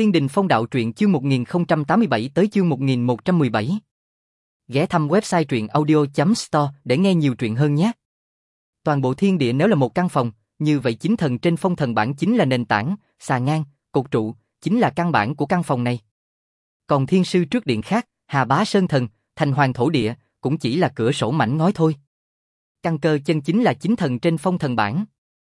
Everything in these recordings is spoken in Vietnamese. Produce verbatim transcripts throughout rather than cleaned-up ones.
Tiên Đình Phong Đạo truyện chương một nghìn không trăm tám mươi bảy tới chương một nghìn một trăm mười bảy. Ghé thăm website truyện audio chấm store để nghe nhiều truyện hơn nhé. Toàn bộ thiên địa nếu là một căn phòng, như vậy chính thần trên phong thần bảng chính là nền tảng, xà ngang, cột trụ, chính là căn bản của căn phòng này. Còn thiên sư trước điện khác, Hà Bá Sơn Thần, Thành Hoàng Thổ Địa, cũng chỉ là cửa sổ mảnh ngói thôi. Căn cơ chân chính là chính thần trên phong thần bảng.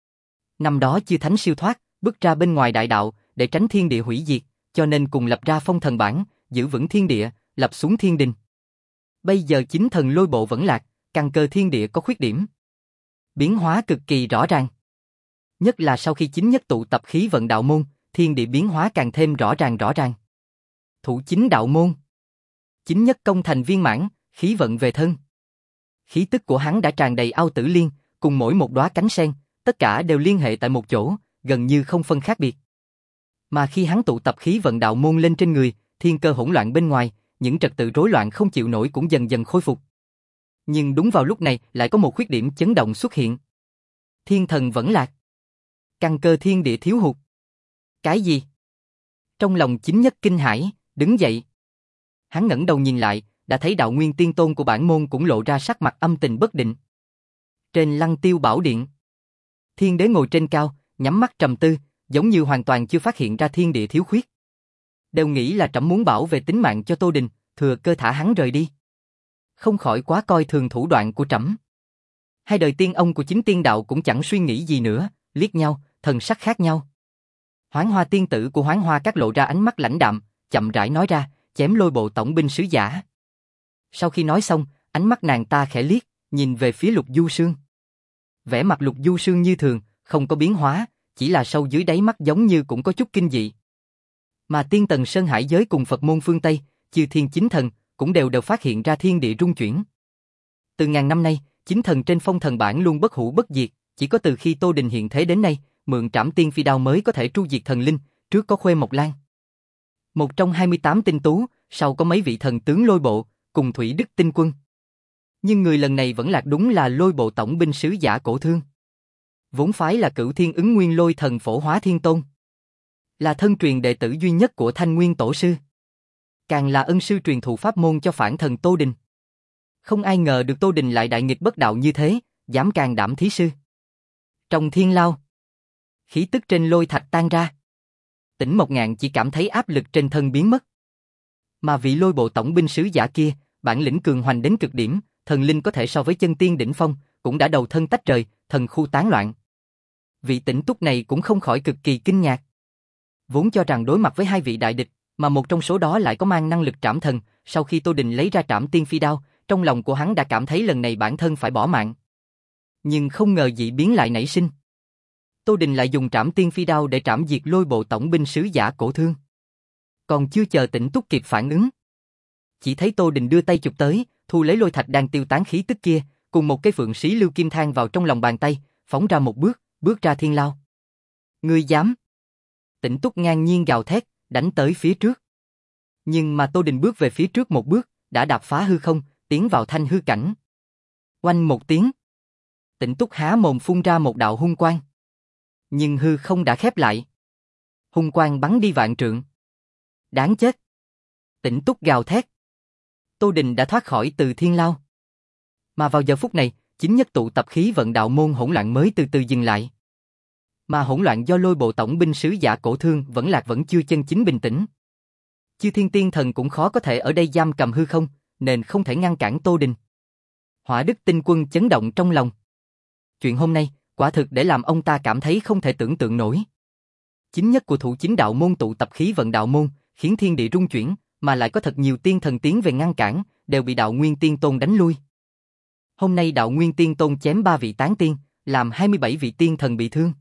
Năm đó chư thánh siêu thoát, bước ra bên ngoài đại đạo, để tránh thiên địa hủy diệt, cho nên cùng lập ra phong thần bảng, giữ vững thiên địa, lập xuống thiên đình. Bây giờ chính thần lôi bộ vẫn lạc, căn cơ thiên địa có khuyết điểm. Biến hóa cực kỳ rõ ràng. Nhất là sau khi chính nhất tụ tập khí vận đạo môn, thiên địa biến hóa càng thêm rõ ràng rõ ràng. Thủ chính đạo môn. Chính nhất công thành viên mãn, khí vận về thân. Khí tức của hắn đã tràn đầy ao tử liên, cùng mỗi một đóa cánh sen, tất cả đều liên hệ tại một chỗ, gần như không phân khác biệt. Mà khi hắn tụ tập khí vận đạo môn lên trên người, thiên cơ hỗn loạn bên ngoài, những trật tự rối loạn không chịu nổi cũng dần dần khôi phục. Nhưng đúng vào lúc này lại có một khuyết điểm chấn động xuất hiện. Thiên thần vẫn lạc. Căn cơ thiên địa thiếu hụt. Cái gì? Trong lòng chính nhất kinh hãi, đứng dậy. Hắn ngẩng đầu nhìn lại, đã thấy đạo nguyên tiên tôn của bản môn cũng lộ ra sắc mặt âm tình bất định. Trên lăng tiêu bảo điện, thiên đế ngồi trên cao, nhắm mắt trầm tư, giống như hoàn toàn chưa phát hiện ra thiên địa thiếu khuyết. Đều nghĩ là trẫm muốn bảo vệ tính mạng cho Tô Đình, thừa cơ thả hắn rời đi. Không khỏi quá coi thường thủ đoạn của trẫm. Hai đời tiên ông của chính tiên đạo cũng chẳng suy nghĩ gì nữa, liếc nhau, thần sắc khác nhau. Hoán Hoa tiên tử của Hoán Hoa Các lộ ra ánh mắt lãnh đạm, chậm rãi nói ra, chém lôi bộ tổng binh sứ giả. Sau khi nói xong, ánh mắt nàng ta khẽ liếc, nhìn về phía Lục Du Sương. Vẻ mặt Lục Du Sương như thường, không có biến hóa, chỉ là sâu dưới đáy mắt giống như cũng có chút kinh dị. Mà Tiên Tần Sơn Hải giới cùng Phật môn phương Tây, chư thiên chính thần, cũng đều đều phát hiện ra thiên địa rung chuyển. Từ ngàn năm nay, chính thần trên phong thần bảng luôn bất hủ bất diệt, chỉ có từ khi Tô Đình hiện thế đến nay, mượn Trảm Tiên Phi Đao mới có thể tru diệt thần linh, trước có Khuê Mộc Lan. Một trong hai mươi tám tinh tú, sau có mấy vị thần tướng lôi bộ, cùng Thủy Đức tinh quân. Nhưng người lần này vẫn lạc đúng là lôi bộ tổng binh sứ giả Cổ Thương. Vốn phái là Cửu Thiên Ứng Nguyên Lôi Thần Phổ Hóa Thiên Tôn, là thân truyền đệ tử duy nhất của Thanh Nguyên Tổ Sư, càng là ân sư truyền thụ pháp môn cho phản thần Tô Đình. Không ai ngờ được Tô Đình lại đại nghịch bất đạo như thế, dám can đảm thí sư. Trong thiên lao, khí tức trên lôi thạch tan ra. Tỉnh Mộc Ngạn chỉ cảm thấy áp lực trên thân biến mất. Mà vị lôi bộ tổng binh sứ giả kia, bản lĩnh cường hoành đến cực điểm, thần linh có thể so với chân tiên đỉnh phong, cũng đã đầu thân tách rời, thần khu tán loạn. Vị Tỉnh Túc này cũng không khỏi cực kỳ kinh ngạc. Vốn cho rằng đối mặt với hai vị đại địch, mà một trong số đó lại có mang năng lực trảm thần, sau khi Tô Đình lấy ra Trảm Tiên Phi Đao, trong lòng của hắn đã cảm thấy lần này bản thân phải bỏ mạng. Nhưng không ngờ dị biến lại nảy sinh. Tô Đình lại dùng Trảm Tiên Phi Đao để trảm diệt lôi bộ tổng binh sứ giả Cổ Thương. Còn chưa chờ Tỉnh Túc kịp phản ứng, chỉ thấy Tô Đình đưa tay chụp tới, thu lấy lôi thạch đang tiêu tán khí tức kia, cùng một cái phượng xí lưu kim thang vào trong lòng bàn tay, phóng ra một bước, bước ra thiên lao. Ngươi dám? Tỉnh Túc ngang nhiên gào thét, đánh tới phía trước. Nhưng mà Tô Đình bước về phía trước một bước, đã đạp phá hư không, tiến vào thanh hư cảnh. Oanh một tiếng, Tỉnh Túc há mồm phun ra một đạo hung quang. Nhưng hư không đã khép lại. Hung quang bắn đi vạn trượng. Đáng chết! Tỉnh Túc gào thét. Tô Đình đã thoát khỏi từ thiên lao. Mà vào giờ phút này, chính nhất tụ tập khí vận đạo môn hỗn loạn mới từ từ dừng lại. Mà hỗn loạn do lôi bộ tổng binh sứ giả Cổ Thương vẫn lạc vẫn chưa chân chính bình tĩnh. Chư thiên tiên thần cũng khó có thể ở đây giam cầm hư không, nên không thể ngăn cản Tô Đình. Hỏa Đức tinh quân chấn động trong lòng. Chuyện hôm nay, quả thực để làm ông ta cảm thấy không thể tưởng tượng nổi. Chính nhất của thủ chính đạo môn tụ tập khí vận đạo môn, khiến thiên địa rung chuyển, mà lại có thật nhiều tiên thần tiến về ngăn cản, đều bị đạo nguyên tiên tôn đánh lui. Hôm nay đạo nguyên tiên tôn chém ba vị tán tiên, làm hai mươi bảy vị tiên thần bị thương.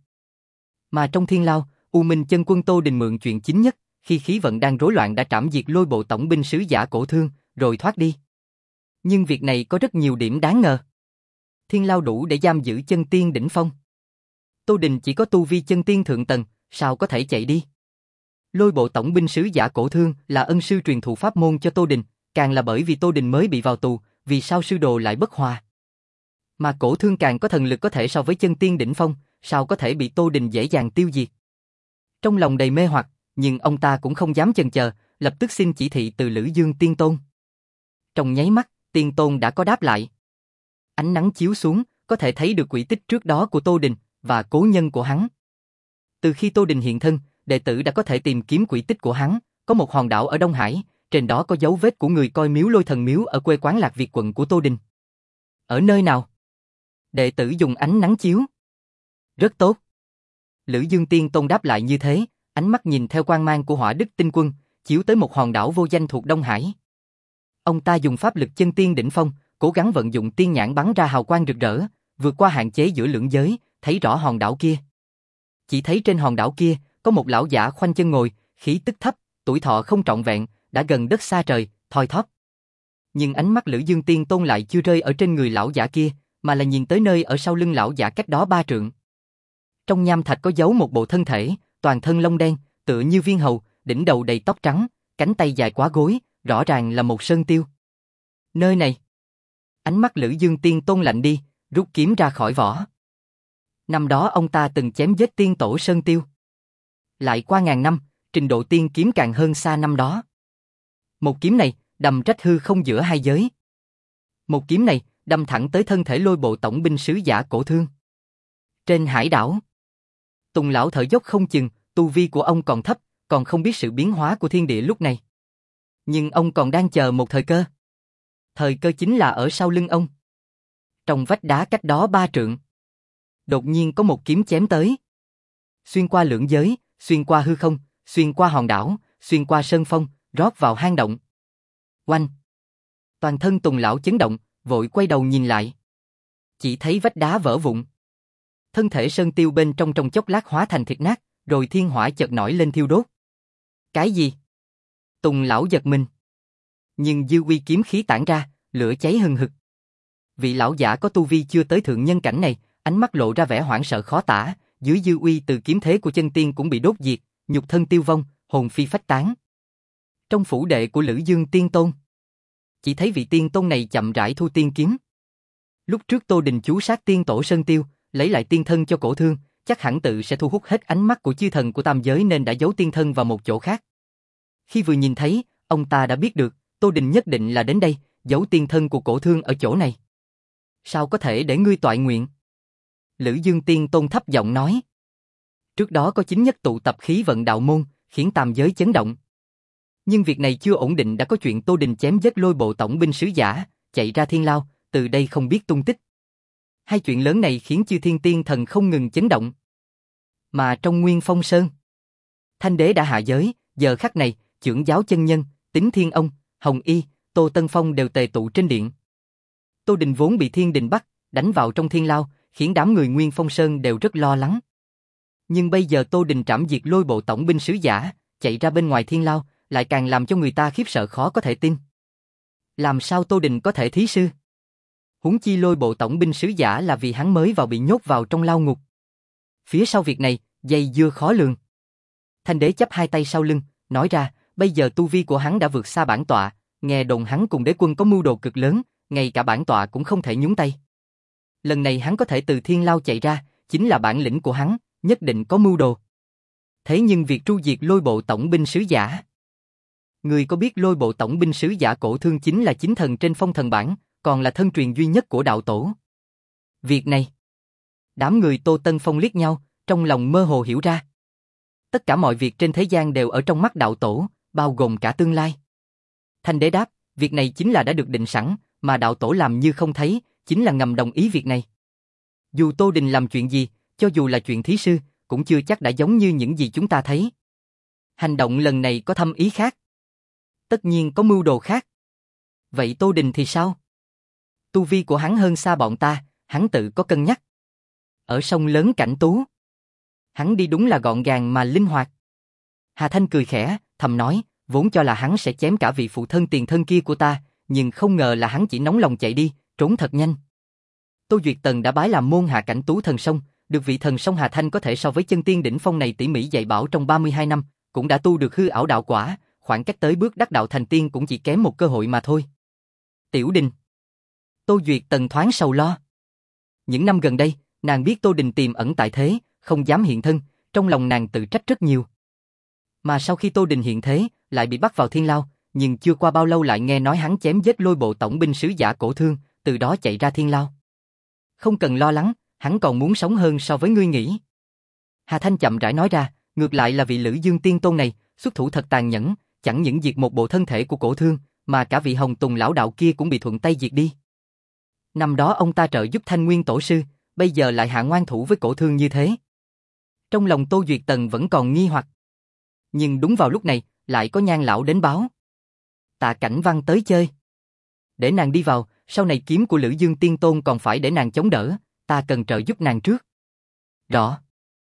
Mà trong thiên lao, U Minh chân quân Tô Đình mượn chuyện chính nhất, khi khí vận đang rối loạn đã trảm diệt lôi bộ tổng binh sứ giả Cổ Thương, rồi thoát đi. Nhưng việc này có rất nhiều điểm đáng ngờ. Thiên lao đủ để giam giữ chân tiên đỉnh phong. Tô Đình chỉ có tu vi chân tiên thượng tầng, sao có thể chạy đi? Lôi bộ tổng binh sứ giả Cổ Thương là ân sư truyền thụ pháp môn cho Tô Đình, càng là bởi vì Tô Đình mới bị vào tù, vì sao sư đồ lại bất hòa. Mà Cổ Thương càng có thần lực có thể so với chân tiên đỉnh phong, sao có thể bị Tô Đình dễ dàng tiêu diệt. Trong lòng đầy mê hoặc, nhưng ông ta cũng không dám chần chờ, lập tức xin chỉ thị từ Lữ Dương Tiên Tôn. Trong nháy mắt, Tiên Tôn đã có đáp lại. Ánh nắng chiếu xuống, có thể thấy được quỹ tích trước đó của Tô Đình và cố nhân của hắn. Từ khi Tô Đình hiện thân, đệ tử đã có thể tìm kiếm quỹ tích của hắn, có một hòn đảo ở Đông Hải, trên đó có dấu vết của người coi miếu Lôi Thần Miếu ở quê quán Lạc Việt quận của Tô Đình. Ở nơi nào? Đệ tử dùng ánh nắng chiếu. Rất tốt. Lữ Dương Tiên Tôn đáp lại như thế, ánh mắt nhìn theo quang mang của Hỏa Đức Tinh Quân, chiếu tới một hòn đảo vô danh thuộc Đông Hải. Ông ta dùng pháp lực chân tiên đỉnh phong, cố gắng vận dụng tiên nhãn bắn ra hào quang rực rỡ, vượt qua hạn chế giữa lưỡng giới, thấy rõ hòn đảo kia. Chỉ thấy trên hòn đảo kia, có một lão giả khoanh chân ngồi, khí tức thấp, tuổi thọ không trọn vẹn, đã gần đất xa trời, thoi thóp. Nhưng ánh mắt Lữ Dương Tiên Tôn lại chưa rơi ở trên người lão giả kia, mà là nhìn tới nơi ở sau lưng lão giả cách đó ba trượng. Trong nham thạch có giấu một bộ thân thể, toàn thân lông đen, tựa như viên hầu, đỉnh đầu đầy tóc trắng, cánh tay dài quá gối, rõ ràng là một sơn tiêu. Nơi này. Ánh mắt Lữ Dương Tiên Tôn lạnh đi, rút kiếm ra khỏi vỏ. Năm đó ông ta từng chém giết tiên tổ sơn tiêu. Lại qua ngàn năm, trình độ tiên kiếm càng hơn xa năm đó. Một kiếm này, đâm rách hư không giữa hai giới. Một kiếm này, đâm thẳng tới thân thể Lôi Bộ tổng binh sứ giả Cổ Thương. Trên hải đảo, Tùng lão thở dốc không chừng, tu vi của ông còn thấp, còn không biết sự biến hóa của thiên địa lúc này. Nhưng ông còn đang chờ một thời cơ. Thời cơ chính là ở sau lưng ông. Trong vách đá cách đó ba trượng, đột nhiên có một kiếm chém tới. Xuyên qua lưỡng giới, xuyên qua hư không, xuyên qua hòn đảo, xuyên qua sơn phong, rót vào hang động. Oanh! Toàn thân Tùng lão chấn động, vội quay đầu nhìn lại. Chỉ thấy vách đá vỡ vụn. Thân thể sơn tiêu bên trong trong chốc lát hóa thành thịt nát, rồi thiên hỏa chợt nổi lên thiêu đốt. Cái gì? Tùng lão giật mình. Nhưng dư uy kiếm khí tản ra, lửa cháy hừng hực. Vị lão giả có tu vi chưa tới thượng nhân cảnh này, ánh mắt lộ ra vẻ hoảng sợ khó tả, dưới dư uy từ kiếm thế của chân tiên cũng bị đốt diệt, nhục thân tiêu vong, hồn phi phách tán. Trong phủ đệ của Lữ Dương Tiên Tôn, chỉ thấy vị tiên tôn này chậm rãi thu tiên kiếm. Lúc trước Tô Đình chú sát tiên tổ Sơn Tiêu, lấy lại tiên thân cho Cổ Thương, chắc hẳn tự sẽ thu hút hết ánh mắt của chư thần của tam giới nên đã giấu tiên thân vào một chỗ khác. Khi vừa nhìn thấy, ông ta đã biết được, Tô Đình nhất định là đến đây, giấu tiên thân của Cổ Thương ở chỗ này. Sao có thể để ngươi toại nguyện? Lữ Dương Tiên Tôn thấp giọng nói. Trước đó có chính nhất tụ tập khí vận đạo môn, khiến tam giới chấn động. Nhưng việc này chưa ổn định đã có chuyện Tô Đình chém giết Lôi Bộ tổng binh sứ giả, chạy ra thiên lao, từ đây không biết tung tích. Hai chuyện lớn này khiến chư thiên tiên thần không ngừng chấn động. Mà trong Nguyên Phong Sơn, Thanh Đế đã hạ giới, giờ khắc này, trưởng giáo chân nhân, Tính Thiên Ông, Hồng Y, Tô Tân Phong đều tề tụ trên điện. Tô Đình vốn bị thiên đình bắt, đánh vào trong thiên lao, khiến đám người Nguyên Phong Sơn đều rất lo lắng. Nhưng bây giờ Tô Đình trảm diệt Lôi Bộ tổng binh sứ giả, chạy ra bên ngoài thiên lao, lại càng làm cho người ta khiếp sợ khó có thể tin. Làm sao Tô Đình có thể thí sư? Huống chi Lôi Bộ tổng binh sứ giả là vì hắn mới vào bị nhốt vào trong lao ngục. Phía sau việc này, dây dưa khó lường. Thanh Đế chắp hai tay sau lưng, nói ra, bây giờ tu vi của hắn đã vượt xa bản tọa, nghe đồn hắn cùng đế quân có mưu đồ cực lớn, ngay cả bản tọa cũng không thể nhúng tay. Lần này hắn có thể từ thiên lao chạy ra, chính là bản lĩnh của hắn, nhất định có mưu đồ. Thế nhưng việc tru diệt Lôi Bộ tổng binh sứ giả, người có biết Lôi Bộ tổng binh sứ giả Cổ Thương chính là chính thần trên phong thần bảng, còn là thân truyền duy nhất của đạo tổ. Việc này, đám người Tô Tân Phong liếc nhau, trong lòng mơ hồ hiểu ra. Tất cả mọi việc trên thế gian đều ở trong mắt đạo tổ, bao gồm cả tương lai. Thanh Đế đáp, việc này chính là đã được định sẵn, mà đạo tổ làm như không thấy, chính là ngầm đồng ý việc này. Dù Tô Đình làm chuyện gì, cho dù là chuyện thí sư, cũng chưa chắc đã giống như những gì chúng ta thấy. Hành động lần này có thâm ý khác. Tất nhiên có mưu đồ khác. Vậy Tô Đình thì sao? Tu vi của hắn hơn xa bọn ta, hắn tự có cân nhắc. Ở sông lớn Cảnh Tú, hắn đi đúng là gọn gàng mà linh hoạt. Hà Thanh cười khẽ, thầm nói, vốn cho là hắn sẽ chém cả vị phụ thân tiền thân kia của ta, nhưng không ngờ là hắn chỉ nóng lòng chạy đi, trốn thật nhanh. Tô Duyệt Tần đã bái làm môn hạ Cảnh Tú thần sông, được vị thần sông Hà Thanh có thể so với chân tiên đỉnh phong này tỉ mỉ dạy bảo trong ba mươi hai năm, cũng đã tu được hư ảo đạo quả, khoảng cách tới bước đắc đạo thành tiên cũng chỉ kém một cơ hội mà thôi. Tiểu Đình. Tô Duyệt Tần thoáng sầu lo. Những năm gần đây, nàng biết Tô Đình tiềm ẩn tại thế, không dám hiện thân, trong lòng nàng tự trách rất nhiều. Mà sau khi Tô Đình hiện thế, lại bị bắt vào thiên lao, nhưng chưa qua bao lâu lại nghe nói hắn chém giết lôi bộ tổng binh sứ Giả Cổ Thương, từ đó chạy ra thiên lao. Không cần lo lắng, hắn còn muốn sống hơn so với ngươi nghĩ. Hà Thanh chậm rãi nói ra, ngược lại là vị Lữ Dương Tiên Tôn này, xuất thủ thật tàn nhẫn, chẳng những diệt một bộ thân thể của Cổ Thương, mà cả vị Hồng Tùng lão đạo kia cũng bị thuận tay diệt đi. Năm đó ông ta trợ giúp Thanh Nguyên Tổ sư, bây giờ lại hạ ngoan thủ với Cổ Thương như thế. Trong lòng Tô Duyệt Tần vẫn còn nghi hoặc. Nhưng đúng vào lúc này, lại có Nhan lão đến báo. Tạ Cảnh Văn tới chơi. Để nàng đi vào, sau này kiếm của Lữ Dương Tiên Tôn còn phải để nàng chống đỡ, ta cần trợ giúp nàng trước. Rõ.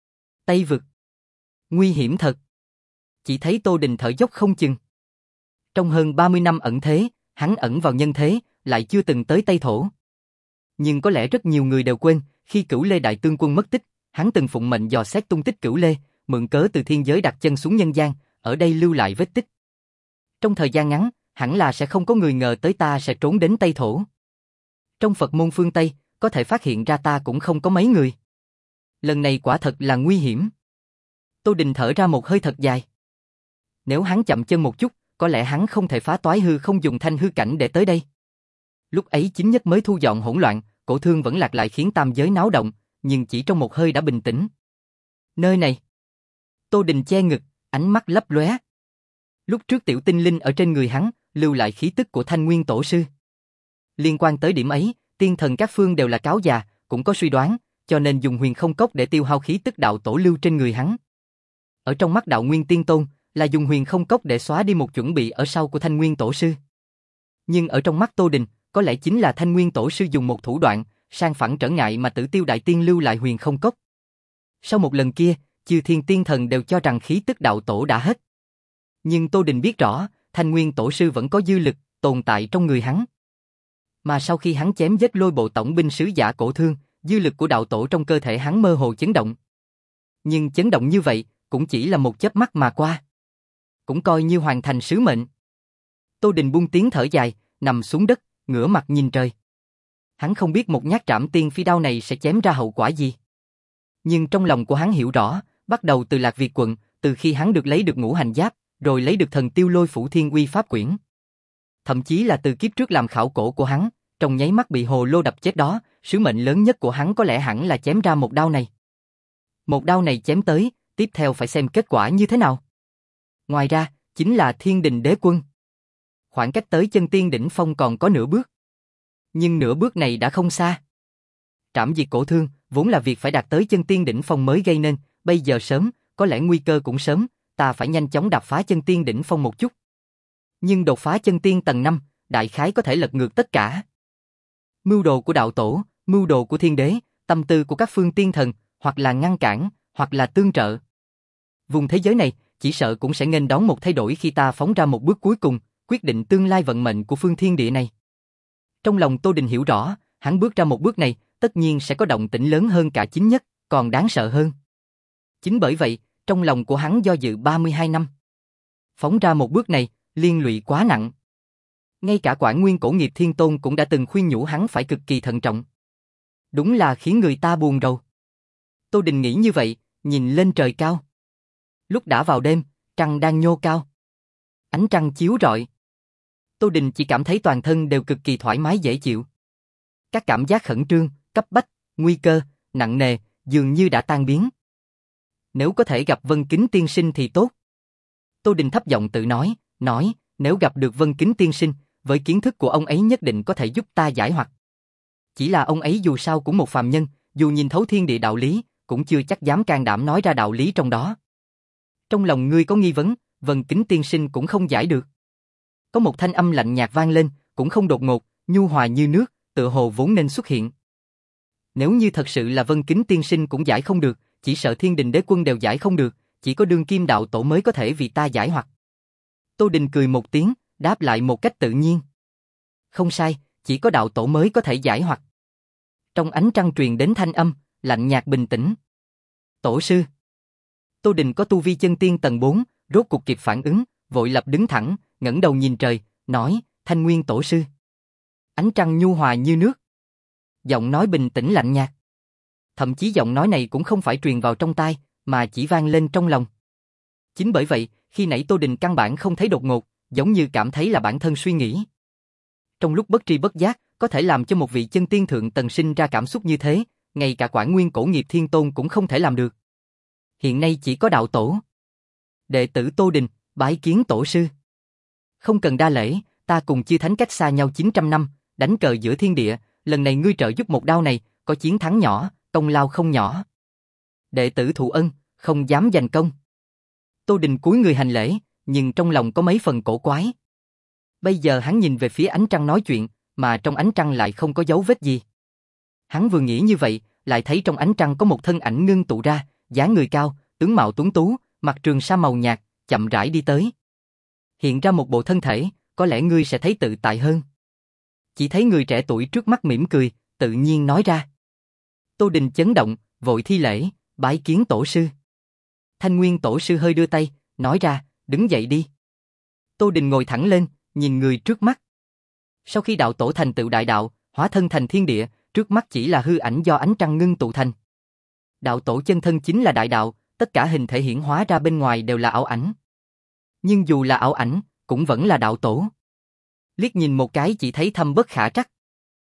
Tây vực. Nguy hiểm thật. Chỉ thấy Tô Đình thở dốc không chừng. Trong hơn ba mươi năm ẩn thế, hắn ẩn vào nhân thế, lại chưa từng tới Tây Thổ. Nhưng có lẽ rất nhiều người đều quên, khi Cửu Lê Đại Tướng Quân mất tích, hắn từng phụng mệnh dò xét tung tích Cửu Lê, mượn cớ từ thiên giới đặt chân xuống nhân gian, ở đây lưu lại vết tích. Trong thời gian ngắn, hẳn là sẽ không có người ngờ tới ta sẽ trốn đến Tây Thổ. Trong Phật môn phương Tây, có thể phát hiện ra ta cũng không có mấy người. Lần này quả thật là nguy hiểm. Tô Đình thở ra một hơi thật dài. Nếu hắn chậm chân một chút, có lẽ hắn không thể phá toái hư không dùng thanh hư cảnh để tới đây. Lúc ấy chính nhất mới thu dọn hỗn loạn, Cổ Thương vẫn lạc lại khiến tam giới náo động, nhưng chỉ trong một hơi đã bình tĩnh. Nơi này. Tô Đình che ngực, ánh mắt lấp lóe. Lúc trước tiểu tinh linh ở trên người hắn, lưu lại khí tức của Thanh Nguyên Tổ sư. Liên quan tới điểm ấy, tiên thần các phương đều là cáo già, cũng có suy đoán, cho nên dùng huyền không cốc để tiêu hao khí tức đạo tổ lưu trên người hắn. Ở trong mắt đạo Nguyên Tiên Tôn, là dùng huyền không cốc để xóa đi một chuẩn bị ở sau của Thanh Nguyên Tổ sư. Nhưng ở trong mắt Tô Đình, có lẽ chính là Thanh Nguyên Tổ sư dùng một thủ đoạn, sang phẳng trở ngại mà Tử Tiêu Đại Tiên lưu lại huyền không cốc. Sau một lần kia, chư thiên tiên thần đều cho rằng khí tức đạo tổ đã hết. Nhưng Tô Đình biết rõ, Thanh Nguyên Tổ sư vẫn có dư lực, tồn tại trong người hắn. Mà sau khi hắn chém giết lôi bộ tổng binh sứ Giả Cổ Thương, dư lực của đạo tổ trong cơ thể hắn mơ hồ chấn động. Nhưng chấn động như vậy, cũng chỉ là một chớp mắt mà qua. Cũng coi như hoàn thành sứ mệnh. Tô Đình buông tiếng thở dài, nằm xuống đất, ngửa mặt nhìn trời. Hắn không biết một nhát trảm tiên phi đao này sẽ chém ra hậu quả gì. Nhưng trong lòng của hắn hiểu rõ, bắt đầu từ Lạc Việt quận, từ khi hắn được lấy được ngũ hành giáp, rồi lấy được thần tiêu lôi phủ thiên uy pháp quyển. Thậm chí là từ kiếp trước làm khảo cổ của hắn, trong nháy mắt bị hồ lô đập chết đó, sứ mệnh lớn nhất của hắn có lẽ hẳn là chém ra một đao này. Một đao này chém tới, tiếp theo phải xem kết quả như thế nào. Ngoài ra, chính là Thiên Đình Đế Quân. Khoảng cách tới chân tiên đỉnh phong còn có nửa bước. Nhưng nửa bước này đã không xa. Trảm diệt Cổ Thương, vốn là việc phải đạt tới chân tiên đỉnh phong mới gây nên, bây giờ sớm, có lẽ nguy cơ cũng sớm, ta phải nhanh chóng đạp phá chân tiên đỉnh phong một chút. Nhưng đột phá chân tiên tầng năm, đại khái có thể lật ngược tất cả. Mưu đồ của đạo tổ, mưu đồ của thiên đế, tâm tư của các phương tiên thần, hoặc là ngăn cản, hoặc là tương trợ. Vùng thế giới này, chỉ sợ cũng sẽ nghênh đón một thay đổi khi ta phóng ra một bước cuối cùng, quyết định tương lai vận mệnh của phương thiên địa này. Trong lòng Tô Đình hiểu rõ, hắn bước ra một bước này, tất nhiên sẽ có động tĩnh lớn hơn cả chính nhất, còn đáng sợ hơn. Chính bởi vậy, trong lòng của hắn do dự ba mươi hai năm. Phóng ra một bước này, liên lụy quá nặng. Ngay cả Quảng Nguyên Cổ Nghiệp Thiên Tôn cũng đã từng khuyên nhủ hắn phải cực kỳ thận trọng. Đúng là khiến người ta buồn rầu. Tô Đình nghĩ như vậy, nhìn lên trời cao. Lúc đã vào đêm, trăng đang nhô cao. Ánh trăng chiếu rọi. Tô Đình chỉ cảm thấy toàn thân đều cực kỳ thoải mái dễ chịu. Các cảm giác khẩn trương, cấp bách, nguy cơ, nặng nề, dường như đã tan biến. Nếu có thể gặp Vân Kính tiên sinh thì tốt. Tô Đình thấp giọng tự nói, nói, nếu gặp được Vân Kính tiên sinh, với kiến thức của ông ấy nhất định có thể giúp ta giải hoặc. Chỉ là ông ấy dù sao cũng một phàm nhân, dù nhìn thấu thiên địa đạo lý, cũng chưa chắc dám can đảm nói ra đạo lý trong đó. Trong lòng ngươi có nghi vấn, Vân Kính tiên sinh cũng không giải được. Có một thanh âm lạnh nhạt vang lên, cũng không đột ngột, nhu hòa như nước, tựa hồ vốn nên xuất hiện. Nếu như thật sự là Vân Kính tiên sinh cũng giải không được, chỉ sợ Thiên Đình Đế Quân đều giải không được, chỉ có đương kim đạo tổ mới có thể vì ta giải hoặc. Tô Đình cười một tiếng, đáp lại một cách tự nhiên. Không sai, chỉ có đạo tổ mới có thể giải hoặc. Trong ánh trăng truyền đến thanh âm, lạnh nhạt bình tĩnh. Tổ sư. Tô Đình có tu vi chân tiên tầng bốn, rốt cục kịp phản ứng, vội lập đứng thẳng, ngẩng đầu nhìn trời, nói, Thanh Nguyên tổ sư. Ánh trăng nhu hòa như nước. Giọng nói bình tĩnh lạnh nhạt. Thậm chí giọng nói này cũng không phải truyền vào trong tai, mà chỉ vang lên trong lòng. Chính bởi vậy, Khi nãy Tô Đình căn bản không thấy đột ngột, giống như cảm thấy là bản thân suy nghĩ. Trong lúc bất tri bất giác, có thể làm cho một vị chân tiên thượng tầng sinh ra cảm xúc như thế, ngay cả Quản Nguyên Cổ Nghiệp Thiên Tôn cũng không thể làm được. Hiện nay chỉ có đạo tổ. Đệ tử Tô Đình, bái kiến tổ sư. Không cần đa lễ, ta cùng Chư Thánh cách xa nhau chín trăm năm, đánh cờ giữa thiên địa, lần này ngươi trợ giúp một đao này, có chiến thắng nhỏ, công lao không nhỏ. Đệ tử thụ ân, không dám giành công. Tô Đình cúi người hành lễ, nhưng trong lòng có mấy phần cổ quái. Bây giờ hắn nhìn về phía ánh trăng nói chuyện, mà trong ánh trăng lại không có dấu vết gì. Hắn vừa nghĩ như vậy, lại thấy trong ánh trăng có một thân ảnh ngưng tụ ra, dáng người cao, tướng mạo tuấn tú, mặc trường sa màu nhạt, chậm rãi đi tới. Hiện ra một bộ thân thể, có lẽ ngươi sẽ thấy tự tại hơn. Chỉ thấy người trẻ tuổi trước mắt mỉm cười, tự nhiên nói ra. Tô Đình chấn động, vội thi lễ, bái kiến tổ sư. Thanh Nguyên tổ sư hơi đưa tay, nói ra, đứng dậy đi. Tô Đình ngồi thẳng lên, nhìn người trước mắt. Sau khi đạo tổ thành tựu đại đạo, hóa thân thành thiên địa, trước mắt chỉ là hư ảnh do ánh trăng ngưng tụ thành. Đạo tổ chân thân chính là đại đạo, tất cả hình thể hiển hóa ra bên ngoài đều là ảo ảnh. Nhưng dù là ảo ảnh, cũng vẫn là đạo tổ. Liếc nhìn một cái chỉ thấy thâm bất khả trắc.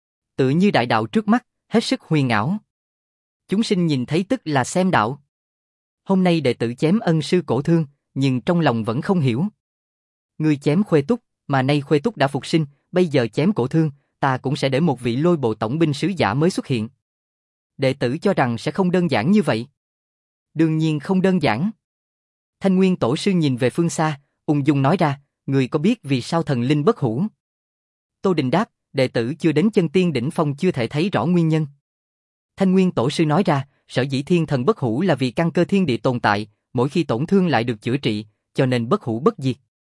Tự như đại đạo trước mắt, hết sức huyền ảo. Chúng sinh nhìn thấy tức là xem đạo. Hôm nay đệ tử chém ân sư cổ thương, nhưng trong lòng vẫn không hiểu. Ngươi chém Khuê Túc, mà nay Khuê Túc đã phục sinh, bây giờ chém cổ thương, ta cũng sẽ để một vị lôi bộ tổng binh sứ giả mới xuất hiện. Đệ tử cho rằng sẽ không đơn giản như vậy. Đương nhiên không đơn giản. Thanh Nguyên tổ sư nhìn về phương xa, ung dung nói ra, người có biết vì sao thần linh bất hủ? Tô Đình đáp, đệ tử chưa đến chân tiên đỉnh phong chưa thể thấy rõ nguyên nhân. Thanh Nguyên tổ sư nói ra, sở dĩ thiên thần bất hủ là vì căn cơ thiên địa tồn tại, mỗi khi tổn thương lại được chữa trị, cho nên bất hủ bất diệt.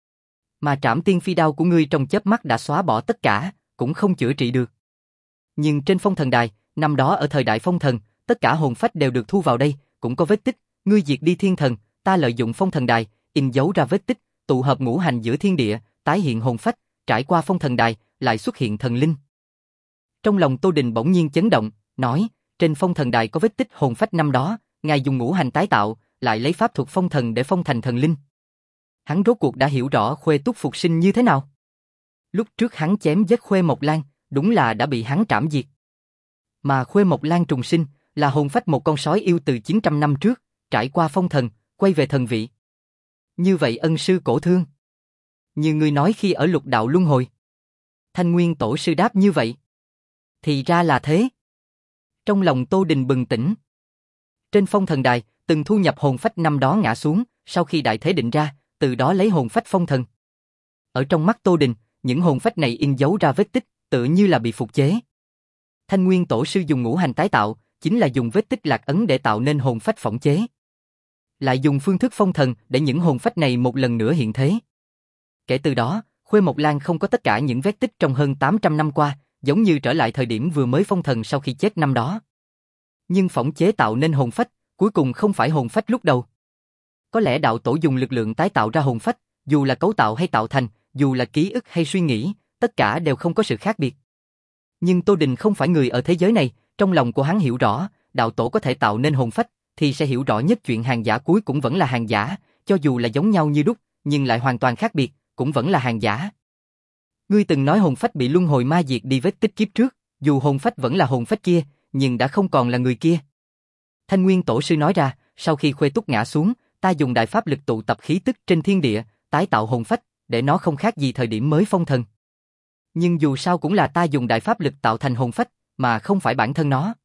Mà trảm tiên phi đao của ngươi trong chớp mắt đã xóa bỏ tất cả, cũng không chữa trị được. Nhưng trên phong thần đài, năm đó ở thời đại phong thần, tất cả hồn phách đều được thu vào đây, cũng có vết tích, ngươi diệt đi thiên thần, ta lợi dụng phong thần đài, in dấu ra vết tích, tụ hợp ngũ hành giữa thiên địa, tái hiện hồn phách, trải qua phong thần đài, lại xuất hiện thần linh. Trong lòng Tô Đình bỗng nhiên chấn động, nói, trên phong thần đài có vết tích hồn phách năm đó, ngài dùng ngũ hành tái tạo, lại lấy pháp thuật phong thần để phong thành thần linh. Hắn rốt cuộc đã hiểu rõ Khuê Túc phục sinh như thế nào. Lúc trước hắn chém giết Khuê Mộc Lan, đúng là đã bị hắn trảm diệt. Mà Khuê Mộc Lan trùng sinh, là hồn phách một con sói yêu từ chín trăm năm trước, trải qua phong thần, quay về thần vị. Như vậy ân sư cổ thương. Như người nói khi ở lục đạo luân hồi. Thanh Nguyên tổ sư đáp như vậy. Thì ra là thế. Trong lòng Tô Đình bừng tỉnh. Trên phong thần đài, từng thu nhập hồn phách năm đó ngã xuống, sau khi đại thế định ra, từ đó lấy hồn phách phong thần. Ở trong mắt Tô Đình, những hồn phách này in dấu ra vết tích, tự như là bị phục chế. Thanh Nguyên tổ sư dùng ngũ hành tái tạo, chính là dùng vết tích lạc ấn để tạo nên hồn phách phỏng chế. Lại dùng phương thức phong thần để những hồn phách này một lần nữa hiện thế. Kể từ đó, Khuê Mộc Lan không có tất cả những vết tích trong hơn tám trăm năm qua, giống như trở lại thời điểm vừa mới phong thần sau khi chết năm đó. Nhưng phỏng chế tạo nên hồn phách, cuối cùng không phải hồn phách lúc đầu. Có lẽ đạo tổ dùng lực lượng tái tạo ra hồn phách, dù là cấu tạo hay tạo thành, dù là ký ức hay suy nghĩ, tất cả đều không có sự khác biệt. Nhưng Tô Đình không phải người ở thế giới này, trong lòng của hắn hiểu rõ, đạo tổ có thể tạo nên hồn phách, thì sẽ hiểu rõ nhất chuyện hàng giả cuối cũng vẫn là hàng giả, cho dù là giống nhau như đúc, nhưng lại hoàn toàn khác biệt, cũng vẫn là hàng giả. Ngươi từng nói hồn phách bị luân hồi ma diệt đi vết tích kiếp trước, dù hồn phách vẫn là hồn phách kia, nhưng đã không còn là người kia. Thanh Nguyên tổ sư nói ra, sau khi Khuê Túc ngã xuống, ta dùng đại pháp lực tụ tập khí tức trên thiên địa, tái tạo hồn phách, để nó không khác gì thời điểm mới phong thần. Nhưng dù sao cũng là ta dùng đại pháp lực tạo thành hồn phách, mà không phải bản thân nó.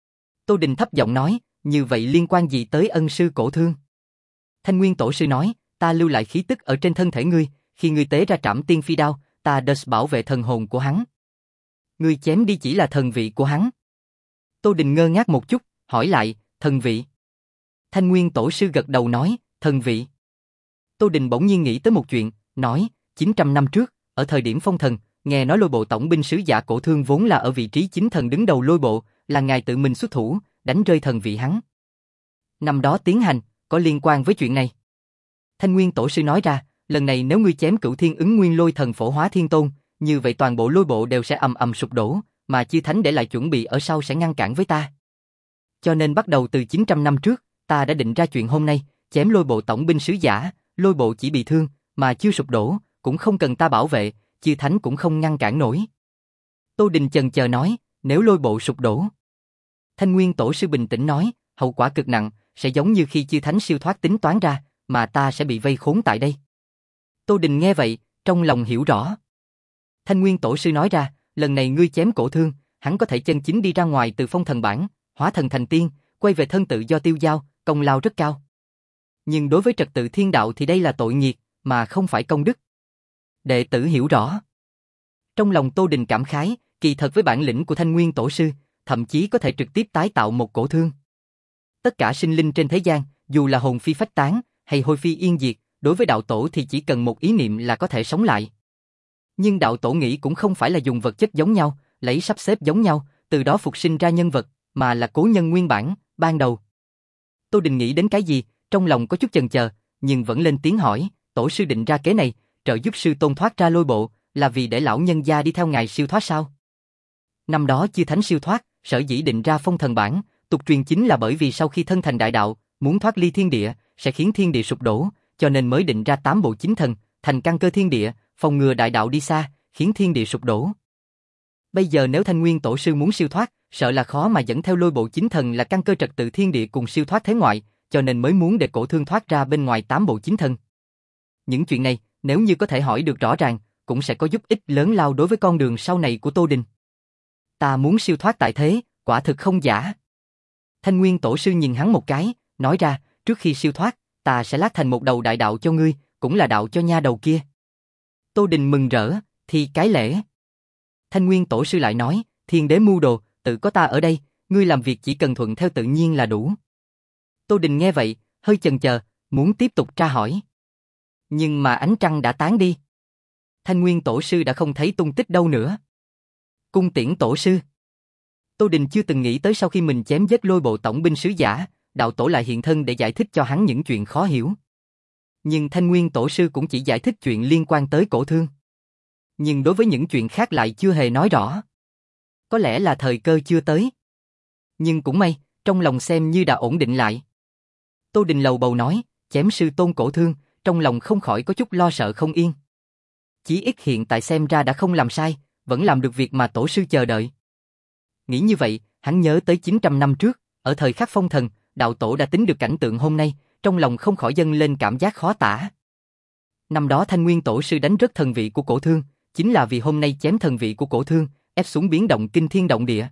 Tô Đình thấp giọng nói, như vậy liên quan gì tới ân sư cổ thương? Thanh Nguyên tổ sư nói, ta lưu lại khí tức ở trên thân thể ngươi, khi ngươi tế ra trảm tiên phi đao, ta đợt bảo vệ thần hồn của hắn. Ngươi chém đi chỉ là thần vị của hắn. Tô Đình ngơ ngác một chút, hỏi lại, thần vị. Thanh Nguyên tổ sư gật đầu nói, thần vị. Tô Đình bỗng nhiên nghĩ tới một chuyện, nói, chín trăm năm trước, ở thời điểm phong thần, nghe nói lôi bộ tổng binh sứ giả cổ thương vốn là ở vị trí chính thần đứng đầu lôi bộ, là ngài tự mình xuất thủ, đánh rơi thần vị hắn. Năm đó tiến hành, có liên quan với chuyện này. Thanh Nguyên tổ sư nói ra, lần này nếu ngươi chém Cửu Thiên Ứng Nguyên Lôi Thần Phổ Hóa Thiên Tôn, như vậy toàn bộ lôi bộ đều sẽ ầm ầm sụp đổ, mà Chư Thánh để lại chuẩn bị ở sau sẽ ngăn cản với ta. Cho nên bắt đầu từ chín trăm năm trước, ta đã định ra chuyện hôm nay, chém lôi bộ tổng binh sứ giả, lôi bộ chỉ bị thương, mà chưa sụp đổ, cũng không cần ta bảo vệ, chư thánh cũng không ngăn cản nổi. Tô Đình chần chờ nói, nếu lôi bộ sụp đổ. Thanh Nguyên Tổ sư bình tĩnh nói, hậu quả cực nặng, sẽ giống như khi chư thánh siêu thoát tính toán ra, mà ta sẽ bị vây khốn tại đây. Tô Đình nghe vậy, trong lòng hiểu rõ. Thanh Nguyên Tổ sư nói ra, lần này ngươi chém Cổ Thương, hắn có thể chân chính đi ra ngoài từ phong thần bảng, hóa thần thành tiên, quay về thân tự do tiêu dao, công lao rất cao. Nhưng đối với trật tự thiên đạo thì đây là tội nghiệt, mà không phải công đức. Đệ tử hiểu rõ. Trong lòng Tô Đình cảm khái, kỳ thật với bản lĩnh của Thanh Nguyên Tổ sư, thậm chí có thể trực tiếp tái tạo một Cổ Thương. Tất cả sinh linh trên thế gian, dù là hồn phi phách tán, hay hôi phi yên diệt, đối với đạo tổ thì chỉ cần một ý niệm là có thể sống lại. Nhưng đạo tổ nghĩ cũng không phải là dùng vật chất giống nhau, lấy sắp xếp giống nhau, từ đó phục sinh ra nhân vật, mà là cố nhân nguyên bản, ban đầu. Tô Đình nghĩ đến cái gì, trong lòng có chút chần chờ, nhưng vẫn lên tiếng hỏi, tổ sư định ra kế này, trợ giúp sư tôn thoát ra lôi bộ, là vì để lão nhân gia đi theo ngài siêu thoát sao? Năm đó chư thánh siêu thoát, sở dĩ định ra phong thần bảng, tục truyền chính là bởi vì sau khi thân thành đại đạo, muốn thoát ly thiên địa, sẽ khiến thiên địa sụp đổ, cho nên mới định ra tám bộ chính thần, thành căn cơ thiên địa, phòng ngừa đại đạo đi xa, khiến thiên địa sụp đổ. Bây giờ nếu Thanh Nguyên Tổ sư muốn siêu thoát, sợ là khó mà dẫn theo lôi bộ chính thần là căn cơ trật tự thiên địa cùng siêu thoát thế ngoại, cho nên mới muốn để Cổ Thương thoát ra bên ngoài tám bộ chính thần. Những chuyện này, nếu như có thể hỏi được rõ ràng, cũng sẽ có giúp ích lớn lao đối với con đường sau này của Tô Đình. Ta muốn siêu thoát tại thế, quả thực không giả. Thanh Nguyên Tổ sư nhìn hắn một cái, nói ra, trước khi siêu thoát, ta sẽ lát thành một đầu đại đạo cho ngươi, cũng là đạo cho nha đầu kia. Tô Đình mừng rỡ, thì cái lễ. Thanh Nguyên Tổ sư lại nói, thiên đế mưu đồ, tự có ta ở đây, ngươi làm việc chỉ cần thuận theo tự nhiên là đủ. Tô Đình nghe vậy, hơi chần chờ, muốn tiếp tục tra hỏi. Nhưng mà ánh trăng đã tán đi. Thanh Nguyên Tổ sư đã không thấy tung tích đâu nữa. Cung tiễn Tổ sư. Tô Đình chưa từng nghĩ tới sau khi mình chém giết lôi bộ tổng binh sứ giả, đạo tổ lại hiện thân để giải thích cho hắn những chuyện khó hiểu. Nhưng Thanh Nguyên Tổ sư cũng chỉ giải thích chuyện liên quan tới Cổ Thương. Nhưng đối với những chuyện khác lại chưa hề nói rõ. Có lẽ là thời cơ chưa tới. Nhưng cũng may, trong lòng xem như đã ổn định lại. Tô Đình lầu bầu nói, chém sư tôn Cổ Thương, trong lòng không khỏi có chút lo sợ không yên. Chí ít hiện tại xem ra đã không làm sai, vẫn làm được việc mà tổ sư chờ đợi. Nghĩ như vậy, hắn nhớ tới chín trăm năm trước, ở thời khắc phong thần, đạo tổ đã tính được cảnh tượng hôm nay, trong lòng không khỏi dâng lên cảm giác khó tả. Năm đó Thanh Nguyên Tổ sư đánh rớt thần vị của Cổ Thương, chính là vì hôm nay chém thần vị của Cổ Thương, ép xuống biến động kinh thiên động địa.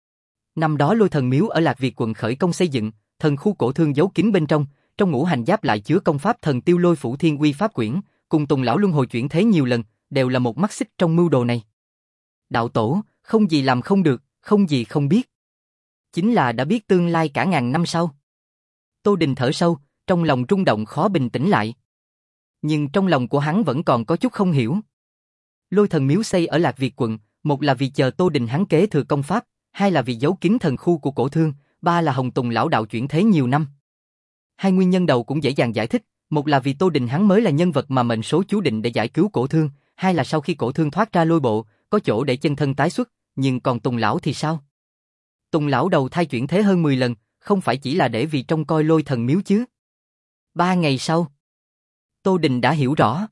Năm đó Lôi Thần Miếu ở Lạc Việt quận khởi công xây dựng, thần khu Cổ Thương giấu kín bên trong, trong ngũ hành giáp lại chứa công pháp thần tiêu Lôi Phủ Thiên Uy pháp quyển, cùng Tùng lão luân hồi chuyển thế nhiều lần, đều là một mắt xích trong mưu đồ này. Đạo tổ, không gì làm không được, không gì không biết. Chính là đã biết tương lai cả ngàn năm sau. Tô Đình thở sâu, trong lòng rung động khó bình tĩnh lại. Nhưng trong lòng của hắn vẫn còn có chút không hiểu. Lôi Thần Miếu xây ở Lạc Việt quận, một là vì chờ Tô Đình hắn kế thừa công pháp, hai là vì giấu kín thần khu của Cổ Thương, ba là Hồng Tùng lão đạo chuyển thế nhiều năm. Hai nguyên nhân đầu cũng dễ dàng giải thích, một là vì Tô Đình hắn mới là nhân vật mà mệnh số chú định để giải cứu Cổ Thương, hai là sau khi Cổ Thương thoát ra lôi bộ, có chỗ để chân thân tái xuất, nhưng còn Tùng lão thì sao? Tùng lão đầu thai chuyển thế hơn mười lần, không phải chỉ là để vì trông coi Lôi Thần Miếu chứ? Ba ngày sau, Tô Đình đã hiểu rõ.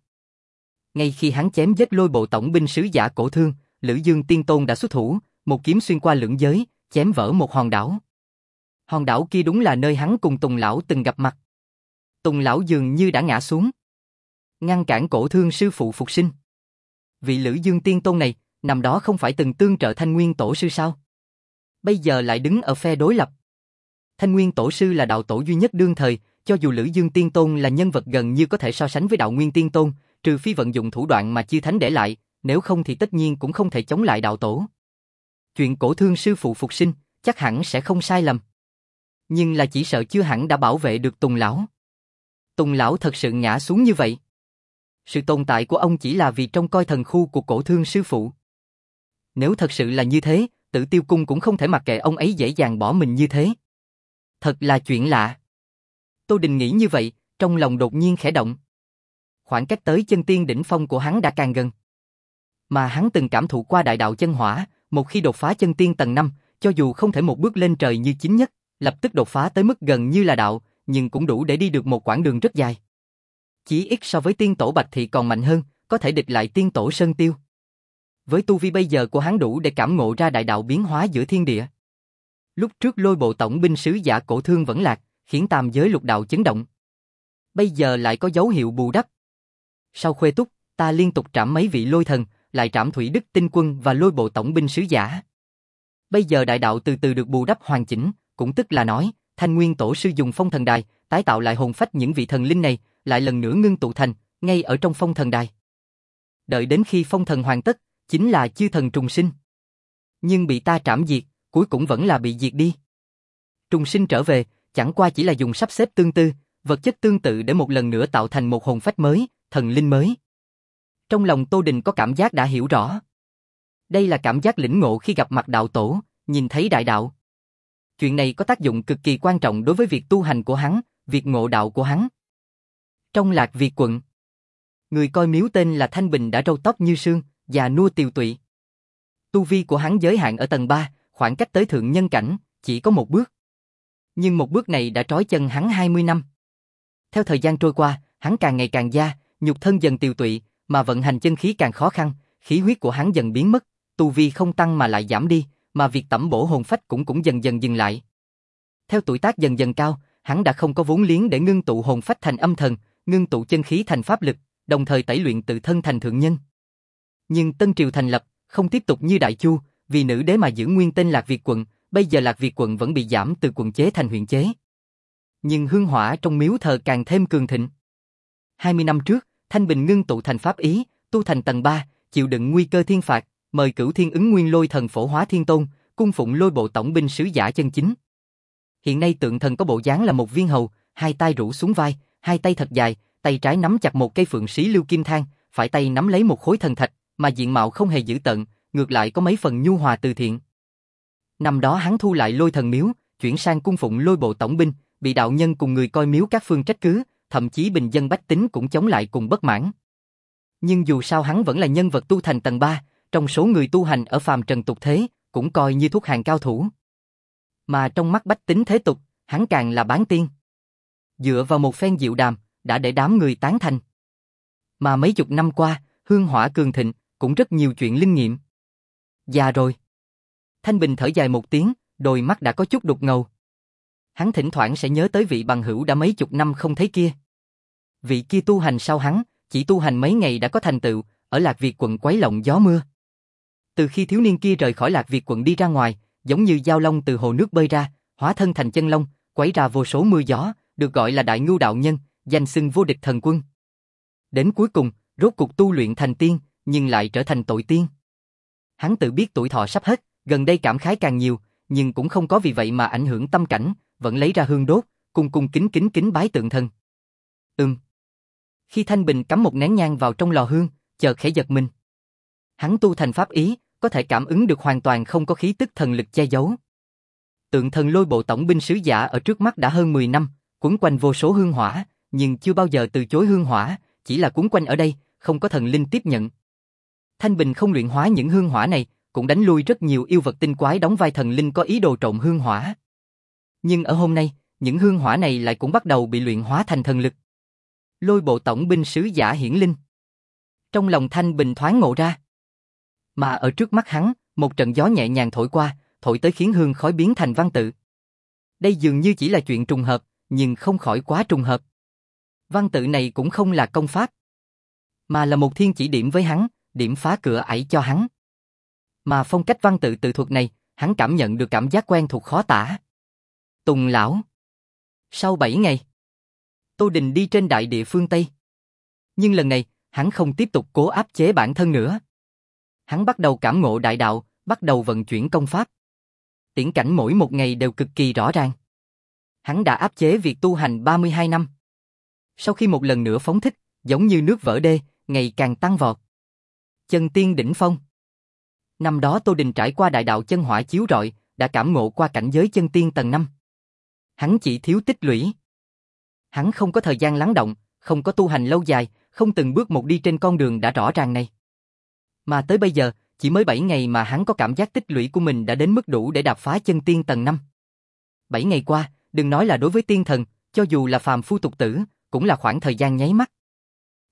Ngay khi hắn chém giết lôi bộ tổng binh sứ giả Cổ Thương, Lữ Dương Tiên Tôn đã xuất thủ, một kiếm xuyên qua lưỡng giới, chém vỡ một hòn đảo. Hòn đảo kia đúng là nơi hắn cùng Tùng lão từng gặp mặt. Tùng lão dường như đã ngã xuống, ngăn cản Cổ Thương sư phụ phục sinh. Vị Lữ Dương Tiên Tôn này, năm đó không phải từng tương trợ Thanh Nguyên Tổ sư sao? Bây giờ lại đứng ở phe đối lập. Thanh Nguyên Tổ sư là đạo tổ duy nhất đương thời, cho dù Lữ Dương Tiên Tôn là nhân vật gần như có thể so sánh với Đạo Nguyên Tiên Tôn, trừ phi vận dụng thủ đoạn mà chư thánh để lại, nếu không thì tất nhiên cũng không thể chống lại đạo tổ. Chuyện Cổ Thương sư phụ phục sinh, chắc hẳn sẽ không sai lầm. Nhưng là chỉ sợ chưa hẳn đã bảo vệ được Tùng lão. Tùng lão thật sự ngã xuống như vậy. Sự tồn tại của ông chỉ là vì trông coi thần khu của Cổ Thương sư phụ. Nếu thật sự là như thế, Tử Tiêu Cung cũng không thể mặc kệ ông ấy dễ dàng bỏ mình như thế. Thật là chuyện lạ. Tô Đình nghĩ như vậy, trong lòng đột nhiên khẽ động. Khoảng cách tới chân tiên đỉnh phong của hắn đã càng gần. Mà hắn từng cảm thụ qua đại đạo chân hỏa, một khi đột phá chân tiên tầng năm, cho dù không thể một bước lên trời như chính nhất, lập tức đột phá tới mức gần như là đạo, nhưng cũng đủ để đi được một quãng đường rất dài. Chí ít so với tiên tổ Bạch Thị còn mạnh hơn, có thể địch lại tiên tổ Sơn Tiêu. Với tu vi bây giờ của hắn đủ để cảm ngộ ra đại đạo biến hóa giữa thiên địa. Lúc trước Lôi Bộ tổng binh sứ giả cổ thương vẫn lạc, khiến tam giới lục đạo chấn động. Bây giờ lại có dấu hiệu bù đắp. Sau Khuê Túc, ta liên tục trảm mấy vị lôi thần, lại trảm Thủy Đức Tinh Quân và Lôi Bộ tổng binh sứ giả. Bây giờ đại đạo từ từ được bù đắp hoàn chỉnh, cũng tức là nói, Thanh Nguyên tổ sư dùng phong thần đài, tái tạo lại hồn phách những vị thần linh này, lại lần nữa ngưng tụ thành, ngay ở trong phong thần đài. Đợi đến khi phong thần hoàn tất, chính là chư thần trùng sinh. Nhưng bị ta trảm diệt, cuối cùng vẫn là bị diệt đi. Trùng sinh trở về, chẳng qua chỉ là dùng sắp xếp tương tư, vật chất tương tự để một lần nữa tạo thành một hồn phách mới, thần linh mới. Trong lòng Tô Đình có cảm giác đã hiểu rõ. Đây là cảm giác lĩnh ngộ khi gặp mặt đạo tổ, nhìn thấy đại đạo. Chuyện này có tác dụng cực kỳ quan trọng đối với việc tu hành của hắn, việc ngộ đạo của hắn. Trong Lạc Việt quận, người coi miếu tên là Thanh Bình đã râu tóc như sương, già nua tiều tụy. Tu vi của hắn giới hạn ở tầng ba, khoảng cách tới thượng nhân cảnh, chỉ có một bước. Nhưng một bước này đã trói chân hắn hai mươi năm. Theo thời gian trôi qua, hắn càng ngày càng già, nhục thân dần tiều tụy, mà vận hành chân khí càng khó khăn, khí huyết của hắn dần biến mất, tu vi không tăng mà lại giảm đi, mà việc tẩm bổ hồn phách cũng cũng dần dần dừng lại. Theo tuổi tác dần dần cao, hắn đã không có vốn liếng để ngưng tụ hồn phách thành âm thần, ngưng tụ chân khí thành pháp lực, đồng thời tẩy luyện tự thân thành thượng nhân. Nhưng Tân Triều thành lập, không tiếp tục như Đại Chu, vì nữ đế mà giữ nguyên tên Lạc Việt quận, bây giờ Lạc Việt quận vẫn bị giảm từ quận chế thành huyện chế. Nhưng hương hỏa trong miếu thờ càng thêm cường thịnh. hai mươi năm trước, Thanh Bình ngưng tụ thành pháp ý, tu thành tầng ba, chịu đựng nguy cơ thiên phạt, mời Cửu Thiên Ứng Nguyên Lôi Thần Phổ Hóa Thiên Tôn, cung phụng Lôi Bộ tổng binh sứ giả chân chính. Hiện nay tượng thần có bộ dáng là một viên hầu, hai tay rũ xuống vai, hai tay thật dài, tay trái nắm chặt một cây phượng xí lưu kim thang, phải tay nắm lấy một khối thần thạch, mà diện mạo không hề dữ tợn, ngược lại có mấy phần nhu hòa từ thiện. Năm đó hắn thu lại Lôi Thần miếu, chuyển sang cung phụng Lôi Bộ tổng binh, bị đạo nhân cùng người coi miếu các phương trách cứ, thậm chí bình dân bách tính cũng chống lại cùng bất mãn. Nhưng dù sao hắn vẫn là nhân vật tu thành tầng ba, trong số người tu hành ở phàm trần tục thế, cũng coi như thuộc hàng cao thủ. Mà trong mắt bách tính thế tục, hắn càng là bán tiên. Dựa vào một phen diệu đàm, đã để đám người tán thành. Mà mấy chục năm qua, hương hỏa cường thịnh, cũng rất nhiều chuyện linh nghiệm. Già rồi. Thanh Bình thở dài một tiếng, đôi mắt đã có chút đục ngầu. Hắn thỉnh thoảng sẽ nhớ tới vị bằng hữu đã mấy chục năm không thấy kia. Vị kia tu hành sau hắn, chỉ tu hành mấy ngày đã có thành tựu, ở Lạc Việt quận quấy lộng gió mưa. Từ khi thiếu niên kia rời khỏi Lạc Việt quận đi ra ngoài, giống như dao long từ hồ nước bơi ra, hóa thân thành chân long, quấy ra vô số mưa gió, được gọi là Đại Ngưu đạo nhân, danh xưng vô địch thần quân. Đến cuối cùng, rốt cuộc tu luyện thành tiên, nhưng lại trở thành tội tiên. Hắn tự biết tuổi thọ sắp hết, gần đây cảm khái càng nhiều, nhưng cũng không có vì vậy mà ảnh hưởng tâm cảnh, vẫn lấy ra hương đốt, cung cung kính kính kính bái tượng thần. Ừm. Khi Thanh Bình cắm một nén nhang vào trong lò hương, chợt khẽ giật mình. Hắn tu thành pháp ý, có thể cảm ứng được hoàn toàn không có khí tức thần lực che giấu. Tượng thần Lôi Bộ tổng binh sứ giả ở trước mắt đã hơn mười năm, quấn quanh vô số hương hỏa, nhưng chưa bao giờ từ chối hương hỏa, chỉ là quấn quanh ở đây, không có thần linh tiếp nhận. Thanh Bình không luyện hóa những hương hỏa này, cũng đánh lui rất nhiều yêu vật tinh quái đóng vai thần linh có ý đồ trộn hương hỏa. Nhưng ở hôm nay, những hương hỏa này lại cũng bắt đầu bị luyện hóa thành thần lực. Lôi Bộ tổng binh sứ giả hiển linh. Trong lòng Thanh Bình thoáng ngộ ra. Mà ở trước mắt hắn, một trận gió nhẹ nhàng thổi qua, thổi tới khiến hương khói biến thành văn tự. Đây dường như chỉ là chuyện trùng hợp, nhưng không khỏi quá trùng hợp. Văn tự này cũng không là công pháp, mà là một thiên chỉ điểm với hắn, điểm phá cửa ải cho hắn. Mà phong cách văn tự tự thuật này, hắn cảm nhận được cảm giác quen thuộc khó tả. Tùng lão. Sau bảy ngày, Tô Đình đi trên đại địa phương Tây. Nhưng lần này, hắn không tiếp tục cố áp chế bản thân nữa. Hắn bắt đầu cảm ngộ đại đạo, bắt đầu vận chuyển công pháp. Tiễn cảnh mỗi một ngày đều cực kỳ rõ ràng. Hắn đã áp chế việc tu hành ba mươi hai năm. Sau khi một lần nữa phóng thích, giống như nước vỡ đê, ngày càng tăng vọt. Chân tiên đỉnh phong. Năm đó Tô Đình trải qua đại đạo chân hỏa chiếu rọi, đã cảm ngộ qua cảnh giới chân tiên tầng năm. Hắn chỉ thiếu tích lũy. Hắn không có thời gian lắng động, không có tu hành lâu dài, không từng bước một đi trên con đường đã rõ ràng này. Mà tới bây giờ, chỉ mới bảy ngày mà hắn có cảm giác tích lũy của mình đã đến mức đủ để đạp phá chân tiên tầng năm. bảy ngày qua, đừng nói là đối với tiên thần, cho dù là phàm phu tục tử, cũng là khoảng thời gian nháy mắt.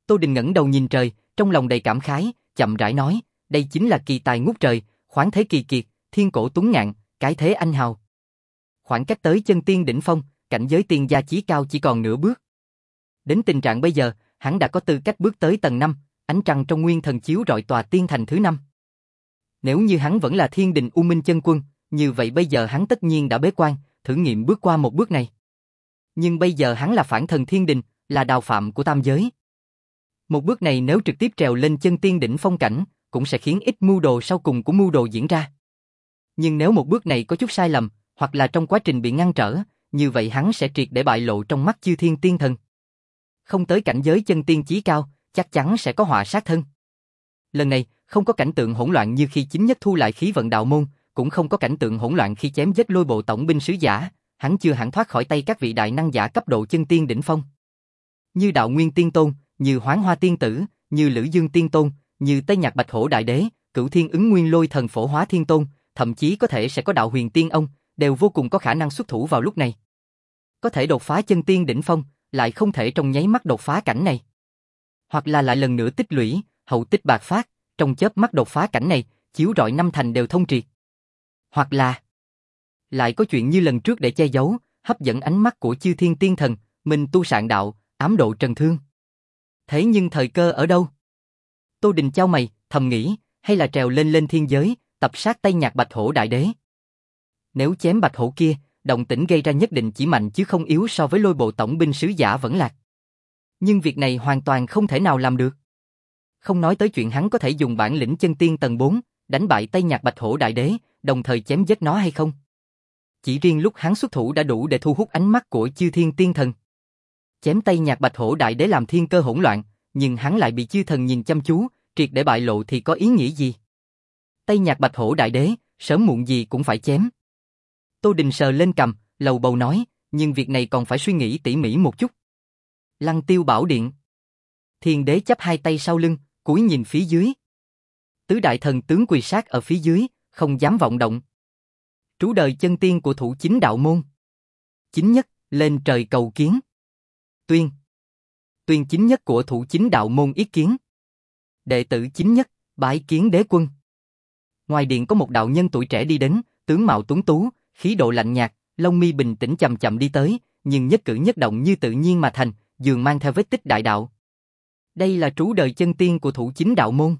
Tô Đình ngẩng đầu nhìn trời, trong lòng đầy cảm khái, chậm rãi nói, đây chính là kỳ tài ngút trời, khoáng thế kỳ kiệt, thiên cổ tuấn ngạn, cái thế anh hào. Khoảng cách tới chân tiên đỉnh phong, cảnh giới tiên gia chí cao chỉ còn nửa bước. Đến tình trạng bây giờ, hắn đã có tư cách bước tới tầng năm, ánh trăng trong nguyên thần chiếu rọi tòa tiên thành thứ năm. Nếu như hắn vẫn là Thiên Đình U Minh chân quân, như vậy bây giờ hắn tất nhiên đã bế quan, thử nghiệm bước qua một bước này. Nhưng bây giờ hắn là phản thần Thiên Đình, là đào phạm của tam giới. Một bước này nếu trực tiếp trèo lên chân tiên đỉnh phong cảnh, cũng sẽ khiến ít mưu đồ sau cùng của mưu đồ diễn ra. Nhưng nếu một bước này có chút sai lầm, hoặc là trong quá trình bị ngăn trở, như vậy hắn sẽ triệt để bại lộ trong mắt chư thiên tiên thần. Không tới cảnh giới chân tiên chí cao, chắc chắn sẽ có họa sát thân. Lần này, không có cảnh tượng hỗn loạn như khi chính nhất thu lại khí vận đạo môn, cũng không có cảnh tượng hỗn loạn khi chém giết lôi bộ tổng binh sứ giả, hắn chưa hẳn thoát khỏi tay các vị đại năng giả cấp độ chân tiên đỉnh phong. Như Đạo Nguyên Tiên Tôn, như Hoán Hoa Tiên Tử, như Lữ Dương Tiên Tôn, như Tây Nhạc Bạch Hổ Đại Đế, Cửu Thiên Ứng Nguyên Lôi Thần Phổ Hóa Thiên Tôn, thậm chí có thể sẽ có Đạo Huyền Tiên Ông, đều vô cùng có khả năng xuất thủ vào lúc này. Có thể đột phá chân tiên đỉnh phong, lại không thể trong nháy mắt đột phá cảnh này. Hoặc là lại lần nữa tích lũy, hậu tích bạc phát, trong chớp mắt đột phá cảnh này, chiếu rọi năm thành đều thông triệt. Hoặc là lại có chuyện như lần trước để che giấu, hấp dẫn ánh mắt của chư thiên tiên thần, mình tu sạn đạo, ám độ trần thương. Thế nhưng thời cơ ở đâu? Tô Đình chau mày, thầm nghĩ, hay là trèo lên lên thiên giới, tập sát Tây Nhạc Bạch Hổ Đại Đế. Nếu chém Bạch Hổ kia, động tĩnh gây ra nhất định chỉ mạnh chứ không yếu so với lôi bộ tổng binh sứ giả vẫn lạc. Nhưng việc này hoàn toàn không thể nào làm được. Không nói tới chuyện hắn có thể dùng bản lĩnh chân tiên tầng bốn, đánh bại Tây Nhạc Bạch Hổ Đại Đế, đồng thời chém giết nó hay không. Chỉ riêng lúc hắn xuất thủ đã đủ để thu hút ánh mắt của chư thiên tiên thần. Chém Tây Nhạc Bạch Hổ Đại Đế làm thiên cơ hỗn loạn, nhưng hắn lại bị chư thần nhìn chăm chú, triệt để bại lộ thì có ý nghĩa gì? Tây Nhạc Bạch Hổ Đại Đế, sớm muộn gì cũng phải chém. Tô Đình sờ lên cằm, lầu bầu nói, nhưng việc này còn phải suy nghĩ tỉ mỉ một chút. Lăng Tiêu Bảo Điện. Thiên Đế chắp hai tay sau lưng, cúi nhìn phía dưới. Tứ đại thần tướng quỳ sát ở phía dưới, không dám vọng động. Trú đời chân tiên của Thủ Chính đạo môn. Chính nhất, lên trời cầu kiến. Tuyên. Tuyên chính nhất của Thủ Chính đạo môn ý kiến. Đệ tử chính nhất, bái kiến đế quân. Ngoài điện có một đạo nhân tuổi trẻ đi đến, tướng mạo tuấn tú, khí độ lạnh nhạt, lông mi bình tĩnh chậm chậm đi tới, nhưng nhất cử nhất động như tự nhiên mà thành, dường mang theo vết tích đại đạo. Đây là trú đời chân tiên của Thủ Chính đạo môn.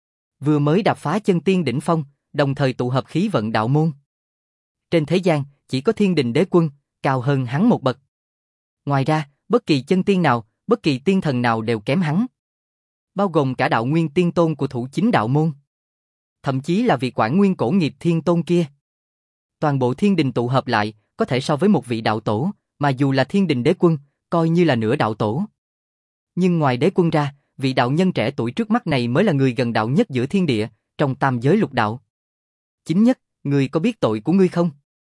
Vừa mới đạp phá chân tiên đỉnh phong, đồng thời tụ hợp khí vận đạo môn. Trên thế gian, chỉ có Thiên Đình đế quân, cao hơn hắn một bậc. Ngoài ra, bất kỳ chân tiên nào, bất kỳ tiên thần nào đều kém hắn. Bao gồm cả Đạo Nguyên Tiên Tôn của Thủ Chính đạo môn. Thậm chí là vị Quản Nguyên Cổ Nghiệp Thiên Tôn kia. Toàn bộ Thiên Đình tụ hợp lại, có thể so với một vị đạo tổ, mà dù là Thiên Đình đế quân, coi như là nửa đạo tổ. Nhưng ngoài đế quân ra, vị đạo nhân trẻ tuổi trước mắt này mới là người gần đạo nhất giữa thiên địa, trong tam giới lục đạo. Chính nhất, ngươi có biết tội của ngươi không?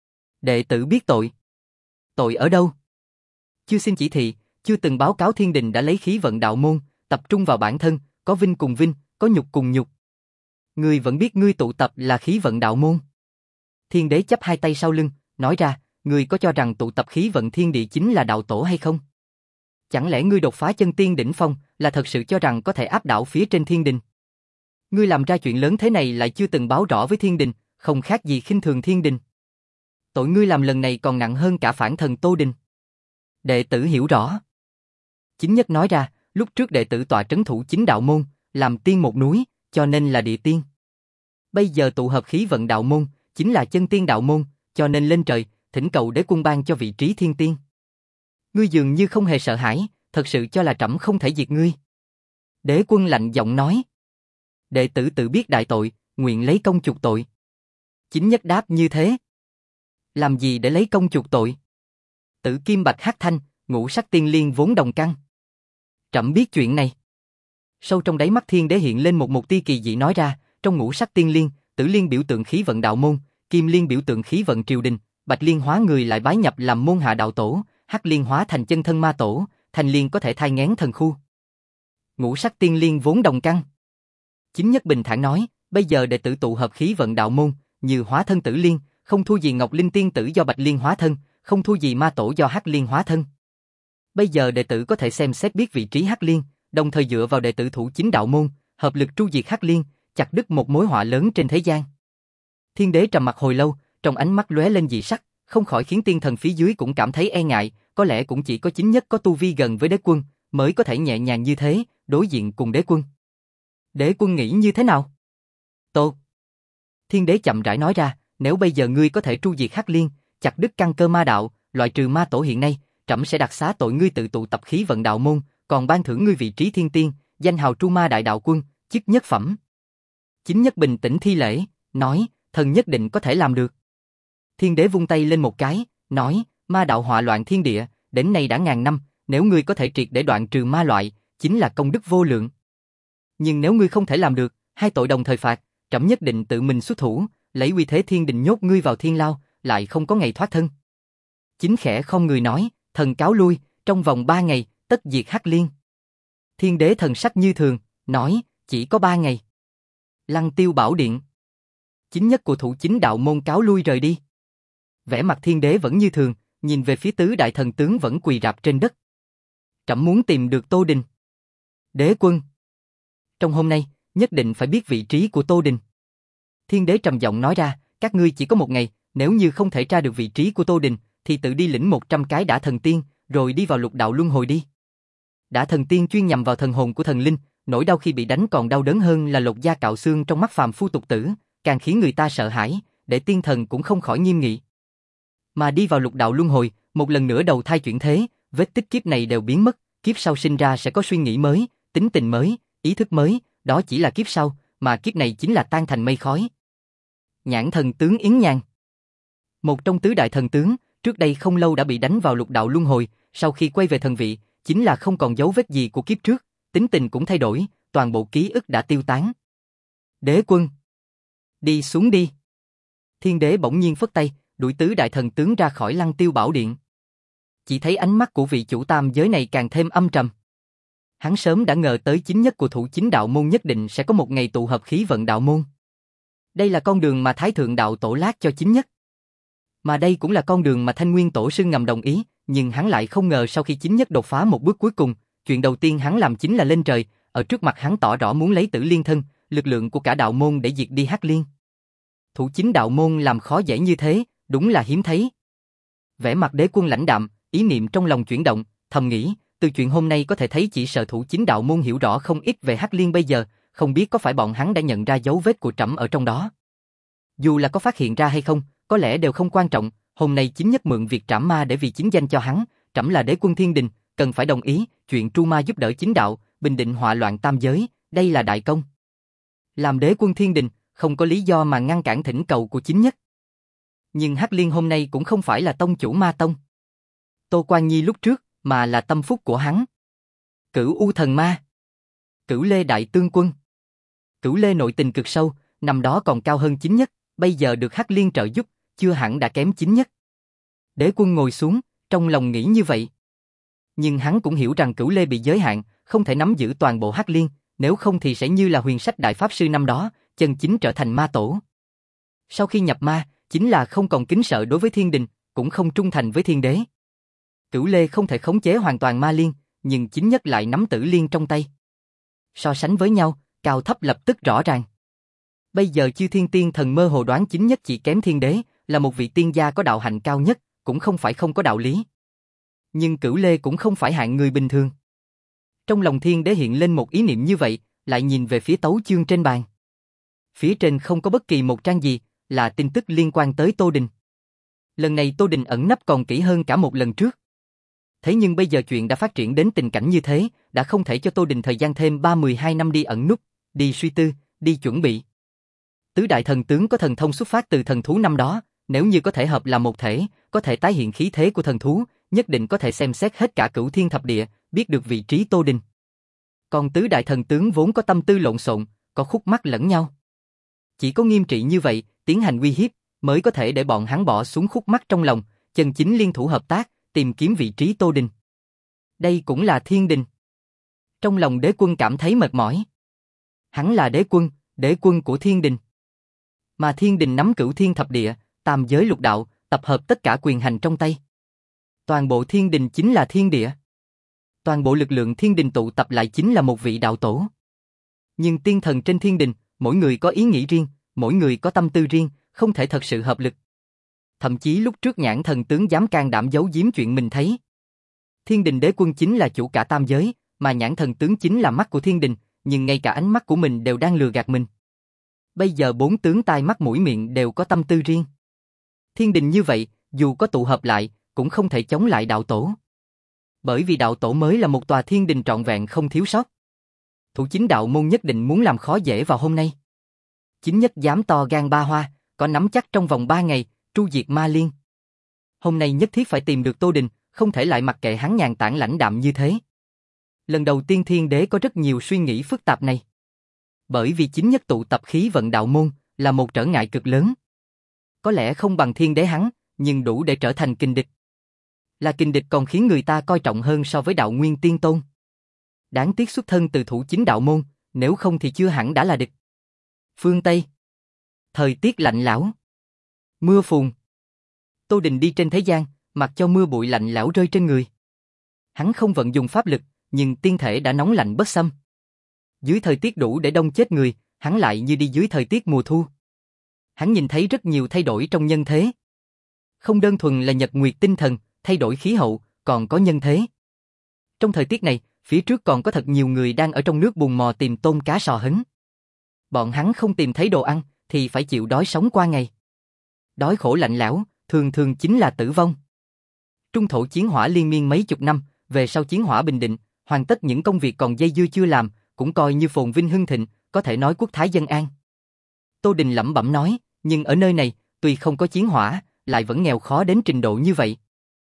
Đệ tử biết tội. Tội ở đâu? Chưa xin chỉ thị, chưa từng báo cáo Thiên Đình đã lấy khí vận đạo môn, tập trung vào bản thân, có vinh cùng vinh, có nhục cùng nhục. Ngươi vẫn biết ngươi tụ tập là khí vận đạo môn. Thiên Đế chắp hai tay sau lưng, nói ra, ngươi có cho rằng tụ tập khí vận thiên địa chính là đạo tổ hay không? Chẳng lẽ ngươi đột phá chân tiên đỉnh phong là thật sự cho rằng có thể áp đảo phía trên Thiên Đình? Ngươi làm ra chuyện lớn thế này lại chưa từng báo rõ với Thiên Đình, không khác gì khinh thường Thiên Đình. Tội ngươi làm lần này còn nặng hơn cả phản thần Tô Đình. Đệ tử hiểu rõ. Chính nhất nói ra, lúc trước đệ tử tọa trấn Thủ Chính đạo môn, làm tiên một núi, cho nên là địa tiên. Bây giờ tụ hợp khí vận đạo môn, chính là chân tiên đạo môn, cho nên lên trời, thỉnh cầu đế quân ban cho vị trí thiên tiên. Ngươi dường như không hề sợ hãi, thật sự cho là trẫm không thể diệt ngươi. Đế quân lạnh giọng nói. Đệ tử tự biết đại tội, nguyện lấy công chuộc tội. Chính nhất đáp như thế. Làm gì để lấy công chuộc tội? Tử kim bạch hắc thanh, ngũ sắc tiên liên vốn đồng căn. Trẫm biết chuyện này. Sâu trong đáy mắt Thiên Đế hiện lên một một tia kỳ dị nói ra, trong ngũ sắc tiên liên, tử liên biểu tượng khí vận đạo môn, kim liên biểu tượng khí vận triều đình, bạch liên hóa người lại bái nhập làm môn hạ đạo tổ, hắc liên hóa thành chân thân ma tổ, thanh liên có thể thai nghén thần khu. Ngũ sắc tiên liên vốn đồng căn. Chính nhất bình thản nói, bây giờ đệ tử tụ hợp khí vận đạo môn, như hóa thân tử liên, không thua gì Ngọc Linh tiên tử do bạch liên hóa thân, không thua gì ma tổ do hắc liên hóa thân. Bây giờ đệ tử có thể xem xét biết vị trí hắc liên, đồng thời dựa vào đệ tử thủ chính đạo môn, hợp lực tru diệt Hắc Liên, chặt đứt một mối họa lớn trên thế gian. Thiên đế trầm mặc hồi lâu, trong ánh mắt lóe lên dị sắc, không khỏi khiến tiên thần phía dưới cũng cảm thấy e ngại, có lẽ cũng chỉ có chính nhất có tu vi gần với đế quân, mới có thể nhẹ nhàng như thế, đối diện cùng đế quân. Đế quân nghĩ như thế nào? Tốt. Thiên đế chậm rãi nói ra, nếu bây giờ ngươi có thể tru diệt Hắc Liên, chặt đứt căn cơ ma đạo, loại trừ ma tổ hiện nay, trẫm sẽ đặc xá tội ngươi tự tụ tập khí vận đạo môn, còn ban thưởng ngươi vị trí thiên tiên, danh hào tru ma đại đạo quân, chức nhất phẩm. Chính nhất bình tĩnh thi lễ, nói, thần nhất định có thể làm được. Thiên đế vung tay lên một cái, nói, ma đạo họa loạn thiên địa, đến nay đã ngàn năm, nếu ngươi có thể triệt để đoạn trừ ma loại, chính là công đức vô lượng. Nhưng nếu ngươi không thể làm được, hai tội đồng thời phạt, trẫm nhất định tự mình xuất thủ, lấy uy thế thiên đình nhốt ngươi vào thiên lao, lại không có ngày thoát thân. Chính khẽ không người nói, thần cáo lui, trong vòng ba ngày, tất diệt Hắc Liên. Thiên đế thần sắc như thường, nói, chỉ có ba ngày. Lăng Tiêu Bảo Điện. Chính nhất của thủ chính đạo môn cáo lui rời đi. Vẻ mặt thiên đế vẫn như thường, nhìn về phía tứ đại thần tướng vẫn quỳ rạp trên đất. Trẫm muốn tìm được Tô Đình. Đế quân. Trong hôm nay, nhất định phải biết vị trí của Tô Đình. Thiên đế trầm giọng nói ra, các ngươi chỉ có một ngày, nếu như không thể tra được vị trí của Tô Đình, thì tự đi lĩnh một trăm cái đả thần tiên, rồi đi vào lục đạo luân hồi đi. Đả thần tiên chuyên nhằm vào thần hồn của thần linh, nỗi đau khi bị đánh còn đau đớn hơn là lột da cạo xương trong mắt phàm phu tục tử, càng khiến người ta sợ hãi, để tiên thần cũng không khỏi nghiêm nghị. Mà đi vào lục đạo luân hồi, một lần nữa đầu thai chuyển thế, vết tích kiếp này đều biến mất, kiếp sau sinh ra sẽ có suy nghĩ mới, tính tình mới, ý thức mới, đó chỉ là kiếp sau, mà kiếp này chính là tan thành mây khói. Nhãn thần tướng Yến Nhàn. Một trong tứ đại thần tướng, trước đây không lâu đã bị đánh vào lục đạo luân hồi, sau khi quay về thần vị, chính là không còn dấu vết gì của kiếp trước, tính tình cũng thay đổi, toàn bộ ký ức đã tiêu tán. Đế quân. Đi xuống đi. Thiên đế bỗng nhiên phất tay, đuổi tứ đại thần tướng ra khỏi Lăng Tiêu Bảo Điện. Chỉ thấy ánh mắt của vị chủ tam giới này càng thêm âm trầm. Hắn sớm đã ngờ tới chính nhất của thủ chính đạo môn nhất định sẽ có một ngày tụ hợp khí vận đạo môn. Đây là con đường mà Thái Thượng Đạo Tổ lát cho chính nhất. Mà đây cũng là con đường mà Thanh Nguyên Tổ sư ngầm đồng ý, nhưng hắn lại không ngờ sau khi chính nhất đột phá một bước cuối cùng, chuyện đầu tiên hắn làm chính là lên trời, ở trước mặt hắn tỏ rõ muốn lấy Tử Liên thân, lực lượng của cả đạo môn để diệt đi Hắc Liên. Thủ chính đạo môn làm khó dễ như thế, đúng là hiếm thấy. Vẻ mặt đế quân lãnh đạm, ý niệm trong lòng chuyển động, thầm nghĩ, từ chuyện hôm nay có thể thấy chỉ sợ thủ chính đạo môn hiểu rõ không ít về Hắc Liên bây giờ, không biết có phải bọn hắn đã nhận ra dấu vết của trẫm ở trong đó. Dù là có phát hiện ra hay không, có lẽ đều không quan trọng, hôm nay chính nhất mượn việc trảm ma để vì chính danh cho hắn, trẫm là đế quân thiên đình, cần phải đồng ý, chuyện tru ma giúp đỡ chính đạo, bình định họa loạn tam giới, đây là đại công. Làm đế quân thiên đình, không có lý do mà ngăn cản thỉnh cầu của chính nhất. Nhưng Hắc Liên hôm nay cũng không phải là tông chủ ma tông. Tô Quan Nhi lúc trước, mà là tâm phúc của hắn. Cửu U Thần Ma. Cửu Lê Đại Tương Quân. Cửu Lê nội tình cực sâu, năm đó còn cao hơn chính nhất, bây giờ được Hắc Liên trợ giúp, chưa hẳn đã kém chính nhất. Đế quân ngồi xuống, trong lòng nghĩ như vậy. Nhưng hắn cũng hiểu rằng Cửu Lê bị giới hạn, không thể nắm giữ toàn bộ Hắc Liên, nếu không thì sẽ như là Huyền Sách Đại Pháp Sư năm đó, chân chính trở thành ma tổ. Sau khi nhập ma, chính là không còn kính sợ đối với thiên đình, cũng không trung thành với thiên đế. Cửu Lê không thể khống chế hoàn toàn ma liên, nhưng chính nhất lại nắm Tử Liên trong tay. So sánh với nhau, cao thấp lập tức rõ ràng. Bây giờ chư thiên tiên thần mơ hồ đoán chính nhất chỉ kém thiên đế, là một vị tiên gia có đạo hạnh cao nhất, cũng không phải không có đạo lý. Nhưng Cửu Lê cũng không phải hạng người bình thường. Trong lòng thiên đế hiện lên một ý niệm như vậy, lại nhìn về phía tấu chương trên bàn. Phía trên không có bất kỳ một trang gì, là tin tức liên quan tới Tô Đình. Lần này Tô Đình ẩn nấp còn kỹ hơn cả một lần trước. Thế nhưng bây giờ chuyện đã phát triển đến tình cảnh như thế, đã không thể cho Tô Đình thời gian thêm ba mươi hai năm đi ẩn núp, đi suy tư, đi chuẩn bị. Tứ đại thần tướng có thần thông xuất phát từ thần thú năm đó, nếu như có thể hợp làm một thể, có thể tái hiện khí thế của thần thú, nhất định có thể xem xét hết cả cửu thiên thập địa, biết được vị trí Tô Đình. Còn tứ đại thần tướng vốn có tâm tư lộn xộn, có khúc mắc lẫn nhau. Chỉ có nghiêm trị như vậy, tiến hành uy hiếp, mới có thể để bọn hắn bỏ xuống khúc mắc trong lòng, chân chính liên thủ hợp tác, tìm kiếm vị trí Tô Đình. Đây cũng là thiên đình. Trong lòng đế quân cảm thấy mệt mỏi. Hắn là đế quân, đế quân của thiên đình. Mà thiên đình nắm cửu thiên thập địa, tam giới lục đạo, tập hợp tất cả quyền hành trong tay. Toàn bộ thiên đình chính là thiên địa. Toàn bộ lực lượng thiên đình tụ tập lại chính là một vị đạo tổ. Nhưng tiên thần trên thiên đình, mỗi người có ý nghĩ riêng, mỗi người có tâm tư riêng, không thể thật sự hợp lực. Thậm chí lúc trước Nhãn Thần Tướng dám can đảm giấu giếm chuyện mình thấy. Thiên đình đế quân chính là chủ cả tam giới, mà Nhãn Thần Tướng chính là mắt của thiên đình, nhưng ngay cả ánh mắt của mình đều đang lừa gạt mình. Bây giờ bốn tướng tai mắt mũi miệng đều có tâm tư riêng. Thiên đình như vậy, dù có tụ hợp lại, cũng không thể chống lại đạo tổ. Bởi vì đạo tổ mới là một tòa thiên đình trọn vẹn không thiếu sót. Thủ chính đạo môn nhất định muốn làm khó dễ vào hôm nay. Chính nhất dám to gan ba hoa, có nắm chắc trong vòng ba ngày, tru diệt ma liên. Hôm nay nhất thiết phải tìm được Tô Đình, không thể lại mặc kệ hắn nhàn tản lãnh đạm như thế. Lần đầu tiên thiên đế có rất nhiều suy nghĩ phức tạp này. Bởi vì chính nhất tụ tập khí vận đạo môn, là một trở ngại cực lớn. Có lẽ không bằng thiên đế hắn, nhưng đủ để trở thành kình địch. Là kình địch còn khiến người ta coi trọng hơn so với đạo nguyên tiên tôn. Đáng tiếc xuất thân từ thủ chính đạo môn, nếu không thì chưa hẳn đã là địch. Phương Tây. Thời tiết lạnh lẽo. Mưa phùn. Tô Đình đi trên thế gian, mặc cho mưa bụi lạnh lẽo rơi trên người. Hắn không vận dùng pháp lực, nhưng tiên thể đã nóng lạnh bất xâm. Dưới thời tiết đủ để đông chết người, hắn lại như đi dưới thời tiết mùa thu. Hắn nhìn thấy rất nhiều thay đổi trong nhân thế. Không đơn thuần là nhật nguyệt tinh thần, thay đổi khí hậu, còn có nhân thế. Trong thời tiết này, phía trước còn có thật nhiều người đang ở trong nước bùn mò tìm tôm cá sò hứng. Bọn hắn không tìm thấy đồ ăn, thì phải chịu đói sống qua ngày. Đói khổ lạnh lẽo, thường thường chính là tử vong. Trung thổ chiến hỏa liên miên mấy chục năm, về sau chiến hỏa bình định, hoàn tất những công việc còn dây dưa chưa làm, cũng coi như phồn vinh hưng thịnh, có thể nói quốc thái dân an. Tô Đình lẩm bẩm nói, nhưng ở nơi này, tuy không có chiến hỏa, lại vẫn nghèo khó đến trình độ như vậy.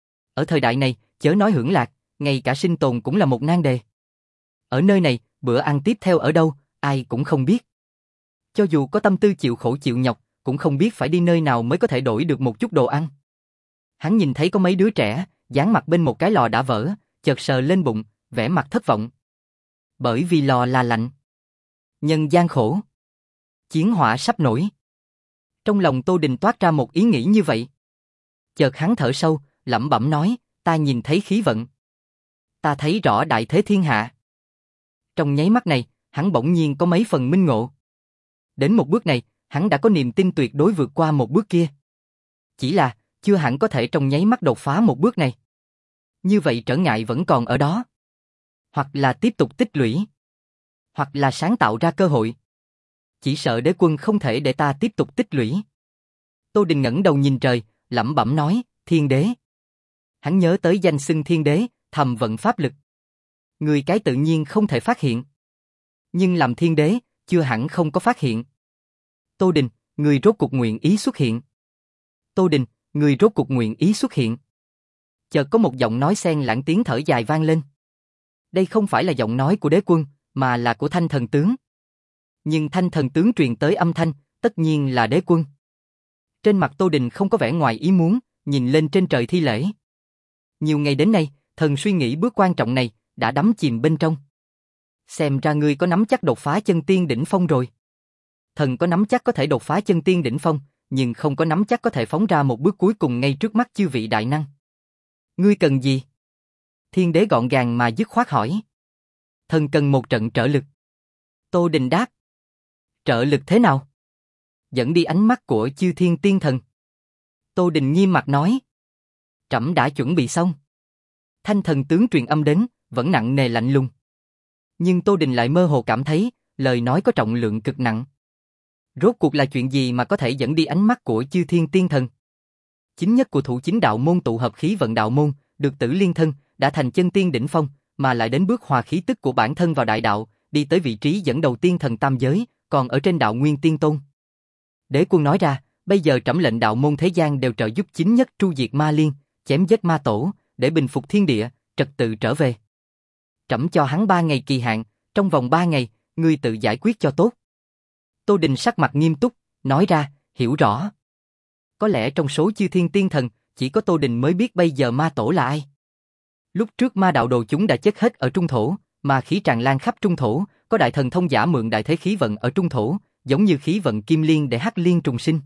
Ở thời đại này, chớ nói hưởng lạc, ngay cả sinh tồn cũng là một nan đề. Ở nơi này, bữa ăn tiếp theo ở đâu, ai cũng không biết. Cho dù có tâm tư chịu khổ chịu nhọc, cũng không biết phải đi nơi nào mới có thể đổi được một chút đồ ăn. Hắn nhìn thấy có mấy đứa trẻ, dán mặt bên một cái lò đã vỡ, chợt sờ lên bụng, vẻ mặt thất vọng. Bởi vì lò là lạnh. Nhân gian khổ. Chiến hỏa sắp nổi. Trong lòng Tô Đình toát ra một ý nghĩ như vậy. Chợt hắn thở sâu, lẩm bẩm nói, ta nhìn thấy khí vận. Ta thấy rõ đại thế thiên hạ. Trong nháy mắt này, hắn bỗng nhiên có mấy phần minh ngộ. Đến một bước này, hắn đã có niềm tin tuyệt đối vượt qua một bước kia. Chỉ là, chưa hẳn có thể trong nháy mắt đột phá một bước này. Như vậy trở ngại vẫn còn ở đó. Hoặc là tiếp tục tích lũy. Hoặc là sáng tạo ra cơ hội. Chỉ sợ đế quân không thể để ta tiếp tục tích lũy. Tô Đình ngẩng đầu nhìn trời, lẩm bẩm nói, thiên đế. Hắn nhớ tới danh xưng thiên đế, thầm vận pháp lực. Người cái tự nhiên không thể phát hiện. Nhưng làm thiên đế, chưa hẳn không có phát hiện. Tô Đình, người rốt cuộc nguyện ý xuất hiện. Tô Đình, người rốt cuộc nguyện ý xuất hiện. Chợt có một giọng nói xen lẫn tiếng thở dài vang lên. Đây không phải là giọng nói của đế quân, mà là của Thanh Thần Tướng. Nhưng Thanh Thần Tướng truyền tới âm thanh, tất nhiên là đế quân. Trên mặt Tô Đình không có vẻ ngoài ý muốn, nhìn lên trên trời thi lễ. Nhiều ngày đến nay, thần suy nghĩ bước quan trọng này, đã đắm chìm bên trong. Xem ra ngươi có nắm chắc đột phá chân tiên đỉnh phong rồi. Thần có nắm chắc có thể đột phá chân tiên đỉnh phong, nhưng không có nắm chắc có thể phóng ra một bước cuối cùng ngay trước mắt chư vị đại năng. Ngươi cần gì? Thiên đế gọn gàng mà dứt khoát hỏi. Thần cần một trận trợ lực. Tô Đình đáp. Trợ lực thế nào? Dẫn đi ánh mắt của chư thiên tiên thần. Tô Đình nghiêm mặt nói. Trẫm đã chuẩn bị xong. Thanh Thần Tướng truyền âm đến, vẫn nặng nề lạnh lùng. Nhưng Tô Đình lại mơ hồ cảm thấy, lời nói có trọng lượng cực nặng. Rốt cuộc là chuyện gì mà có thể dẫn đi ánh mắt của chư thiên tiên thần? Chính nhất của thủ chính đạo môn tụ hợp khí vận đạo môn, được tử liên thân, đã thành chân tiên đỉnh phong, mà lại đến bước hòa khí tức của bản thân vào đại đạo, đi tới vị trí dẫn đầu tiên thần tam giới, còn ở trên đạo nguyên tiên tôn. Đế quân nói ra, bây giờ trẫm lệnh đạo môn thế gian đều trợ giúp chính nhất tru diệt ma liên, chém giết ma tổ, để bình phục thiên địa, trật tự trở về. Trẫm cho hắn ba ngày kỳ hạn, trong vòng ba ngày, ngươi tự giải quyết cho tốt. Tô Đình sắc mặt nghiêm túc, nói ra, hiểu rõ. Có lẽ trong số chư thiên tiên thần, chỉ có Tô Đình mới biết bây giờ ma tổ là ai. Lúc trước ma đạo đồ chúng đã chết hết ở trung thổ, mà khí tràn lan khắp trung thổ, có đại thần thông giả mượn đại thế khí vận ở trung thổ, giống như khí vận kim liên để hắc liên trùng sinh.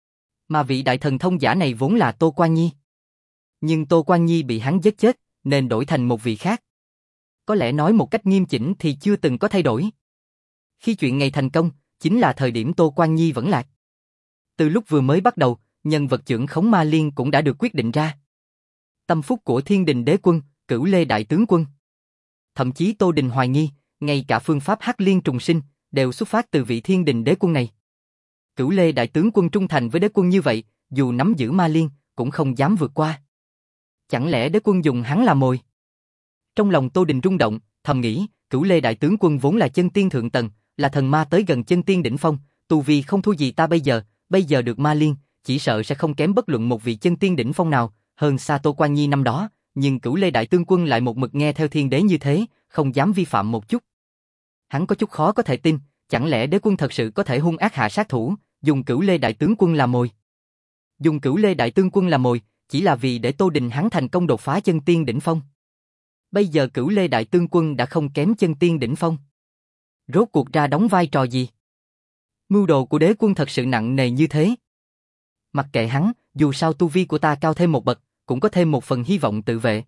Mà vị đại thần thông giả này vốn là Tô Quan Nhi. Nhưng Tô Quan Nhi bị hắn giết chết, nên đổi thành một vị khác. Có lẽ nói một cách nghiêm chỉnh thì chưa từng có thay đổi. Khi chuyện ngày thành công, chính là thời điểm Tô Quan Nhi vẫn lạc. Từ lúc vừa mới bắt đầu, nhân vật chưởng khống ma liên cũng đã được quyết định ra. Tâm phúc của Thiên Đình Đế Quân, Cửu Lê Đại Tướng Quân. Thậm chí Tô Đình hoài nghi, ngay cả phương pháp hắc liên trùng sinh, đều xuất phát từ vị Thiên Đình Đế Quân này. Cửu Lê Đại Tướng Quân trung thành với Đế Quân như vậy, dù nắm giữ ma liên, cũng không dám vượt qua. Chẳng lẽ Đế Quân dùng hắn làm mồi? Trong lòng Tô Đình rung động, thầm nghĩ, Cửu Lê Đại Tướng Quân vốn là chân tiên thượng tầng, là thần ma tới gần chân tiên đỉnh phong, tu vi không thua gì ta bây giờ, bây giờ được ma liên, chỉ sợ sẽ không kém bất luận một vị chân tiên đỉnh phong nào, hơn xa Tô Quan Nhi năm đó, nhưng Cửu Lê Đại Tướng Quân lại một mực nghe theo Thiên Đế như thế, không dám vi phạm một chút. Hắn có chút khó có thể tin, chẳng lẽ Đế Quân thật sự có thể hung ác hạ sát thủ, dùng Cửu Lê Đại Tướng Quân làm mồi. Dùng Cửu Lê Đại Tướng Quân làm mồi, chỉ là vì để Tô Đình hắn thành công đột phá chân tiên đỉnh phong. Bây giờ Cửu Lê Đại Tướng Quân đã không kém chân tiên đỉnh phong. Rốt cuộc ra đóng vai trò gì? Mưu đồ của Đế Quân thật sự nặng nề như thế. Mặc kệ hắn, dù sao tu vi của ta cao thêm một bậc, cũng có thêm một phần hy vọng tự vệ.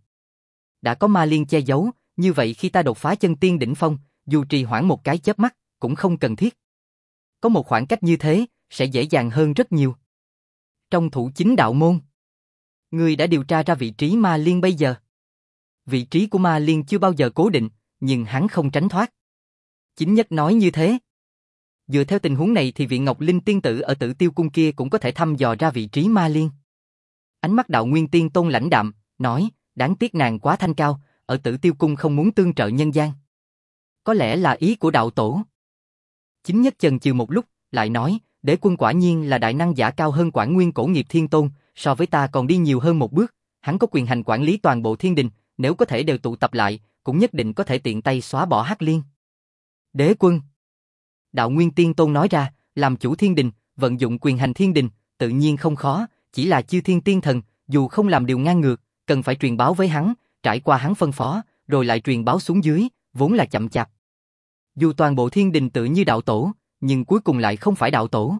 Đã có ma liên che giấu, như vậy khi ta đột phá chân tiên đỉnh phong, dù trì hoãn một cái chớp mắt, cũng không cần thiết. Có một khoảng cách như thế, sẽ dễ dàng hơn rất nhiều. Trong thủ chính đạo môn, người đã điều tra ra vị trí ma liên bây giờ. Vị trí của ma liên chưa bao giờ cố định, nhưng hắn không tránh thoát. Chính Nhất nói như thế. Dựa theo tình huống này thì vị Ngọc Linh tiên tử ở Tử Tiêu cung kia cũng có thể thăm dò ra vị trí ma liên. Ánh mắt Đạo Nguyên Tiên Tôn lãnh đạm, nói, đáng tiếc nàng quá thanh cao, ở Tử Tiêu cung không muốn tương trợ nhân gian. Có lẽ là ý của đạo tổ. Chính Nhất chần chừ một lúc, lại nói, Đế Quân quả nhiên là đại năng giả cao hơn Quản Nguyên Cổ Nghiệp Thiên Tôn, so với ta còn đi nhiều hơn một bước, hắn có quyền hành quản lý toàn bộ thiên đình, nếu có thể đều tụ tập lại, cũng nhất định có thể tiện tay xóa bỏ hắc liên. Đế Quân. Đạo Nguyên Tiên Tôn nói ra, làm chủ thiên đình, vận dụng quyền hành thiên đình, tự nhiên không khó, chỉ là chư thiên tiên thần, dù không làm điều ngang ngược, cần phải truyền báo với hắn, trải qua hắn phân phó, rồi lại truyền báo xuống dưới, vốn là chậm chạp. Dù toàn bộ thiên đình tự như đạo tổ, nhưng cuối cùng lại không phải đạo tổ.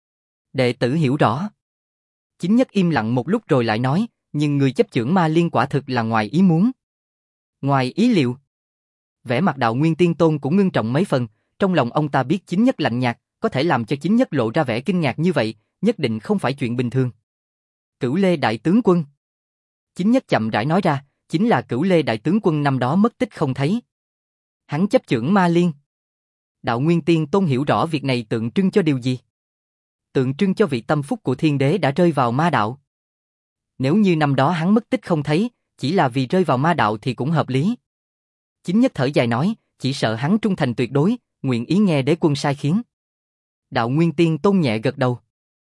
Đệ tử hiểu rõ. Chính Nhất im lặng một lúc rồi lại nói, nhưng người chấp chưởng ma liên quả thực là ngoài ý muốn. Ngoài ý liệu. Vẻ mặt Đạo Nguyên Tiên Tôn cũng ngưng trọng mấy phần, trong lòng ông ta biết Chính Nhất lạnh nhạt, có thể làm cho Chính Nhất lộ ra vẻ kinh ngạc như vậy, nhất định không phải chuyện bình thường. Cửu Lê Đại Tướng Quân. Chính Nhất chậm rãi nói ra, chính là Cửu Lê Đại Tướng Quân năm đó mất tích không thấy. Hắn chấp chưởng ma liên. Đạo Nguyên Tiên Tôn hiểu rõ việc này tượng trưng cho điều gì. Tượng trưng cho vị tâm phúc của Thiên Đế đã rơi vào ma đạo. Nếu như năm đó hắn mất tích không thấy, chỉ là vì rơi vào ma đạo thì cũng hợp lý. Chính Nhất thở dài nói, chỉ sợ hắn trung thành tuyệt đối, nguyện ý nghe Đế Quân sai khiến. Đạo Nguyên Tiên Tôn nhẹ gật đầu.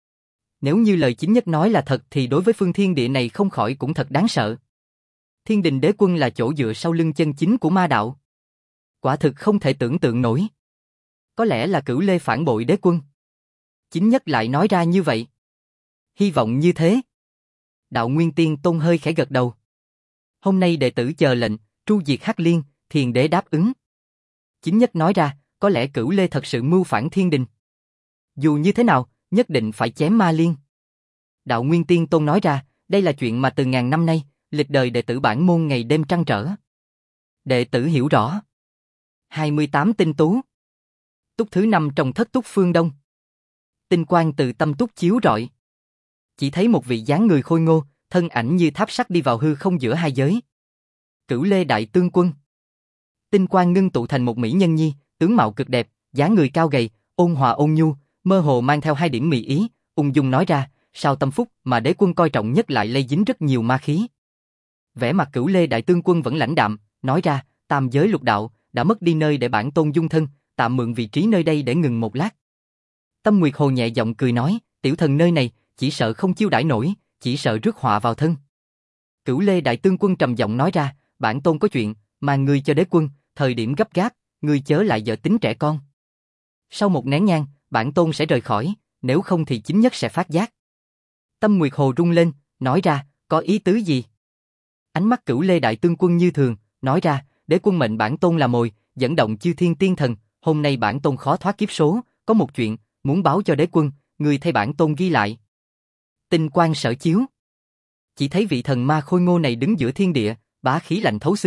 Nếu như lời Chính Nhất nói là thật thì đối với phương thiên địa này không khỏi cũng thật đáng sợ. Thiên Đình Đế Quân là chỗ dựa sau lưng chân chính của ma đạo. Quả thực không thể tưởng tượng nổi. Có lẽ là Cửu Lê phản bội Đế Quân. Chính Nhất lại nói ra như vậy. Hy vọng như thế. Đạo Nguyên Tiên Tôn hơi khẽ gật đầu. Hôm nay đệ tử chờ lệnh, tru diệt hắc liên, Thiên Đế đáp ứng. Chính Nhất nói ra, có lẽ Cửu Lê thật sự mưu phản thiên đình. Dù như thế nào, nhất định phải chém ma liên. Đạo Nguyên Tiên Tôn nói ra, đây là chuyện mà từ ngàn năm nay, lịch đời đệ tử bản môn ngày đêm trăn trở. Đệ tử hiểu rõ. hai mươi tám tinh tú. Túc thứ năm trong thất túc phương đông. Tinh quang từ tâm túc chiếu rọi. Chỉ thấy một vị dáng người khôi ngô, thân ảnh như tháp sắt đi vào hư không giữa hai giới. Cửu Lê Đại Tướng Quân. Tinh quang ngưng tụ thành một mỹ nhân nhi, tướng mạo cực đẹp, dáng người cao gầy, ôn hòa ôn nhu, mơ hồ mang theo hai điểm mị ý, ung dung nói ra, sao tâm phúc mà Đế Quân coi trọng nhất lại lây dính rất nhiều ma khí. Vẻ mặt Cửu Lê Đại Tướng Quân vẫn lãnh đạm, nói ra, tam giới lục đạo, đã mất đi nơi để bản tôn dung thân, tạm mượn vị trí nơi đây để ngừng một lát. Tâm Nguyệt Hồ nhẹ giọng cười nói, tiểu thần nơi này, chỉ sợ không chiêu đãi nổi, chỉ sợ rước họa vào thân. Cửu Lê Đại Tướng Quân trầm giọng nói ra, bản tôn có chuyện, mà ngươi cho Đế Quân, thời điểm gấp gáp, ngươi chớ lại dở tính trẻ con. Sau một nén nhang, bản tôn sẽ rời khỏi, nếu không thì Chính Nhất sẽ phát giác. Tâm Nguyệt Hồ rung lên, nói ra, có ý tứ gì? Ánh mắt Cửu Lê Đại Tướng Quân như thường, nói ra, Đế Quân mệnh bản tôn là mồi, dẫn động chư thiên tiên thần, hôm nay bản tôn khó thoát kiếp số, có một chuyện, muốn báo cho Đế Quân, người thay bản tôn ghi lại. Tinh quang sở chiếu. Chỉ thấy vị thần ma khôi ngô này đứng giữa thiên địa, bá khí lạnh thấu xương,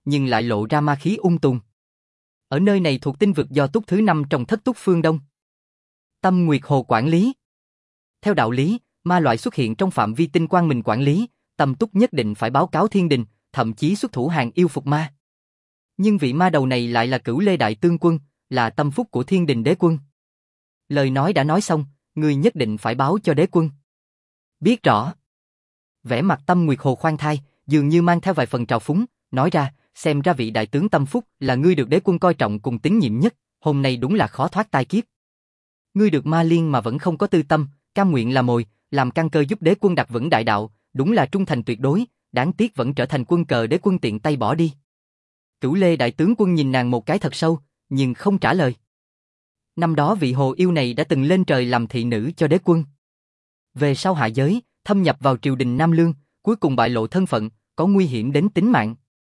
nhưng lại lộ ra ma khí ung tùm. Ở nơi này thuộc tinh vực do túc thứ năm trong thất túc phương Đông. Tâm Nguyệt Hồ quản lý. Theo đạo lý, ma loại xuất hiện trong phạm vi tinh quang mình quản lý, Tâm Túc nhất định phải báo cáo thiên đình, thậm chí xuất thủ hàng yêu phục ma. Nhưng vị ma đầu này lại là Cửu Lê Đại Tướng Quân, là tâm phúc của thiên đình đế quân. Lời nói đã nói xong, ngươi nhất định phải báo cho đế quân. Biết rõ. Vẻ mặt Tâm Nguyệt Hồ khoan thai, dường như mang theo vài phần trào phúng, nói ra, xem ra vị đại tướng tâm phúc là ngươi được đế quân coi trọng cùng tín nhiệm nhất, hôm nay đúng là khó thoát tai kiếp. Ngươi được ma liên mà vẫn không có tư tâm, cam nguyện làm mồi, làm căn cơ giúp đế quân đặt vững đại đạo, đúng là trung thành tuyệt đối, đáng tiếc vẫn trở thành quân cờ đế quân tiện tay bỏ đi. Cửu Lê Đại Tướng Quân nhìn nàng một cái thật sâu, nhưng không trả lời. Năm đó vị hồ yêu này đã từng lên trời làm thị nữ cho đế quân. Về sau hạ giới, thâm nhập vào triều đình Nam Lương, cuối cùng bại lộ thân phận, có nguy hiểm đến tính mạng.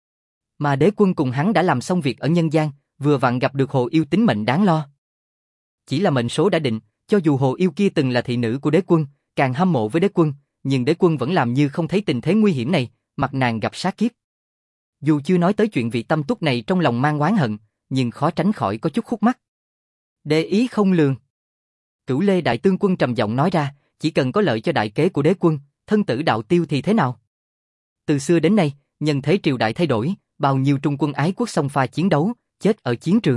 Mà đế quân cùng hắn đã làm xong việc ở nhân gian, vừa vặn gặp được hồ yêu tính mệnh đáng lo. Chỉ là mệnh số đã định, cho dù hồ yêu kia từng là thị nữ của đế quân, càng hâm mộ với đế quân, nhưng đế quân vẫn làm như không thấy tình thế nguy hiểm này, mặc nàng gặp sát kiếp. Dù chưa nói tới chuyện vị Tâm Túc này trong lòng mang oán hận, nhưng khó tránh khỏi có chút khúc mắc. Để ý không lường. Cửu Lê Đại Tướng Quân trầm giọng nói ra, chỉ cần có lợi cho đại kế của đế quân, thân tử đạo tiêu thì thế nào? Từ xưa đến nay, nhân thế triều đại thay đổi, bao nhiêu trung quân ái quốc xông pha chiến đấu, chết ở chiến trường.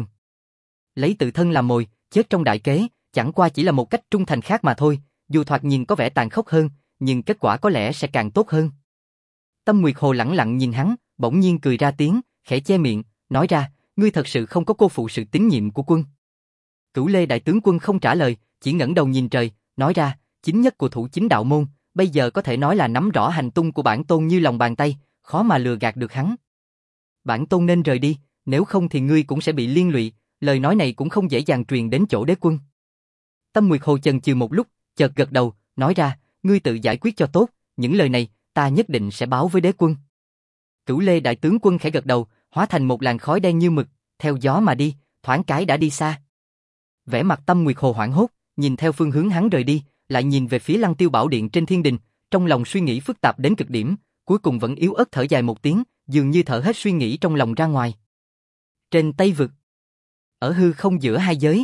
Lấy tự thân làm mồi, chết trong đại kế, chẳng qua chỉ là một cách trung thành khác mà thôi, dù thoạt nhìn có vẻ tàn khốc hơn, nhưng kết quả có lẽ sẽ càng tốt hơn. Tâm Nguyệt Hồ lẳng lặng nhìn hắn, bỗng nhiên cười ra tiếng, khẽ che miệng, nói ra, ngươi thật sự không có cô phụ sự tín nhiệm của quân. Cửu Lê Đại Tướng Quân không trả lời, chỉ ngẩng đầu nhìn trời, nói ra, chính nhất của thủ chính đạo môn, bây giờ có thể nói là nắm rõ hành tung của bản tôn như lòng bàn tay, khó mà lừa gạt được hắn. Bản tôn nên rời đi, nếu không thì ngươi cũng sẽ bị liên lụy, lời nói này cũng không dễ dàng truyền đến chỗ đế quân. Tâm Nguyệt Hồ chần chừ một lúc, chợt gật đầu, nói ra, ngươi tự giải quyết cho tốt, những lời này, ta nhất định sẽ báo với đế quân. Cửu Lê Đại Tướng Quân khẽ gật đầu, hóa thành một làn khói đen như mực, theo gió mà đi, thoáng cái đã đi xa. Vẻ mặt Tâm Nguyệt Hồ hoảng hốt, nhìn theo phương hướng hắn rời đi, lại nhìn về phía Lăng Tiêu Bảo Điện trên thiên đình, trong lòng suy nghĩ phức tạp đến cực điểm, cuối cùng vẫn yếu ớt thở dài một tiếng, dường như thở hết suy nghĩ trong lòng ra ngoài. Trên Tây Vực, ở hư không giữa hai giới,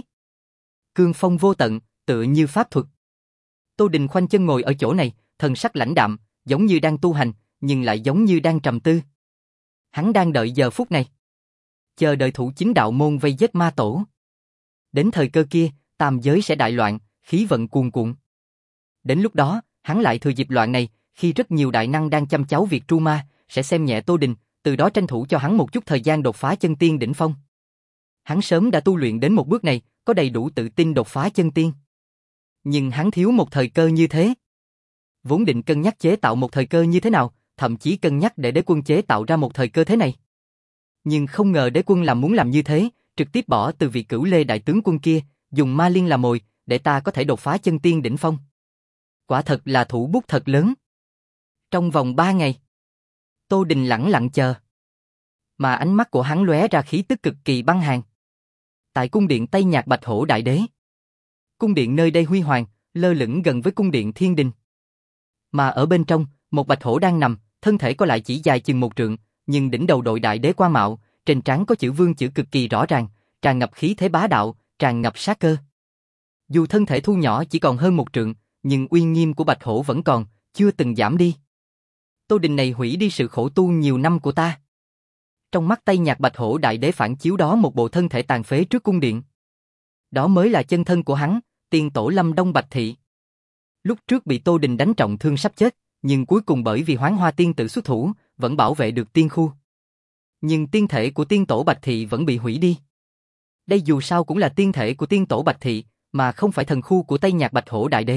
cương phong vô tận, tựa như pháp thuật. Tô Đình khoanh chân ngồi ở chỗ này, thần sắc lãnh đạm, giống như đang tu hành, nhưng lại giống như đang trầm tư. Hắn đang đợi giờ phút này, chờ đợi thủ chính đạo môn vây giết ma tổ. Đến thời cơ kia, tam giới sẽ đại loạn, khí vận cuồn cuộn. Đến lúc đó, hắn lại thừa dịp loạn này, khi rất nhiều đại năng đang chăm cháu việc tru ma, sẽ xem nhẹ Tô Đình, từ đó tranh thủ cho hắn một chút thời gian đột phá chân tiên đỉnh phong. Hắn sớm đã tu luyện đến một bước này, có đầy đủ tự tin đột phá chân tiên. Nhưng hắn thiếu một thời cơ như thế. Vốn định cân nhắc chế tạo một thời cơ như thế nào, thậm chí cân nhắc để đế quân chế tạo ra một thời cơ thế này. Nhưng không ngờ đế quân làm muốn làm như thế, trực tiếp bỏ từ vị Cửu Lê Đại Tướng Quân kia, dùng ma liên làm mồi, để ta có thể đột phá chân tiên đỉnh phong. Quả thật là thủ bút thật lớn. Trong vòng ba ngày, Tô Đình lẳng lặng chờ. Mà ánh mắt của hắn lóe ra khí tức cực kỳ băng hàn. Tại cung điện Tây Nhạc Bạch Hổ Đại Đế. Cung điện nơi đây huy hoàng, lơ lửng gần với cung điện Thiên Đình. Mà ở bên trong, một bạch hổ đang nằm, thân thể có lại chỉ dài chừng một trượng, nhưng đỉnh đầu đội đại đế qua mạo, trên trán có chữ vương chữ cực kỳ rõ ràng, tràn ngập khí thế bá đạo, tràn ngập sát cơ. Dù thân thể thu nhỏ chỉ còn hơn một trượng, nhưng uy nghiêm của bạch hổ vẫn còn, chưa từng giảm đi. Tô Đình này hủy đi sự khổ tu nhiều năm của ta. Trong mắt Tây Nhạc Bạch Hổ Đại Đế phản chiếu đó một bộ thân thể tàn phế trước cung điện. Đó mới là chân thân của hắn, tiên tổ Lâm Đông Bạch Thị. Lúc trước bị Tô Đình đánh trọng thương sắp chết, nhưng cuối cùng bởi vì Hoán Hoa Tiên tự xuất thủ, vẫn bảo vệ được tiên khu. Nhưng tiên thể của tiên tổ Bạch Thị vẫn bị hủy đi. Đây dù sao cũng là tiên thể của tiên tổ Bạch Thị, mà không phải thần khu của Tây Nhạc Bạch Hổ Đại Đế.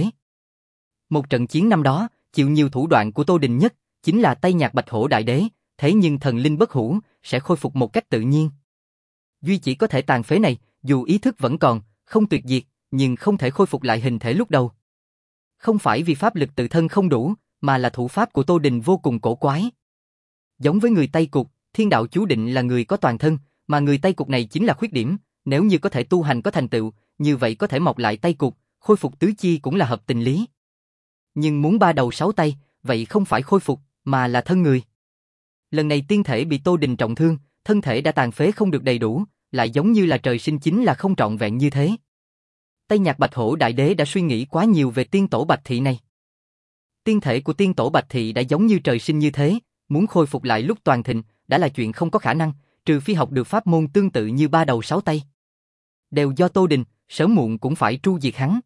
Một trận chiến năm đó, chịu nhiều thủ đoạn của Tô Đình nhất, chính là Tây Nhạc Bạch Hổ Đại Đế, thế nhưng thần linh bất hủ, sẽ khôi phục một cách tự nhiên. Duy chỉ có thể tàn phế này, dù ý thức vẫn còn, không tuyệt diệt, nhưng không thể khôi phục lại hình thể lúc đầu. Không phải vì pháp lực tự thân không đủ, mà là thủ pháp của Tô Đình vô cùng cổ quái. Giống với người Tây Cục, thiên đạo chú định là người có toàn thân, mà người Tây Cục này chính là khuyết điểm, nếu như có thể tu hành có thành tựu, như vậy có thể mọc lại Tây Cục, khôi phục tứ chi cũng là hợp tình lý. Nhưng muốn ba đầu sáu tay, vậy không phải khôi phục, mà là thân người. Lần này tiên thể bị Tô Đình trọng thương, thân thể đã tàn phế không được đầy đủ, lại giống như là trời sinh chính là không trọn vẹn như thế. Tây Nhạc Bạch Hổ Đại Đế đã suy nghĩ quá nhiều về tiên tổ Bạch Thị này. Tiên thể của tiên tổ Bạch Thị đã giống như trời sinh như thế, muốn khôi phục lại lúc toàn thịnh, đã là chuyện không có khả năng, trừ phi học được pháp môn tương tự như ba đầu sáu tay. Đều do Tô Đình, sớm muộn cũng phải tru diệt hắn.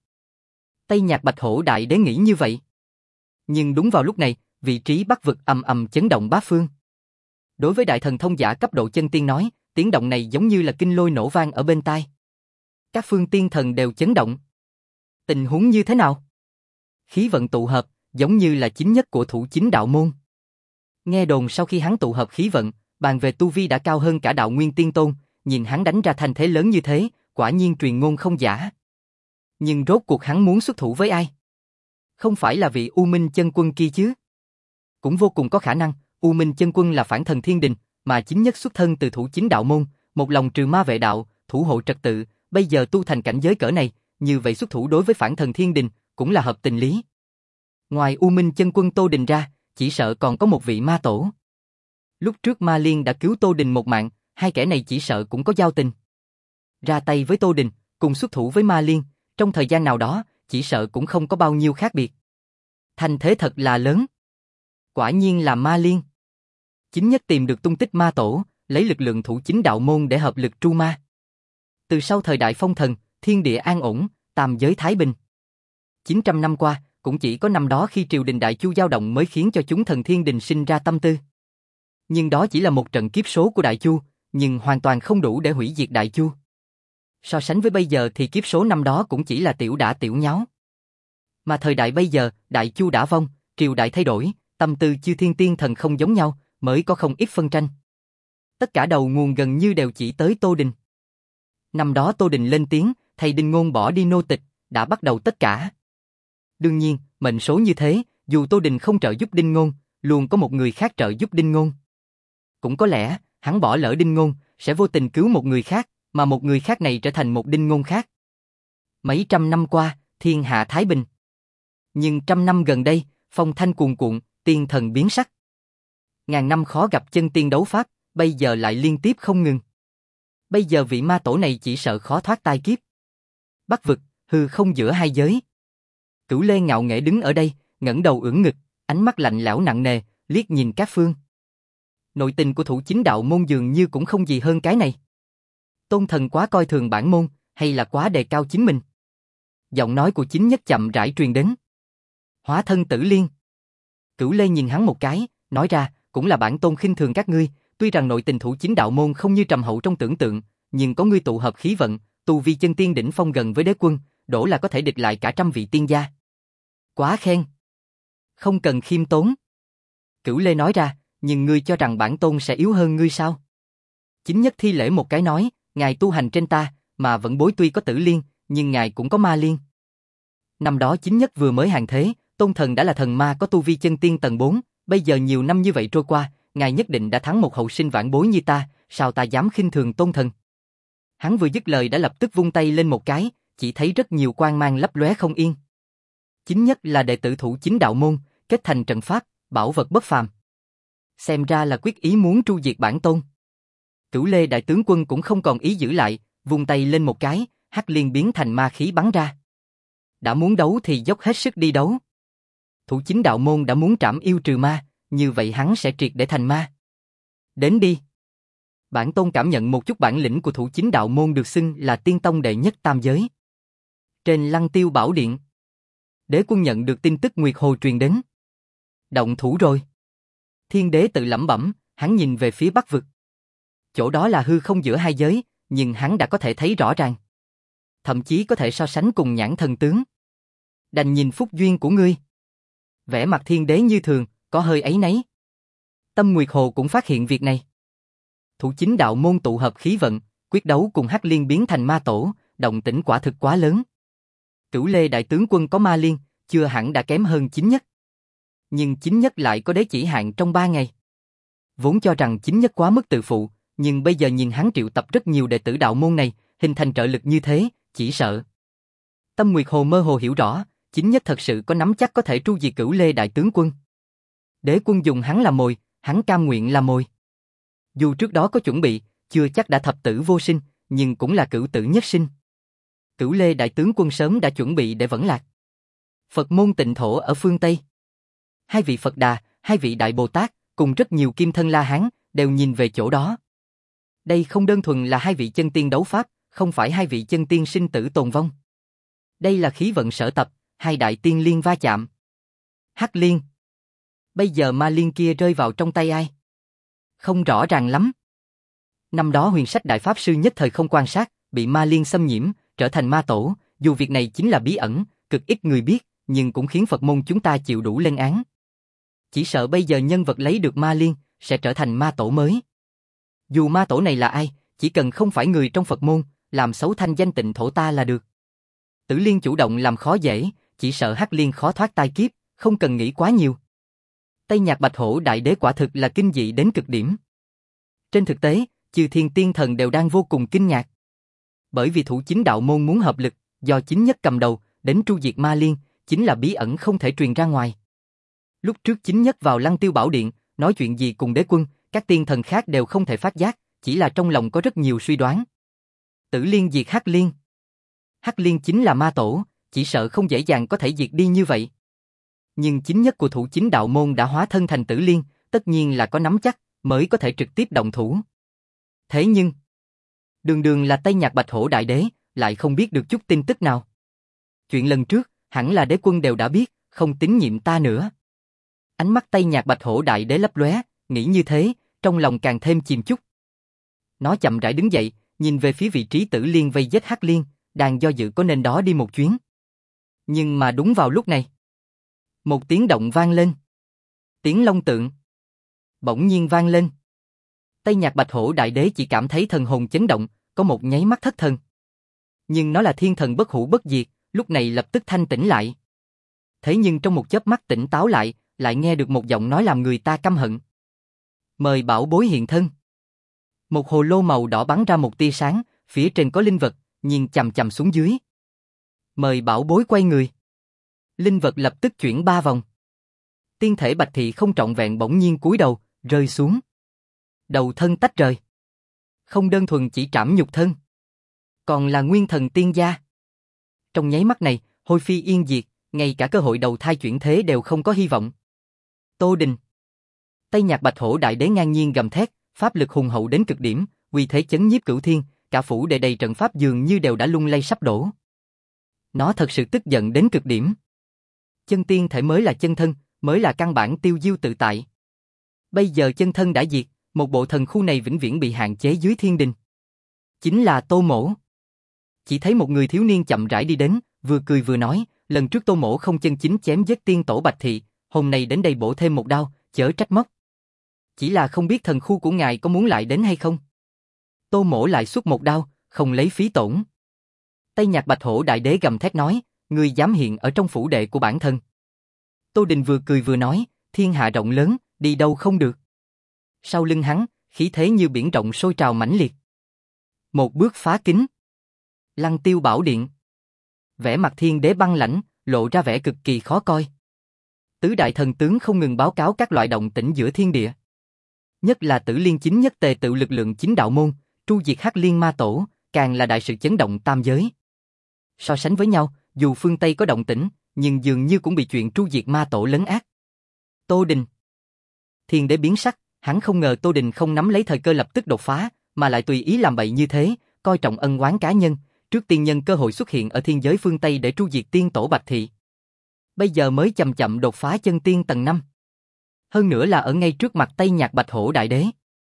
Tây Nhạc Bạch Hổ Đại Đế nghĩ như vậy. Nhưng đúng vào lúc này, vị trí Bắc vực ầm ầm chấn động bát phương. Đối với đại thần thông giả cấp độ chân tiên nói, tiếng động này giống như là kinh lôi nổ vang ở bên tai. Các phương tiên thần đều chấn động. Tình huống như thế nào? Khí vận tụ hợp, giống như là chính nhất của thủ chính đạo môn. Nghe đồn sau khi hắn tụ hợp khí vận, bàn về tu vi đã cao hơn cả đạo nguyên tiên tôn, nhìn hắn đánh ra thành thế lớn như thế, quả nhiên truyền ngôn không giả. Nhưng rốt cuộc hắn muốn xuất thủ với ai? Không phải là vị U Minh chân quân kia chứ? Cũng vô cùng có khả năng, U Minh chân quân là phản thần thiên đình, mà chính nhất xuất thân từ thủ chính đạo môn, một lòng trừ ma vệ đạo, thủ hộ trật tự, bây giờ tu thành cảnh giới cỡ này, như vậy xuất thủ đối với phản thần thiên đình, cũng là hợp tình lý. Ngoài U Minh chân quân Tô Đình ra, chỉ sợ còn có một vị ma tổ. Lúc trước Ma Liên đã cứu Tô Đình một mạng, hai kẻ này chỉ sợ cũng có giao tình. Ra tay với Tô Đình, cùng xuất thủ với Ma Liên, trong thời gian nào đó, chỉ sợ cũng không có bao nhiêu khác biệt. Thành thế thật là lớn. Quả nhiên là Ma Liên. Chính nhất tìm được tung tích ma tổ, lấy lực lượng thủ chính đạo môn để hợp lực tru ma. Từ sau thời đại phong thần, thiên địa an ổn, tam giới thái bình. chín trăm năm qua, cũng chỉ có năm đó khi triều đình Đại Chu dao động mới khiến cho chúng thần thiên đình sinh ra tâm tư. Nhưng đó chỉ là một trận kiếp số của Đại Chu, nhưng hoàn toàn không đủ để hủy diệt Đại Chu. So sánh với bây giờ thì kiếp số năm đó cũng chỉ là tiểu đả tiểu nháo. Mà thời đại bây giờ, Đại Chu đã vong, triều đại thay đổi, tâm tư chư thiên tiên thần không giống nhau, mới có không ít phân tranh. Tất cả đầu nguồn gần như đều chỉ tới Tô Đình. Năm đó Tô Đình lên tiếng, thầy Đinh Ngôn bỏ đi nô tịch, đã bắt đầu tất cả. Đương nhiên, mệnh số như thế, dù Tô Đình không trợ giúp Đinh Ngôn, luôn có một người khác trợ giúp Đinh Ngôn. Cũng có lẽ, hắn bỏ lỡ Đinh Ngôn, sẽ vô tình cứu một người khác, mà một người khác này trở thành một Đinh Ngôn khác. Mấy trăm năm qua, thiên hạ thái bình. Nhưng trăm năm gần đây, phong thanh cuồn cuộn, tiên thần biến sắc. Ngàn năm khó gặp chân tiên đấu pháp, bây giờ lại liên tiếp không ngừng. Bây giờ vị ma tổ này chỉ sợ khó thoát tai kiếp. Bắc vực, hư không giữa hai giới. Cửu Lê ngạo nghễ đứng ở đây, ngẩng đầu ưỡn ngực, ánh mắt lạnh lẽo nặng nề, liếc nhìn các phương. Nội tình của thủ chính đạo môn dường như cũng không gì hơn cái này. Tôn thần quá coi thường bản môn, hay là quá đề cao chính mình? Giọng nói của chính nhất chậm rãi truyền đến. Hóa thân Tử Liên. Cửu Lê nhìn hắn một cái, nói ra, cũng là bản tôn khinh thường các ngươi, tuy rằng nội tình thủ chính đạo môn không như trầm hậu trong tưởng tượng, nhưng có ngươi tụ hợp khí vận, tu vi chân tiên đỉnh phong gần với đế quân, đổ là có thể địch lại cả trăm vị tiên gia. Quá khen. Không cần khiêm tốn. Cửu Lê nói ra, nhưng ngươi cho rằng bản tôn sẽ yếu hơn ngươi sao? Chính nhất thi lễ một cái nói, ngài tu hành trên ta, mà vẫn bối tuy có Tử Liên, nhưng ngài cũng có Ma Liên. Năm đó chính nhất vừa mới hàng thế, tôn thần đã là thần ma có tu vi chân tiên tầng bốn, bây giờ nhiều năm như vậy trôi qua, ngài nhất định đã thắng một hậu sinh vãn bối như ta, sao ta dám khinh thường tôn thần? Hắn vừa dứt lời đã lập tức vung tay lên một cái, chỉ thấy rất nhiều quang mang lấp lóe không yên. Chính nhất là đệ tử thủ chính đạo môn, kết thành trận pháp, bảo vật bất phàm. Xem ra là quyết ý muốn tru diệt bản tôn. Cửu Lê đại tướng quân cũng không còn ý giữ lại, vung tay lên một cái, hắc liên biến thành ma khí bắn ra. Đã muốn đấu thì dốc hết sức đi đấu. Thủ chính đạo môn đã muốn trảm yêu trừ ma, như vậy hắn sẽ triệt để thành ma. Đến đi. Bản tôn cảm nhận một chút bản lĩnh của thủ chính đạo môn được xưng là tiên tông đệ nhất tam giới. Trên Lăng Tiêu Bảo Điện, Đế quân nhận được tin tức Nguyệt Hồ truyền đến. Động thủ rồi. Thiên đế tự lẩm bẩm, hắn nhìn về phía Bắc vực. Chỗ đó là hư không giữa hai giới, nhưng hắn đã có thể thấy rõ ràng. Thậm chí có thể so sánh cùng nhãn thần tướng. Đành nhìn phúc duyên của ngươi. Vẻ mặt thiên đế như thường, có hơi áy náy. Tâm Nguyệt Hồ cũng phát hiện việc này. Thủ chính đạo môn tụ hợp khí vận, quyết đấu cùng hắc liên biến thành ma tổ, động tĩnh quả thực quá lớn. Cửu Lê đại tướng quân có Ma Liên, chưa hẳn đã kém hơn chính nhất. Nhưng chính nhất lại có đế chỉ hạn trong ba ngày. Vốn cho rằng chính nhất quá mức tự phụ, nhưng bây giờ nhìn hắn triệu tập rất nhiều đệ tử đạo môn này, hình thành trợ lực như thế, chỉ sợ. Tâm Nguyệt Hồ mơ hồ hiểu rõ, chính nhất thật sự có nắm chắc có thể tru diệt Cửu Lê đại tướng quân. Đế quân dùng hắn làm mồi, hắn cam nguyện làm mồi. Dù trước đó có chuẩn bị, chưa chắc đã thập tử vô sinh, nhưng cũng là cửu tử nhất sinh. Cửu Lê đại tướng quân sớm đã chuẩn bị để vẫn lạc. Phật môn Tịnh Thổ ở phương Tây. Hai vị Phật Đà, hai vị Đại Bồ Tát, cùng rất nhiều kim thân La Hán, đều nhìn về chỗ đó. Đây không đơn thuần là hai vị chân tiên đấu pháp, không phải hai vị chân tiên sinh tử tồn vong. Đây là khí vận sở tập, hai đại tiên liên va chạm. Hắc liên. Bây giờ ma liên kia rơi vào trong tay ai? Không rõ ràng lắm. Năm đó Huyền Sách Đại Pháp Sư nhất thời không quan sát, bị ma liên xâm nhiễm, trở thành ma tổ, dù việc này chính là bí ẩn, cực ít người biết, nhưng cũng khiến Phật môn chúng ta chịu đủ lên án. Chỉ sợ bây giờ nhân vật lấy được ma liên, sẽ trở thành ma tổ mới. Dù ma tổ này là ai, chỉ cần không phải người trong Phật môn, làm xấu thanh danh Tịnh Thổ ta là được. Tử Liên chủ động làm khó dễ, chỉ sợ Hắc Liên khó thoát tai kiếp, không cần nghĩ quá nhiều. Tây Nhạc Bạch Hổ Đại Đế quả thực là kinh dị đến cực điểm. Trên thực tế, chư thiên tiên thần đều đang vô cùng kinh ngạc. Bởi vì thủ chính đạo môn muốn hợp lực, do chính nhất cầm đầu, đến tru diệt ma liên, chính là bí ẩn không thể truyền ra ngoài. Lúc trước chính nhất vào Lăng Tiêu Bảo Điện, nói chuyện gì cùng đế quân, các tiên thần khác đều không thể phát giác, chỉ là trong lòng có rất nhiều suy đoán. Tử Liên diệt Hắc Liên. Hắc Liên chính là ma tổ, chỉ sợ không dễ dàng có thể diệt đi như vậy. Nhưng chính nhất của thủ chính đạo môn đã hóa thân thành Tử Liên, tất nhiên là có nắm chắc, mới có thể trực tiếp động thủ. Thế nhưng, đường đường là Tây Nhạc Bạch Hổ Đại Đế, lại không biết được chút tin tức nào. Chuyện lần trước, hẳn là đế quân đều đã biết, không tín nhiệm ta nữa. Ánh mắt Tây Nhạc Bạch Hổ Đại Đế lấp lóe, nghĩ như thế, trong lòng càng thêm chìm chút. Nó chậm rãi đứng dậy, nhìn về phía vị trí Tử Liên vây giết Hắc Liên, đang do dự có nên đó đi một chuyến. Nhưng mà đúng vào lúc này, một tiếng động vang lên. Tiếng long tượng bỗng nhiên vang lên. Tây Nhạc Bạch Hổ Đại Đế chỉ cảm thấy thần hồn chấn động, có một nháy mắt thất thần. Nhưng nó là thiên thần bất hủ bất diệt, lúc này lập tức thanh tỉnh lại. Thế nhưng trong một chớp mắt tỉnh táo lại, lại nghe được một giọng nói làm người ta căm hận. Mời bảo bối hiện thân. Một hồ lô màu đỏ bắn ra một tia sáng, phía trên có linh vật, nhìn chằm chằm xuống dưới. Mời bảo bối quay người. Linh vật lập tức chuyển ba vòng. Tiên thể Bạch Thị không trọn vẹn bỗng nhiên cúi đầu, rơi xuống. Đầu thân tách rời. Không đơn thuần chỉ trảm nhục thân, còn là nguyên thần tiên gia. Trong nháy mắt này, hôi phi yên diệt, ngay cả cơ hội đầu thai chuyển thế đều không có hy vọng. Tô Đình. Tây Nhạc Bạch Hổ Đại Đế ngang nhiên gầm thét, pháp lực hùng hậu đến cực điểm, uy thế chấn nhiếp cửu thiên, cả phủ đệ đầy trận pháp dường như đều đã lung lay sắp đổ. Nó thật sự tức giận đến cực điểm. Chân tiên thể mới là chân thân, mới là căn bản tiêu diêu tự tại. Bây giờ chân thân đã diệt, một bộ thần khu này vĩnh viễn bị hạn chế dưới thiên đình. Chính là Tô Mỗ. Chỉ thấy một người thiếu niên chậm rãi đi đến, vừa cười vừa nói, lần trước Tô Mỗ không chân chính chém giết tiên tổ Bạch Thị, hôm nay đến đây bổ thêm một đao, chớ trách móc. Chỉ là không biết thần khu của ngài có muốn lại đến hay không? Tô Mỗ lại xuất một đao, không lấy phí tổn. Tây Nhạc Bạch Hổ Đại Đế gầm thét nói, ngươi dám hiện ở trong phủ đệ của bản thân. Tô Đình vừa cười vừa nói, thiên hạ rộng lớn, đi đâu không được. Sau lưng hắn, khí thế như biển rộng sôi trào mãnh liệt. Một bước phá kính. Lăng Tiêu Bảo Điện. Vẻ mặt thiên đế băng lãnh, lộ ra vẻ cực kỳ khó coi. Tứ đại thần tướng không ngừng báo cáo các loại động tĩnh giữa thiên địa. Nhất là Tử Liên chính nhất tề tự lực lượng chính đạo môn, tru diệt Hắc Liên ma tổ, càng là đại sự chấn động tam giới. So sánh với nhau, dù phương Tây có động tĩnh, nhưng dường như cũng bị chuyện tru diệt ma tổ lấn át. Tô Đình. Thiên đế biến sắc, hắn không ngờ Tô Đình không nắm lấy thời cơ lập tức đột phá, mà lại tùy ý làm bậy như thế, coi trọng ân oán cá nhân, trước tiên nhân cơ hội xuất hiện ở thiên giới phương Tây để tru diệt tiên tổ Bạch Thị. Bây giờ mới chậm chậm đột phá chân tiên tầng năm. Hơn nữa là ở ngay trước mặt Tây Nhạc Bạch Hổ Đại Đế.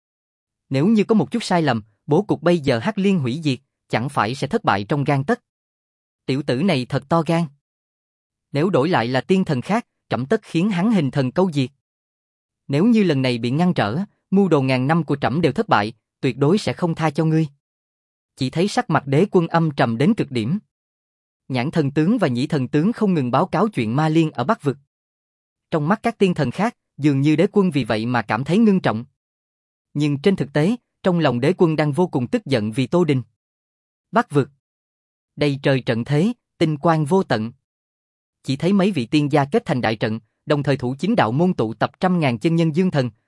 Nếu như có một chút sai lầm, bố cục bây giờ Hắc Liên hủy diệt, chẳng phải sẽ thất bại trong gang tấc. Tiểu tử này thật to gan. Nếu đổi lại là tiên thần khác, trẫm tất khiến hắn hình thần câu diệt. Nếu như lần này bị ngăn trở, mưu đồ ngàn năm của trẫm đều thất bại, tuyệt đối sẽ không tha cho ngươi. Chỉ thấy sắc mặt đế quân âm trầm đến cực điểm. Nhãn thần tướng và nhĩ thần tướng không ngừng báo cáo chuyện ma liên ở Bắc Vực. Trong mắt các tiên thần khác, dường như đế quân vì vậy mà cảm thấy ngưng trọng. Nhưng trên thực tế, trong lòng đế quân đang vô cùng tức giận vì Tô Đình. Bắc Vực. Đầy trời trận thế, tinh quang vô tận. Chỉ thấy mấy vị tiên gia kết thành đại trận, đồng thời thủ chính đạo môn tụ tập trăm ngàn chân nhân dương thần,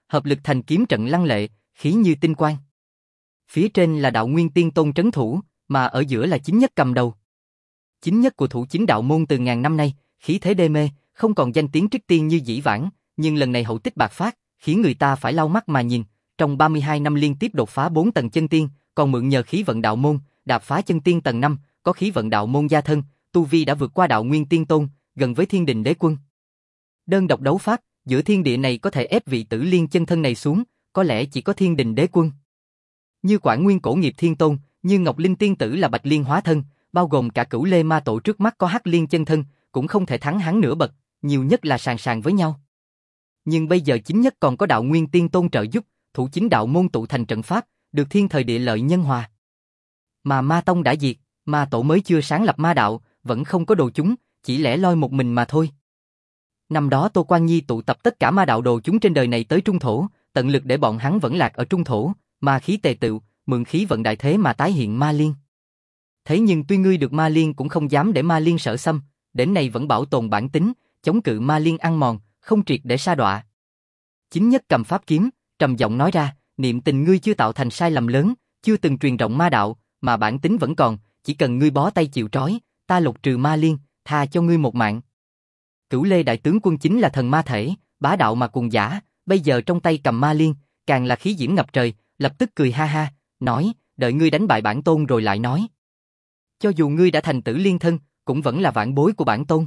hợp lực thành kiếm trận lăng lệ, khí như tinh quang. Phía trên là đạo Nguyên Tiên Tôn trấn thủ, mà ở giữa là Chính Nhất cầm đầu. Chính Nhất của thủ chính đạo môn từ ngàn năm nay, khí thế đê mê, không còn danh tiếng trích tiên như dĩ vãng, nhưng lần này hậu tích bạc phát, khiến người ta phải lau mắt mà nhìn. Trong ba mươi hai năm liên tiếp đột phá bốn tầng chân tiên, còn mượn nhờ khí vận đạo môn, đạp phá chân tiên tầng năm, có khí vận đạo môn gia thân, tu vi đã vượt qua đạo Nguyên Tiên Tôn, gần với Thiên Đình Đế Quân. Đơn độc đấu pháp, giữa thiên địa này có thể ép vị Tử Liên chân thân này xuống, có lẽ chỉ có Thiên Đình Đế Quân. Như Quảng Nguyên Cổ Nghiệp Thiên Tôn, như Ngọc Linh Tiên Tử là Bạch Liên hóa thân, bao gồm cả Cửu Lê Ma Tổ trước mắt có Hắc Liên chân thân, cũng không thể thắng hắn nửa bậc, nhiều nhất là sàn sàn với nhau. Nhưng bây giờ Chính Nhất còn có đạo Nguyên Tiên Tôn trợ giúp, thủ chính đạo môn tụ thành trận pháp, được thiên thời địa lợi nhân hòa. Mà Ma Tông đã diệt, Ma Tổ mới chưa sáng lập ma đạo, vẫn không có đồ chúng, chỉ lẻ loi một mình mà thôi. Năm đó Tô Quan Nhi tụ tập tất cả ma đạo đồ chúng trên đời này tới Trung Thổ, tận lực để bọn hắn vẫn lạc ở Trung Thổ, ma khí tề tựu, mượn khí vận đại thế mà tái hiện Ma Liên. Thế nhưng tuy ngươi được Ma Liên cũng không dám để Ma Liên sở xâm, đến nay vẫn bảo tồn bản tính, chống cự Ma Liên ăn mòn, không triệt để sa đọa. Chính Nhất cầm pháp kiếm, trầm giọng nói ra, niệm tình ngươi chưa tạo thành sai lầm lớn, chưa từng truyền rộng ma đạo, mà bản tính vẫn còn, chỉ cần ngươi bó tay chịu trói, ta lột trừ Ma Liên, tha cho ngươi một mạng. Cửu Lê đại tướng quân chính là thần ma thể, bá đạo mà cuồng dã, bây giờ trong tay cầm Ma Liên, càng là khí diễm ngập trời, lập tức cười ha ha, nói, đợi ngươi đánh bại bản tôn rồi lại nói. Cho dù ngươi đã thành Tử Liên thân, cũng vẫn là vãn bối của bản tôn.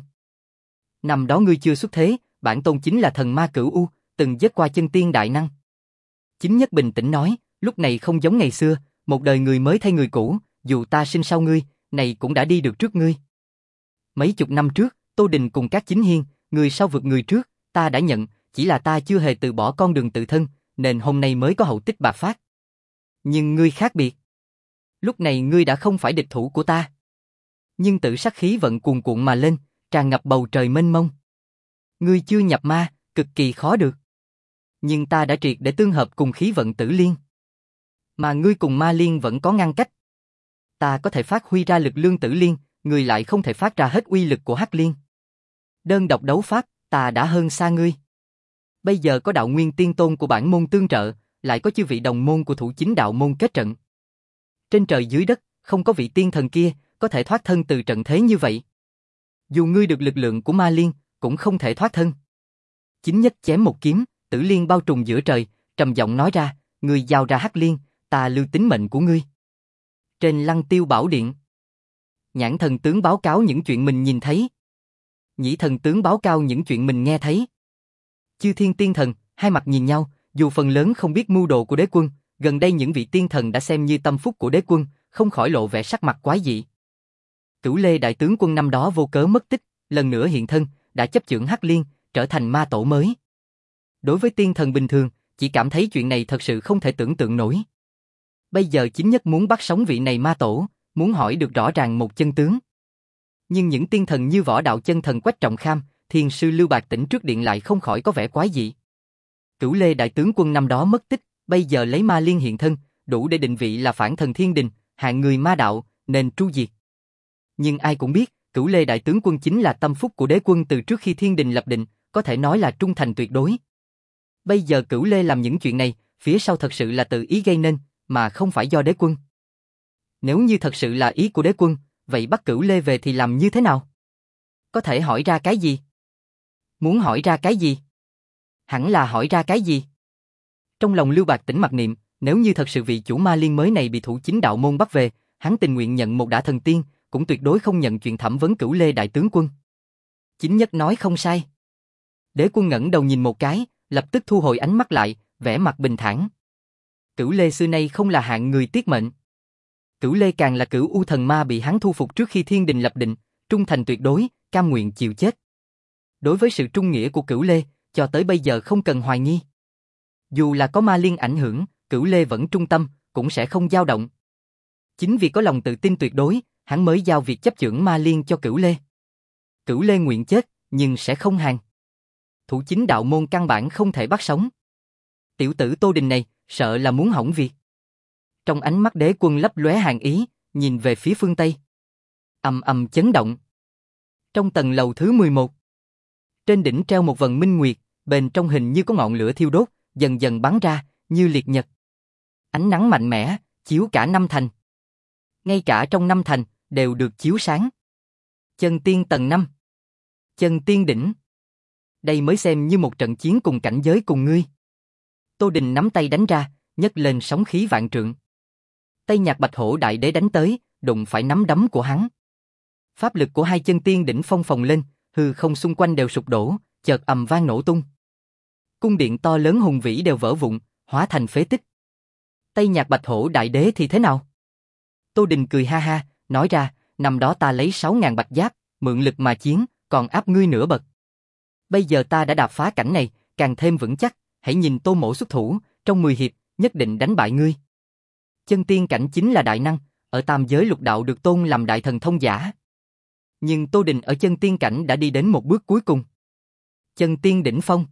Năm đó ngươi chưa xuất thế, bản tôn chính là thần ma Cửu U, từng giết qua chân tiên đại năng. Chính Nhất bình tĩnh nói, lúc này không giống ngày xưa, một đời người mới thay người cũ, dù ta sinh sau ngươi, này cũng đã đi được trước ngươi. Mấy chục năm trước, Tô Đình cùng các chính hiên, người sau vượt người trước, ta đã nhận, chỉ là ta chưa hề từ bỏ con đường tự thân, nên hôm nay mới có hậu tích bạc phát. Nhưng ngươi khác biệt. Lúc này ngươi đã không phải địch thủ của ta. Nhưng tự sát khí vận cuồn cuộn mà lên, tràn ngập bầu trời mênh mông. Ngươi chưa nhập ma, cực kỳ khó được. Nhưng ta đã triệt để tương hợp cùng khí vận Tử Liên. Mà ngươi cùng Ma Liên vẫn có ngăn cách. Ta có thể phát huy ra lực lượng Tử Liên, ngươi lại không thể phát ra hết uy lực của Hắc Liên. Đơn độc đấu pháp, ta đã hơn xa ngươi. Bây giờ có đạo Nguyên Tiên Tôn của bản môn tương trợ, lại có chư vị đồng môn của thủ chính đạo môn kết trận. Trên trời dưới đất, không có vị tiên thần kia, có thể thoát thân từ trận thế như vậy. Dù ngươi được lực lượng của Ma Liên, cũng không thể thoát thân. Chính Nhất chém một kiếm, Tử Liên bao trùm giữa trời, trầm giọng nói ra, ngươi giao ra Hắc Liên, ta lưu tính mệnh của ngươi. Trên Lăng Tiêu Bảo Điện, Nhãn thần tướng báo cáo những chuyện mình nhìn thấy. Nhĩ thần tướng báo cáo những chuyện mình nghe thấy. Chư thiên tiên thần, hai mặt nhìn nhau, dù phần lớn không biết mưu đồ của đế quân, gần đây những vị tiên thần đã xem như tâm phúc của đế quân, không khỏi lộ vẻ sắc mặt quái dị. Cửu Lê đại tướng quân năm đó vô cớ mất tích, lần nữa hiện thân, đã chấp chưởng Hắc Liên, trở thành ma tổ mới. Đối với tiên thần bình thường, chỉ cảm thấy chuyện này thật sự không thể tưởng tượng nổi. Bây giờ Chính Nhất muốn bắt sống vị này ma tổ, muốn hỏi được rõ ràng một chân tướng. Nhưng những tiên thần như võ đạo chân thần Quách Trọng Kham, Thiên sư Lưu Bạc Tỉnh trước điện lại không khỏi có vẻ quái dị. Cửu Lê đại tướng quân năm đó mất tích, bây giờ lấy Ma Liên hiện thân, đủ để định vị là phản thần thiên đình, hạng người ma đạo, nên tru diệt. Nhưng ai cũng biết, Cửu Lê đại tướng quân chính là tâm phúc của đế quân từ trước khi thiên đình lập định, có thể nói là trung thành tuyệt đối. Bây giờ Cửu Lê làm những chuyện này, phía sau thật sự là tự ý gây nên, mà không phải do đế quân. Nếu như thật sự là ý của đế quân, vậy bắt Cửu Lê về thì làm như thế nào? Có thể hỏi ra cái gì? Muốn hỏi ra cái gì? Hẳn là hỏi ra cái gì? Trong lòng Lưu Bạc Tỉnh mặc niệm, nếu như thật sự vị chủ Ma Liên mới này bị thủ chính đạo môn bắt về, hắn tình nguyện nhận một đả thần tiên, cũng tuyệt đối không nhận chuyện thẩm vấn Cửu Lê đại tướng quân. Chính Nhất nói không sai. Đế quân ngẩng đầu nhìn một cái, lập tức thu hồi ánh mắt lại, vẻ mặt bình thản. Cửu Lê xưa nay không là hạng người tiết mệnh. Cửu Lê càng là Cửu U thần ma bị hắn thu phục trước khi thiên đình lập định, trung thành tuyệt đối, cam nguyện chịu chết. Đối với sự trung nghĩa của Cửu Lê, cho tới bây giờ không cần hoài nghi. Dù là có Ma Liên ảnh hưởng, Cửu Lê vẫn trung tâm, cũng sẽ không dao động. Chính vì có lòng tự tin tuyệt đối, hắn mới giao việc chấp chưởng Ma Liên cho Cửu Lê. Cửu Lê nguyện chết, nhưng sẽ không hàng. Thủ chính đạo môn căn bản không thể bắt sống. Tiểu tử Tô Đình này, sợ là muốn hỏng việc. Trong ánh mắt đế quân lấp lóe hàn ý, nhìn về phía phương Tây. Ầm ầm chấn động. Trong tầng lầu thứ mười một, trên đỉnh treo một vần minh nguyệt, bên trong hình như có ngọn lửa thiêu đốt, dần dần bắn ra, như liệt nhật. Ánh nắng mạnh mẽ, chiếu cả năm thành. Ngay cả trong năm thành, đều được chiếu sáng. Chân tiên tầng năm. Chân tiên đỉnh. Đây mới xem như một trận chiến cùng cảnh giới cùng ngươi. Tô Đình nắm tay đánh ra, nhấc lên sóng khí vạn trượng. Tây Nhạc Bạch Hổ Đại Đế đánh tới, đụng phải nắm đấm của hắn. Pháp lực của hai chân tiên đỉnh phong phồng lên, hư không xung quanh đều sụp đổ, chợt ầm vang nổ tung. Cung điện to lớn hùng vĩ đều vỡ vụn, hóa thành phế tích. Tây Nhạc Bạch Hổ Đại Đế thì thế nào? Tô Đình cười ha ha, nói ra, năm đó ta lấy sáu ngàn bạch giáp, mượn lực mà chiến, còn áp ngươi nửa bậc. Bây giờ ta đã đạp phá cảnh này, càng thêm vững chắc, hãy nhìn Tô Mỗ xuất thủ, trong mười hiệp, nhất định đánh bại ngươi. Chân tiên cảnh chính là đại năng, ở tam giới lục đạo được tôn làm đại thần thông giả. Nhưng Tô Đình ở chân tiên cảnh đã đi đến một bước cuối cùng. Chân tiên đỉnh phong.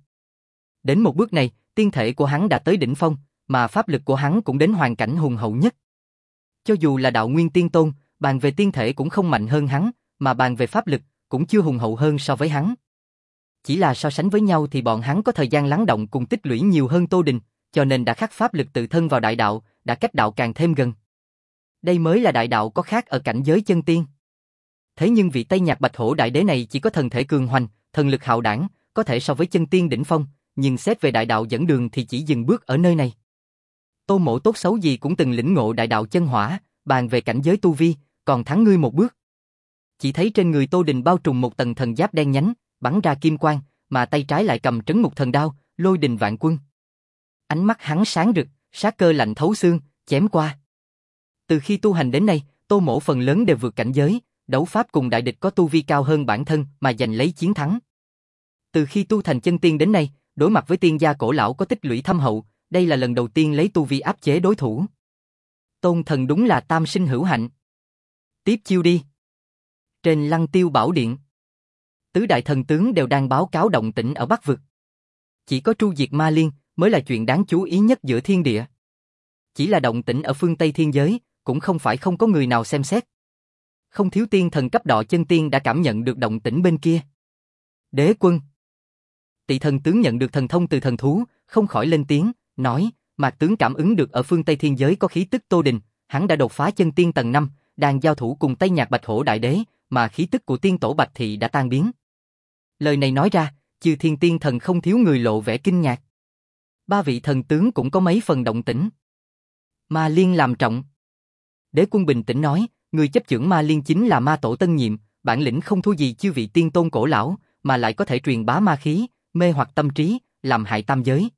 Đến một bước này, tiên thể của hắn đã tới đỉnh phong, mà pháp lực của hắn cũng đến hoàn cảnh hùng hậu nhất. Cho dù là đạo nguyên tiên tôn, bàn về tiên thể cũng không mạnh hơn hắn, mà bàn về pháp lực, cũng chưa hùng hậu hơn so với hắn. Chỉ là so sánh với nhau thì bọn hắn có thời gian lắng động cùng tích lũy nhiều hơn Tô Đình, cho nên đã khắc pháp lực tự thân vào đại đạo, đã cách đạo càng thêm gần. Đây mới là đại đạo có khác ở cảnh giới chân tiên. Thế nhưng vị Tây Nhạc Bạch Hổ Đại Đế này chỉ có thần thể cường hoành, thần lực hạo đảng, có thể so với chân tiên đỉnh phong, nhưng xét về đại đạo dẫn đường thì chỉ dừng bước ở nơi này. Tô Mỗ tốt xấu gì cũng từng lĩnh ngộ đại đạo chân hỏa, bàn về cảnh giới tu vi, còn thắng ngươi một bước. Chỉ thấy trên người Tô Đình bao trùm một tầng thần giáp đen nhánh, bắn ra kim quang, mà tay trái lại cầm trấn ngục thần đao, lôi đình vạn quân. Ánh mắt hắn sáng rực, sát cơ lạnh thấu xương, chém qua. Từ khi tu hành đến nay, Tô Mỗ phần lớn đều vượt cảnh giới, đấu pháp cùng đại địch có tu vi cao hơn bản thân mà giành lấy chiến thắng. Từ khi tu thành chân tiên đến nay, đối mặt với tiên gia cổ lão có tích lũy thâm hậu, đây là lần đầu tiên lấy tu vi áp chế đối thủ. Tôn thần đúng là tam sinh hữu hạnh. Tiếp chiêu đi. Trên Lăng Tiêu Bảo Điện, tứ đại thần tướng đều đang báo cáo động tĩnh ở Bắc Vực. Chỉ có tru diệt ma liên mới là chuyện đáng chú ý nhất giữa thiên địa. Chỉ là động tĩnh ở phương Tây thiên giới, cũng không phải không có người nào xem xét. Không thiếu tiên thần cấp độ chân tiên đã cảm nhận được động tĩnh bên kia. Đế quân. Tị thần tướng nhận được thần thông từ thần thú, không khỏi lên tiếng, nói, Mạc tướng cảm ứng được ở phương Tây thiên giới có khí tức Tô Đình, hắn đã đột phá chân tiên tầng năm, đang giao thủ cùng Tây Nhạc Bạch Hổ Đại Đế, mà khí tức của tiên tổ Bạch Thị đã tan biến. Lời này nói ra, chư thiên tiên thần không thiếu người lộ vẻ kinh ngạc. Ba vị thần tướng cũng có mấy phần động tĩnh. Ma Liên làm trọng. Đế quân bình tĩnh nói, người chấp chưởng Ma Liên chính là ma tổ tân nhiệm, bản lĩnh không thua gì chư vị tiên tôn cổ lão, mà lại có thể truyền bá ma khí, mê hoặc tâm trí, làm hại tam giới.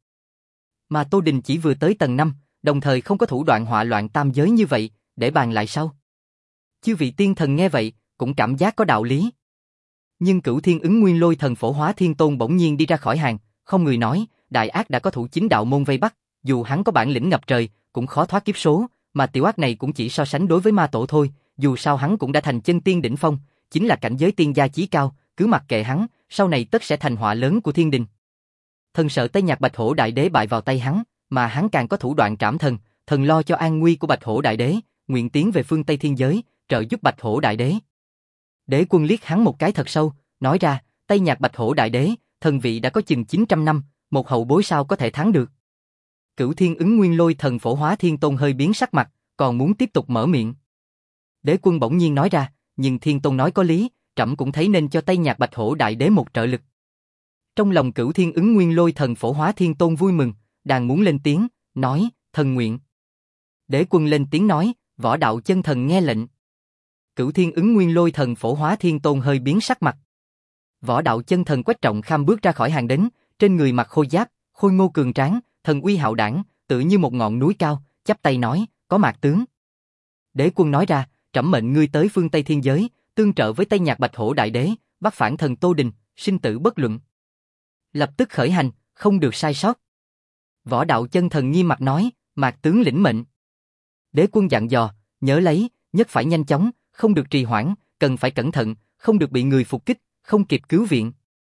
Mà Tô Đình chỉ vừa tới tầng năm, đồng thời không có thủ đoạn họa loạn tam giới như vậy, để bàn lại sau. Chư vị tiên thần nghe vậy, cũng cảm giác có đạo lý. Nhưng Cửu Thiên Ứng Nguyên Lôi Thần Phổ Hóa Thiên Tôn bỗng nhiên đi ra khỏi hàng, không người nói, đại ác đã có thủ chính đạo môn vây bắt, dù hắn có bản lĩnh ngập trời, cũng khó thoát kiếp số, mà tiểu ác này cũng chỉ so sánh đối với ma tổ thôi, dù sao hắn cũng đã thành chân tiên đỉnh phong, chính là cảnh giới tiên gia chí cao, cứ mặc kệ hắn, sau này tất sẽ thành họa lớn của thiên đình. Thần sợ Tây Nhạc Bạch Hổ Đại Đế bại vào tay hắn, mà hắn càng có thủ đoạn trảm thần, thần lo cho an nguy của Bạch Hổ Đại Đế, nguyện tiến về phương Tây thiên giới, trợ giúp Bạch Hổ Đại Đế. Đế quân liếc hắn một cái thật sâu, nói ra, Tây Nhạc Bạch Hổ Đại Đế, thần vị đã có chừng chín trăm năm, một hậu bối sao có thể thắng được. Cửu Thiên Ứng Nguyên Lôi Thần Phổ Hóa Thiên Tôn hơi biến sắc mặt, còn muốn tiếp tục mở miệng. Đế quân bỗng nhiên nói ra, nhưng Thiên Tôn nói có lý, trẫm cũng thấy nên cho Tây Nhạc Bạch Hổ Đại Đế một trợ lực. Trong lòng Cửu Thiên Ứng Nguyên Lôi Thần Phổ Hóa Thiên Tôn vui mừng, đang muốn lên tiếng, nói, thần nguyện. Đế quân lên tiếng nói, võ đạo chân thần nghe lệnh. Cửu Thiên Ứng Nguyên Lôi Thần Phổ Hóa Thiên Tôn hơi biến sắc mặt. Võ đạo chân thần Quách Trọng Kham bước ra khỏi hàng đến, trên người mặc khôi giáp, khôi ngô cường tráng, thần uy hạo đảng, tự như một ngọn núi cao, chắp tay nói, có Mạc tướng. Đế quân nói ra, trẫm mệnh ngươi tới phương Tây thiên giới, tương trợ với Tây Nhạc Bạch Hổ Đại Đế, bắt phản thần Tô Đình, sinh tử bất luận. Lập tức khởi hành, không được sai sót. Võ đạo chân thần nghiêm mặt nói, Mạc tướng lĩnh mệnh. Đế quân dặn dò, nhớ lấy, nhất phải nhanh chóng, không được trì hoãn, cần phải cẩn thận, không được bị người phục kích, không kịp cứu viện.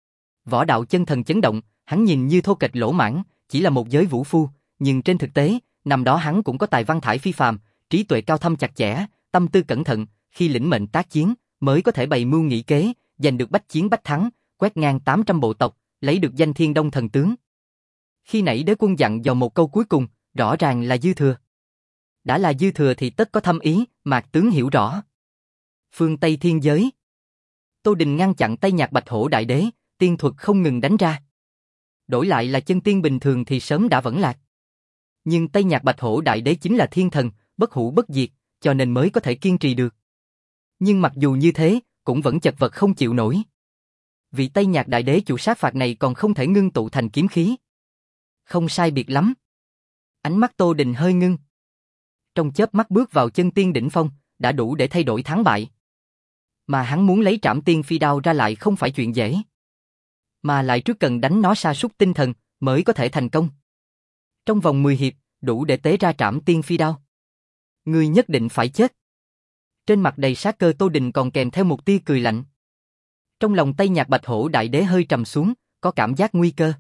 Võ đạo chân thần chấn động, hắn nhìn như thô kệch lỗ mãng, chỉ là một giới vũ phu, nhưng trên thực tế, năm đó hắn cũng có tài văn thải phi phàm, trí tuệ cao thâm chặt chẽ, tâm tư cẩn thận, khi lĩnh mệnh tác chiến, mới có thể bày mưu nghị kế, giành được bách chiến bách thắng, quét ngang tám trăm bộ tộc, lấy được danh Thiên Đông thần tướng. Khi nãy đế quân dặn dò một câu cuối cùng, rõ ràng là dư thừa. Đã là dư thừa thì tất có thâm ý, Mạc tướng hiểu rõ. Phương Tây thiên giới. Tô Đình ngăn chặn tay nhạc Bạch Hổ Đại Đế, tiên thuật không ngừng đánh ra. Đổi lại là chân tiên bình thường thì sớm đã vẫn lạc. Nhưng tay nhạc Bạch Hổ Đại Đế chính là thiên thần, bất hủ bất diệt, cho nên mới có thể kiên trì được. Nhưng mặc dù như thế, cũng vẫn chật vật không chịu nổi. Vị Tây Nhạc Đại Đế chủ sát phạt này còn không thể ngưng tụ thành kiếm khí. Không sai biệt lắm. Ánh mắt Tô Đình hơi ngưng. Trong chớp mắt bước vào chân tiên đỉnh phong, đã đủ để thay đổi thắng bại. Mà hắn muốn lấy Trảm Tiên Phi Đao ra lại không phải chuyện dễ. Mà lại trước cần đánh nó sa sút tinh thần, mới có thể thành công. Trong vòng mười hiệp, đủ để tế ra Trảm Tiên Phi Đao. Ngươi nhất định phải chết. Trên mặt đầy sát cơ Tô Đình còn kèm theo một tia cười lạnh. Trong lòng Tây Nhạc Bạch Hổ Đại Đế hơi trầm xuống, có cảm giác nguy cơ.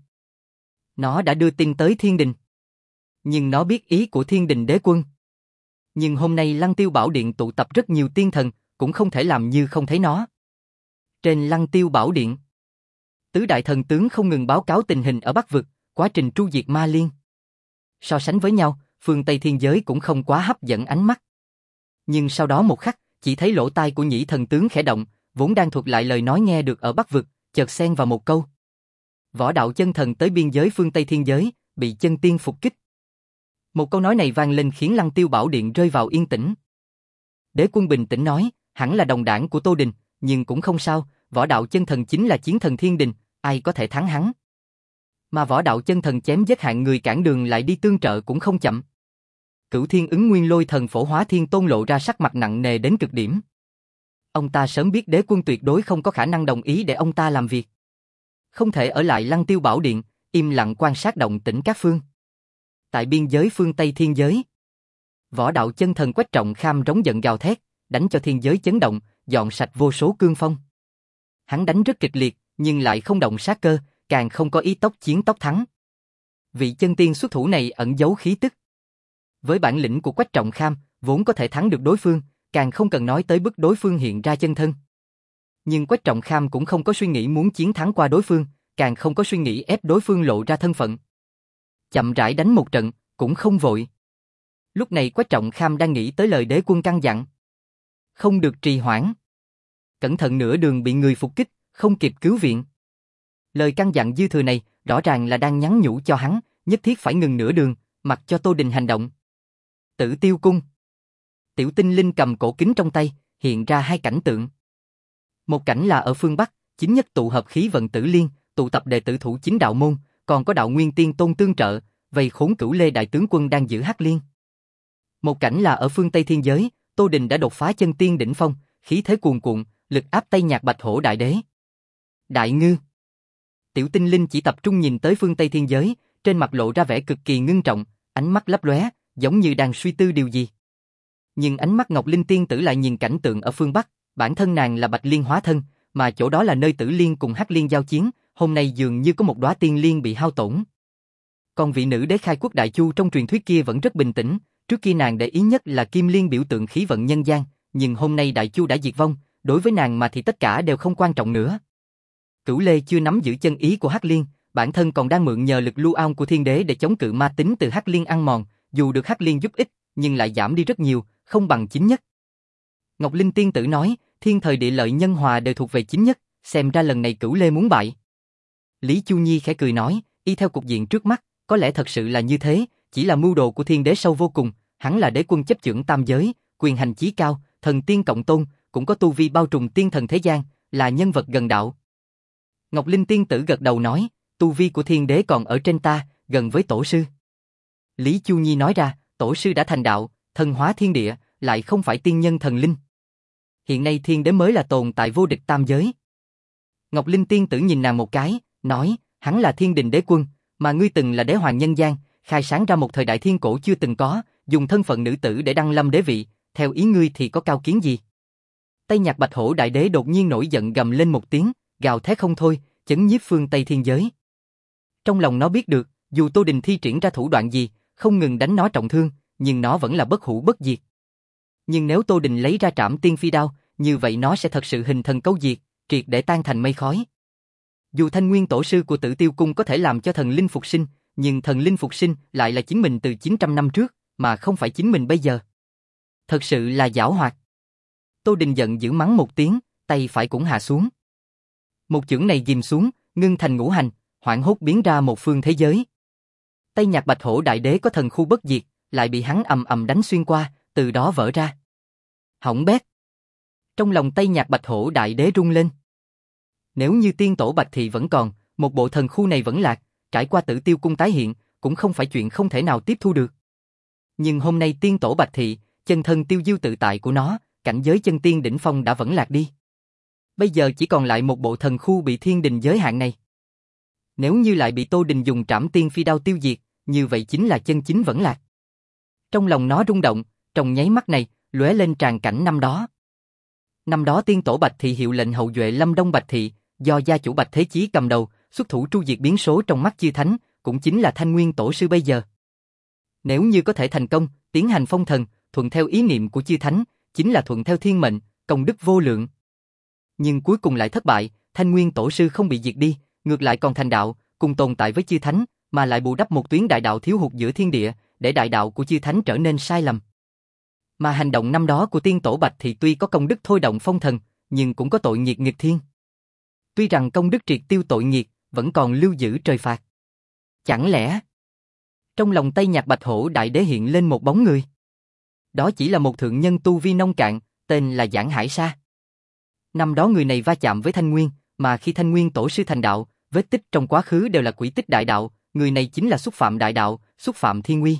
Nó đã đưa tin tới Thiên Đình. Nhưng nó biết ý của Thiên Đình Đế Quân. Nhưng hôm nay Lăng Tiêu Bảo Điện tụ tập rất nhiều tiên thần, cũng không thể làm như không thấy nó. Trên Lăng Tiêu Bảo Điện, tứ đại thần tướng không ngừng báo cáo tình hình ở Bắc Vực, quá trình tru diệt ma liên. So sánh với nhau, phương Tây thiên giới cũng không quá hấp dẫn ánh mắt. Nhưng sau đó một khắc, chỉ thấy lỗ tai của nhĩ thần tướng khẽ động, vốn đang thuật lại lời nói nghe được ở Bắc Vực, chợt xen vào một câu. Võ đạo chân thần tới biên giới phương Tây thiên giới, bị chân tiên phục kích. Một câu nói này vang lên khiến Lăng Tiêu Bảo Điện rơi vào yên tĩnh. Đế Quân bình tĩnh nói, hẳn là đồng đảng của Tô Đình, nhưng cũng không sao, võ đạo chân thần chính là chiến thần thiên đình, ai có thể thắng hắn. Mà võ đạo chân thần chém giết hạng người cản đường lại đi tương trợ cũng không chậm. Cửu Thiên Ứng Nguyên Lôi Thần Phổ Hóa Thiên Tôn lộ ra sắc mặt nặng nề đến cực điểm. Ông ta sớm biết Đế Quân tuyệt đối không có khả năng đồng ý để ông ta làm việc. Không thể ở lại Lăng Tiêu Bảo Điện, im lặng quan sát động tĩnh các phương. Tại biên giới phương Tây thiên giới, võ đạo chân thần Quách Trọng Kham rống giận gào thét, đánh cho thiên giới chấn động, dọn sạch vô số cương phong. Hắn đánh rất kịch liệt, nhưng lại không động sát cơ, càng không có ý tốc chiến tốc thắng. Vị chân tiên xuất thủ này ẩn giấu khí tức. Với bản lĩnh của Quách Trọng Kham, vốn có thể thắng được đối phương, càng không cần nói tới bức đối phương hiện ra chân thân. Nhưng Quách Trọng Kham cũng không có suy nghĩ muốn chiến thắng qua đối phương, càng không có suy nghĩ ép đối phương lộ ra thân phận. Chậm rãi đánh một trận, cũng không vội. Lúc này Quách Trọng Kham đang nghĩ tới lời Đế Quân căn dặn. Không được trì hoãn. Cẩn thận nửa đường bị người phục kích, không kịp cứu viện. Lời căn dặn dư thừa này, rõ ràng là đang nhắn nhủ cho hắn, nhất thiết phải ngừng nửa đường, mặc cho Tô Đình hành động. Tử Tiêu Cung. Tiểu Tinh Linh cầm cổ kính trong tay, hiện ra hai cảnh tượng. Một cảnh là ở phương Bắc, chính nhất tụ hợp khí vận Tử Liên, tụ tập đệ tử thủ chính đạo môn, còn có đạo Nguyên Tiên Tôn tương trợ, vây khốn Cửu Lê đại tướng quân đang giữ Hắc Liên. Một cảnh là ở phương Tây thiên giới, Tô Đình đã đột phá chân tiên đỉnh phong, khí thế cuồn cuộn, lực áp Tây Nhạc Bạch Hổ Đại Đế. Đại ngư. Tiểu Tinh Linh chỉ tập trung nhìn tới phương Tây thiên giới, trên mặt lộ ra vẻ cực kỳ ngưng trọng, ánh mắt lấp lóe, giống như đang suy tư điều gì. Nhưng ánh mắt Ngọc Linh tiên tử lại nhìn cảnh tượng ở phương Bắc, bản thân nàng là Bạch Liên hóa thân, mà chỗ đó là nơi Tử Liên cùng Hắc Liên giao chiến, hôm nay dường như có một đóa tiên liên bị hao tổn. Còn vị nữ đế khai quốc Đại Chu trong truyền thuyết kia vẫn rất bình tĩnh, trước kia nàng để ý nhất là Kim Liên biểu tượng khí vận nhân gian, nhưng hôm nay Đại Chu đã diệt vong, đối với nàng mà thì tất cả đều không quan trọng nữa. Cửu Lê chưa nắm giữ chân ý của Hắc Liên, bản thân còn đang mượn nhờ lực lưu ao của thiên đế để chống cự ma tính từ Hắc Liên ăn mòn, dù được Hắc Liên giúp ích, nhưng lại giảm đi rất nhiều, không bằng chính nhất. Ngọc Linh tiên tử nói, thiên thời địa lợi nhân hòa đều thuộc về chính nhất, xem ra lần này Cửu Lê muốn bại. Lý Chu Nhi khẽ cười nói, y theo cục diện trước mắt, có lẽ thật sự là như thế, chỉ là mưu đồ của thiên đế sâu vô cùng, hắn là đế quân chấp chưởng tam giới, quyền hành chí cao, thần tiên cộng tôn, cũng có tu vi bao trùm tiên thần thế gian, là nhân vật gần đạo. Ngọc Linh tiên tử gật đầu nói, tu vi của thiên đế còn ở trên ta, gần với tổ sư. Lý Chu Nhi nói ra, tổ sư đã thành đạo, thần hóa thiên địa, lại không phải tiên nhân thần linh. Hiện nay thiên đế mới là tồn tại vô địch tam giới. Ngọc Linh tiên tử nhìn nàng một cái, nói, hắn là thiên đình đế quân, mà ngươi từng là đế hoàng nhân gian, khai sáng ra một thời đại thiên cổ chưa từng có, dùng thân phận nữ tử để đăng lâm đế vị, theo ý ngươi thì có cao kiến gì? Tây Nhạc Bạch Hổ Đại Đế đột nhiên nổi giận gầm lên một tiếng, gào thét không thôi, chấn nhiếp phương Tây thiên giới. Trong lòng nó biết được, dù Tô Đình thi triển ra thủ đoạn gì, không ngừng đánh nó trọng thương, nhưng nó vẫn là bất hủ bất diệt. Nhưng nếu Tô Đình lấy ra Trảm Tiên Phi Đao, như vậy nó sẽ thật sự hình thần câu diệt, triệt để tan thành mây khói. Dù Thanh Nguyên tổ sư của Tử Tiêu Cung có thể làm cho thần linh phục sinh, nhưng thần linh phục sinh lại là chính mình từ chín trăm năm trước, mà không phải chính mình bây giờ. Thật sự là giảo hoạt. Tô Đình giận dữ mắng một tiếng, tay phải cũng hạ xuống. Một chưởng này ghim xuống, ngưng thành ngũ hành, hoảng hốt biến ra một phương thế giới. Tây Nhạc Bạch Hổ Đại Đế có thần khu bất diệt, lại bị hắn ầm ầm đánh xuyên qua, từ đó vỡ ra. Hỏng bét. Trong lòng Tây Nhạc Bạch Hổ Đại Đế rung lên. Nếu như tiên tổ Bạch Thị vẫn còn, một bộ thần khu này vẫn lạc, trải qua Tử Tiêu Cung tái hiện, cũng không phải chuyện không thể nào tiếp thu được. Nhưng hôm nay tiên tổ Bạch Thị, chân thân tiêu diêu tự tại của nó, cảnh giới chân tiên đỉnh phong đã vẫn lạc đi. Bây giờ chỉ còn lại một bộ thần khu bị thiên đình giới hạn này. Nếu như lại bị Tô Đình dùng trảm tiên phi đao tiêu diệt, như vậy chính là chân chính vẫn lạc. Trong lòng nó rung động, trong nháy mắt này, lóe lên tràn cảnh năm đó. Năm đó tiên tổ Bạch Thị hiệu lệnh hậu duệ Lâm Đông Bạch Thị, do gia chủ Bạch Thế Chí cầm đầu, xuất thủ tru diệt biến số trong mắt chư thánh, cũng chính là Thanh Nguyên tổ sư bây giờ. Nếu như có thể thành công, tiến hành phong thần, thuận theo ý niệm của chư thánh, chính là thuận theo thiên mệnh, công đức vô lượng. Nhưng cuối cùng lại thất bại, Thanh Nguyên tổ sư không bị diệt đi, ngược lại còn thành đạo, cùng tồn tại với chư thánh, mà lại bù đắp một tuyến đại đạo thiếu hụt giữa thiên địa, để đại đạo của chư thánh trở nên sai lầm. Mà hành động năm đó của tiên tổ Bạch thì tuy có công đức thôi động phong thần, nhưng cũng có tội nghiệt nghịch thiên. Tuy rằng công đức triệt tiêu tội nghiệt, vẫn còn lưu giữ trời phạt. Chẳng lẽ... Trong lòng Tây Nhạc Bạch Hổ Đại Đế hiện lên một bóng người. Đó chỉ là một thượng nhân tu vi nông cạn, tên là Giảng Hải Sa. Năm đó người này va chạm với Thanh Nguyên, mà khi Thanh Nguyên tổ sư thành đạo, vết tích trong quá khứ đều là quỷ tích đại đạo, người này chính là xúc phạm đại đạo, xúc phạm thiên uy.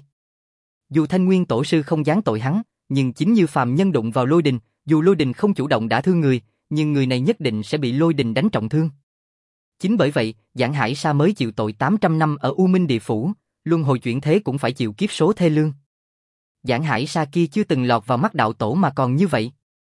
Dù Thanh Nguyên tổ sư không giáng tội hắn, nhưng chính như phàm nhân đụng vào lôi đình, dù lôi đình không chủ động đả thương người, nhưng người này nhất định sẽ bị lôi đình đánh trọng thương. Chính bởi vậy, Giảng Hải Sa mới chịu tội tám trăm năm ở U Minh Địa Phủ, luân hồi chuyển thế cũng phải chịu kiếp số thê lương. Giảng Hải Sa kia chưa từng lọt vào mắt đạo tổ mà còn như vậy.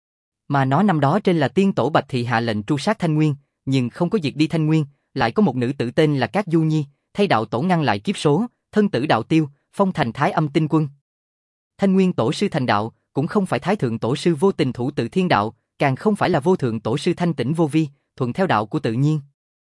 Mà nó năm đó trên là tiên tổ Bạch Thị hạ lệnh tru sát Thanh Nguyên, nhưng không có diệt đi Thanh Nguyên, lại có một nữ tử tên là Cát Du Nhi, thay đạo tổ ngăn lại kiếp số, thân tử đạo tiêu, phong thành Thái Âm Tinh Quân. Thanh Nguyên tổ sư thành đạo, cũng không phải Thái Thượng tổ sư vô tình thủ tự thiên đạo, càng không phải là vô thượng tổ sư thanh tĩnh vô vi, thuận theo đạo của tự nhiên.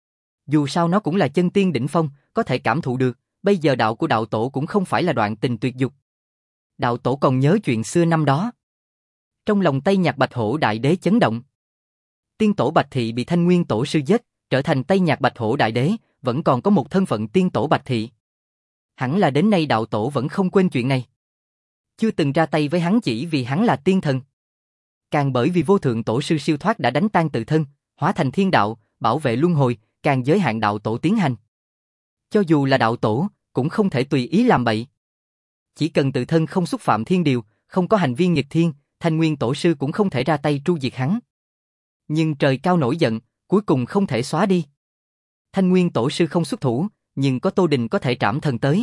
Dù sao nó cũng là chân tiên đỉnh phong, có thể cảm thụ được, bây giờ đạo của đạo tổ cũng không phải là đoạn tình tuyệt dục. Đạo tổ còn nhớ chuyện xưa năm đó. Trong lòng Tây Nhạc Bạch Hổ Đại Đế chấn động. Tiên tổ Bạch Thị bị Thanh Nguyên tổ sư giết, trở thành Tây Nhạc Bạch Hổ Đại Đế, vẫn còn có một thân phận tiên tổ Bạch Thị. Hẳn là đến nay đạo tổ vẫn không quên chuyện này. Chưa từng ra tay với hắn chỉ vì hắn là tiên thần. Càng bởi vì vô thượng tổ sư siêu thoát đã đánh tan tự thân, hóa thành thiên đạo, bảo vệ luân hồi, càng giới hạn đạo tổ tiến hành. Cho dù là đạo tổ, cũng không thể tùy ý làm bậy. Chỉ cần tự thân không xúc phạm thiên điều, không có hành vi nghịch thiên, Thanh Nguyên tổ sư cũng không thể ra tay tru diệt hắn. Nhưng trời cao nổi giận, cuối cùng không thể xóa đi. Thanh Nguyên tổ sư không xuất thủ, nhưng có Tô Đình có thể trảm thần tới.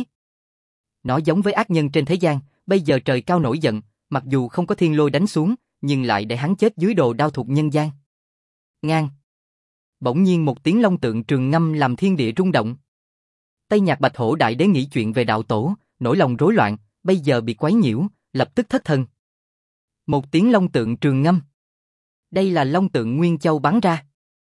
Nó giống với ác nhân trên thế gian, bây giờ trời cao nổi giận, mặc dù không có thiên lôi đánh xuống, nhưng lại để hắn chết dưới đồ đao thuộc nhân gian. Ngang. Bỗng nhiên một tiếng long tượng trường ngâm làm thiên địa rung động. Tây Nhạc Bạch Hổ Đại Đế nghĩ chuyện về đạo tổ, nỗi lòng rối loạn, bây giờ bị quấy nhiễu, lập tức thất thần. Một tiếng long tượng trường ngâm. Đây là long tượng Nguyên Châu bắn ra.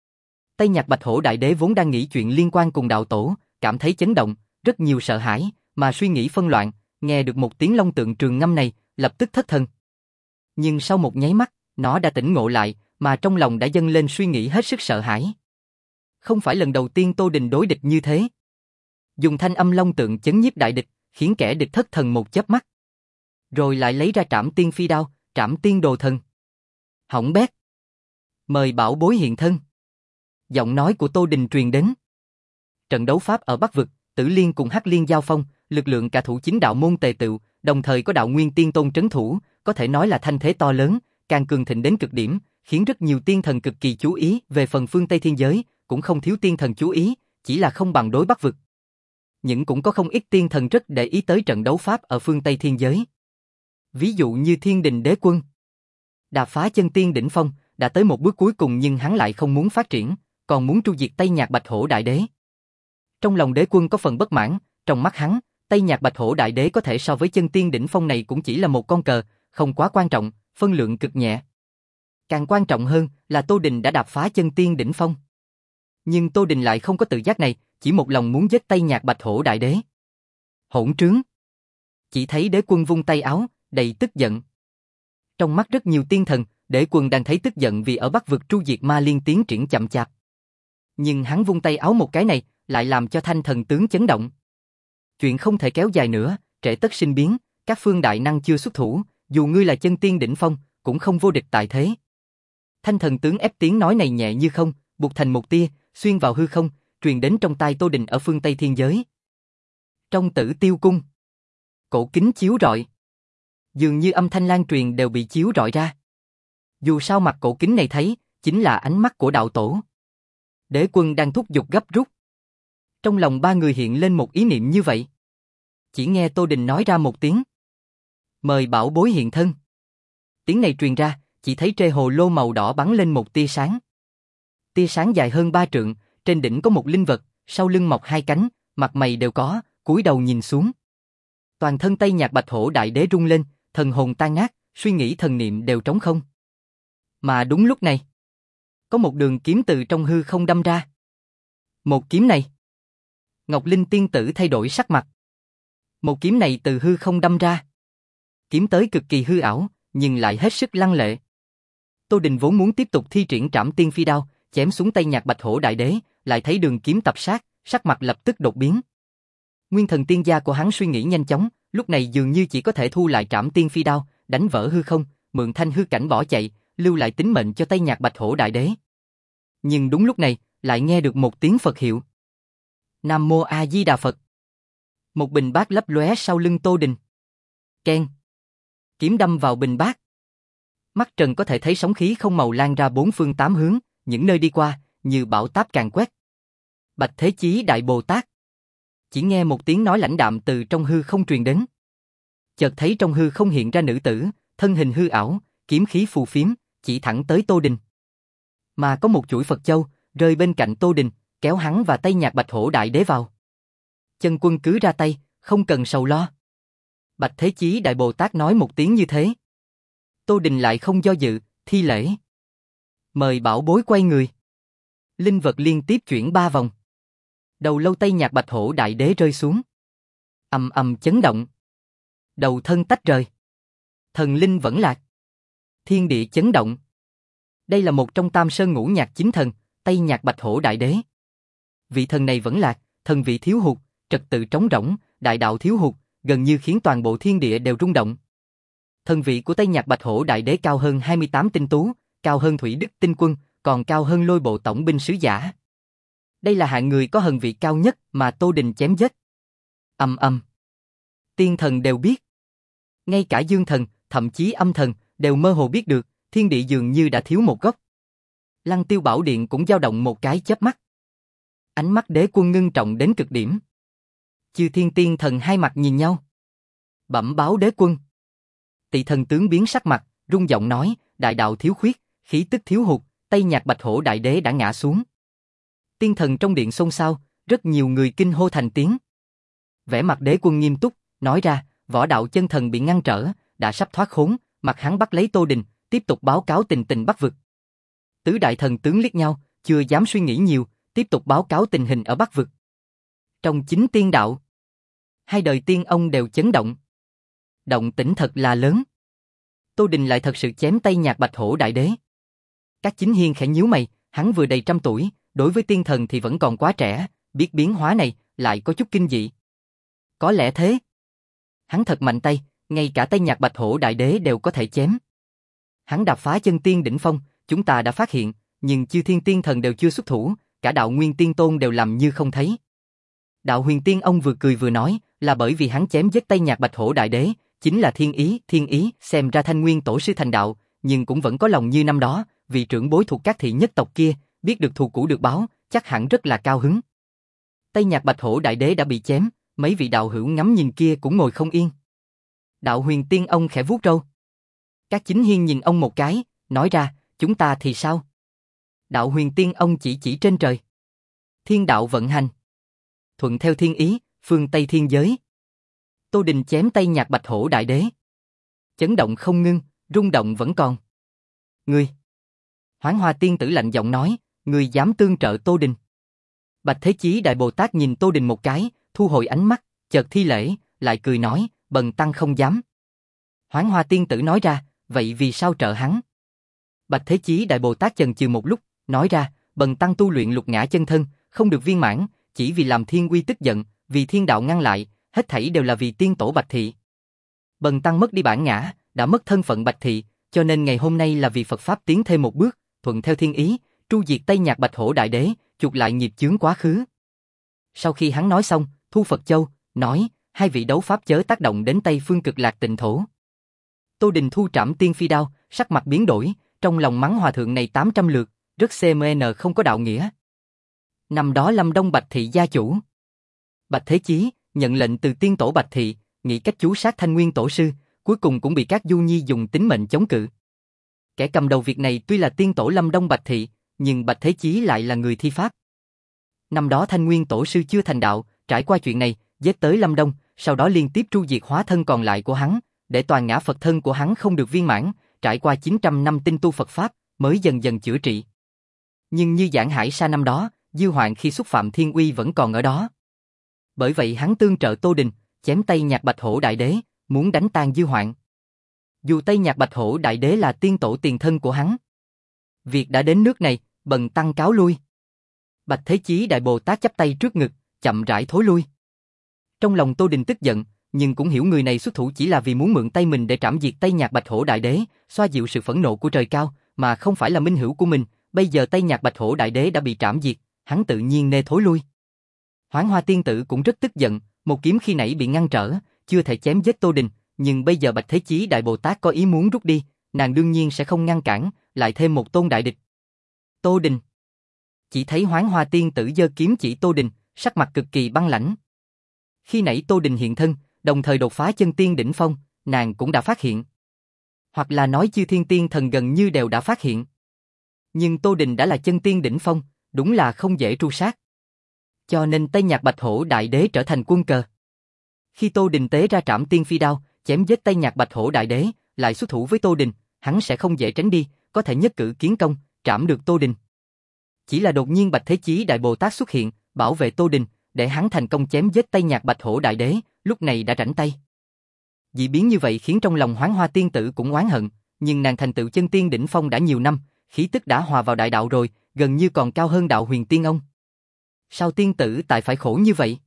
Tây Nhạc Bạch Hổ Đại Đế vốn đang nghĩ chuyện liên quan cùng đạo tổ, cảm thấy chấn động, rất nhiều sợ hãi, mà suy nghĩ phân loạn, nghe được một tiếng long tượng trường ngâm này, lập tức thất thần. Nhưng sau một nháy mắt, nó đã tỉnh ngộ lại, mà trong lòng đã dâng lên suy nghĩ hết sức sợ hãi. Không phải lần đầu tiên Tô Đình đối địch như thế. Dùng thanh âm long tượng chấn nhiếp đại địch, khiến kẻ địch thất thần một chớp mắt. Rồi lại lấy ra trảm tiên phi đao, trảm tiên đồ thần. Hỏng bét. Mời bảo bối hiện thân. Giọng nói của Tô Đình truyền đến. Trận đấu pháp ở Bắc Vực, Tử Liên cùng Hắc Liên giao phong, lực lượng cả thủ chính đạo môn tề tựu, đồng thời có đạo Nguyên Tiên Tôn trấn thủ, có thể nói là thanh thế to lớn, càng cường thịnh đến cực điểm, khiến rất nhiều tiên thần cực kỳ chú ý. Về phần phương Tây thiên giới, cũng không thiếu tiên thần chú ý, chỉ là không bằng đối Bắc Vực. Nhưng cũng có không ít tiên thần rất để ý tới trận đấu pháp ở phương Tây thiên giới. Ví dụ như Thiên Đình Đế Quân. Đạp phá chân tiên đỉnh phong, đã tới một bước cuối cùng nhưng hắn lại không muốn phát triển, còn muốn tru diệt Tây Nhạc Bạch Hổ Đại Đế. Trong lòng Đế Quân có phần bất mãn, trong mắt hắn, Tây Nhạc Bạch Hổ Đại Đế có thể so với chân tiên đỉnh phong này cũng chỉ là một con cờ, không quá quan trọng, phân lượng cực nhẹ. Càng quan trọng hơn là Tô Đình đã đạp phá chân tiên đỉnh phong. Nhưng Tô Đình lại không có tự giác này, chỉ một lòng muốn giết Tây Nhạc Bạch Hổ Đại Đế. Hỗn trướng! Chỉ thấy Đế Quân vung tay áo, đầy tức giận. Trong mắt rất nhiều tiên thần, Đế Quân đang thấy tức giận vì ở Bắc vực tru diệt ma liên tiến triển chậm chạp. Nhưng hắn vung tay áo một cái này, lại làm cho Thanh thần tướng chấn động. Chuyện không thể kéo dài nữa, trễ tất sinh biến, các phương đại năng chưa xuất thủ, dù ngươi là chân tiên đỉnh phong, cũng không vô địch tại thế. Thanh thần tướng ép tiếng nói này nhẹ như không, buộc thành một tia, xuyên vào hư không, truyền đến trong tai Tô Đình ở phương Tây thiên giới. Trong Tử Tiêu cung, cổ kính chiếu rọi. Dường như âm thanh lan truyền đều bị chiếu rọi ra. Dù sao mặt cổ kính này thấy, chính là ánh mắt của đạo tổ. Đế Quân đang thúc giục gấp rút. Trong lòng ba người hiện lên một ý niệm như vậy. Chỉ nghe Tô Đình nói ra một tiếng. Mời bảo bối hiện thân. Tiếng này truyền ra, chỉ thấy trên hồ lô màu đỏ bắn lên một tia sáng. Tia sáng dài hơn ba trượng, trên đỉnh có một linh vật, sau lưng mọc hai cánh, mặt mày đều có, cúi đầu nhìn xuống. Toàn thân Tây Nhạc Bạch Hổ Đại Đế rung lên, thần hồn tan nát, suy nghĩ thần niệm đều trống không. Mà đúng lúc này, có một đường kiếm từ trong hư không đâm ra. Một kiếm này, Ngọc Linh tiên tử thay đổi sắc mặt. Một kiếm này từ hư không đâm ra. Kiếm tới cực kỳ hư ảo, nhưng lại hết sức lăng lệ. Tô Đình vốn muốn tiếp tục thi triển Trảm Tiên Phi Đao, chém xuống Tây Nhạc Bạch Hổ Đại Đế, lại thấy đường kiếm tập sát, sắc mặt lập tức đột biến. Nguyên thần tiên gia của hắn suy nghĩ nhanh chóng, lúc này dường như chỉ có thể thu lại Trảm Tiên Phi Đao, đánh vỡ hư không, mượn thanh hư cảnh bỏ chạy, lưu lại tính mệnh cho Tây Nhạc Bạch Hổ Đại Đế. Nhưng đúng lúc này, lại nghe được một tiếng Phật hiệu. Nam Mô A Di Đà Phật. Một bình bát lấp lóe sau lưng Tô Đình. Keng. Kiếm đâm vào bình bát. Mắt trần có thể thấy sóng khí không màu lan ra bốn phương tám hướng, những nơi đi qua, như bão táp càn quét. Bạch Thế Chí Đại Bồ Tát. Chỉ nghe một tiếng nói lãnh đạm từ trong hư không truyền đến. Chợt thấy trong hư không hiện ra nữ tử, thân hình hư ảo, kiếm khí phù phiếm, chỉ thẳng tới Tô Đình. Mà có một chuỗi Phật châu, rơi bên cạnh Tô Đình, kéo hắn và Tây Nhạc Bạch Hổ Đại Đế vào. Chân quân cứ ra tay, không cần sầu lo. Bạch Thế Chí Đại Bồ Tát nói một tiếng như thế. Tô Đình lại không do dự, thi lễ. Mời bảo bối quay người. Linh vật liên tiếp chuyển ba vòng. Đầu lâu Tây Nhạc Bạch Hổ Đại Đế rơi xuống. Ầm ầm chấn động. Đầu thân tách rời. Thần linh vẫn lạc. Thiên địa chấn động. Đây là một trong Tam Sơn Ngũ Nhạc chính thần, Tây Nhạc Bạch Hổ Đại Đế. Vị thần này vẫn lạc, thần vị thiếu hụt, trật tự trống rỗng, đại đạo thiếu hụt, gần như khiến toàn bộ thiên địa đều rung động. Thần vị của Tây Nhạc Bạch Hổ Đại Đế cao hơn hai mươi tám tinh tú, cao hơn Thủy Đức Tinh Quân, còn cao hơn Lôi Bộ Tổng binh sứ giả. Đây là hạng người có hần vị cao nhất mà Tô Đình chém giết. Ầm ầm. Tiên thần đều biết. Ngay cả dương thần, thậm chí âm thần, đều mơ hồ biết được, thiên địa dường như đã thiếu một góc. Lăng Tiêu Bảo Điện cũng dao động một cái chớp mắt. Ánh mắt Đế Quân ngưng trọng đến cực điểm. Chư thiên tiên thần hai mặt nhìn nhau. Bẩm báo Đế Quân. Tỳ thần tướng biến sắc mặt, rung giọng nói, đại đạo thiếu khuyết, khí tức thiếu hụt, Tây Nhạc Bạch Hổ Đại Đế đã ngã xuống. Tiên thần trong điện xôn xao, rất nhiều người kinh hô thành tiếng. Vẻ mặt Đế Quân nghiêm túc, nói ra, võ đạo chân thần bị ngăn trở, đã sắp thoát khốn, mặt hắn bắt lấy Tô Đình, tiếp tục báo cáo tình tình Bắc vực. Tứ đại thần tướng liếc nhau, chưa dám suy nghĩ nhiều, tiếp tục báo cáo tình hình ở Bắc vực. Trong chính tiên đạo, hai đời tiên ông đều chấn động. Động tĩnh thật là lớn. Tô Đình lại thật sự chém Tây Nhạc Bạch Hổ Đại Đế. Các chính hiên khẽ nhíu mày, hắn vừa đầy trăm tuổi, đối với tiên thần thì vẫn còn quá trẻ, biết biến hóa này, lại có chút kinh dị. Có lẽ thế. Hắn thật mạnh tay, ngay cả Tây Nhạc Bạch Hổ Đại Đế đều có thể chém. Hắn đạp phá chân tiên đỉnh phong, chúng ta đã phát hiện, nhưng chư thiên tiên thần đều chưa xuất thủ, cả đạo nguyên tiên tôn đều làm như không thấy. Đạo huyền tiên ông vừa cười vừa nói, là bởi vì hắn chém giết Tây Nhạc Bạch Hổ Đại Đế, chính là thiên ý, thiên ý, xem ra Thanh Nguyên tổ sư thành đạo, nhưng cũng vẫn có lòng như năm đó, vị trưởng bối thuộc các thị nhất tộc kia, biết được thù cũ được báo, chắc hẳn rất là cao hứng. Tây Nhạc Bạch Hổ Đại Đế đã bị chém, mấy vị đạo hữu ngắm nhìn kia cũng ngồi không yên. Đạo huyền tiên ông khẽ vuốt râu. Các chính hiên nhìn ông một cái, nói ra, chúng ta thì sao? Đạo huyền tiên ông chỉ chỉ trên trời. Thiên đạo vận hành. Thuận theo thiên ý, phương Tây thiên giới. Tô Đình chém Tây Nhạc Bạch Hổ Đại Đế. Chấn động không ngưng, rung động vẫn còn. Ngươi! Hoán Hoa tiên tử lạnh giọng nói, ngươi dám tương trợ Tô Đình. Bạch Thế Chí Đại Bồ Tát nhìn Tô Đình một cái, thu hồi ánh mắt, chợt thi lễ, lại cười nói, bần tăng không dám. Hoán Hoa tiên tử nói ra, vậy vì sao trợ hắn? Bạch Thế Chí Đại Bồ Tát chần chừ một lúc, nói ra, bần tăng tu luyện lục ngã chân thân, không được viên mãn, chỉ vì làm thiên uy tức giận, vì thiên đạo ngăn lại, hết thảy đều là vì tiên tổ Bạch Thị. Bần tăng mất đi bản ngã, đã mất thân phận Bạch Thị, cho nên ngày hôm nay là vì Phật Pháp tiến thêm một bước, thuận theo thiên ý, tru diệt Tây Nhạc Bạch Hổ Đại Đế, chuộc lại nghiệp chướng quá khứ. Sau khi hắn nói xong, thu Phật Châu, nói, hai vị đấu Pháp chớ tác động đến Tây Phương Cực Lạc Tịnh Thổ. Tô Đình thu trảm tiên phi đao, sắc mặt biến đổi, trong lòng mắng hòa thượng này tám trăm lượt, rất xê em en không có đạo nghĩa. Năm đó Lâm Đông Bạch Thị gia chủ. Bạch Thế Chí nhận lệnh từ tiên tổ Bạch Thị, nghĩ cách chú sát Thanh Nguyên Tổ sư, cuối cùng cũng bị các du nhi dùng tính mệnh chống cự. Kẻ cầm đầu việc này tuy là tiên tổ Lâm Đông Bạch Thị, nhưng Bạch Thế Chí lại là người thi pháp. Năm đó Thanh Nguyên Tổ sư chưa thành đạo, trải qua chuyện này, giết tới Lâm Đông, sau đó liên tiếp tru diệt hóa thân còn lại của hắn, để toàn ngã Phật thân của hắn không được viên mãn, trải qua chín trăm năm tinh tu Phật Pháp, mới dần dần chữa trị. Nhưng như Giảng Hải Sa năm đó, Dư Hoạn khi xúc phạm thiên uy vẫn còn ở đó. Bởi vậy hắn tương trợ Tô Đình, chém Tây Nhạc Bạch Hổ Đại Đế, muốn đánh tan Dư Hoạn. Dù Tây Nhạc Bạch Hổ Đại Đế là tiên tổ tiền thân của hắn. Việc đã đến nước này, bần tăng cáo lui. Bạch Thế Chí Đại Bồ Tát chắp tay trước ngực, chậm rãi thối lui. Trong lòng Tô Đình tức giận, nhưng cũng hiểu người này xuất thủ chỉ là vì muốn mượn tay mình để trảm diệt Tây Nhạc Bạch Hổ Đại Đế, xoa dịu sự phẫn nộ của trời cao, mà không phải là minh hữu của mình. Bây giờ Tây Nhạc Bạch Hổ Đại Đế đã bị trảm diệt, hắn tự nhiên nê thối lui. Hoán Hoa tiên tử cũng rất tức giận, một kiếm khi nãy bị ngăn trở, chưa thể chém giết Tô Đình, nhưng bây giờ Bạch Thế Chí Đại Bồ Tát có ý muốn rút đi, nàng đương nhiên sẽ không ngăn cản, lại thêm một tôn đại địch. Tô Đình. Chỉ thấy Hoán Hoa tiên tử giơ kiếm chỉ Tô Đình, sắc mặt cực kỳ băng lãnh. Khi nãy Tô Đình hiện thân, đồng thời đột phá chân tiên đỉnh phong, nàng cũng đã phát hiện. Hoặc là nói chư thiên tiên thần gần như đều đã phát hiện. Nhưng Tô Đình đã là chân tiên đỉnh phong, đúng là không dễ tru sát. Cho nên Tây Nhạc Bạch Hổ Đại Đế trở thành quân cờ. Khi Tô Đình tế ra trảm tiên phi đao, chém giết Tây Nhạc Bạch Hổ Đại Đế, lại xuất thủ với Tô Đình, hắn sẽ không dễ tránh đi, có thể nhất cử kiến công, trảm được Tô Đình. Chỉ là đột nhiên Bạch Thế Chí Đại Bồ Tát xuất hiện, bảo vệ Tô Đình, để hắn thành công chém giết Tây Nhạc Bạch Hổ Đại Đế, lúc này đã rảnh tay. Dị biến như vậy khiến trong lòng Hoán Hoa tiên tử cũng oán hận, nhưng nàng thành tựu chân tiên đỉnh phong đã nhiều năm, khí tức đã hòa vào đại đạo rồi, gần như còn cao hơn đạo huyền tiên ông. Sao tiên tử tại phải khổ như vậy?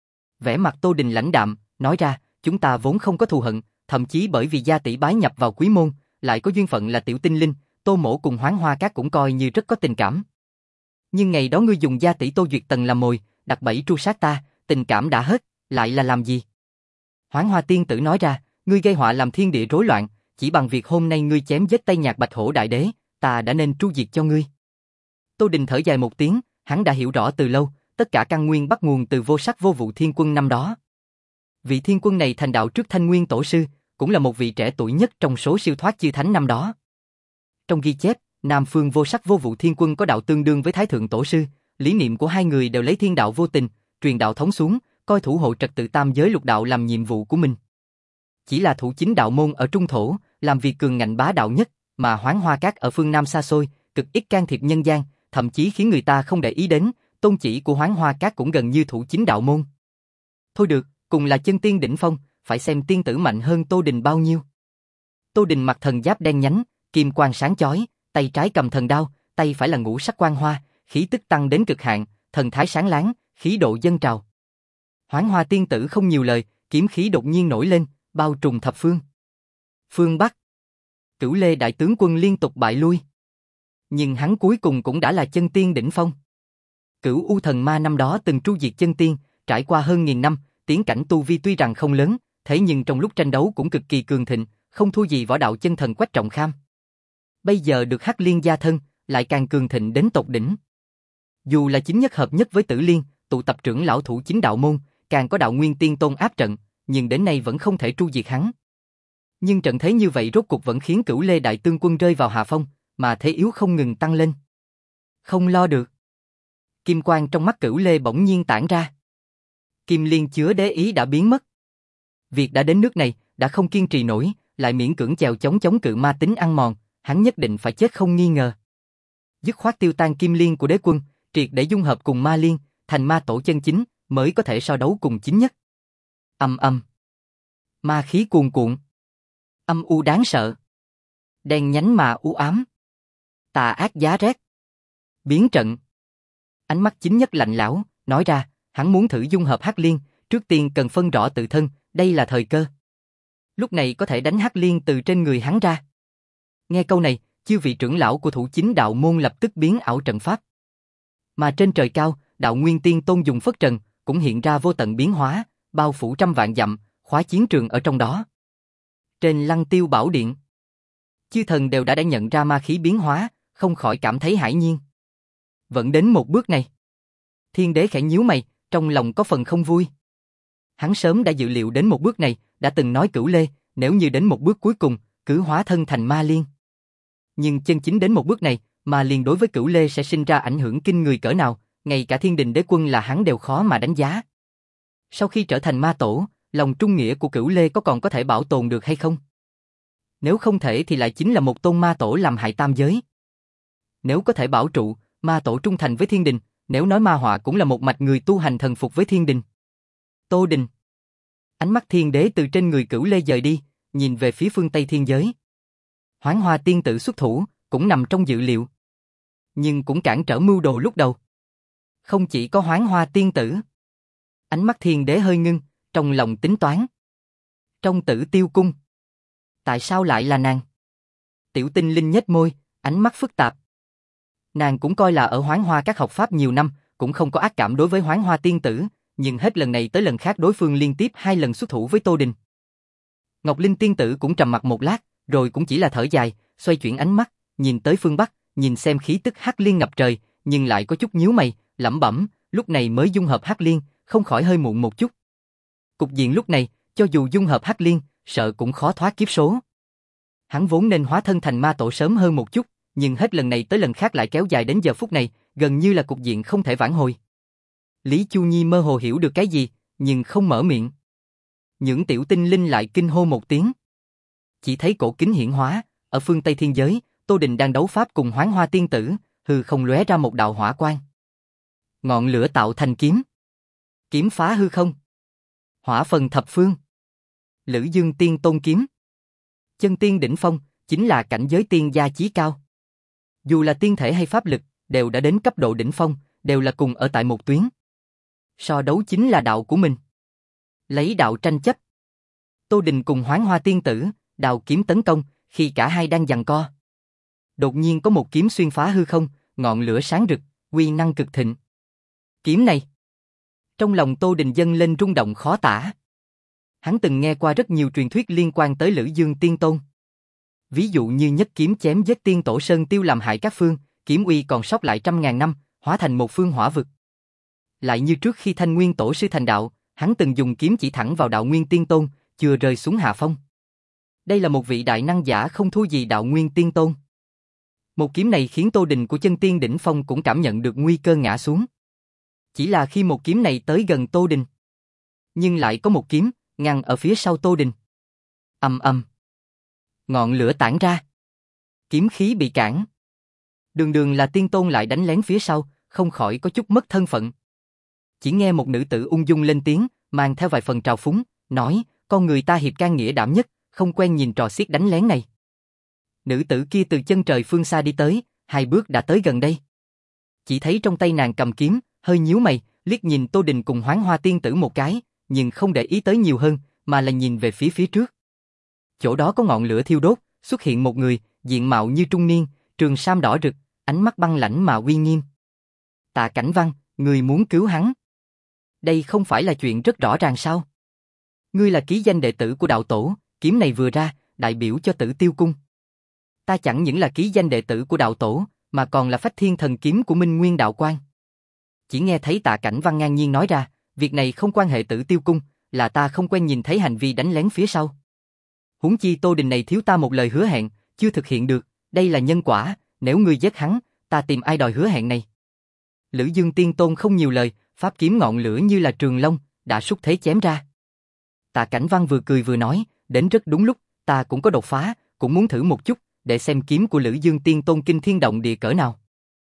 Vẻ mặt Tô Đình lãnh đạm, nói ra, chúng ta vốn không có thù hận, thậm chí bởi vì gia tỷ bái nhập vào quý môn, lại có duyên phận là tiểu tinh linh, Tô Mỗ cùng Hoán Hoa các cũng coi như rất có tình cảm. Nhưng ngày đó ngươi dùng gia tỷ Tô Duyệt Tần làm mồi, đặt bẫy tru sát ta, tình cảm đã hết, lại là làm gì? Hoán Hoa tiên tử nói ra, ngươi gây họa làm thiên địa rối loạn, chỉ bằng việc hôm nay ngươi chém giết Tây Nhạc Bạch Hổ Đại Đế, ta đã nên tru diệt cho ngươi. Tô Đình thở dài một tiếng, hắn đã hiểu rõ từ lâu, tất cả căn nguyên bắt nguồn từ vô sắc vô vụ thiên quân năm đó. Vị thiên quân này thành đạo trước Thanh Nguyên Tổ sư, cũng là một vị trẻ tuổi nhất trong số siêu thoát chư thánh năm đó. Trong ghi chép, Nam Phương vô sắc vô vụ thiên quân có đạo tương đương với Thái Thượng Tổ sư, lý niệm của hai người đều lấy thiên đạo vô tình, truyền đạo thống xuống, coi thủ hộ trật tự tam giới lục đạo làm nhiệm vụ của mình. Chỉ là thủ chính đạo môn ở trung thổ, làm việc cường ngạnh bá đạo nhất, mà Hoán Hoa các ở phương Nam xa xôi, cực ít can thiệp nhân gian, thậm chí khiến người ta không để ý đến, tôn chỉ của Hoán Hoa các cũng gần như thủ chính đạo môn. Thôi được, cùng là chân tiên đỉnh phong, phải xem tiên tử mạnh hơn Tô Đình bao nhiêu. Tô Đình mặc thần giáp đen nhánh, kim quang sáng chói, tay trái cầm thần đao, tay phải là ngũ sắc quang hoa, khí tức tăng đến cực hạn, thần thái sáng láng, khí độ dâng trào. Hoán Hoa tiên tử không nhiều lời, kiếm khí đột nhiên nổi lên, bao trùm thập phương. Phương Bắc, Cửu Lê đại tướng quân liên tục bại lui. Nhưng hắn cuối cùng cũng đã là chân tiên đỉnh phong. Cửu U thần ma năm đó từng tru diệt chân tiên, trải qua hơn nghìn năm, tiến cảnh tu vi tuy rằng không lớn, thế nhưng trong lúc tranh đấu cũng cực kỳ cường thịnh, không thua gì võ đạo chân thần Quách Trọng Kham. Bây giờ được Hắc Liên gia thân, lại càng cường thịnh đến tột đỉnh. Dù là chính nhất hợp nhất với Tử Liên, tụ tập trưởng lão thủ chính đạo môn, càng có đạo nguyên tiên tôn áp trận, nhưng đến nay vẫn không thể tru diệt hắn. Nhưng trận thế như vậy rốt cuộc vẫn khiến Cửu Lê đại tướng quân rơi vào hạ phong, mà thế yếu không ngừng tăng lên. Không lo được. Kim quang trong mắt Cửu Lê bỗng nhiên tản ra. Kim Liên chứa đế ý đã biến mất. Việc đã đến nước này, đã không kiên trì nổi, lại miễn cưỡng chèo chống chống cự ma tính ăn mòn, hắn nhất định phải chết không nghi ngờ. Dứt khoát tiêu tan Kim Liên của đế quân, triệt để dung hợp cùng ma liên, thành ma tổ chân chính, mới có thể so đấu cùng chính nhất. Ầm ầm. Ma khí cuồn cuộn. Âm u đáng sợ. Đen nhánh mà u ám. Tà ác giá rét. Biến trận. Ánh mắt chính nhất lạnh lẽo, nói ra, hắn muốn thử dung hợp Hắc Liên, trước tiên cần phân rõ tự thân, đây là thời cơ. Lúc này có thể đánh Hắc Liên từ trên người hắn ra. Nghe câu này, chư vị trưởng lão của thủ chính đạo môn lập tức biến ảo trận pháp. Mà trên trời cao, đạo Nguyên Tiên Tôn dùng phất trần, cũng hiện ra vô tận biến hóa, bao phủ trăm vạn dặm, khóa chiến trường ở trong đó. Trên Lăng Tiêu Bảo Điện, chư thần đều đã đã nhận ra ma khí biến hóa, không khỏi cảm thấy hãi nhiên. Vẫn đến một bước này. Thiên đế khẽ nhíu mày, trong lòng có phần không vui. Hắn sớm đã dự liệu đến một bước này, đã từng nói Cửu Lê, nếu như đến một bước cuối cùng, cứ hóa thân thành ma liên. Nhưng chân chính đến một bước này, ma liên đối với Cửu Lê sẽ sinh ra ảnh hưởng kinh người cỡ nào, ngay cả Thiên Đình Đế Quân là hắn đều khó mà đánh giá. Sau khi trở thành ma tổ, lòng trung nghĩa của Cửu Lê có còn có thể bảo tồn được hay không? Nếu không thể thì lại chính là một tôn ma tổ làm hại tam giới. Nếu có thể bảo trụ, ma tổ trung thành với Thiên Đình, nếu nói ma họa cũng là một mạch người tu hành thần phục với Thiên Đình. Tô Đình. Ánh mắt Thiên Đế từ trên người Cửu Lê dời đi, nhìn về phía phương Tây thiên giới. Hoán Hoa tiên tử xuất thủ, cũng nằm trong dự liệu. Nhưng cũng cản trở mưu đồ lúc đầu. Không chỉ có Hoán Hoa tiên tử. Ánh mắt Thiên Đế hơi ngưng, trong lòng tính toán. Trong Tử Tiêu Cung. Tại sao lại là nàng? Tiểu Tinh Linh nhếch môi, ánh mắt phức tạp. Nàng cũng coi là ở Hoán Hoa các học pháp nhiều năm, cũng không có ác cảm đối với Hoán Hoa tiên tử, nhưng hết lần này tới lần khác đối phương liên tiếp hai lần xuất thủ với Tô Đình. Ngọc Linh tiên tử cũng trầm mặc một lát, rồi cũng chỉ là thở dài, xoay chuyển ánh mắt, nhìn tới phương Bắc, nhìn xem khí tức Hắc Liên ngập trời, nhưng lại có chút nhíu mày, lẩm bẩm, lúc này mới dung hợp Hắc Liên, không khỏi hơi muộn một chút. Cục diện lúc này, cho dù dung hợp Hắc Liên, sợ cũng khó thoát kiếp số. Hắn vốn nên hóa thân thành ma tổ sớm hơn một chút, nhưng hết lần này tới lần khác lại kéo dài đến giờ phút này, gần như là cục diện không thể vãn hồi. Lý Chu Nhi mơ hồ hiểu được cái gì, nhưng không mở miệng. Những tiểu tinh linh lại kinh hô một tiếng. Chỉ thấy cổ kính hiển hóa, ở phương Tây thiên giới, Tô Đình đang đấu pháp cùng Hoán Hoa tiên tử, hư không lóe ra một đạo hỏa quang. Ngọn lửa tạo thành kiếm. Kiếm phá hư không. Hỏa phần thập phương. Lữ Dương Tiên Tôn kiếm. Chân tiên đỉnh phong, chính là cảnh giới tiên gia chí cao. Dù là tiên thể hay pháp lực, đều đã đến cấp độ đỉnh phong, đều là cùng ở tại một tuyến. So đấu chính là đạo của mình. Lấy đạo tranh chấp. Tô Đình cùng Hoán Hoa tiên tử, đào kiếm tấn công, khi cả hai đang giằng co. Đột nhiên có một kiếm xuyên phá hư không, ngọn lửa sáng rực, uy năng cực thịnh. Kiếm này. Trong lòng Tô Đình dâng lên rung động khó tả. Hắn từng nghe qua rất nhiều truyền thuyết liên quan tới Lữ Dương Tiên Tôn. Ví dụ như nhất kiếm chém giết tiên tổ Sơn Tiêu làm hại các phương, kiếm uy còn sót lại trăm ngàn năm, hóa thành một phương hỏa vực. Lại như trước khi Thanh Nguyên Tổ sư thành đạo, hắn từng dùng kiếm chỉ thẳng vào đạo Nguyên Tiên Tôn, chưa rơi xuống hạ phong. Đây là một vị đại năng giả không thua gì đạo Nguyên Tiên Tôn. Một kiếm này khiến Tô Đình của chân tiên đỉnh phong cũng cảm nhận được nguy cơ ngã xuống. Chỉ là khi một kiếm này tới gần Tô Đình, nhưng lại có một kiếm ngăn ở phía sau Tô Đình. Ầm ầm. Ngọn lửa tản ra. Kiếm khí bị cản. Đường đường là tiên tôn lại đánh lén phía sau, không khỏi có chút mất thân phận. Chỉ nghe một nữ tử ung dung lên tiếng, mang theo vài phần trào phúng, nói, con người ta hiệp can nghĩa đảm nhất, không quen nhìn trò xiết đánh lén này. Nữ tử kia từ chân trời phương xa đi tới, hai bước đã tới gần đây. Chỉ thấy trong tay nàng cầm kiếm, hơi nhíu mày, liếc nhìn Tô Đình cùng Hoán Hoa tiên tử một cái, nhưng không để ý tới nhiều hơn, mà là nhìn về phía phía trước. Chỗ đó có ngọn lửa thiêu đốt, xuất hiện một người, diện mạo như trung niên, trường sam đỏ rực, ánh mắt băng lãnh mà uy nghiêm. Tạ Cảnh Văn, người muốn cứu hắn. Đây không phải là chuyện rất rõ ràng sao? Ngươi là ký danh đệ tử của đạo tổ, kiếm này vừa ra, đại biểu cho Tử Tiêu Cung. Ta chẳng những là ký danh đệ tử của đạo tổ, mà còn là phách thiên thần kiếm của Minh Nguyên đạo quan. Chỉ nghe thấy Tạ Cảnh Văn ngang nhiên nói ra, việc này không quan hệ Tử Tiêu Cung, là ta không quen nhìn thấy hành vi đánh lén phía sau. Huống chi Tô Đình này thiếu ta một lời hứa hẹn, chưa thực hiện được, đây là nhân quả, nếu ngươi giết hắn, ta tìm ai đòi hứa hẹn này. Lữ Dương Tiên Tôn không nhiều lời, pháp kiếm ngọn lửa như là trường long, đã xúc thế chém ra. Tạ Cảnh Văn vừa cười vừa nói, đến rất đúng lúc, ta cũng có đột phá, cũng muốn thử một chút, để xem kiếm của Lữ Dương Tiên Tôn kinh thiên động địa cỡ nào.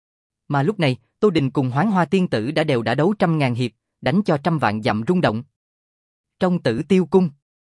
Mà lúc này, Tô Đình cùng Hoán Hoa tiên tử đã đều đã đấu trăm ngàn hiệp, đánh cho trăm vạn dặm rung động. Trong Tử Tiêu Cung,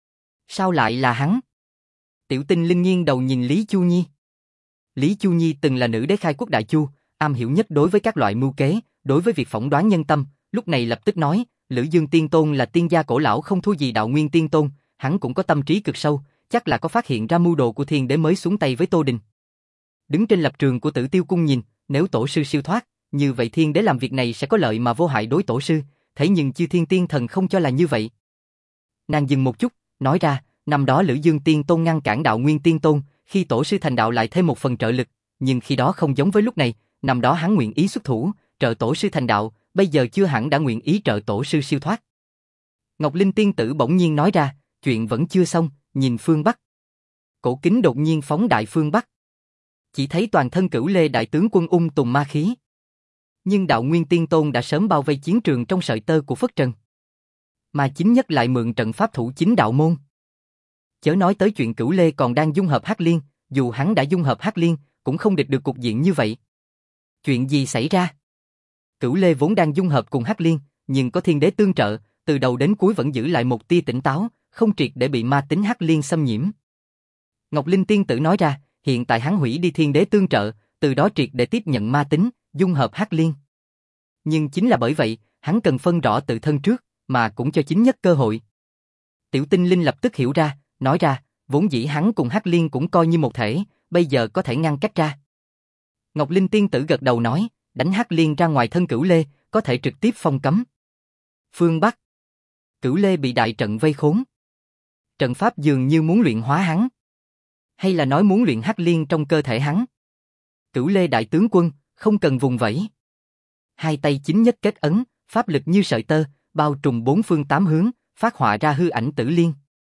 Sao lại là hắn? Tiểu Tinh Linh nghiêng đầu nhìn Lý Chu Nhi. Lý Chu Nhi từng là nữ đế khai quốc đại chu, am hiểu nhất đối với các loại mưu kế, đối với việc phỏng đoán nhân tâm, lúc này lập tức nói, Lữ Dương Tiên Tôn là tiên gia cổ lão không thua gì Đạo Nguyên Tiên Tôn, hắn cũng có tâm trí cực sâu, chắc là có phát hiện ra mưu đồ của thiên đế mới xuống tay với Tô Đình. Đứng trên lập trường của Tử Tiêu Cung nhìn, nếu tổ sư siêu thoát, như vậy thiên đế làm việc này sẽ có lợi mà vô hại đối tổ sư, thế nhưng chư thiên tiên thần không cho là như vậy. Nàng dừng một chút, nói ra, năm đó Lữ Dương Tiên Tôn ngăn cản Đạo Nguyên Tiên Tôn, khi tổ sư thành đạo lại thêm một phần trợ lực, nhưng khi đó không giống với lúc này, năm đó hắn nguyện ý xuất thủ, trợ tổ sư thành đạo, bây giờ chưa hẳn đã nguyện ý trợ tổ sư siêu thoát. Ngọc Linh tiên tử bỗng nhiên nói ra, chuyện vẫn chưa xong, nhìn phương Bắc. Cổ Kính đột nhiên phóng đại phương Bắc. Chỉ thấy toàn thân Cửu Lê đại tướng quân ung tùng ma khí. Nhưng Đạo Nguyên Tiên Tôn đã sớm bao vây chiến trường trong sợi tơ của Phất Trần. Mà chính nhất lại mượn trận pháp thủ chính đạo môn. Chớ nói tới chuyện Cửu Lê còn đang dung hợp Hắc Liên, dù hắn đã dung hợp Hắc Liên, cũng không địch được cục diện như vậy. Chuyện gì xảy ra? Cửu Lê vốn đang dung hợp cùng Hắc Liên, nhưng có thiên đế tương trợ, từ đầu đến cuối vẫn giữ lại một tia tỉnh táo, không triệt để bị ma tính Hắc Liên xâm nhiễm. Ngọc Linh tiên tử nói ra, hiện tại hắn hủy đi thiên đế tương trợ, từ đó triệt để tiếp nhận ma tính, dung hợp Hắc Liên. Nhưng chính là bởi vậy, hắn cần phân rõ tự thân trước, mà cũng cho chính nhất cơ hội. Tiểu Tinh Linh lập tức hiểu ra, nói ra, vốn dĩ hắn cùng Hắc Liên cũng coi như một thể, bây giờ có thể ngăn cách ra. Ngọc Linh tiên tử gật đầu nói, đánh Hắc Liên ra ngoài thân Cửu Lê, có thể trực tiếp phong cấm. Phương Bắc. Cửu Lê bị đại trận vây khốn. Trận pháp dường như muốn luyện hóa hắn. Hay là nói muốn luyện Hắc Liên trong cơ thể hắn. Cửu Lê đại tướng quân, không cần vùng vẫy. Hai tay chính nhất kết ấn, pháp lực như sợi tơ, bao trùm bốn phương tám hướng, phát họa ra hư ảnh Tử Liên.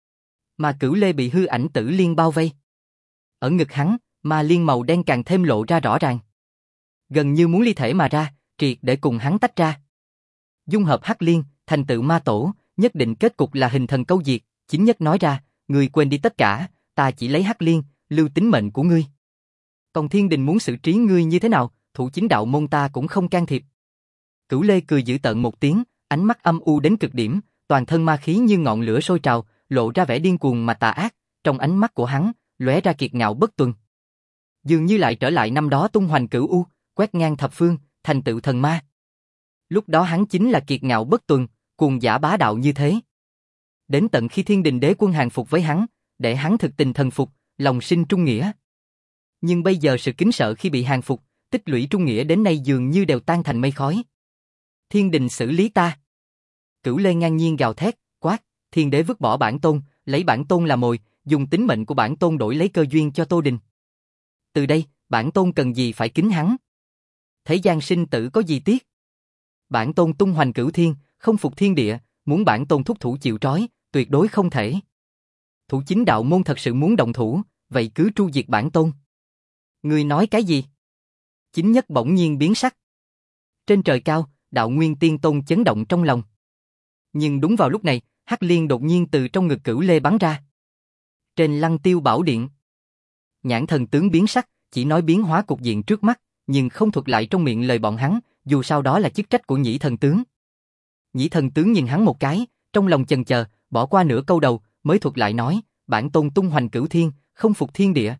Mà Cửu Lê bị hư ảnh Tử Liên bao vây. Ở ngực hắn, ma liên màu đen càng thêm lộ ra rõ ràng. Gần như muốn ly thể mà ra, triệt để cùng hắn tách ra. Dung hợp Hắc Liên, thành tựu ma tổ, nhất định kết cục là hình thần câu diệt, chính nhất nói ra, ngươi quên đi tất cả, ta chỉ lấy Hắc Liên, lưu tính mệnh của ngươi. Còn thiên đình muốn xử trí ngươi như thế nào, thủ chính đạo môn ta cũng không can thiệp. Cửu Lê cười dữ tợn một tiếng, ánh mắt âm u đến cực điểm, toàn thân ma khí như ngọn lửa sôi trào, lộ ra vẻ điên cuồng mà tà ác, trong ánh mắt của hắn, lóe ra kiệt ngạo bất tuần. Dường như lại trở lại năm đó tung hoành cửu u, quét ngang thập phương, thành tựu thần ma. Lúc đó hắn chính là kiệt ngạo bất tuần, cuồng dã bá đạo như thế. Đến tận khi thiên đình đế quân hàng phục với hắn, để hắn thực tình thần phục, lòng sinh trung nghĩa. Nhưng bây giờ sự kính sợ khi bị hàng phục, tích lũy trung nghĩa đến nay dường như đều tan thành mây khói. Thiên đình xử lý ta. Cửu Lê ngang nhiên gào thét, quát, thiên đế vứt bỏ bản tôn, lấy bản tôn làm mồi, dùng tính mệnh của bản tôn đổi lấy cơ duyên cho Tô Đình. Từ đây, bản tôn cần gì phải kính hắn. Thế gian sinh tử có gì tiếc. Bản tôn tung hoành cửu thiên, không phục thiên địa, muốn bản tôn thúc thủ chịu trói, tuyệt đối không thể. Thủ chính đạo môn thật sự muốn động thủ, vậy cứ tru diệt bản tôn. Ngươi nói cái gì? Chính nhất bỗng nhiên biến sắc. Trên trời cao, Đạo Nguyên Tiên Tôn chấn động trong lòng. Nhưng đúng vào lúc này, Hắc Liên đột nhiên từ trong ngực Cửu Lê bắn ra. Trên Lăng Tiêu Bảo Điện, nhãn thần tướng biến sắc, chỉ nói biến hóa cục diện trước mắt, nhưng không thuật lại trong miệng lời bọn hắn, dù sao đó là chức trách của Nhĩ Thần Tướng. Nhĩ Thần Tướng nhìn hắn một cái, trong lòng chần chờ, bỏ qua nửa câu đầu, mới thuật lại nói, bản tôn tung hoành cửu thiên, không phục thiên địa.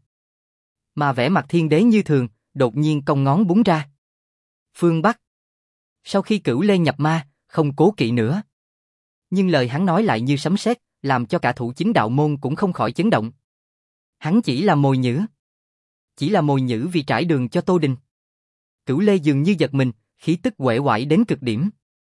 Mà vẻ mặt thiên đế như thường, đột nhiên cong ngón búng ra. Phương Bắc. Sau khi Cửu Lê nhập ma, không cố kỵ nữa. Nhưng lời hắn nói lại như sấm sét, làm cho cả thủ chính đạo môn cũng không khỏi chấn động. Hắn chỉ là mồi nhử. Chỉ là mồi nhử vì trải đường cho Tô Đình. Cửu Lê dường như giật mình, khí tức uể oải đến cực điểm.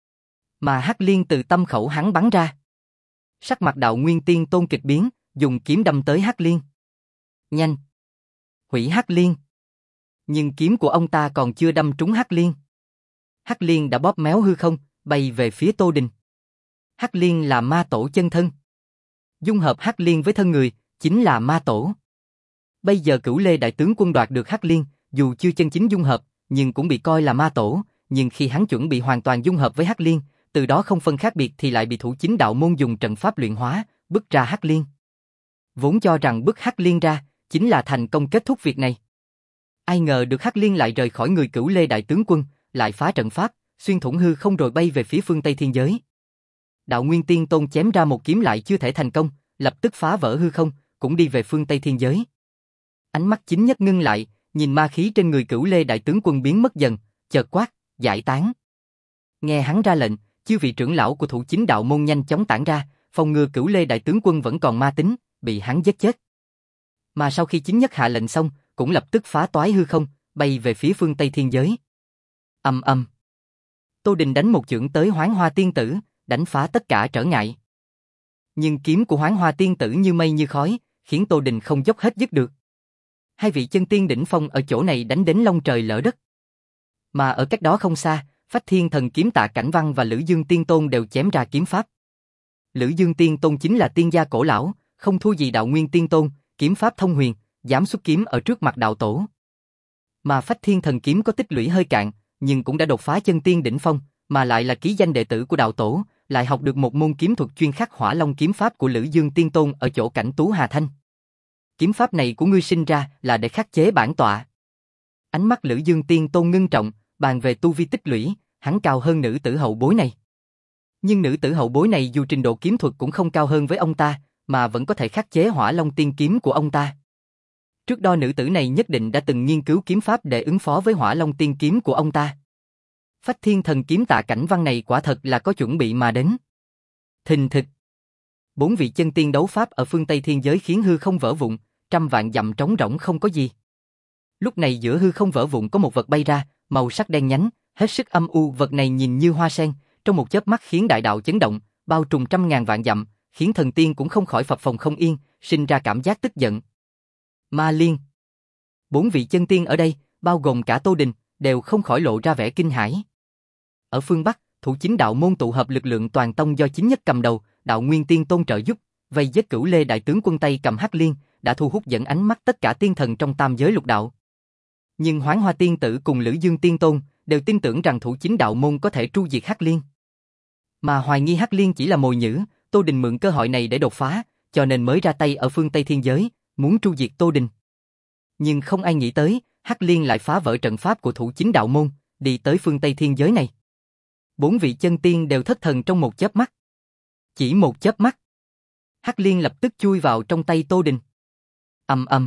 Mà Hắc Liên từ tâm khẩu hắn bắn ra. Sắc mặt Đạo Nguyên Tiên Tôn kịch biến, dùng kiếm đâm tới Hắc Liên. Nhanh! Hủy Hắc Liên! Nhưng kiếm của ông ta còn chưa đâm trúng Hắc Liên. Hắc Liên đã bóp méo hư không, bay về phía Tô Đình. Hắc Liên là ma tổ chân thân. Dung hợp Hắc Liên với thân người, chính là ma tổ. Bây giờ Cửu Lê đại tướng quân đoạt được Hắc Liên, dù chưa chân chính dung hợp, nhưng cũng bị coi là ma tổ, nhưng khi hắn chuẩn bị hoàn toàn dung hợp với Hắc Liên, từ đó không phân khác biệt thì lại bị thủ chính đạo môn dùng trận pháp luyện hóa, bức ra Hắc Liên. Vốn cho rằng bức Hắc Liên ra, chính là thành công kết thúc việc này. Ai ngờ được Hắc Liên lại rời khỏi người Cửu Lê đại tướng quân, lại phá trận pháp, xuyên thủng hư không rồi bay về phía phương Tây thiên giới. Đạo Nguyên Tiên Tôn chém ra một kiếm lại chưa thể thành công, lập tức phá vỡ hư không, cũng đi về phương Tây Thiên Giới. Ánh mắt Chính Nhất ngưng lại, nhìn ma khí trên người Cửu Lê đại tướng quân biến mất dần, chợt quát, giải tán. Nghe hắn ra lệnh, chư vị trưởng lão của Thủ Chính Đạo môn nhanh chóng tản ra, phòng ngừa Cửu Lê đại tướng quân vẫn còn ma tính, bị hắn giết chết. Mà sau khi Chính Nhất hạ lệnh xong, cũng lập tức phá toái hư không, bay về phía phương Tây Thiên Giới. Ầm ầm. Tô Đình đánh một chưởng tới Hoán Hoa Tiên Tử, đánh phá tất cả trở ngại. Nhưng kiếm của Hoán Hoa Tiên Tử như mây như khói, khiến Tô Đình không dốc hết dứt được. Hai vị chân tiên đỉnh phong ở chỗ này đánh đến long trời lở đất. Mà ở cách đó không xa, Phách Thiên Thần Kiếm Tạ Cảnh Văn và Lữ Dương Tiên Tôn đều chém ra kiếm pháp. Lữ Dương Tiên Tôn chính là tiên gia cổ lão, không thua gì Đạo Nguyên Tiên Tôn, kiếm pháp thông huyền, dám xuất kiếm ở trước mặt đạo tổ. Mà Phách Thiên Thần Kiếm có tích lũy hơi cạn, nhưng cũng đã đột phá chân tiên đỉnh phong, mà lại là ký danh đệ tử của đạo tổ, lại học được một môn kiếm thuật chuyên khắc Hỏa Long kiếm pháp của Lữ Dương Tiên Tôn ở chỗ Cảnh Tú Hà Thanh. Kiếm pháp này của ngươi sinh ra là để khắc chế bản tọa. Ánh mắt Lữ Dương Tiên Tôn ngưng trọng, bàn về tu vi tích lũy, hắn cao hơn nữ tử hậu bối này. Nhưng nữ tử hậu bối này dù trình độ kiếm thuật cũng không cao hơn với ông ta, mà vẫn có thể khắc chế Hỏa Long tiên kiếm của ông ta. Trước đó nữ tử này nhất định đã từng nghiên cứu kiếm pháp để ứng phó với Hỏa Long tiên kiếm của ông ta. Phách Thiên Thần Kiếm Tạ Cảnh Văn này quả thật là có chuẩn bị mà đến. Thình thịch. Bốn vị chân tiên đấu pháp ở phương Tây Thiên Giới khiến hư không vỡ vụn, trăm vạn dặm trống rỗng không có gì. Lúc này giữa hư không vỡ vụn có một vật bay ra, màu sắc đen nhánh, hết sức âm u, vật này nhìn như hoa sen, trong một chớp mắt khiến đại đạo chấn động, bao trùm trăm ngàn vạn dặm, khiến thần tiên cũng không khỏi phập phồng không yên, sinh ra cảm giác tức giận. Ma Liên. Bốn vị chân tiên ở đây, bao gồm cả Tô Đình, đều không khỏi lộ ra vẻ kinh hãi. Ở phương Bắc, Thủ Chính Đạo môn tụ hợp lực lượng toàn tông do Chính Nhất cầm đầu, Đạo Nguyên Tiên Tôn trợ giúp, vây giết Cửu Lê đại tướng quân Tây cầm Hắc Liên, đã thu hút dẫn ánh mắt tất cả tiên thần trong tam giới lục đạo. Nhưng Hoán Hoa Tiên Tử cùng Lữ Dương Tiên Tôn đều tin tưởng rằng Thủ Chính Đạo môn có thể tru diệt Hắc Liên. Mà hoài nghi Hắc Liên chỉ là mồi nhử, Tô Đình mượn cơ hội này để đột phá, cho nên mới ra tay ở phương Tây Thiên Giới, muốn tru diệt Tô Đình. Nhưng không ai nghĩ tới, Hắc Liên lại phá vỡ trận pháp của Thủ Chính Đạo môn, đi tới phương Tây Thiên Giới này. Bốn vị chân tiên đều thất thần trong một chớp mắt. Chỉ một chớp mắt, Hắc Liên lập tức chui vào trong tay Tô Đình. Ầm ầm.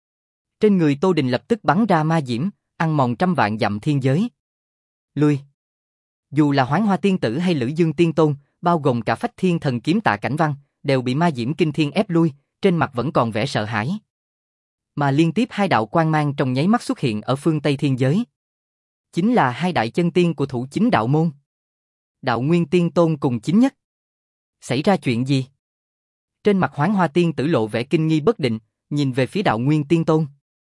Trên người Tô Đình lập tức bắn ra ma diễm, ăn mòn trăm vạn dặm thiên giới. Lui. Dù là Hoán Hoa Tiên Tử hay Lữ Dương Tiên Tôn, bao gồm cả Phách Thiên Thần Kiếm Tạ Cảnh Văn, đều bị ma diễm kinh thiên ép lui, trên mặt vẫn còn vẻ sợ hãi. Mà liên tiếp hai đạo quang mang trong nháy mắt xuất hiện ở phương Tây Thiên Giới. Chính là hai đại chân tiên của Thủ Chính Đạo môn. Đạo Nguyên Tiên Tôn cùng Chính Nhất. Xảy ra chuyện gì? Trên mặt Hoán Hoa Tiên Tử lộ vẻ kinh nghi bất định, nhìn về phía Đạo Nguyên Tiên Tôn.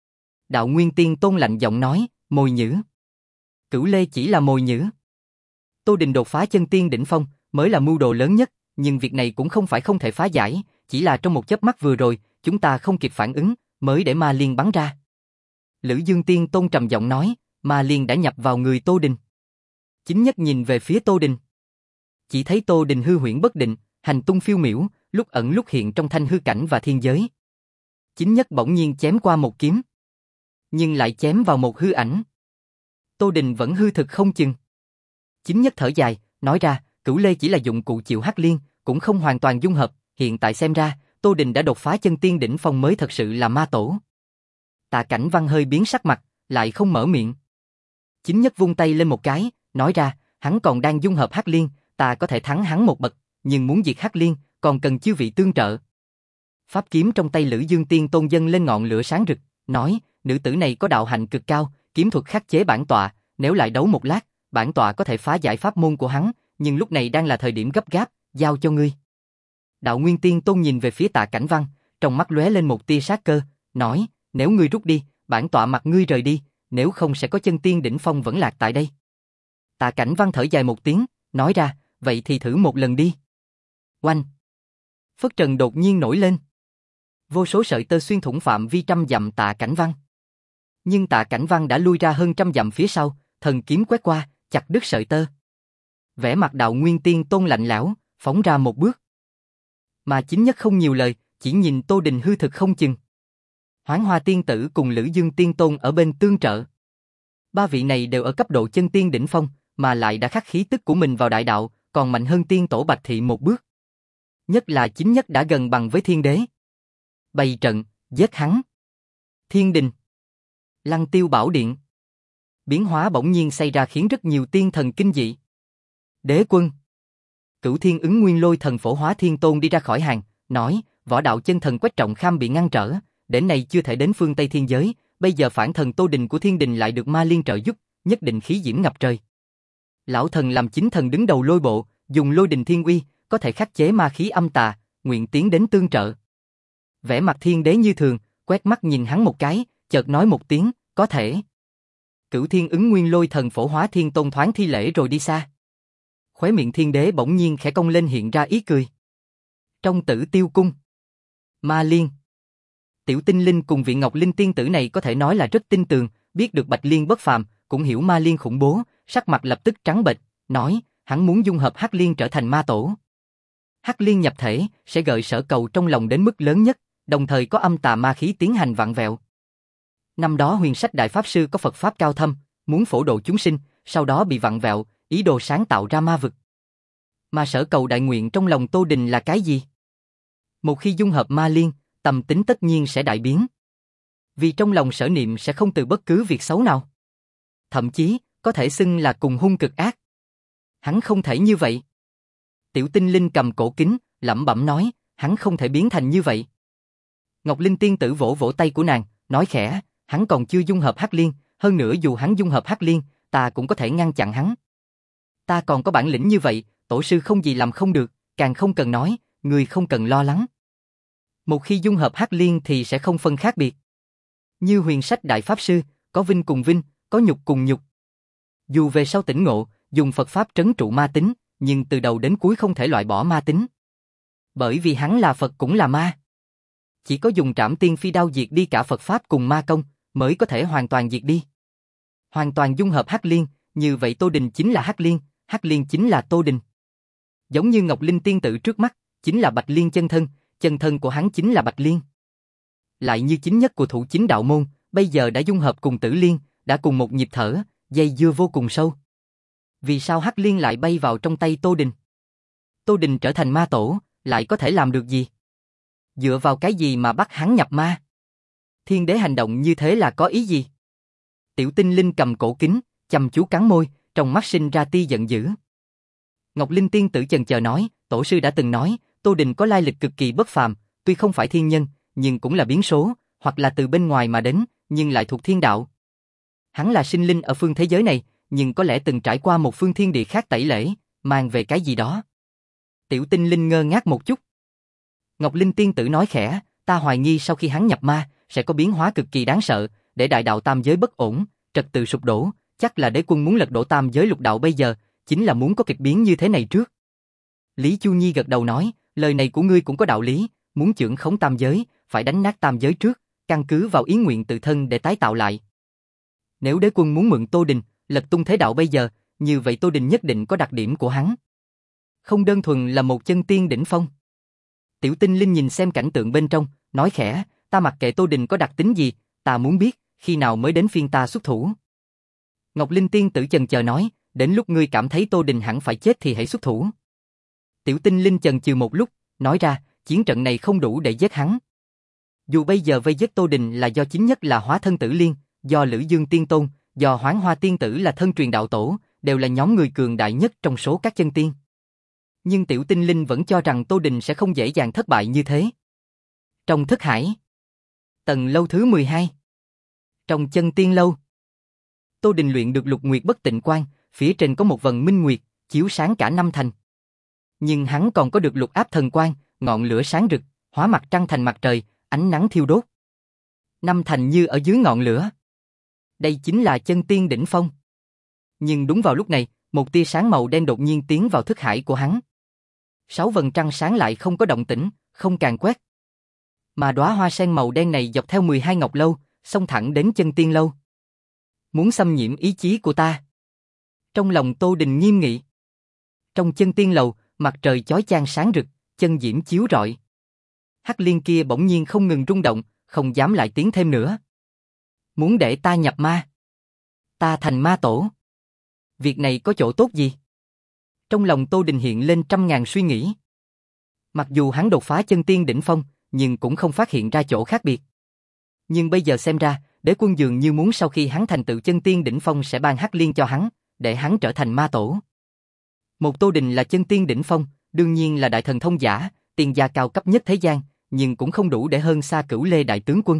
Đạo Nguyên Tiên Tôn lạnh giọng nói, mồi nhử. Cửu Lê chỉ là mồi nhử. Tô Đình đột phá chân tiên đỉnh phong, mới là mưu đồ lớn nhất, nhưng việc này cũng không phải không thể phá giải, chỉ là trong một chớp mắt vừa rồi, chúng ta không kịp phản ứng, mới để ma liên bắn ra. Lữ Dương Tiên Tôn trầm giọng nói, ma liên đã nhập vào người Tô Đình. Chính Nhất nhìn về phía Tô Đình. Chỉ thấy Tô Đình hư huyễn bất định, hành tung phiêu miểu, lúc ẩn lúc hiện trong thanh hư cảnh và thiên giới. Chính Nhất bỗng nhiên chém qua một kiếm, nhưng lại chém vào một hư ảnh. Tô Đình vẫn hư thực không chừng. Chính Nhất thở dài, nói ra, Cửu Lê chỉ là dụng cụ chịu Hắc Liên, cũng không hoàn toàn dung hợp, hiện tại xem ra, Tô Đình đã đột phá chân tiên đỉnh phong mới thật sự là ma tổ. Tạ Cảnh Văn hơi biến sắc mặt, lại không mở miệng. Chính Nhất vung tay lên một cái, nói ra, hắn còn đang dung hợp Hắc Liên, ta có thể thắng hắn một bậc, nhưng muốn diệt Hắc Liên, còn cần chư vị tương trợ. Pháp kiếm trong tay Lữ Dương Tiên Tôn dâng lên ngọn lửa sáng rực, nói, nữ tử này có đạo hạnh cực cao, kiếm thuật khắc chế bản tọa, nếu lại đấu một lát, bản tọa có thể phá giải pháp môn của hắn, nhưng lúc này đang là thời điểm gấp gáp, giao cho ngươi. Đạo Nguyên Tiên Tôn nhìn về phía Tạ Cảnh Văn, trong mắt lóe lên một tia sát cơ, nói, nếu ngươi rút đi, bản tọa mặc ngươi rời đi, nếu không sẽ có chân tiên đỉnh phong vẫn lạc tại đây. Tạ Cảnh Văn thở dài một tiếng, nói ra, vậy thì thử một lần đi. Oanh! Phất trần đột nhiên nổi lên. Vô số sợi tơ xuyên thủng phạm vi trăm dặm Tạ Cảnh Văn. Nhưng Tạ Cảnh Văn đã lui ra hơn trăm dặm phía sau, thần kiếm quét qua, chặt đứt sợi tơ. Vẻ mặt Đạo Nguyên Tiên Tôn lạnh lẽo, phóng ra một bước. Mà Chính Nhất không nhiều lời, chỉ nhìn Tô Đình hư thực không chừng. Hoán Hoa Tiên Tử cùng Lữ Dương Tiên Tôn ở bên tương trợ. Ba vị này đều ở cấp độ chân tiên đỉnh phong, mà lại đã khắc khí tức của mình vào đại đạo, còn mạnh hơn tiên tổ Bạch Thị một bước. nhất là chính nhất đã gần bằng với thiên đế. Bày trận, giết hắn. Thiên đình. Lăng Tiêu Bảo Điện. Biến hóa bỗng nhiên xảy ra khiến rất nhiều tiên thần kinh dị. Đế quân. Cửu Thiên Ứng Nguyên Lôi Thần Phổ Hóa Thiên Tôn đi ra khỏi hàng, nói, võ đạo chân thần Quách Trọng Kham bị ngăn trở, đến nay chưa thể đến phương Tây thiên giới, bây giờ phản thần Tô Đình của thiên đình lại được Ma Liên trợ giúp, nhất định khí diễm ngập trời. Lão thần làm chính thần đứng đầu lôi bộ, dùng lôi đình thiên uy, có thể khắc chế ma khí âm tà, nguyện tiến đến tương trợ. Vẻ mặt thiên đế như thường, quét mắt nhìn hắn một cái, chợt nói một tiếng, có thể. Cửu Thiên Ứng Nguyên Lôi Thần Phổ Hóa Thiên Tôn thoáng thi lễ rồi đi xa. Khóe miệng thiên đế bỗng nhiên khẽ cong lên hiện ra ý cười. Trong Tử Tiêu Cung. Ma Liên. Tiểu Tinh Linh cùng vị Ngọc Linh tiên tử này có thể nói là rất tin tường, biết được Bạch Liên bất phàm, cũng hiểu Ma Liên khủng bố, sắc mặt lập tức trắng bệch, nói, hắn muốn dung hợp Hắc Liên trở thành ma tổ. Hắc Liên nhập thể, sẽ gợi sở cầu trong lòng đến mức lớn nhất, đồng thời có âm tà ma khí tiến hành vặn vẹo. Năm đó Huyền Sách Đại Pháp Sư có Phật Pháp cao thâm, muốn phổ độ chúng sinh, sau đó bị vặn vẹo, ý đồ sáng tạo ra ma vực. Mà sở cầu đại nguyện trong lòng Tô Đình là cái gì? Một khi dung hợp Ma Liên, tâm tính tất nhiên sẽ đại biến. Vì trong lòng sở niệm sẽ không từ bất cứ việc xấu nào. Thậm chí, có thể xưng là cùng hung cực ác. Hắn không thể như vậy. Tiểu Tinh Linh cầm cổ kính, lẩm bẩm nói, hắn không thể biến thành như vậy. Ngọc Linh tiên tử vỗ vỗ tay của nàng, nói khẽ, hắn còn chưa dung hợp Hắc Liên, hơn nữa dù hắn dung hợp Hắc Liên, ta cũng có thể ngăn chặn hắn. Ta còn có bản lĩnh như vậy, tổ sư không gì làm không được, càng không cần nói, người không cần lo lắng. Một khi dung hợp Hắc Liên thì sẽ không phân khác biệt. Như Huyền Sách Đại Pháp Sư, có vinh cùng vinh, có nhục cùng nhục. Dù về sau tỉnh ngộ, dùng Phật Pháp trấn trụ ma tính, nhưng từ đầu đến cuối không thể loại bỏ ma tính. Bởi vì hắn là Phật cũng là ma. Chỉ có dùng Trảm Tiên Phi Đao diệt đi cả Phật Pháp cùng ma công, mới có thể hoàn toàn diệt đi. Hoàn toàn dung hợp Hắc Liên, như vậy Tô Đình chính là Hắc Liên, Hắc Liên chính là Tô Đình. Giống như Ngọc Linh tiên tử trước mắt, chính là Bạch Liên chân thân, chân thân của hắn chính là Bạch Liên. Lại như chính nhất của thủ chính đạo môn, bây giờ đã dung hợp cùng Tử Liên, đã cùng một nhịp thở, dây dưa vô cùng sâu. Vì sao Hắc Liên lại bay vào trong tay Tô Đình? Tô Đình trở thành ma tổ, lại có thể làm được gì? Dựa vào cái gì mà bắt hắn nhập ma? Thiên đế hành động như thế là có ý gì? Tiểu Tinh Linh cầm cổ kính, chăm chú cắn môi, trong mắt sinh ra tia giận dữ. Ngọc Linh tiên tử chần chờ nói, tổ sư đã từng nói, Tô Đình có lai lịch cực kỳ bất phàm, tuy không phải thiên nhân, nhưng cũng là biến số, hoặc là từ bên ngoài mà đến, nhưng lại thuộc thiên đạo. Hắn là sinh linh ở phương thế giới này, nhưng có lẽ từng trải qua một phương thiên địa khác tẩy lễ, mang về cái gì đó. Tiểu Tinh Linh ngơ ngác một chút. Ngọc Linh tiên tử nói khẽ, ta hoài nghi sau khi hắn nhập ma, sẽ có biến hóa cực kỳ đáng sợ, để đại đạo tam giới bất ổn, trật tự sụp đổ, chắc là đế quân muốn lật đổ tam giới lục đạo bây giờ, chính là muốn có kịch biến như thế này trước. Lý Chu Nhi gật đầu nói, lời này của ngươi cũng có đạo lý, muốn chưởng khống tam giới, phải đánh nát tam giới trước, căn cứ vào ý nguyện tự thân để tái tạo lại. Nếu đế quân muốn mượn Tô Đình, lật tung thế đạo bây giờ, như vậy Tô Đình nhất định có đặc điểm của hắn. Không đơn thuần là một chân tiên đỉnh phong. Tiểu Tinh Linh nhìn xem cảnh tượng bên trong, nói khẽ, ta mặc kệ Tô Đình có đặc tính gì, ta muốn biết, khi nào mới đến phiên ta xuất thủ. Ngọc Linh tiên tử chần chờ nói, đến lúc ngươi cảm thấy Tô Đình hẳn phải chết thì hãy xuất thủ. Tiểu Tinh Linh chần chừ một lúc, nói ra, chiến trận này không đủ để giết hắn. Dù bây giờ vây giết Tô Đình là do chính nhất là hóa thân Tử Liên, do Lữ Dương Tiên Tôn, do Hoán Hoa Tiên Tử là thân truyền đạo tổ, đều là nhóm người cường đại nhất trong số các chân tiên. Nhưng Tiểu Tinh Linh vẫn cho rằng Tô Đình sẽ không dễ dàng thất bại như thế. Trong thức hải, tầng lâu thứ mười hai. Trong chân tiên lâu, Tô Đình luyện được Lục Nguyệt Bất Tịnh Quan, phía trên có một vầng minh nguyệt, chiếu sáng cả năm thành. Nhưng hắn còn có được Lục Áp Thần Quan, ngọn lửa sáng rực, hóa mặt trăng thành mặt trời, ánh nắng thiêu đốt. Năm thành như ở dưới ngọn lửa. Đây chính là chân tiên đỉnh phong. Nhưng đúng vào lúc này, một tia sáng màu đen đột nhiên tiến vào thức hải của hắn. Sáu vầng trăng sáng lại không có động tĩnh, không càn quét. Mà đóa hoa sen màu đen này dọc theo mười hai ngọc lâu, xông thẳng đến chân tiên lâu. Muốn xâm nhiễm ý chí của ta. Trong lòng Tô Đình nghiêm nghị. Trong chân tiên lầu, mặt trời chói chang sáng rực, chân diễm chiếu rọi. Hắc Liên kia bỗng nhiên không ngừng rung động, không dám lại tiến thêm nữa. Muốn để ta nhập ma. Ta thành ma tổ. Việc này có chỗ tốt gì? Trong lòng Tô Đình hiện lên trăm ngàn suy nghĩ. Mặc dù hắn đột phá chân tiên đỉnh phong, nhưng cũng không phát hiện ra chỗ khác biệt. Nhưng bây giờ xem ra, Đế Quân dường như muốn sau khi hắn thành tựu chân tiên đỉnh phong sẽ ban Hắc Liên cho hắn, để hắn trở thành ma tổ. Một Tô Đình là chân tiên đỉnh phong, đương nhiên là đại thần thông giả, tiền gia cao cấp nhất thế gian, nhưng cũng không đủ để hơn xa Cửu Lê đại tướng quân.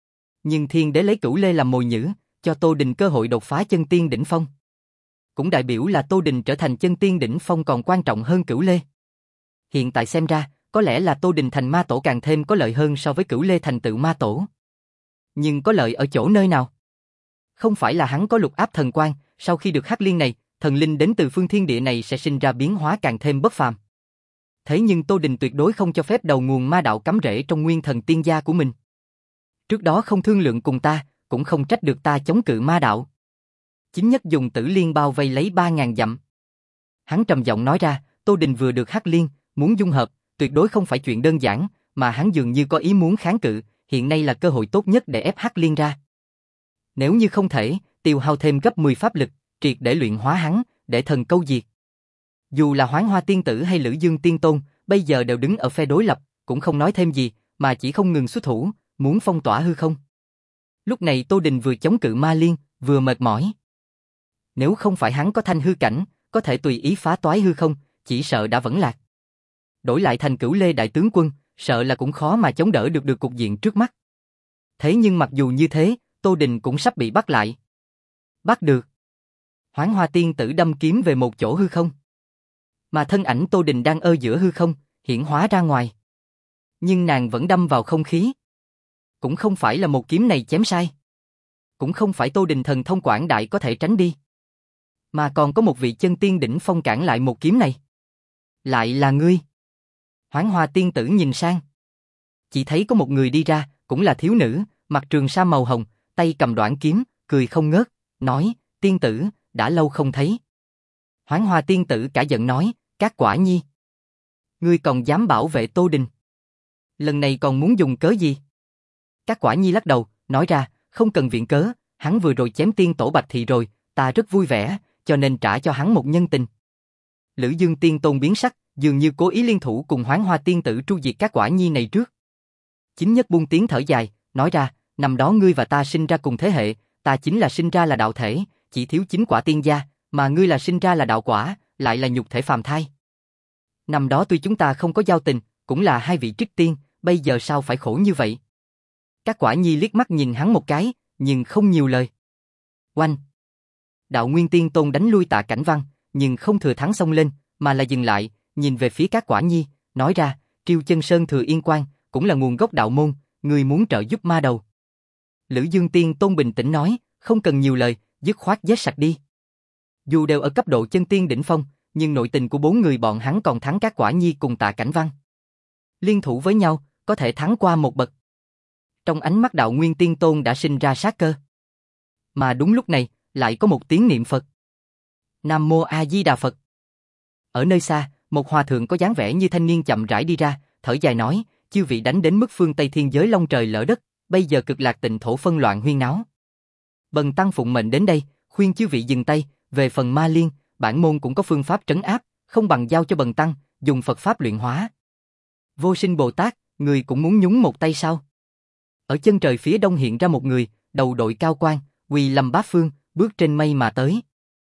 Nhưng Thiên Đế lấy Cửu Lê làm mồi nhử, cho Tô Đình cơ hội đột phá chân tiên đỉnh phong. Cũng đại biểu là Tô Đình trở thành chân tiên đỉnh phong còn quan trọng hơn Cửu Lê. Hiện tại xem ra, có lẽ là Tô Đình thành ma tổ càng thêm có lợi hơn so với Cửu Lê thành tựu ma tổ. Nhưng có lợi ở chỗ nơi nào? Không phải là hắn có lục áp thần quang, sau khi được Hắc Liên này, thần linh đến từ phương thiên địa này sẽ sinh ra biến hóa càng thêm bất phàm. Thế nhưng Tô Đình tuyệt đối không cho phép đầu nguồn ma đạo cắm rễ trong nguyên thần tiên gia của mình. Trước đó không thương lượng cùng ta, cũng không trách được ta chống cự ma đạo. Chính nhất dùng Tử Liên bao vây lấy ba ngàn dặm. Hắn trầm giọng nói ra, Tô Đình vừa được Hắc Liên, muốn dung hợp, tuyệt đối không phải chuyện đơn giản, mà hắn dường như có ý muốn kháng cự, hiện nay là cơ hội tốt nhất để ép Hắc Liên ra. Nếu như không thể, tiêu hao thêm gấp mười pháp lực, triệt để luyện hóa hắn, để thần câu diệt. Dù là Hoán Hoa Tiên Tử hay Lữ Dương Tiên Tôn, bây giờ đều đứng ở phe đối lập, cũng không nói thêm gì, mà chỉ không ngừng xuất thủ, muốn phong tỏa hư không. Lúc này Tô Đình vừa chống cự ma liên, vừa mệt mỏi. Nếu không phải hắn có thanh hư cảnh, có thể tùy ý phá toái hư không, chỉ sợ đã vẫn lạc. Đổi lại thành Cửu Lê đại tướng quân, sợ là cũng khó mà chống đỡ được được cục diện trước mắt. Thế nhưng mặc dù như thế, Tô Đình cũng sắp bị bắt lại. Bắt được. Hoán Hoa Tiên Tử đâm kiếm về một chỗ hư không. Mà thân ảnh Tô Đình đang ơ giữa hư không, hiển hóa ra ngoài. Nhưng nàng vẫn đâm vào không khí. Cũng không phải là một kiếm này chém sai. Cũng không phải Tô Đình thần thông quảng đại có thể tránh đi. Mà còn có một vị chân tiên đỉnh phong cản lại một kiếm này. Lại là ngươi. Hoán Hoa Tiên Tử nhìn sang. Chỉ thấy có một người đi ra, cũng là thiếu nữ, mặc trường sa màu hồng, tay cầm đoạn kiếm, cười không ngớt, nói, tiên tử, đã lâu không thấy. Hoán Hoa Tiên Tử cả giận nói, Các Quả Nhi. Ngươi còn dám bảo vệ Tô Đình. Lần này còn muốn dùng cớ gì? Các Quả Nhi lắc đầu, nói ra, không cần viện cớ, hắn vừa rồi chém tiên tổ Bạch Thị rồi, ta rất vui vẻ, cho nên trả cho hắn một nhân tình. Lữ Dương Tiên Tôn biến sắc, dường như cố ý liên thủ cùng Hoán Hoa Tiên Tử tru diệt Các Quả Nhi này trước. Chính nhất buông tiếng thở dài, nói ra, năm đó ngươi và ta sinh ra cùng thế hệ, ta chính là sinh ra là đạo thể, chỉ thiếu chính quả tiên gia, mà ngươi là sinh ra là đạo quả, lại là nhục thể phàm thai. Năm đó tuy chúng ta không có giao tình, cũng là hai vị trích tiên, bây giờ sao phải khổ như vậy? Các Quả Nhi liếc mắt nhìn hắn một cái, nhưng không nhiều lời. Oanh! Đạo Nguyên Tiên Tôn đánh lui Tạ Cảnh Văn, nhưng không thừa thắng xông lên, mà là dừng lại, nhìn về phía Các Quả Nhi, nói ra, Triêu Chân Sơn Thừa Yên Quan, cũng là nguồn gốc đạo môn, người muốn trợ giúp ma đầu. Lữ Dương Tiên Tôn bình tĩnh nói, không cần nhiều lời, dứt khoát giết sạch đi. Dù đều ở cấp độ chân tiên đỉnh phong, nhưng nội tình của bốn người bọn hắn còn thắng Các Quả Nhi cùng Tạ Cảnh Văn. Liên thủ với nhau, có thể thắng qua một bậc. Trong ánh mắt Đạo Nguyên Tiên Tôn đã sinh ra sát cơ. Mà đúng lúc này, lại có một tiếng niệm Phật. Nam Mô A Di Đà Phật. Ở nơi xa, một hòa thượng có dáng vẻ như thanh niên chậm rãi đi ra, thở dài nói, chư vị đánh đến mức phương Tây thiên giới long trời lỡ đất, bây giờ Cực Lạc Tịnh thổ phân loạn huyên náo. Bần tăng phụng mệnh đến đây, khuyên chư vị dừng tay, về phần ma liên, bản môn cũng có phương pháp trấn áp, không bằng giao cho bần tăng, dùng Phật pháp luyện hóa. Vô Sinh Bồ Tát, người cũng muốn nhúng một tay sao? Ở chân trời phía đông hiện ra một người, đầu đội cao quan, quỳ lầm bát phương, bước trên mây mà tới.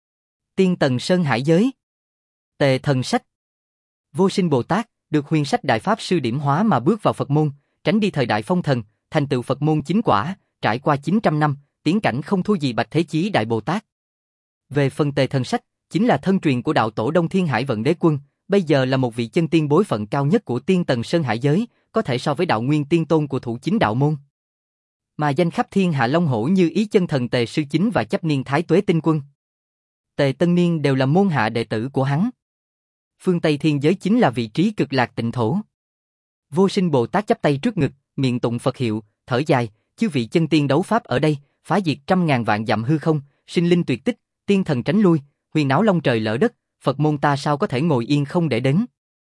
Tiên Tần Sơn Hải Giới. Tề Thần Sách. Vô Sinh Bồ Tát, được Huyền Sách Đại Pháp Sư điểm hóa mà bước vào Phật môn, tránh đi thời đại phong thần, thành tựu Phật môn chính quả, trải qua chín trăm năm, tiến cảnh không thua gì Bạch Thế Chí Đại Bồ Tát. Về phần Tề Thần Sách, chính là thân truyền của đạo tổ Đông Thiên Hải Vận Đế Quân, bây giờ là một vị chân tiên bối phận cao nhất của Tiên Tần Sơn Hải Giới, có thể so với Đạo Nguyên Tiên Tôn của thủ chính đạo môn. Mà danh khắp thiên hạ long hổ như Ý Chân Thần Tề Sư Chính và Chấp Niên Thái Tuế Tinh Quân, Tề Tân Niên đều là môn hạ đệ tử của hắn. Phương Tây thiên giới chính là vị trí Cực Lạc Tịnh thổ. Vô Sinh Bồ Tát chắp tay trước ngực, miệng tụng Phật hiệu, thở dài, chư vị chân tiên đấu pháp ở đây, phá diệt trăm ngàn vạn dặm hư không, sinh linh tuyệt tích, tiên thần tránh lui, huyền náo long trời lỡ đất, Phật môn ta sao có thể ngồi yên không để đến.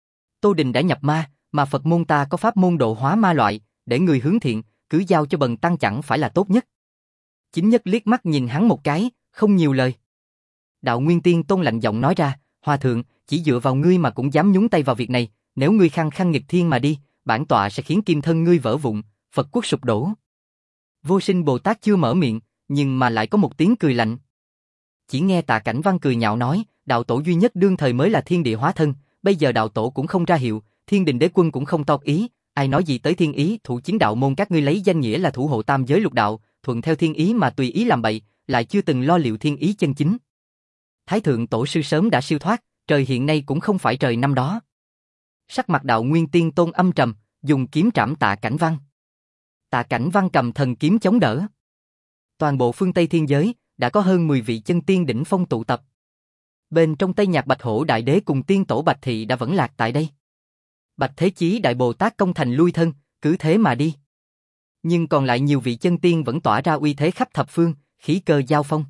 Tô Đình đã nhập ma, mà Phật môn ta có pháp môn độ hóa ma loại, để người hướng thiện, cứ giao cho bần tăng chẳng phải là tốt nhất. Chính nhất liếc mắt nhìn hắn một cái, không nhiều lời. Đạo Nguyên Tiên Tôn lạnh giọng nói ra, Hòa thượng, chỉ dựa vào ngươi mà cũng dám nhúng tay vào việc này, Nếu ngươi khăng khăng nghịch thiên mà đi, bản tọa sẽ khiến kim thân ngươi vỡ vụn, Phật quốc sụp đổ. Vô Sinh Bồ Tát chưa mở miệng, nhưng mà lại có một tiếng cười lạnh. Chỉ nghe Tạ Cảnh Văn cười nhạo nói, đạo tổ duy nhất đương thời mới là thiên địa hóa thân, bây giờ đạo tổ cũng không ra hiệu, thiên đình đế quân cũng không toát ý, ai nói gì tới thiên ý, thủ chiến đạo môn các ngươi lấy danh nghĩa là thủ hộ tam giới lục đạo, thuận theo thiên ý mà tùy ý làm bậy, lại chưa từng lo liệu thiên ý chân chính. Thái thượng tổ sư sớm đã siêu thoát, trời hiện nay cũng không phải trời năm đó. Sắc mặt Đạo Nguyên Tiên Tôn âm trầm, dùng kiếm trảm Tạ Cảnh Văn. Tạ Cảnh Văn cầm thần kiếm chống đỡ. Toàn bộ phương Tây thiên giới đã có hơn mười vị chân tiên đỉnh phong tụ tập. Bên trong Tây Nhạc Bạch Hổ Đại Đế cùng tiên tổ Bạch Thị đã vẫn lạc tại đây. Bạch Thế Chí Đại Bồ Tát công thành lui thân, cứ thế mà đi. Nhưng còn lại nhiều vị chân tiên vẫn tỏa ra uy thế khắp thập phương, khí cơ giao phong.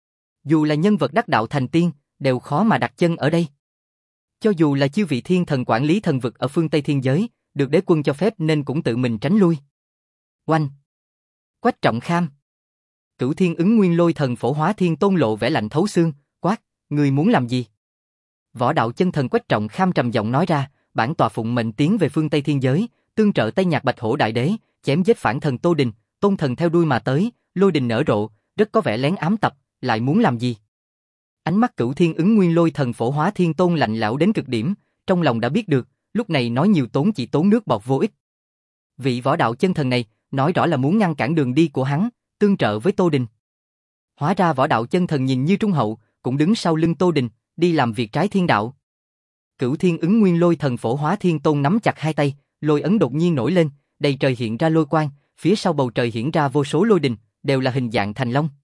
Dù là nhân vật đắc đạo thành tiên, đều khó mà đặt chân ở đây. Cho dù là chư vị thiên thần quản lý thần vực ở phương Tây thiên giới, được đế quân cho phép nên cũng tự mình tránh lui. Oanh! Quách Trọng Kham! Cửu Thiên Ứng Nguyên Lôi Thần Phổ Hóa Thiên Tôn lộ vẻ lạnh thấu xương, quát, ngươi muốn làm gì? Võ đạo chân thần Quách Trọng Kham trầm giọng nói ra, bản tọa phụng mệnh tiến về phương Tây thiên giới, tương trợ Tây Nhạc Bạch Hổ Đại Đế, chém giết phản thần Tô Đình, Tôn thần theo đuôi mà tới, lôi đình nở rộ, rất có vẻ lén ám tập, lại muốn làm gì? Ánh mắt Cửu Thiên Ứng Nguyên Lôi Thần Phổ Hóa Thiên Tôn lạnh lẽo đến cực điểm, trong lòng đã biết được, lúc này nói nhiều tốn chỉ tốn nước bọt vô ích. Vị võ đạo chân thần này, nói rõ là muốn ngăn cản đường đi của hắn, tương trợ với Tô Đình. Hóa ra võ đạo chân thần nhìn như trung hậu, cũng đứng sau lưng Tô Đình, đi làm việc trái thiên đạo. Cửu Thiên Ứng Nguyên Lôi Thần Phổ Hóa Thiên Tôn nắm chặt hai tay, lôi ấn đột nhiên nổi lên, đầy trời hiện ra lôi quang, phía sau bầu trời hiện ra vô số lôi đình, đều là hình dạng thành long.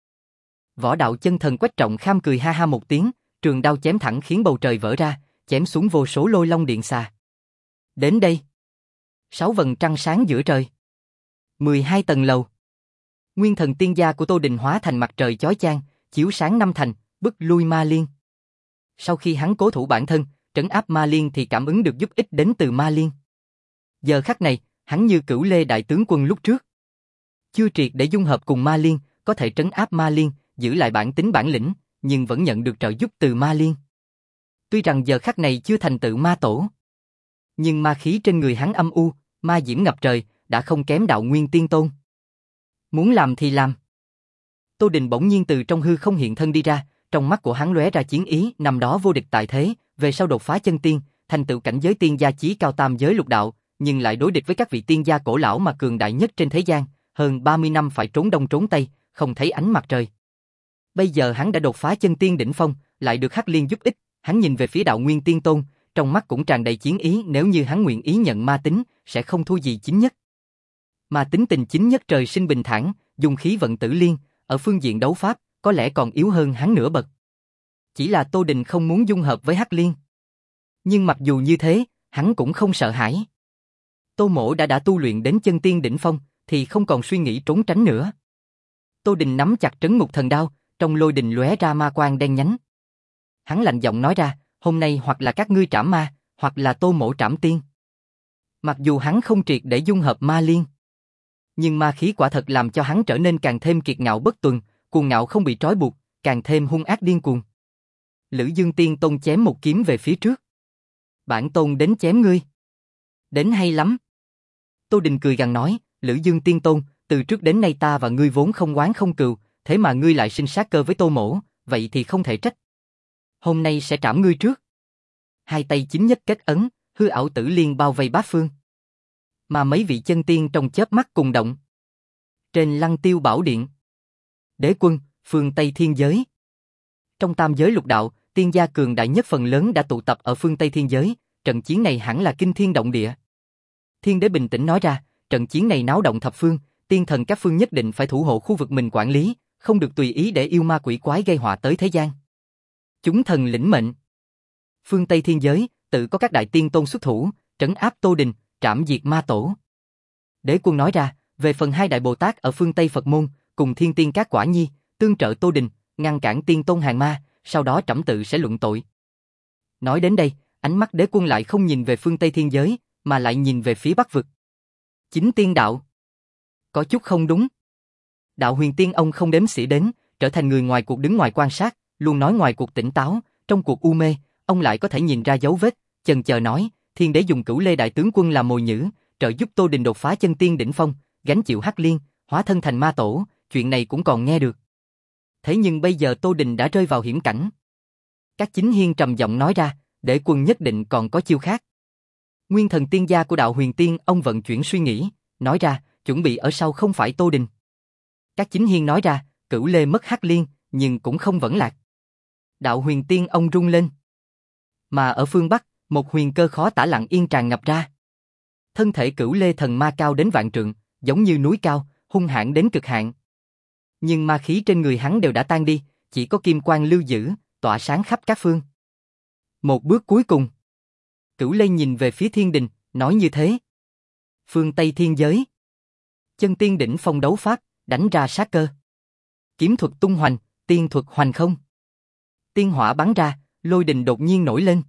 Võ đạo chân thần Quách Trọng Kham cười ha ha một tiếng, trường đao chém thẳng khiến bầu trời vỡ ra, chém xuống vô số lôi long điện xà. Đến đây, sáu vầng trăng sáng giữa trời, mười hai tầng lầu. Nguyên thần tiên gia của Tô Đình hóa thành mặt trời chói chang, chiếu sáng năm thành, bức lui Ma Liên. Sau khi hắn cố thủ bản thân, trấn áp Ma Liên thì cảm ứng được giúp ích đến từ Ma Liên. Giờ khắc này, hắn như Cửu Lê đại tướng quân lúc trước. Chưa triệt để dung hợp cùng Ma Liên, có thể trấn áp Ma Liên, giữ lại bản tính bản lĩnh, nhưng vẫn nhận được trợ giúp từ Ma Liên. Tuy rằng giờ khắc này chưa thành tựu ma tổ, nhưng ma khí trên người hắn âm u, ma diễm ngập trời, đã không kém Đạo Nguyên Tiên Tôn. Muốn làm thì làm. Tô Đình bỗng nhiên từ trong hư không hiện thân đi ra, trong mắt của hắn lóe ra chiến ý, năm đó vô địch tại thế, về sau đột phá chân tiên, thành tựu cảnh giới tiên gia chí cao tam giới lục đạo, nhưng lại đối địch với các vị tiên gia cổ lão mà cường đại nhất trên thế gian, hơn ba mươi năm phải trốn đông trốn tây, không thấy ánh mặt trời. Bây giờ hắn đã đột phá chân tiên đỉnh phong, lại được Hắc Liên giúp ích, hắn nhìn về phía Đạo Nguyên Tiên Tôn, trong mắt cũng tràn đầy chiến ý, nếu như hắn nguyện ý nhận ma tính, sẽ không thua gì chính nhất. Mà tính tình chính nhất trời sinh bình thản, dùng khí vận tử liên, ở phương diện đấu pháp, có lẽ còn yếu hơn hắn nửa bậc. Chỉ là Tô Đình không muốn dung hợp với Hắc Liên. Nhưng mặc dù như thế, hắn cũng không sợ hãi. Tô Mỗ đã đã tu luyện đến chân tiên đỉnh phong, thì không còn suy nghĩ trốn tránh nữa. Tô Đình nắm chặt trấn ngục thần đao, trong lôi đình lóe ra ma quang đen nhánh. Hắn lạnh giọng nói ra, hôm nay hoặc là các ngươi trảm ma, hoặc là Tô Mỗ trảm tiên. Mặc dù hắn không triệt để dung hợp Ma Liên, nhưng ma khí quả thật làm cho hắn trở nên càng thêm kiệt ngạo bất tuần, cuồng ngạo không bị trói buộc, càng thêm hung ác điên cuồng. Lữ Dương Tiên Tôn chém một kiếm về phía trước. Bản tôn đến chém ngươi. Đến hay lắm. Tô Đình cười gằn nói, Lữ Dương Tiên Tôn, từ trước đến nay ta và ngươi vốn không oán không cừu, thế mà ngươi lại sinh sát cơ với Tô Mỗ, vậy thì không thể trách. Hôm nay sẽ trảm ngươi trước. Hai tay chính nhất kết ấn, hư ảo tử liên bao vây bát phương. Mà mấy vị chân tiên trong chớp mắt cùng động. Trên Lăng Tiêu Bảo Điện, đế quân, phương Tây thiên giới. Trong tam giới lục đạo, tiên gia cường đại nhất phần lớn đã tụ tập ở phương Tây thiên giới, trận chiến này hẳn là kinh thiên động địa. Thiên đế bình tĩnh nói ra, trận chiến này náo động thập phương, tiên thần các phương nhất định phải thủ hộ khu vực mình quản lý, không được tùy ý để yêu ma quỷ quái gây họa tới thế gian. Chúng thần lĩnh mệnh. Phương Tây thiên giới, tự có các đại tiên tôn xuất thủ, trấn áp Tô Đình, trảm diệt ma tổ. Đế quân nói ra, về phần hai đại Bồ Tát ở phương Tây Phật môn, cùng thiên tiên các quả nhi, tương trợ Tô Đình, ngăn cản tiên tôn hàng ma, sau đó trẫm tự sẽ luận tội. Nói đến đây, ánh mắt đế quân lại không nhìn về phương Tây thiên giới, mà lại nhìn về phía Bắc vực. Chính tiên đạo. Có chút không đúng. Đạo huyền tiên ông không đếm xỉa đến, trở thành người ngoài cuộc đứng ngoài quan sát, luôn nói ngoài cuộc tỉnh táo, trong cuộc u mê, ông lại có thể nhìn ra dấu vết, chần chờ nói, Thiên đế dùng Cửu Lê đại tướng quân làm mồi nhử, trợ giúp Tô Đình đột phá chân tiên đỉnh phong, gánh chịu Hắc Liên, hóa thân thành ma tổ, chuyện này cũng còn nghe được. Thế nhưng bây giờ Tô Đình đã rơi vào hiểm cảnh. Các chính hiên trầm giọng nói ra, đế quân nhất định còn có chiêu khác. Nguyên thần tiên gia của đạo huyền tiên, ông vận chuyển suy nghĩ, nói ra, chuẩn bị ở sau không phải Tô Đình. Các chính hiên nói ra, Cửu Lê mất Hắc Liên, nhưng cũng không vẫn lạc. Đạo huyền tiên ông rung lên. Mà ở phương Bắc, một huyền cơ khó tả lặng yên tràn ngập ra. Thân thể Cửu Lê thần ma cao đến vạn trượng, giống như núi cao, hung hãn đến cực hạn. Nhưng ma khí trên người hắn đều đã tan đi, chỉ có kim quang lưu giữ, tỏa sáng khắp các phương. Một bước cuối cùng. Cửu Lê nhìn về phía thiên đình, nói như thế. Phương Tây thiên giới. Chân tiên đỉnh phong đấu pháp, đánh ra sát cơ. Kiếm thuật tung hoành, tiên thuật hoành không. Tiên hỏa bắn ra, lôi đình đột nhiên nổi lên.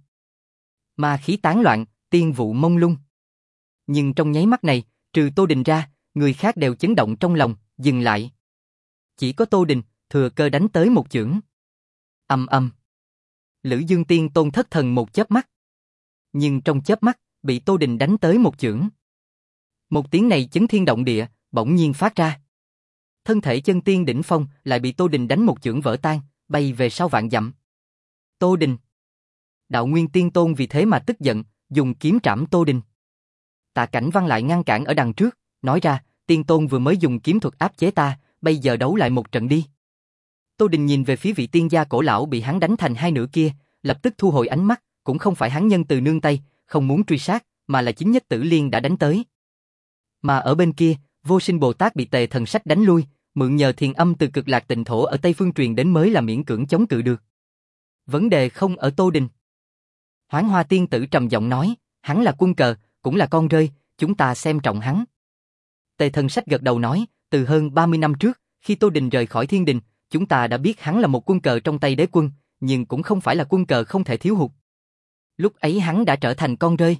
Ma khí tán loạn, tiên vụ mông lung. Nhưng trong nháy mắt này, trừ Tô Đình ra, người khác đều chấn động trong lòng, dừng lại. Chỉ có Tô Đình, thừa cơ đánh tới một chưởng. Ầm ầm. Lữ Dương Tiên Tôn thất thần một chớp mắt. Nhưng trong chớp mắt, bị Tô Đình đánh tới một chưởng. Một tiếng này chấn thiên động địa, bỗng nhiên phát ra. Thân thể chân tiên đỉnh phong lại bị Tô Đình đánh một chưởng vỡ tan, bay về sau vạn dặm. Tô Đình. Đạo Nguyên Tiên Tôn vì thế mà tức giận, dùng kiếm trảm Tô Đình. Tạ Cảnh Văn lại ngăn cản ở đằng trước, nói ra, Tiên Tôn vừa mới dùng kiếm thuật áp chế ta, bây giờ đấu lại một trận đi. Tô Đình nhìn về phía vị tiên gia cổ lão bị hắn đánh thành hai nửa kia, lập tức thu hồi ánh mắt, cũng không phải hắn nhân từ nương tay, không muốn truy sát, mà là chính nhất Tử Liên đã đánh tới. Mà ở bên kia, Vô Sinh Bồ Tát bị Tề Thần Sách đánh lui, mượn nhờ thiền âm từ Cực Lạc Tịnh Thổ ở Tây Phương truyền đến mới là miễn cưỡng chống cự được. Vấn đề không ở Tô Đình. Hoán Hoa Tiên Tử trầm giọng nói, hắn là quân cờ, cũng là con rơi, chúng ta xem trọng hắn. Tề Thần Sách gật đầu nói, từ hơn ba mươi năm trước, khi Tô Đình rời khỏi thiên đình, chúng ta đã biết hắn là một quân cờ trong tay đế quân, nhưng cũng không phải là quân cờ không thể thiếu hụt. Lúc ấy hắn đã trở thành con rơi.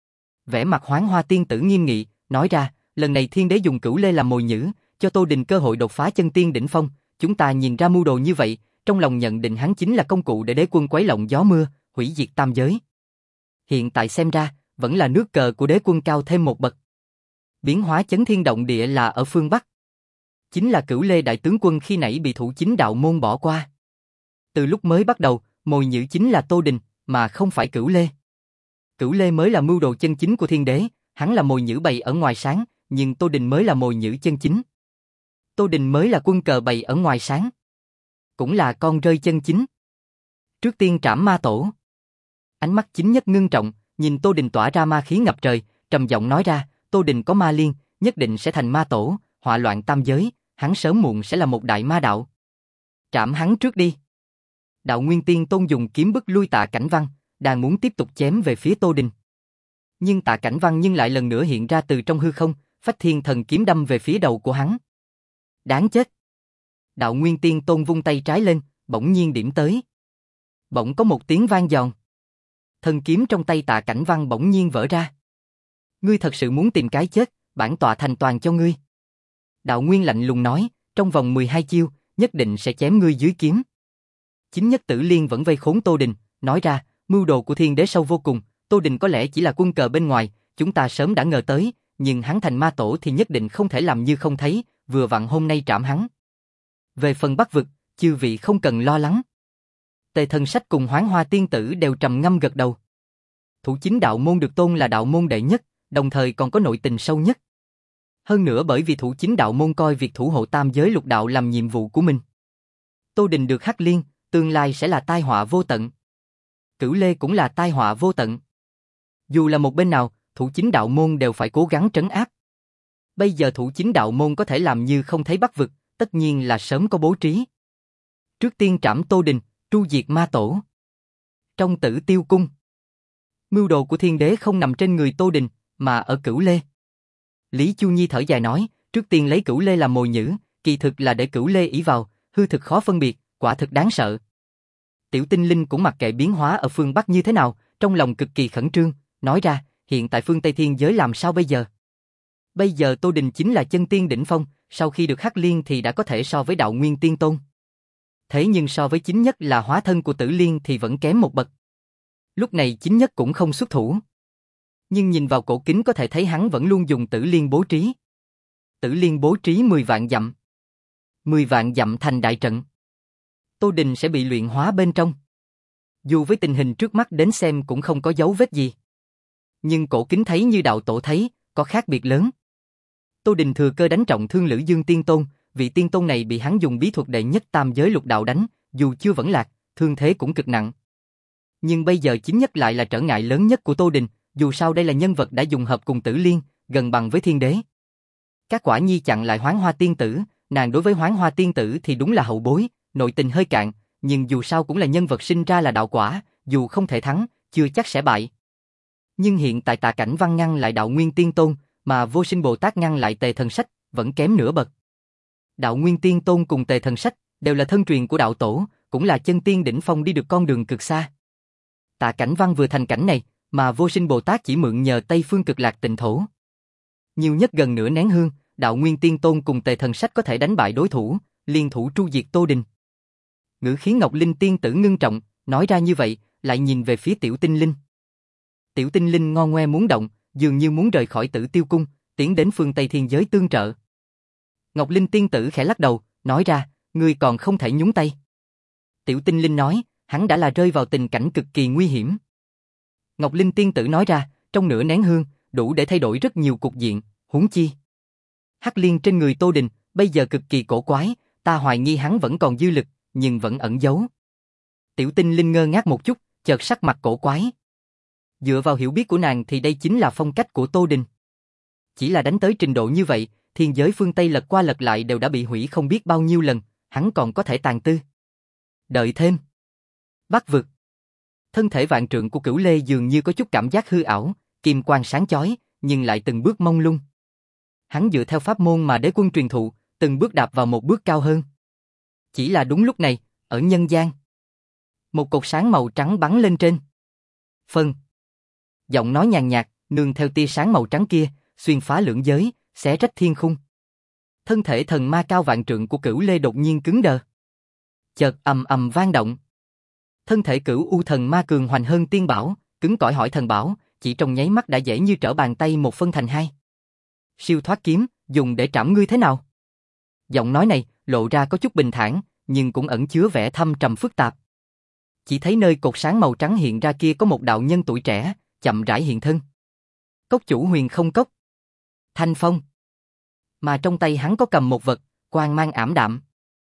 Vẻ mặt Hoán Hoa Tiên Tử nghiêm nghị, nói ra, lần này thiên đế dùng Cửu Lê làm mồi nhử, cho Tô Đình cơ hội đột phá chân tiên đỉnh phong, chúng ta nhìn ra mưu đồ như vậy, trong lòng nhận định hắn chính là công cụ để đế quân quấy lộng gió mưa, hủy diệt tam giới. Hiện tại xem ra, vẫn là nước cờ của đế quân cao thêm một bậc. Biến hóa chấn thiên động địa là ở phương Bắc. Chính là Cửu Lê đại tướng quân khi nãy bị thủ chính đạo môn bỏ qua. Từ lúc mới bắt đầu, mồi nhử chính là Tô Đình, mà không phải Cửu Lê. Cửu Lê mới là mưu đồ chân chính của thiên đế, hắn là mồi nhử bày ở ngoài sáng, nhưng Tô Đình mới là mồi nhử chân chính. Tô Đình mới là quân cờ bày ở ngoài sáng, cũng là con rơi chân chính. Trước tiên trảm ma tổ. Ánh mắt chính nhất ngưng trọng, nhìn Tô Đình tỏa ra ma khí ngập trời, trầm giọng nói ra, Tô Đình có ma liên, nhất định sẽ thành ma tổ, họa loạn tam giới, hắn sớm muộn sẽ là một đại ma đạo. Trảm hắn trước đi. Đạo Nguyên Tiên Tôn dùng kiếm bức lui Tạ Cảnh Văn, đang muốn tiếp tục chém về phía Tô Đình. Nhưng Tạ Cảnh Văn nhưng lại lần nữa hiện ra từ trong hư không, phách thiên thần kiếm đâm về phía đầu của hắn. Đáng chết. Đạo Nguyên Tiên Tôn vung tay trái lên, bỗng nhiên điểm tới. Bỗng có một tiếng vang giòn. Thần kiếm trong tay Tạ Cảnh Văn bỗng nhiên vỡ ra. Ngươi thật sự muốn tìm cái chết, bản tọa thành toàn cho ngươi. Đạo Nguyên lạnh lùng nói, trong vòng mười hai chiêu, nhất định sẽ chém ngươi dưới kiếm. Chính nhất Tử Liên vẫn vây khốn Tô Đình, nói ra, mưu đồ của thiên đế sâu vô cùng, Tô Đình có lẽ chỉ là quân cờ bên ngoài, chúng ta sớm đã ngờ tới, nhưng hắn thành ma tổ thì nhất định không thể làm như không thấy, vừa vặn hôm nay trảm hắn. Về phần Bắc vực, chư vị không cần lo lắng. Tề Thần Sách cùng Hoán Hoa Tiên Tử đều trầm ngâm gật đầu. Thủ chính đạo môn được tôn là đạo môn đệ nhất, đồng thời còn có nội tình sâu nhất. Hơn nữa bởi vì thủ chính đạo môn coi việc thủ hộ tam giới lục đạo làm nhiệm vụ của mình. Tô Đình được Hắc Liên, tương lai sẽ là tai họa vô tận. Cửu Lê cũng là tai họa vô tận. Dù là một bên nào, thủ chính đạo môn đều phải cố gắng trấn áp. Bây giờ thủ chính đạo môn có thể làm như không thấy Bắc vực, tất nhiên là sớm có bố trí. Trước tiên trảm Tô Đình, tru diệt ma tổ. Trong Tử Tiêu Cung, mưu đồ của thiên đế không nằm trên người Tô Đình, mà ở Cửu Lê. Lý Chu Nhi thở dài nói, trước tiên lấy Cửu Lê làm mồi nhử, kỳ thực là để Cửu Lê ỷ vào, hư thực khó phân biệt, quả thực đáng sợ. Tiểu Tinh Linh cũng mặc kệ biến hóa ở phương Bắc như thế nào, trong lòng cực kỳ khẩn trương, nói ra, hiện tại phương Tây thiên giới làm sao bây giờ? Bây giờ Tô Đình chính là chân tiên đỉnh phong, sau khi được Hắc Liên thì đã có thể so với đạo Nguyên Tiên Tôn. Thế nhưng so với chính nhất là hóa thân của Tử Liên thì vẫn kém một bậc. Lúc này chính nhất cũng không xuất thủ. Nhưng nhìn vào cổ kính có thể thấy hắn vẫn luôn dùng tử liên bố trí. Tử liên bố trí mười vạn dặm. mười vạn dặm thành đại trận. Tô Đình sẽ bị luyện hóa bên trong. Dù với tình hình trước mắt đến xem cũng không có dấu vết gì. Nhưng cổ kính thấy như đạo tổ thấy, có khác biệt lớn. Tô Đình thừa cơ đánh trọng thương Lữ Dương Tiên Tôn, vị tiên tôn này bị hắn dùng bí thuật đệ nhất tam giới lục đạo đánh, dù chưa vẫn lạc, thương thế cũng cực nặng. Nhưng bây giờ chính nhất lại là trở ngại lớn nhất của Tô Đình, dù sao đây là nhân vật đã dùng hợp cùng Tử Liên, gần bằng với thiên đế. Các quả nhi chặn lại Hoán Hoa tiên tử, nàng đối với Hoán Hoa tiên tử thì đúng là hậu bối, nội tình hơi cạn, nhưng dù sao cũng là nhân vật sinh ra là đạo quả, dù không thể thắng, chưa chắc sẽ bại. Nhưng hiện tại Tạ Cảnh Văn ngăn lại Đạo Nguyên Tiên Tôn, mà Vô Sinh Bồ Tát ngăn lại Tề Thần Sách, vẫn kém nửa bậc. Đạo Nguyên Tiên Tôn cùng Tề Thần Sách đều là thân truyền của đạo tổ, cũng là chân tiên đỉnh phong đi được con đường cực xa. Tạ Cảnh Văn vừa thành cảnh này, mà Vô Sinh Bồ Tát chỉ mượn nhờ Tây Phương Cực Lạc Tịnh Thổ. Nhiều nhất gần nửa nén hương, Đạo Nguyên Tiên Tôn cùng Tề Thần Sách có thể đánh bại đối thủ, liên thủ tru diệt Tô Đình. Ngữ khí Ngọc Linh tiên tử ngưng trọng, nói ra như vậy, lại nhìn về phía Tiểu Tinh Linh. Tiểu Tinh Linh ngon ngoe muốn động, dường như muốn rời khỏi Tử Tiêu Cung, tiến đến phương Tây Thiên Giới tương trợ. Ngọc Linh tiên tử khẽ lắc đầu, nói ra, ngươi còn không thể nhúng tay. Tiểu Tinh Linh nói, hắn đã là rơi vào tình cảnh cực kỳ nguy hiểm. Ngọc Linh tiên tử nói ra, trong nửa nén hương, đủ để thay đổi rất nhiều cục diện, huống chi. Hắc liên trên người Tô Đình, bây giờ cực kỳ cổ quái, ta hoài nghi hắn vẫn còn dư lực, nhưng vẫn ẩn giấu. Tiểu Tinh Linh ngơ ngác một chút, chợt sắc mặt cổ quái. Dựa vào hiểu biết của nàng thì đây chính là phong cách của Tô Đình. Chỉ là đánh tới trình độ như vậy, thiên giới phương Tây lật qua lật lại đều đã bị hủy không biết bao nhiêu lần, hắn còn có thể tàn tư. Đợi thêm. Bắc vực. Thân thể vạn trượng của Cửu Lê dường như có chút cảm giác hư ảo, kim quang sáng chói, nhưng lại từng bước mông lung. Hắn dựa theo pháp môn mà đế quân truyền thụ, từng bước đạp vào một bước cao hơn. Chỉ là đúng lúc này, ở nhân gian, một cột sáng màu trắng bắn lên trên. Phân. Giọng nói nhàn nhạt, nương theo tia sáng màu trắng kia, xuyên phá lưỡng giới, xé rách thiên khung. Thân thể thần ma cao vạn trượng của Cửu Lê đột nhiên cứng đờ. Chợt ầm ầm vang động. Thân thể Cửu U thần ma cường hoành hơn tiên bảo, cứng cỏi hỏi thần bảo, chỉ trong nháy mắt đã dễ như trở bàn tay một phân thành hai. Siêu thoát kiếm, dùng để trảm ngươi thế nào? Giọng nói này lộ ra có chút bình thản, nhưng cũng ẩn chứa vẻ thâm trầm phức tạp. Chỉ thấy nơi cột sáng màu trắng hiện ra kia có một đạo nhân tuổi trẻ, chậm rãi hiện thân. Cốc chủ Huyền Không Cốc. Thanh Phong. Mà trong tay hắn có cầm một vật, quang mang ảm đạm.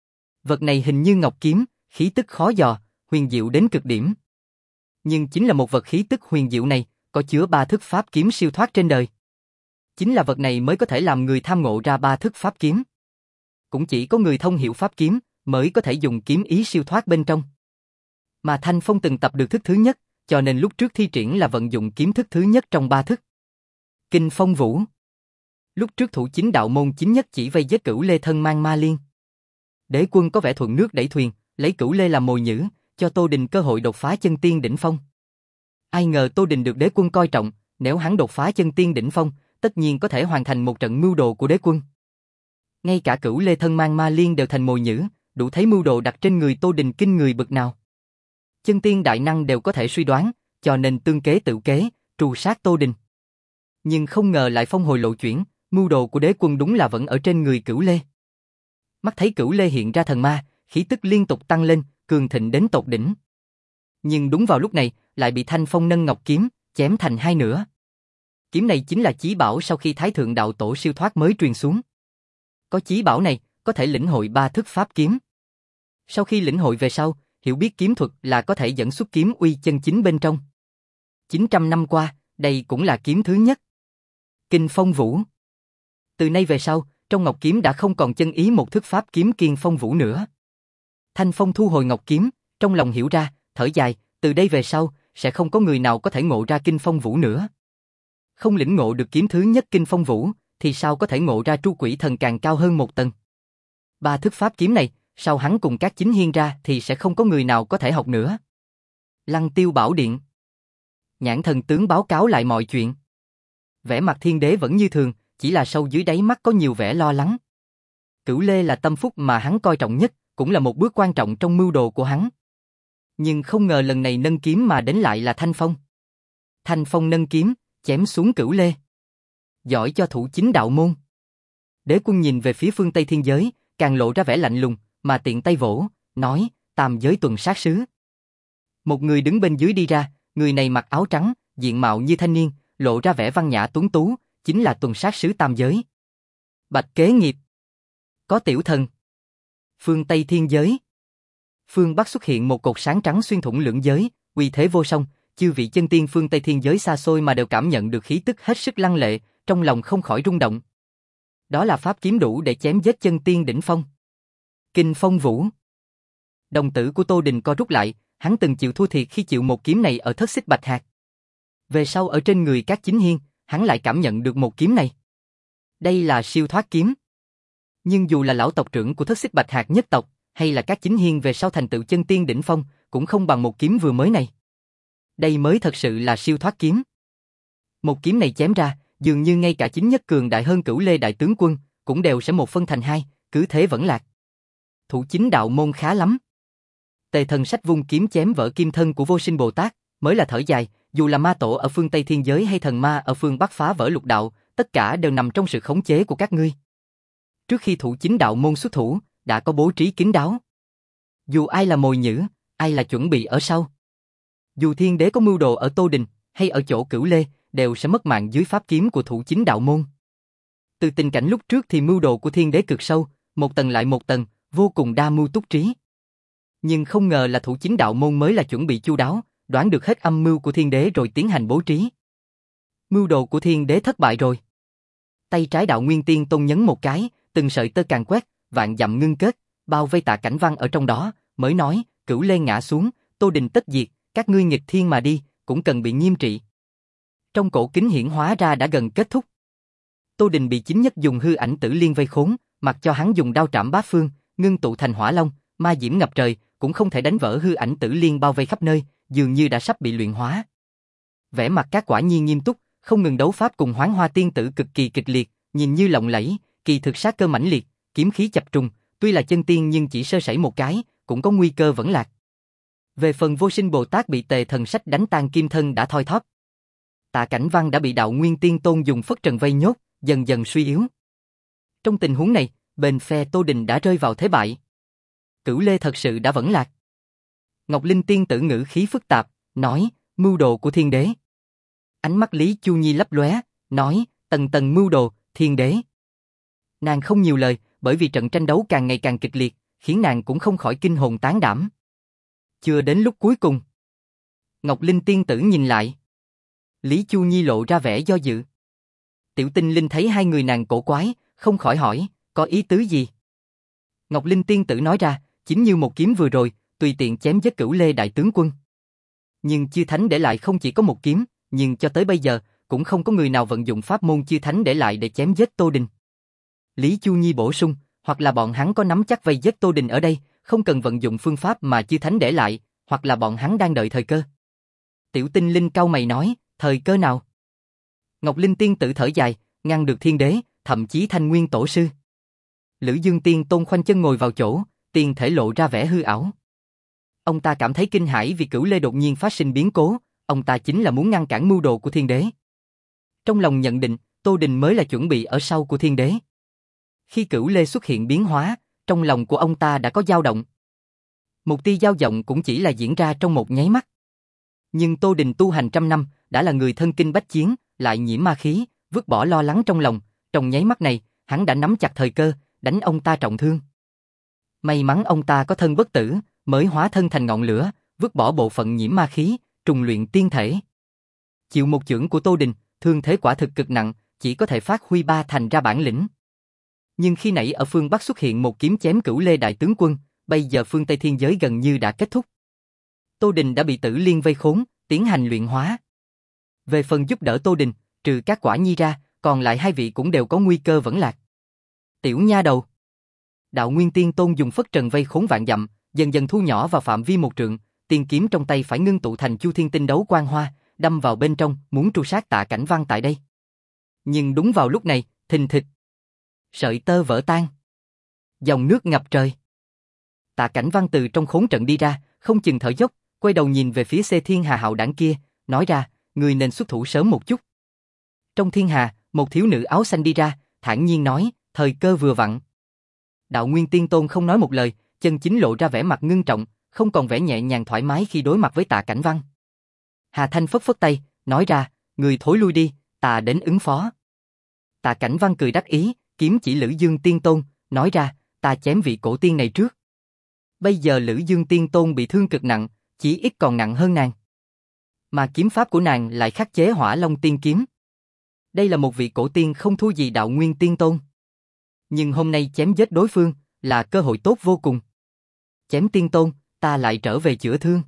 Vật này hình như ngọc kiếm, khí tức khó dò, huyền diệu đến cực điểm. Nhưng chính là một vật khí tức huyền diệu này, có chứa ba thức pháp kiếm siêu thoát trên đời. Chính là vật này mới có thể làm người tham ngộ ra ba thức pháp kiếm. Cũng chỉ có người thông hiểu pháp kiếm, mới có thể dùng kiếm ý siêu thoát bên trong. Mà Thanh Phong từng tập được thức thứ nhất, cho nên lúc trước thi triển là vận dụng kiếm thức thứ nhất trong ba thức. Kinh Phong Vũ. Lúc trước thủ chính đạo môn chính nhất chỉ vây giết Cửu Lê thân mang ma liên. Đế quân có vẻ thuận nước đẩy thuyền, lấy Cửu Lê làm mồi nhử, cho Tô Đình cơ hội đột phá chân tiên đỉnh phong. Ai ngờ Tô Đình được đế quân coi trọng, nếu hắn đột phá chân tiên đỉnh phong, tất nhiên có thể hoàn thành một trận mưu đồ của đế quân. Ngay cả Cửu Lê thân mang ma liên đều thành mồi nhử, đủ thấy mưu đồ đặt trên người Tô Đình kinh người bực nào. Chân tiên đại năng đều có thể suy đoán, cho nên tương kế tự kế, trù sát Tô Đình. Nhưng không ngờ lại phong hồi lộ chuyển, mưu đồ của đế quân đúng là vẫn ở trên người Cửu Lê. Mắt thấy Cửu Lê hiện ra thần ma, khí tức liên tục tăng lên, cường thịnh đến tột đỉnh. Nhưng đúng vào lúc này, lại bị Thanh Phong nâng ngọc kiếm, chém thành hai nửa. Kiếm này chính là chí bảo sau khi Thái Thượng Đạo Tổ siêu thoát mới truyền xuống. Có chí bảo này, có thể lĩnh hội ba thức pháp kiếm. Sau khi lĩnh hội về sau, hiểu biết kiếm thuật là có thể dẫn xuất kiếm uy chân chính bên trong. chín trăm năm qua, đây cũng là kiếm thứ nhất. Kinh Phong Vũ. Từ nay về sau, trong ngọc kiếm đã không còn chân ý một thức pháp kiếm Kiên Phong Vũ nữa. Thanh Phong thu hồi ngọc kiếm, trong lòng hiểu ra, thở dài, từ đây về sau, sẽ không có người nào có thể ngộ ra Kinh Phong Vũ nữa. Không lĩnh ngộ được kiếm thứ nhất Kinh Phong Vũ, thì sao có thể ngộ ra Tru Quỷ Thần càng cao hơn một tầng. Ba thức pháp kiếm này, sau hắn cùng các chính hiên ra thì sẽ không có người nào có thể học nữa. Lăng Tiêu Bảo Điện. Nhãn Thần tướng báo cáo lại mọi chuyện. Vẻ mặt Thiên Đế vẫn như thường, chỉ là sâu dưới đáy mắt có nhiều vẻ lo lắng. Cửu Lê là tâm phúc mà hắn coi trọng nhất, cũng là một bước quan trọng trong mưu đồ của hắn. Nhưng không ngờ lần này nâng kiếm mà đến lại là Thanh Phong. Thanh Phong nâng kiếm, chém xuống Cửu Lê. Giỏi cho thủ chính đạo môn. Đế quân nhìn về phía phương Tây thiên giới, càng lộ ra vẻ lạnh lùng, mà tiện tay vỗ, nói, tam giới tuần sát sứ. Một người đứng bên dưới đi ra, người này mặc áo trắng, diện mạo như thanh niên, lộ ra vẻ văn nhã tuấn tú, chính là tuần sát sứ tam giới. Bạch Kế Nghiệp. Có tiểu thần. Phương Tây thiên giới. Phương Bắc xuất hiện một cột sáng trắng xuyên thủng lưỡng giới, uy thế vô song, chư vị chân tiên phương Tây thiên giới xa xôi mà đều cảm nhận được khí tức hết sức lăng lệ, trong lòng không khỏi rung động. Đó là pháp kiếm đủ để chém giết chân tiên đỉnh phong. Kinh Phong Vũ. Đồng tử của Tô Đình co rút lại, hắn từng chịu thua thiệt khi chịu một kiếm này ở Thất Xích Bạch Hạc. Về sau ở trên người các chính hiên, hắn lại cảm nhận được một kiếm này. Đây là siêu thoát kiếm. Nhưng dù là lão tộc trưởng của Thất Xích Bạch Hạc nhất tộc, hay là các chính hiên về sau thành tựu chân tiên đỉnh phong, cũng không bằng một kiếm vừa mới này. Đây mới thật sự là siêu thoát kiếm. Một kiếm này chém ra, dường như ngay cả chính nhất cường đại hơn Cửu Lê đại tướng quân, cũng đều sẽ một phân thành hai, cứ thế vẫn lạc. Thủ chính đạo môn khá lắm. Tề Thần Sách vung kiếm chém vỡ kim thân của Vô Sinh Bồ Tát, mới là thở dài, dù là ma tổ ở phương Tây thiên giới hay thần ma ở phương Bắc phá vỡ lục đạo, tất cả đều nằm trong sự khống chế của các ngươi. Trước khi thủ chính đạo môn xuất thủ, đã có bố trí kín đáo. Dù ai là mồi nhử, ai là chuẩn bị ở sau. Dù thiên đế có mưu đồ ở Tô Đình, hay ở chỗ Cửu Lê, đều sẽ mất mạng dưới pháp kiếm của thủ chính đạo môn. Từ tình cảnh lúc trước thì mưu đồ của thiên đế cực sâu, một tầng lại một tầng, vô cùng đa mưu túc trí. Nhưng không ngờ là thủ chính đạo môn mới là chuẩn bị chu đáo, đoán được hết âm mưu của thiên đế rồi tiến hành bố trí. Mưu đồ của thiên đế thất bại rồi. Tay trái đạo Nguyên Tiên Tôn nhấn một cái, từng sợi tơ càng quét, vạn dặm ngưng kết, bao vây Tạ Cảnh Văn ở trong đó, mới nói, Cửu Lê ngã xuống, Tô Đình tất diệt, các ngươi nghịch thiên mà đi, cũng cần bị nghiêm trị. Trong cổ kính hiển hóa ra đã gần kết thúc. Tô Đình bị chính nhất dùng hư ảnh tử liên vây khốn, mặc cho hắn dùng đao trảm bát phương, ngưng tụ thành hỏa long, ma diễm ngập trời, cũng không thể đánh vỡ hư ảnh tử liên bao vây khắp nơi, dường như đã sắp bị luyện hóa. Vẻ mặt các quả nhiên nghiêm túc, không ngừng đấu pháp cùng Hoán Hoa tiên tử cực kỳ kịch liệt, nhìn như lộng lẫy, kỳ thực sát cơ mãnh liệt, kiếm khí chập trùng, tuy là chân tiên nhưng chỉ sơ sẩy một cái, cũng có nguy cơ vẫn lạc. Về phần Vô Sinh Bồ Tát bị Tề Thần Sách đánh tan kim thân đã thoi thóp. Tạ Cảnh Văn đã bị đạo Nguyên Tiên Tôn dùng phất trần vây nhốt, dần dần suy yếu. Trong tình huống này, bên phe Tô Đình đã rơi vào thế bại. Cửu Lê thật sự đã vẫn lạc. Ngọc Linh tiên tử ngữ khí phức tạp, nói, mưu đồ của thiên đế. Ánh mắt Lý Chu Nhi lấp lóe, nói, tầng tầng mưu đồ, thiên đế. Nàng không nhiều lời, bởi vì trận tranh đấu càng ngày càng kịch liệt, khiến nàng cũng không khỏi kinh hồn tán đảm. Chưa đến lúc cuối cùng. Ngọc Linh tiên tử nhìn lại. Lý Chu Nhi lộ ra vẻ do dự. Tiểu Tinh Linh thấy hai người nàng cổ quái, không khỏi hỏi, có ý tứ gì? Ngọc Linh tiên tử nói ra, chính như một kiếm vừa rồi, tùy tiện chém giết Cửu Lê đại tướng quân. Nhưng Chư Thánh để lại không chỉ có một kiếm, nhưng cho tới bây giờ, cũng không có người nào vận dụng pháp môn Chư Thánh để lại để chém giết Tô Đình. Lý Chu Nhi bổ sung, hoặc là bọn hắn có nắm chắc vây giết Tô Đình ở đây, không cần vận dụng phương pháp mà Chư Thánh để lại, hoặc là bọn hắn đang đợi thời cơ. Tiểu Tinh Linh cau mày nói, thời cơ nào? Ngọc Linh tiên tử thở dài, ngăn được thiên đế, thậm chí Thanh Nguyên tổ sư. Lữ Dương Tiên Tôn khoanh chân ngồi vào chỗ, tiên thể lộ ra vẻ hư ảo. Ông ta cảm thấy kinh hãi vì Cửu Lê đột nhiên phát sinh biến cố, ông ta chính là muốn ngăn cản mưu đồ của thiên đế. Trong lòng nhận định, Tô Đình mới là chuẩn bị ở sau của thiên đế. Khi Cửu Lê xuất hiện biến hóa, trong lòng của ông ta đã có dao động. Một tia dao động cũng chỉ là diễn ra trong một nháy mắt. Nhưng Tô Đình tu hành trăm năm, đã là người thân kinh bách chiến, lại nhiễm ma khí, vứt bỏ lo lắng trong lòng, trong nháy mắt này, hắn đã nắm chặt thời cơ, đánh ông ta trọng thương. May mắn ông ta có thân bất tử, mới hóa thân thành ngọn lửa, vứt bỏ bộ phận nhiễm ma khí, trùng luyện tiên thể. Chịu một chưởng của Tô Đình, thương thế quả thực cực nặng, chỉ có thể phát huy ba thành ra bản lĩnh. Nhưng khi nãy ở phương Bắc xuất hiện một kiếm chém Cửu Lê đại tướng quân, bây giờ phương Tây thiên giới gần như đã kết thúc. Tô Đình đã bị Tử Liên vây khốn, tiến hành luyện hóa. Về phần giúp đỡ Tô Đình, trừ các quả nhi ra, còn lại hai vị cũng đều có nguy cơ vẫn lạc. Tiểu nha đầu. Đạo Nguyên Tiên Tôn dùng phất trần vây khốn vạn dặm, dần dần thu nhỏ vào phạm vi một trượng, tiên kiếm trong tay phải ngưng tụ thành Chu Thiên Tinh Đấu Quang Hoa, đâm vào bên trong, muốn tru sát Tạ Cảnh Văn tại đây. Nhưng đúng vào lúc này, thình thịch, sợi tơ vỡ tan, dòng nước ngập trời. Tạ Cảnh Văn từ trong khốn trận đi ra, không chừng thở dốc, quay đầu nhìn về phía Xê Thiên Hà Hạo Đảng kia, nói ra, người nên xuất thủ sớm một chút. Trong thiên hà, một thiếu nữ áo xanh đi ra, thản nhiên nói, thời cơ vừa vặn. Đạo Nguyên Tiên Tôn không nói một lời, chân chính lộ ra vẻ mặt ngưng trọng, không còn vẻ nhẹ nhàng thoải mái khi đối mặt với Tạ Cảnh Văn. Hà Thanh phất phất tay, nói ra, người thối lui đi, ta đến ứng phó. Tạ Cảnh Văn cười đắc ý, kiếm chỉ Lữ Dương Tiên Tôn, nói ra, ta chém vị cổ tiên này trước. Bây giờ Lữ Dương Tiên Tôn bị thương cực nặng, chỉ ít còn nặng hơn nàng. Mà kiếm pháp của nàng lại khắc chế Hỏa Long Tiên kiếm. Đây là một vị cổ tiên không thua gì Đạo Nguyên Tiên Tôn. Nhưng hôm nay chém giết đối phương là cơ hội tốt vô cùng. Chém Tiên Tôn, ta lại trở về chữa thương.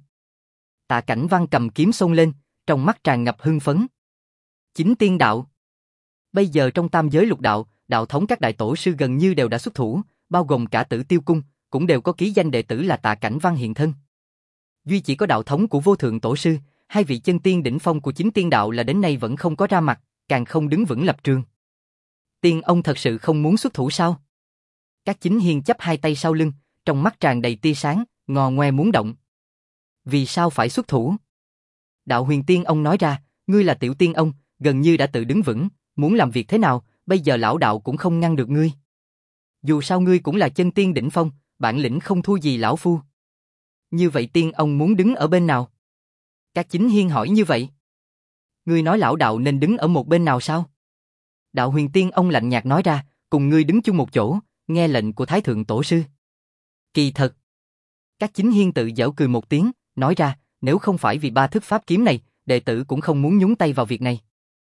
Tạ Cảnh Văn cầm kiếm xông lên, trong mắt tràn ngập hưng phấn. Chính tiên đạo. Bây giờ trong tam giới lục đạo, đạo thống các đại tổ sư gần như đều đã xuất thủ, bao gồm cả Tử Tiêu Cung, cũng đều có ký danh đệ tử là Tạ Cảnh Văn hiện thân. Duy chỉ có đạo thống của Vô Thượng Tổ sư, hai vị chân tiên đỉnh phong của chính tiên đạo là đến nay vẫn không có ra mặt, càng không đứng vững lập trường. Tiên ông thật sự không muốn xuất thủ sao? Các chính hiên chắp hai tay sau lưng, trong mắt tràn đầy tia sáng, ngò ngoe muốn động. Vì sao phải xuất thủ? Đạo Huyền Tiên ông nói ra, ngươi là tiểu tiên ông, gần như đã tự đứng vững, muốn làm việc thế nào, bây giờ lão đạo cũng không ngăn được ngươi. Dù sao ngươi cũng là chân tiên đỉnh phong, bản lĩnh không thua gì lão phu. Như vậy tiên ông muốn đứng ở bên nào? Các chính hiên hỏi như vậy. Ngươi nói lão đạo nên đứng ở một bên nào sao? Đạo Huyền Tiên ông lạnh nhạt nói ra, cùng ngươi đứng chung một chỗ, nghe lệnh của Thái Thượng Tổ sư. Kỳ thật. Các chính hiên tự giễu cười một tiếng, nói ra, nếu không phải vì ba thức pháp kiếm này, đệ tử cũng không muốn nhúng tay vào việc này.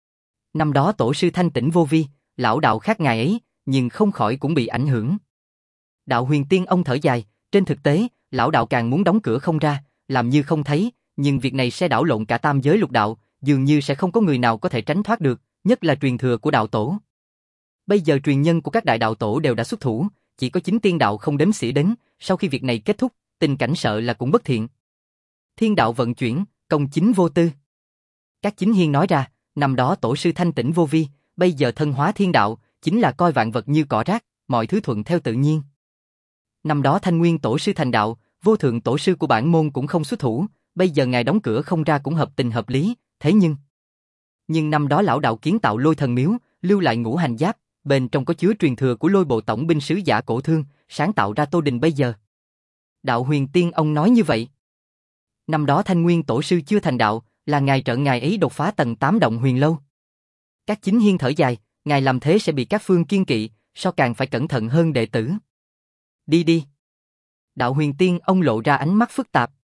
Năm đó tổ sư thanh tĩnh vô vi, lão đạo khác ngài ấy, nhưng không khỏi cũng bị ảnh hưởng. Đạo Huyền Tiên ông thở dài, trên thực tế, lão đạo càng muốn đóng cửa không ra, làm như không thấy, nhưng việc này sẽ đảo lộn cả tam giới lục đạo, dường như sẽ không có người nào có thể tránh thoát được, nhất là truyền thừa của đạo tổ. Bây giờ truyền nhân của các đại đạo tổ đều đã xuất thủ, chỉ có chính tiên đạo không đếm xỉa đến, sau khi việc này kết thúc, tình cảnh sợ là cũng bất thiện. Thiên đạo vận chuyển, công chính vô tư. Các chính hiên nói ra, năm đó tổ sư thanh tĩnh vô vi, bây giờ thân hóa thiên đạo, chính là coi vạn vật như cỏ rác, mọi thứ thuận theo tự nhiên. Năm đó Thanh Nguyên tổ sư thành đạo, Vô Thượng tổ sư của bản môn cũng không xuất thủ, bây giờ ngài đóng cửa không ra cũng hợp tình hợp lý, thế nhưng... Nhưng năm đó lão đạo kiến tạo Lôi Thần Miếu, lưu lại ngũ hành giáp, bên trong có chứa truyền thừa của Lôi Bộ tổng binh sứ giả cổ thương, sáng tạo ra Tô Đình bây giờ. Đạo Huyền Tiên ông nói như vậy. Năm đó Thanh Nguyên tổ sư chưa thành đạo, là ngài trợ ngài ấy đột phá tầng tám động huyền lâu. Các chính hiên thở dài, ngài làm thế sẽ bị các phương kiên kỵ, so càng phải cẩn thận hơn đệ tử. Đi đi. Đạo Huyền Tiên ông lộ ra ánh mắt phức tạp.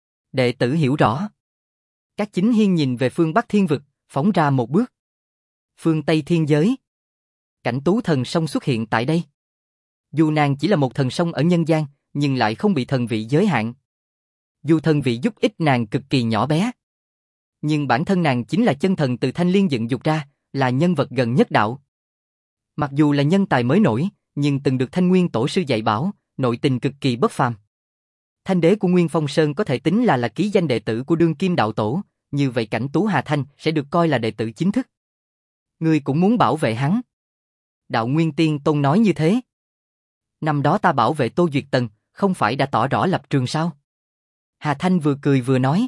Đệ tử hiểu rõ. Các chính hiên nhìn về phương Bắc Thiên Vực, phóng ra một bước. Phương Tây Thiên Giới. Cảnh Tú thần sông xuất hiện tại đây. Dù nàng chỉ là một thần sông ở nhân gian, nhưng lại không bị thần vị giới hạn. Dù thần vị giúp ích nàng cực kỳ nhỏ bé. Nhưng bản thân nàng chính là chân thần từ Thanh Liên dựng dục ra, là nhân vật gần nhất đạo. Mặc dù là nhân tài mới nổi, nhưng từng được Thanh Nguyên tổ sư dạy bảo, nội tình cực kỳ bất phàm. Thanh đế của Nguyên Phong Sơn có thể tính là là ký danh đệ tử của đương kim đạo tổ, như vậy Cảnh Tú Hà Thanh sẽ được coi là đệ tử chính thức. Ngươi cũng muốn bảo vệ hắn. Đạo Nguyên Tiên Tôn nói như thế. Năm đó ta bảo vệ Tô Duyệt Tần, không phải đã tỏ rõ lập trường sao? Hà Thanh vừa cười vừa nói.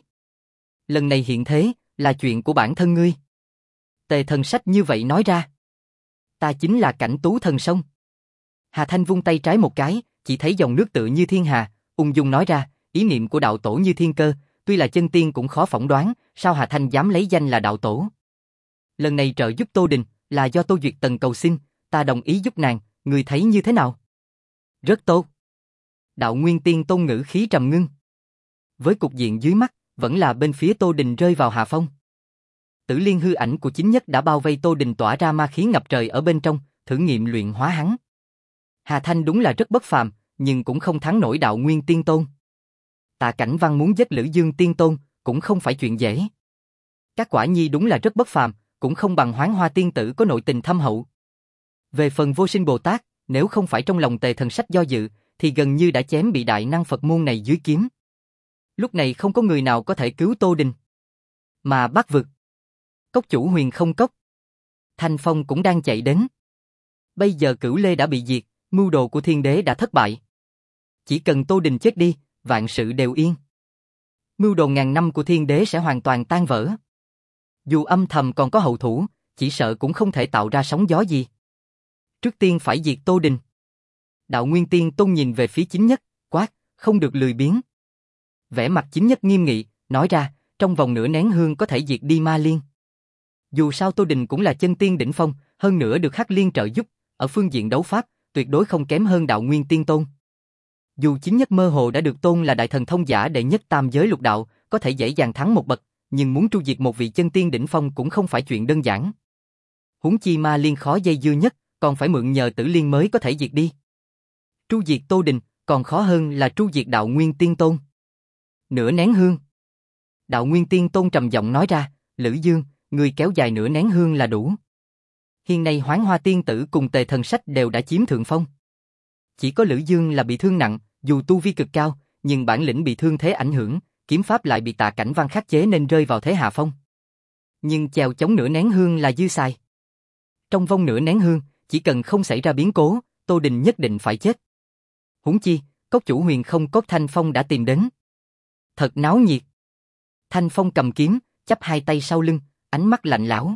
Lần này hiện thế, là chuyện của bản thân ngươi. Tề Thần Sách như vậy nói ra. Ta chính là Cảnh Tú thần sông. Hà Thanh vung tay trái một cái, chỉ thấy dòng nước tự như thiên hà, ung dung nói ra, ý niệm của đạo tổ như thiên cơ, tuy là chân tiên cũng khó phỏng đoán, sao Hà Thanh dám lấy danh là đạo tổ. Lần này trợ giúp Tô Đình, là do Tô Duyệt Tần cầu xin, ta đồng ý giúp nàng, ngươi thấy như thế nào? Rất tốt. Đạo Nguyên Tiên Tôn ngữ khí trầm ngưng. Với cục diện dưới mắt, vẫn là bên phía Tô Đình rơi vào hạ phong. Tử Liên hư ảnh của chính nhất đã bao vây Tô Đình tỏa ra ma khí ngập trời ở bên trong, thử nghiệm luyện hóa hắn. Hà Thanh đúng là rất bất phàm, nhưng cũng không thắng nổi Đạo Nguyên Tiên Tôn. Tạ Cảnh Văn muốn giết Lữ Dương Tiên Tôn, cũng không phải chuyện dễ. Các quả nhi đúng là rất bất phàm, cũng không bằng Hoán Hoa Tiên Tử có nội tình thâm hậu. Về phần Vô Sinh Bồ Tát, nếu không phải trong lòng Tề Thần Sách do dự, thì gần như đã chém bị đại năng Phật môn này dưới kiếm. Lúc này không có người nào có thể cứu Tô Đình. Mà Bắc Vực, Cốc chủ Huyền Không Cốc, Thanh Phong cũng đang chạy đến. Bây giờ Cửu Lê đã bị diệt, mưu đồ của Thiên Đế đã thất bại. Chỉ cần Tô Đình chết đi, vạn sự đều yên. Mưu đồ ngàn năm của Thiên Đế sẽ hoàn toàn tan vỡ. Dù âm thầm còn có hậu thủ, chỉ sợ cũng không thể tạo ra sóng gió gì. Trước tiên phải diệt Tô Đình. Đạo Nguyên Tiên Tôn nhìn về phía Chính Nhất, quát, không được lười biếng. Vẻ mặt Chính Nhất nghiêm nghị, nói ra, trong vòng nửa nén hương có thể diệt đi Ma Liên. Dù sao Tô Đình cũng là chân tiên đỉnh phong, hơn nữa được Hắc Liên trợ giúp, ở phương diện đấu pháp, tuyệt đối không kém hơn Đạo Nguyên Tiên Tôn. Dù Chính Nhất mơ hồ đã được tôn là đại thần thông giả đệ nhất tam giới lục đạo, có thể dễ dàng thắng một bậc, nhưng muốn tru diệt một vị chân tiên đỉnh phong cũng không phải chuyện đơn giản. Huống chi Ma Liên khó dây dưa nhất, còn phải mượn nhờ Tử Liên mới có thể diệt đi. Tru diệt Tô Đình, còn khó hơn là tru diệt Đạo Nguyên Tiên Tôn. Nửa nén hương. Đạo Nguyên Tiên Tôn trầm giọng nói ra, Lữ Dương, người kéo dài nửa nén hương là đủ. Hiện nay Hoán Hoa Tiên Tử cùng Tề Thần Sách đều đã chiếm thượng phong. Chỉ có Lữ Dương là bị thương nặng, dù tu vi cực cao, nhưng bản lĩnh bị thương thế ảnh hưởng, kiếm pháp lại bị Tạ Cảnh Văn khắc chế nên rơi vào thế hạ phong. Nhưng chèo chống nửa nén hương là dư xài. Trong vòng nửa nén hương, chỉ cần không xảy ra biến cố, Tô Đình nhất định phải chết. Huống chi, cốc chủ Huyền Không Cốc Thanh Phong đã tìm đến. Thật náo nhiệt. Thanh Phong cầm kiếm, chắp hai tay sau lưng, ánh mắt lạnh lẽo.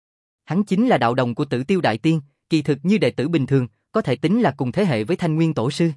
Hắn chính là đạo đồng của Tử Tiêu Đại Tiên, kỳ thực như đệ tử bình thường, có thể tính là cùng thế hệ với Thanh Nguyên Tổ Sư.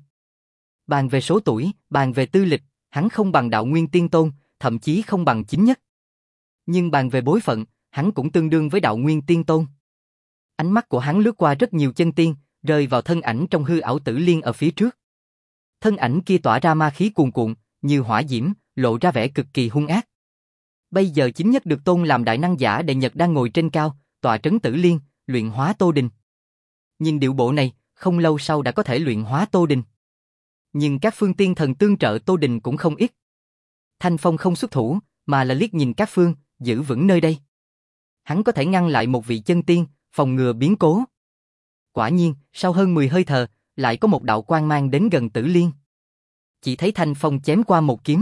Bàn về số tuổi, bàn về tư lịch, hắn không bằng Đạo Nguyên Tiên Tôn, thậm chí không bằng Chính Nhất. Nhưng bàn về bối phận, hắn cũng tương đương với Đạo Nguyên Tiên Tôn. Ánh mắt của hắn lướt qua rất nhiều chân tiên, rơi vào thân ảnh trong hư ảo Tử Liên ở phía trước. Thân ảnh kia tỏa ra ma khí cuồn cuộn, như hỏa diễm, lộ ra vẻ cực kỳ hung ác. Bây giờ Chính Nhất được tôn làm đại năng giả đệ nhật đang ngồi trên cao, tọa trấn Tử Liên, luyện hóa Tô Đình. Nhìn điệu bộ này, không lâu sau đã có thể luyện hóa Tô Đình. Nhưng các phương tiên thần tương trợ Tô Đình cũng không ít. Thanh Phong không xuất thủ, mà là liếc nhìn các phương, giữ vững nơi đây. Hắn có thể ngăn lại một vị chân tiên, phòng ngừa biến cố. Quả nhiên, sau hơn mười hơi thở, lại có một đạo quang mang đến gần Tử Liên. Chỉ thấy Thanh Phong chém qua một kiếm.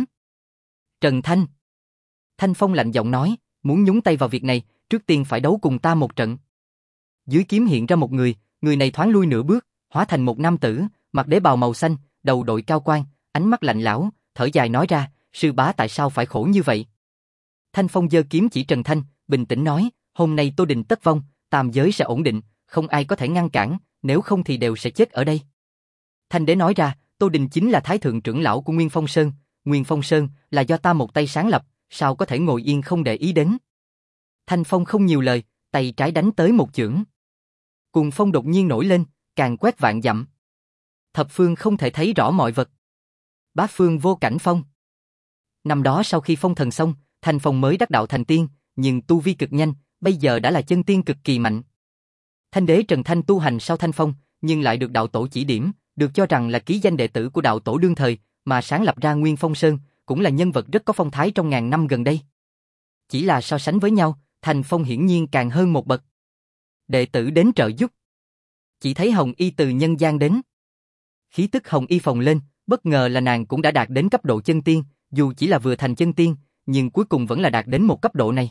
Trần Thanh. Thanh Phong lạnh giọng nói, muốn nhúng tay vào việc này, trước tiên phải đấu cùng ta một trận. Dưới kiếm hiện ra một người, người này thoáng lui nửa bước, hóa thành một nam tử, mặc đế bào màu xanh, đầu đội cao quan, ánh mắt lạnh lẽo, thở dài nói ra, sư bá tại sao phải khổ như vậy? Thanh Phong giơ kiếm chỉ Trần Thanh, bình tĩnh nói, hôm nay Tô Đình tất vong, tam giới sẽ ổn định, không ai có thể ngăn cản, nếu không thì đều sẽ chết ở đây. Thanh đế nói ra, Tô Đình chính là thái thượng trưởng lão của Nguyên Phong Sơn, Nguyên Phong Sơn là do ta một tay sáng lập, sao có thể ngồi yên không để ý đến. Thanh Phong không nhiều lời, tay trái đánh tới một chưởng. Cuồng phong đột nhiên nổi lên, càng quét vạn dặm. Thập phương không thể thấy rõ mọi vật. Bát phương vô cảnh phong. Năm đó sau khi phong thần xong, Thanh Phong mới đắc đạo thành tiên, nhưng tu vi cực nhanh, bây giờ đã là chân tiên cực kỳ mạnh. Thanh đế Trần Thanh tu hành sau Thanh Phong, nhưng lại được đạo tổ chỉ điểm, được cho rằng là ký danh đệ tử của đạo tổ đương thời, mà sáng lập ra Nguyên Phong Sơn, cũng là nhân vật rất có phong thái trong ngàn năm gần đây. Chỉ là so sánh với nhau, Thanh Phong hiển nhiên càng hơn một bậc. Đệ tử đến trợ giúp. Chỉ thấy Hồng Y từ nhân gian đến. Khí tức Hồng Y phồng lên, bất ngờ là nàng cũng đã đạt đến cấp độ chân tiên, dù chỉ là vừa thành chân tiên, nhưng cuối cùng vẫn là đạt đến một cấp độ này.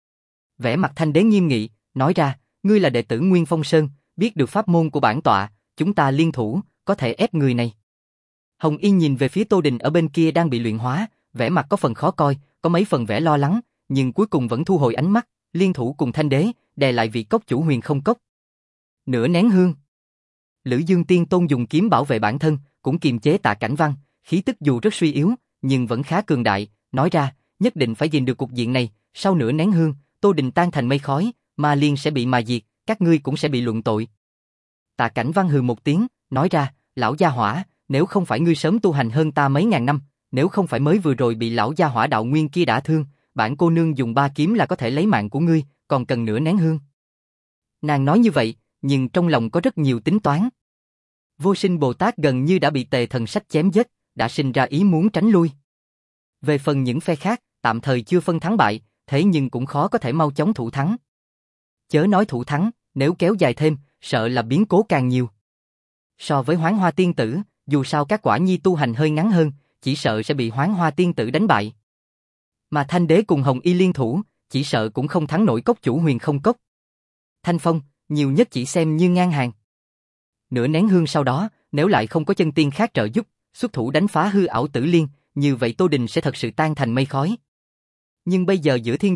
Vẻ mặt Thanh đế nghiêm nghị, nói ra, ngươi là đệ tử Nguyên Phong Sơn, biết được pháp môn của bản tọa, chúng ta liên thủ, có thể ép người này. Hồng Y nhìn về phía Tô Đình ở bên kia đang bị luyện hóa, vẻ mặt có phần khó coi, có mấy phần vẻ lo lắng, nhưng cuối cùng vẫn thu hồi ánh mắt, liên thủ cùng Thanh đế, đè lại vị cốc chủ Huyền Không Cốc. Nửa nén hương. Lữ Dương Tiên Tôn dùng kiếm bảo vệ bản thân, cũng kiềm chế Tạ Cảnh Văn, khí tức dù rất suy yếu, nhưng vẫn khá cường đại, nói ra, nhất định phải gìn được cục diện này, sau nửa nén hương, Tô Đình tan thành mây khói, Ma Liên sẽ bị mà diệt, các ngươi cũng sẽ bị luận tội. Tạ Cảnh Văn hừ một tiếng, nói ra, lão gia hỏa, nếu không phải ngươi sớm tu hành hơn ta mấy ngàn năm, nếu không phải mới vừa rồi bị lão gia hỏa đạo nguyên kia đả thương, bản cô nương dùng ba kiếm là có thể lấy mạng của ngươi, còn cần nửa nén hương. Nàng nói như vậy, nhưng trong lòng có rất nhiều tính toán. Vô Sinh Bồ Tát gần như đã bị Tề Thần Sách chém giết, đã sinh ra ý muốn tránh lui. Về phần những phe khác, tạm thời chưa phân thắng bại, thế nhưng cũng khó có thể mau chóng thủ thắng. Chớ nói thủ thắng, nếu kéo dài thêm, sợ là biến cố càng nhiều. So với Hoán Hoa Tiên Tử, dù sao các quả nhi tu hành hơi ngắn hơn, chỉ sợ sẽ bị Hoán Hoa Tiên Tử đánh bại. Mà Thanh đế cùng Hồng Y liên thủ, chỉ sợ cũng không thắng nổi cốc chủ Huyền Không Cốc. Thanh Phong, nhiều nhất chỉ xem như ngang hàng. Nửa nén hương sau đó, nếu lại không có chân tiên khác trợ giúp, xuất thủ đánh phá hư ảo Tử Liên, như vậy Tô Đình sẽ thật sự tan thành mây khói. Nhưng bây giờ giữa thiên địa,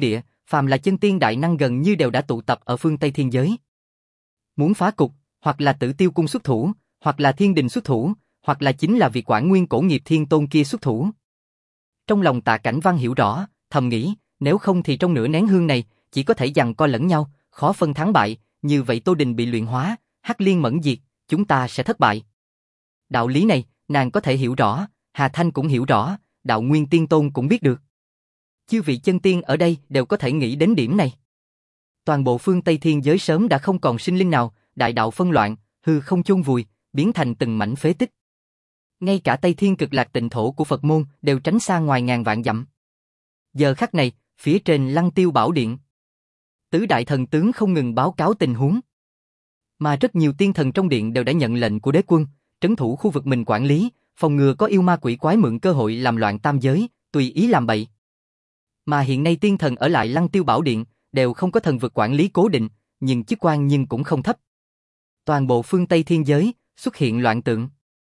phàm là chân tiên đại năng gần như đều đã tụ tập ở phương Tây Thiên Giới. Muốn phá cục, hoặc là Tử Tiêu Cung xuất thủ, hoặc là Thiên Đình xuất thủ, hoặc là chính là vị Quản Nguyên Cổ Nghiệp Thiên Tôn kia xuất thủ. Trong lòng Tạ Cảnh Văn hiểu rõ, thầm nghĩ, nếu không thì trong nửa nén hương này, chỉ có thể giằng co lẫn nhau, khó phân thắng bại, như vậy Tô Đình bị luyện hóa, Hắc Liên mẫn diệt, chúng ta sẽ thất bại. Đạo lý này, nàng có thể hiểu rõ, Hà Thanh cũng hiểu rõ, Đạo Nguyên Tiên Tôn cũng biết được. Chư vị chân tiên ở đây đều có thể nghĩ đến điểm này. Toàn bộ phương Tây Thiên Giới sớm đã không còn sinh linh nào, đại đạo phân loạn, hư không chôn vùi, biến thành từng mảnh phế tích. Ngay cả Tây Thiên Cực Lạc tịnh thổ của Phật môn đều tránh xa ngoài ngàn vạn dặm. Giờ khắc này, phía trên Lăng Tiêu Bảo Điện, tứ đại thần tướng không ngừng báo cáo tình huống. Mà rất nhiều tiên thần trong điện đều đã nhận lệnh của đế quân, trấn thủ khu vực mình quản lý, phòng ngừa có yêu ma quỷ quái mượn cơ hội làm loạn tam giới, tùy ý làm bậy. Mà hiện nay tiên thần ở lại Lăng Tiêu Bảo Điện đều không có thần vực quản lý cố định, nhưng chức quan nhưng cũng không thấp. Toàn bộ phương Tây Thiên Giới xuất hiện loạn tượng.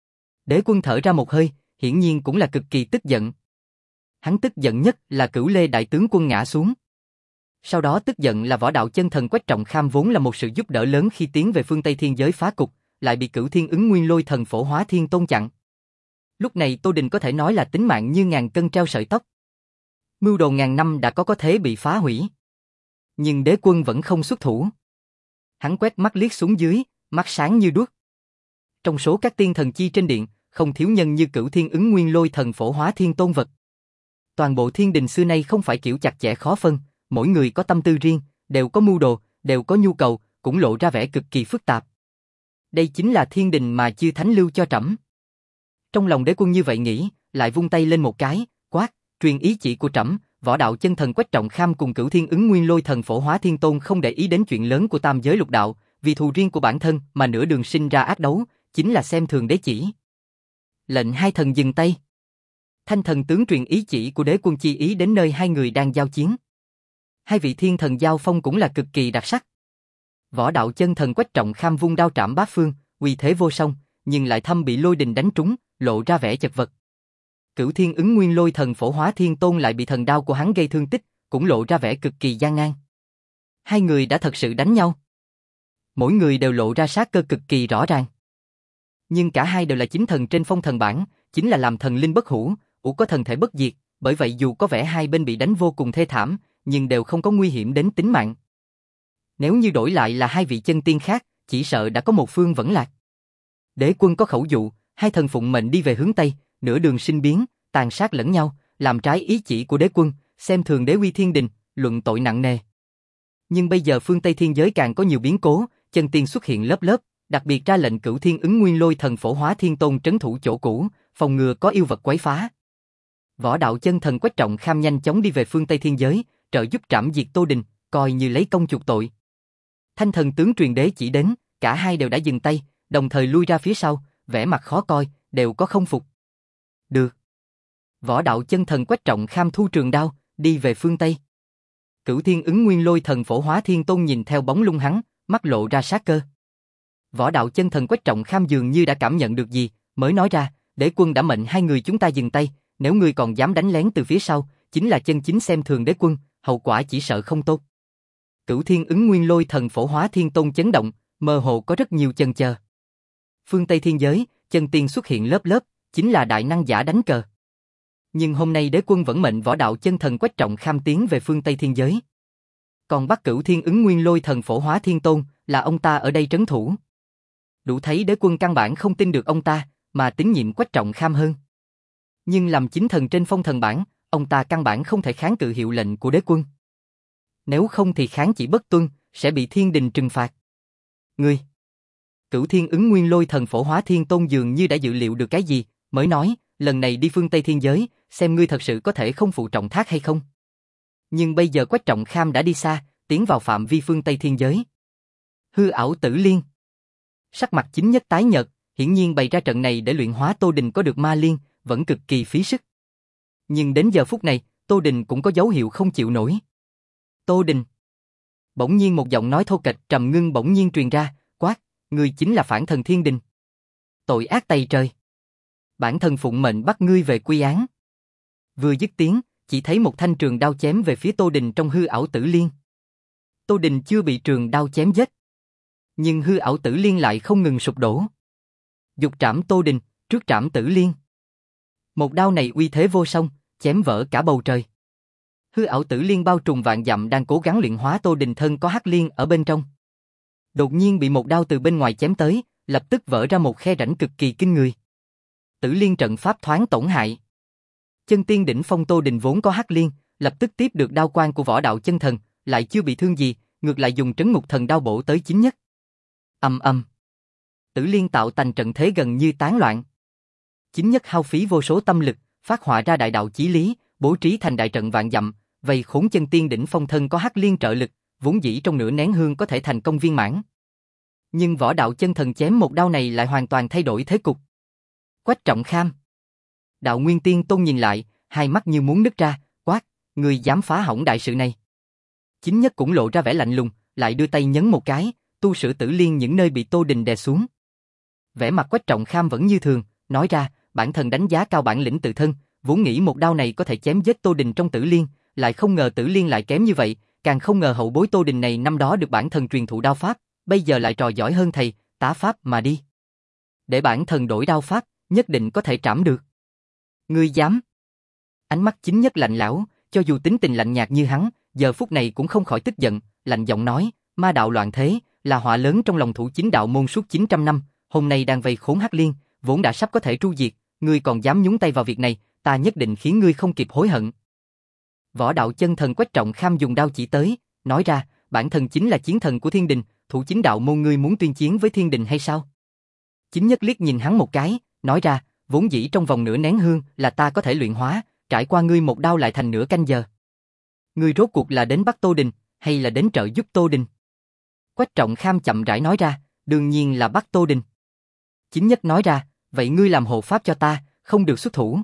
Đế quân thở ra một hơi, hiển nhiên cũng là cực kỳ tức giận. Hắn tức giận nhất là Cửu Lê đại tướng quân ngã xuống. Sau đó tức giận là võ đạo chân thần Quách Trọng Kham vốn là một sự giúp đỡ lớn khi tiến về phương Tây Thiên Giới phá cục, lại bị Cửu Thiên Ứng Nguyên Lôi Thần Phổ Hóa Thiên Tôn chặn. Lúc này Tô Đình có thể nói là tính mạng như ngàn cân treo sợi tóc. Mưu đồ ngàn năm đã có có thể bị phá hủy. Nhưng đế quân vẫn không xuất thủ. Hắn quét mắt liếc xuống dưới, mắt sáng như đuốc. Trong số các tiên thần chi trên điện, không thiếu nhân như Cửu Thiên Ứng Nguyên Lôi Thần Phổ Hóa Thiên Tôn vật. Toàn bộ thiên đình xưa nay không phải kiểu chặt chẽ khó phân, mỗi người có tâm tư riêng, đều có mưu đồ, đều có nhu cầu, cũng lộ ra vẻ cực kỳ phức tạp. Đây chính là thiên đình mà chư thánh lưu cho trẫm. Trong lòng đế quân như vậy nghĩ, lại vung tay lên một cái, quát, truyền ý chỉ của trẫm, võ đạo chân thần Quách Trọng Kham cùng Cửu Thiên Ứng Nguyên Lôi Thần Phổ Hóa Thiên Tôn không để ý đến chuyện lớn của tam giới lục đạo, vì thù riêng của bản thân mà nửa đường sinh ra ác đấu, chính là xem thường đế chỉ. Lệnh hai thần dừng tay. Thanh thần tướng truyền ý chỉ của đế quân chi ý đến nơi hai người đang giao chiến. Hai vị thiên thần giao phong cũng là cực kỳ đặc sắc. Võ đạo chân thần Quách Trọng Kham vung đao trảm bát phương, uy thế vô song, nhưng lại thâm bị lôi đình đánh trúng, lộ ra vẻ chật vật. Cửu Thiên Ứng Nguyên Lôi Thần Phổ Hóa Thiên Tôn lại bị thần đao của hắn gây thương tích, cũng lộ ra vẻ cực kỳ gian nan. Hai người đã thật sự đánh nhau. Mỗi người đều lộ ra sát cơ cực kỳ rõ ràng. Nhưng cả hai đều là chính thần trên phong thần bảng, chính là làm thần linh bất hủ, ủ có thần thể bất diệt, bởi vậy dù có vẻ hai bên bị đánh vô cùng thê thảm, nhưng đều không có nguy hiểm đến tính mạng. Nếu như đổi lại là hai vị chân tiên khác, chỉ sợ đã có một phương vẫn lạc. Đế quân có khẩu dụ, hai thần phụng mệnh đi về hướng Tây, nửa đường sinh biến, tàn sát lẫn nhau, làm trái ý chỉ của đế quân, xem thường đế uy thiên đình, luận tội nặng nề. Nhưng bây giờ phương Tây Thiên Giới càng có nhiều biến cố, chân tiên xuất hiện lớp lớp, đặc biệt ra lệnh Cửu Thiên Ứng Nguyên Lôi Thần Phổ Hóa Thiên Tôn trấn thủ chỗ cũ, phòng ngừa có yêu vật quấy phá. Võ đạo chân thần Quách Trọng Kham nhanh chóng đi về phương Tây Thiên Giới, trợ giúp trảm diệt Tô Đình, coi như lấy công chuộc tội. Thanh thần tướng truyền đế chỉ đến, cả hai đều đã dừng tay, đồng thời lui ra phía sau, vẻ mặt khó coi, đều có không phục. Được. Võ đạo chân thần Quách Trọng Kham thu trường đao, đi về phương Tây. Cửu Thiên Ứng Nguyên Lôi Thần Phổ Hóa Thiên Tôn nhìn theo bóng lưng hắn, mắt lộ ra sát cơ. Võ đạo chân thần Quách Trọng Kham dường như đã cảm nhận được gì, mới nói ra, đế quân đã mệnh hai người chúng ta dừng tay, nếu ngươi còn dám đánh lén từ phía sau, chính là chân chính xem thường đế quân, hậu quả chỉ sợ không tốt. Cửu Thiên Ứng Nguyên Lôi Thần Phổ Hóa Thiên Tôn chấn động, mơ hồ có rất nhiều chần chờ. Phương Tây Thiên Giới, chân tiên xuất hiện lớp lớp, chính là đại năng giả đánh cờ. Nhưng hôm nay đế quân vẫn mệnh võ đạo chân thần Quách Trọng Kham tiến về phương Tây Thiên Giới. Còn bắt Cửu Thiên Ứng Nguyên Lôi Thần Phổ Hóa Thiên Tôn, là ông ta ở đây trấn thủ. Đủ thấy đế quân căn bản không tin được ông ta, mà tín nhiệm Quách Trọng Kham hơn. Nhưng làm chính thần trên phong thần bảng, ông ta căn bản không thể kháng cự hiệu lệnh của đế quân. Nếu không thì kháng chỉ bất tuân, sẽ bị thiên đình trừng phạt. Ngươi! Cửu Thiên Ứng Nguyên Lôi Thần Phổ Hóa Thiên Tôn dường như đã dự liệu được cái gì, mới nói, lần này đi phương Tây Thiên Giới, xem ngươi thật sự có thể không phụ trọng thác hay không. Nhưng bây giờ Quách Trọng Kham đã đi xa, tiến vào phạm vi phương Tây Thiên Giới. Hư ảo Tử Liên. Sắc mặt chính nhất tái nhợt, hiển nhiên bày ra trận này để luyện hóa Tô Đình có được ma liên, vẫn cực kỳ phí sức. Nhưng đến giờ phút này, Tô Đình cũng có dấu hiệu không chịu nổi. Tô Đình. Bỗng nhiên một giọng nói thô kệch trầm ngưng bỗng nhiên truyền ra, quát, ngươi chính là phản thần thiên đình. Tội ác tày trời. Bản thân phụng mệnh bắt ngươi về quy án. Vừa dứt tiếng, chỉ thấy một thanh trường đao chém về phía Tô Đình trong hư ảo tử liên. Tô Đình chưa bị trường đao chém chết, nhưng hư ảo tử liên lại không ngừng sụp đổ. Dục trảm Tô Đình, trước trảm tử liên. Một đao này uy thế vô song, chém vỡ cả bầu trời. Hư ảo tử liên bao trùm vạn dặm đang cố gắng luyện hóa Tô Đình thân có hắc liên ở bên trong. Đột nhiên bị một đao từ bên ngoài chém tới, lập tức vỡ ra một khe rãnh cực kỳ kinh người. Tử liên trận pháp thoáng tổn hại. Chân tiên đỉnh phong Tô Đình vốn có hắc liên, lập tức tiếp được đao quang của võ đạo chân thần, lại chưa bị thương gì, ngược lại dùng trấn ngục thần đao bổ tới chính nhất. Ầm ầm. Tử liên tạo thành trận thế gần như tán loạn. Chính nhất hao phí vô số tâm lực, phát họa ra đại đạo chí lý, bố trí thành đại trận vạn dặm, vây khốn chân tiên đỉnh phong thân có hắc liên trợ lực, vốn dĩ trong nửa nén hương có thể thành công viên mãn. Nhưng võ đạo chân thần chém một đao này lại hoàn toàn thay đổi thế cục. Quách Trọng Kham. Đạo Nguyên Tiên Tôn nhìn lại, hai mắt như muốn nứt ra, quát, người dám phá hỏng đại sự này. Chính nhất cũng lộ ra vẻ lạnh lùng, lại đưa tay nhấn một cái, tu sửa tử liên những nơi bị Tô Đình đè xuống. Vẻ mặt Quách Trọng Kham vẫn như thường, nói ra, bản thân đánh giá cao bản lĩnh tự thân, vốn nghĩ một đao này có thể chém giết Tô Đình trong tử liên, lại không ngờ tử liên lại kém như vậy, càng không ngờ hậu bối Tô Đình này năm đó được bản thân truyền thụ đao pháp, bây giờ lại trò giỏi hơn thầy, tá pháp mà đi. Để bản thân đổi đao pháp, nhất định có thể trảm được. Ngươi dám? Ánh mắt chính nhất lạnh lẽo, cho dù tính tình lạnh nhạt như hắn, giờ phút này cũng không khỏi tức giận, lạnh giọng nói, ma đạo loạn thế, là họa lớn trong lòng thủ chính đạo môn suốt chín trăm năm, hôm nay đang vây khốn hắc liên, vốn đã sắp có thể tru diệt, ngươi còn dám nhúng tay vào việc này, ta nhất định khiến ngươi không kịp hối hận. Võ đạo chân thần Quách Trọng Kham dùng đao chỉ tới, nói ra, bản thân chính là chiến thần của thiên đình, thủ chính đạo môn ngươi muốn tuyên chiến với thiên đình hay sao? Chính nhất liếc nhìn hắn một cái, nói ra, vốn dĩ trong vòng nửa nén hương là ta có thể luyện hóa, trải qua ngươi một đao lại thành nửa canh giờ. Ngươi rốt cuộc là đến bắt Tô Đình, hay là đến trợ giúp Tô Đình? Quách Trọng Kham chậm rãi nói ra, đương nhiên là bắt Tô Đình. Chính nhất nói ra, vậy ngươi làm hộ pháp cho ta, không được xuất thủ.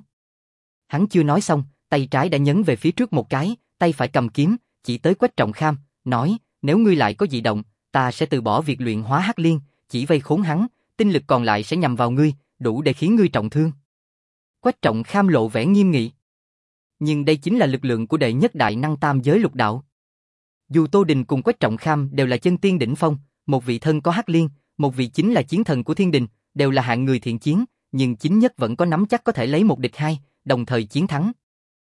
Hắn chưa nói xong, tay trái đã nhấn về phía trước một cái, tay phải cầm kiếm, chỉ tới Quách Trọng Kham, nói, nếu ngươi lại có dị động, ta sẽ từ bỏ việc luyện hóa hắc liên, chỉ vây khốn hắn, tinh lực còn lại sẽ nhằm vào ngươi, đủ để khiến ngươi trọng thương. Quách Trọng Kham lộ vẻ nghiêm nghị. Nhưng đây chính là lực lượng của đệ nhất đại năng tam giới lục đạo. Dù Tô Đình cùng Quách Trọng Kham đều là chân tiên đỉnh phong, một vị thân có hắc liên, một vị chính là chiến thần của thiên đình, đều là hạng người thiện chiến, nhưng chính nhất vẫn có nắm chắc có thể lấy một địch hai, đồng thời chiến thắng.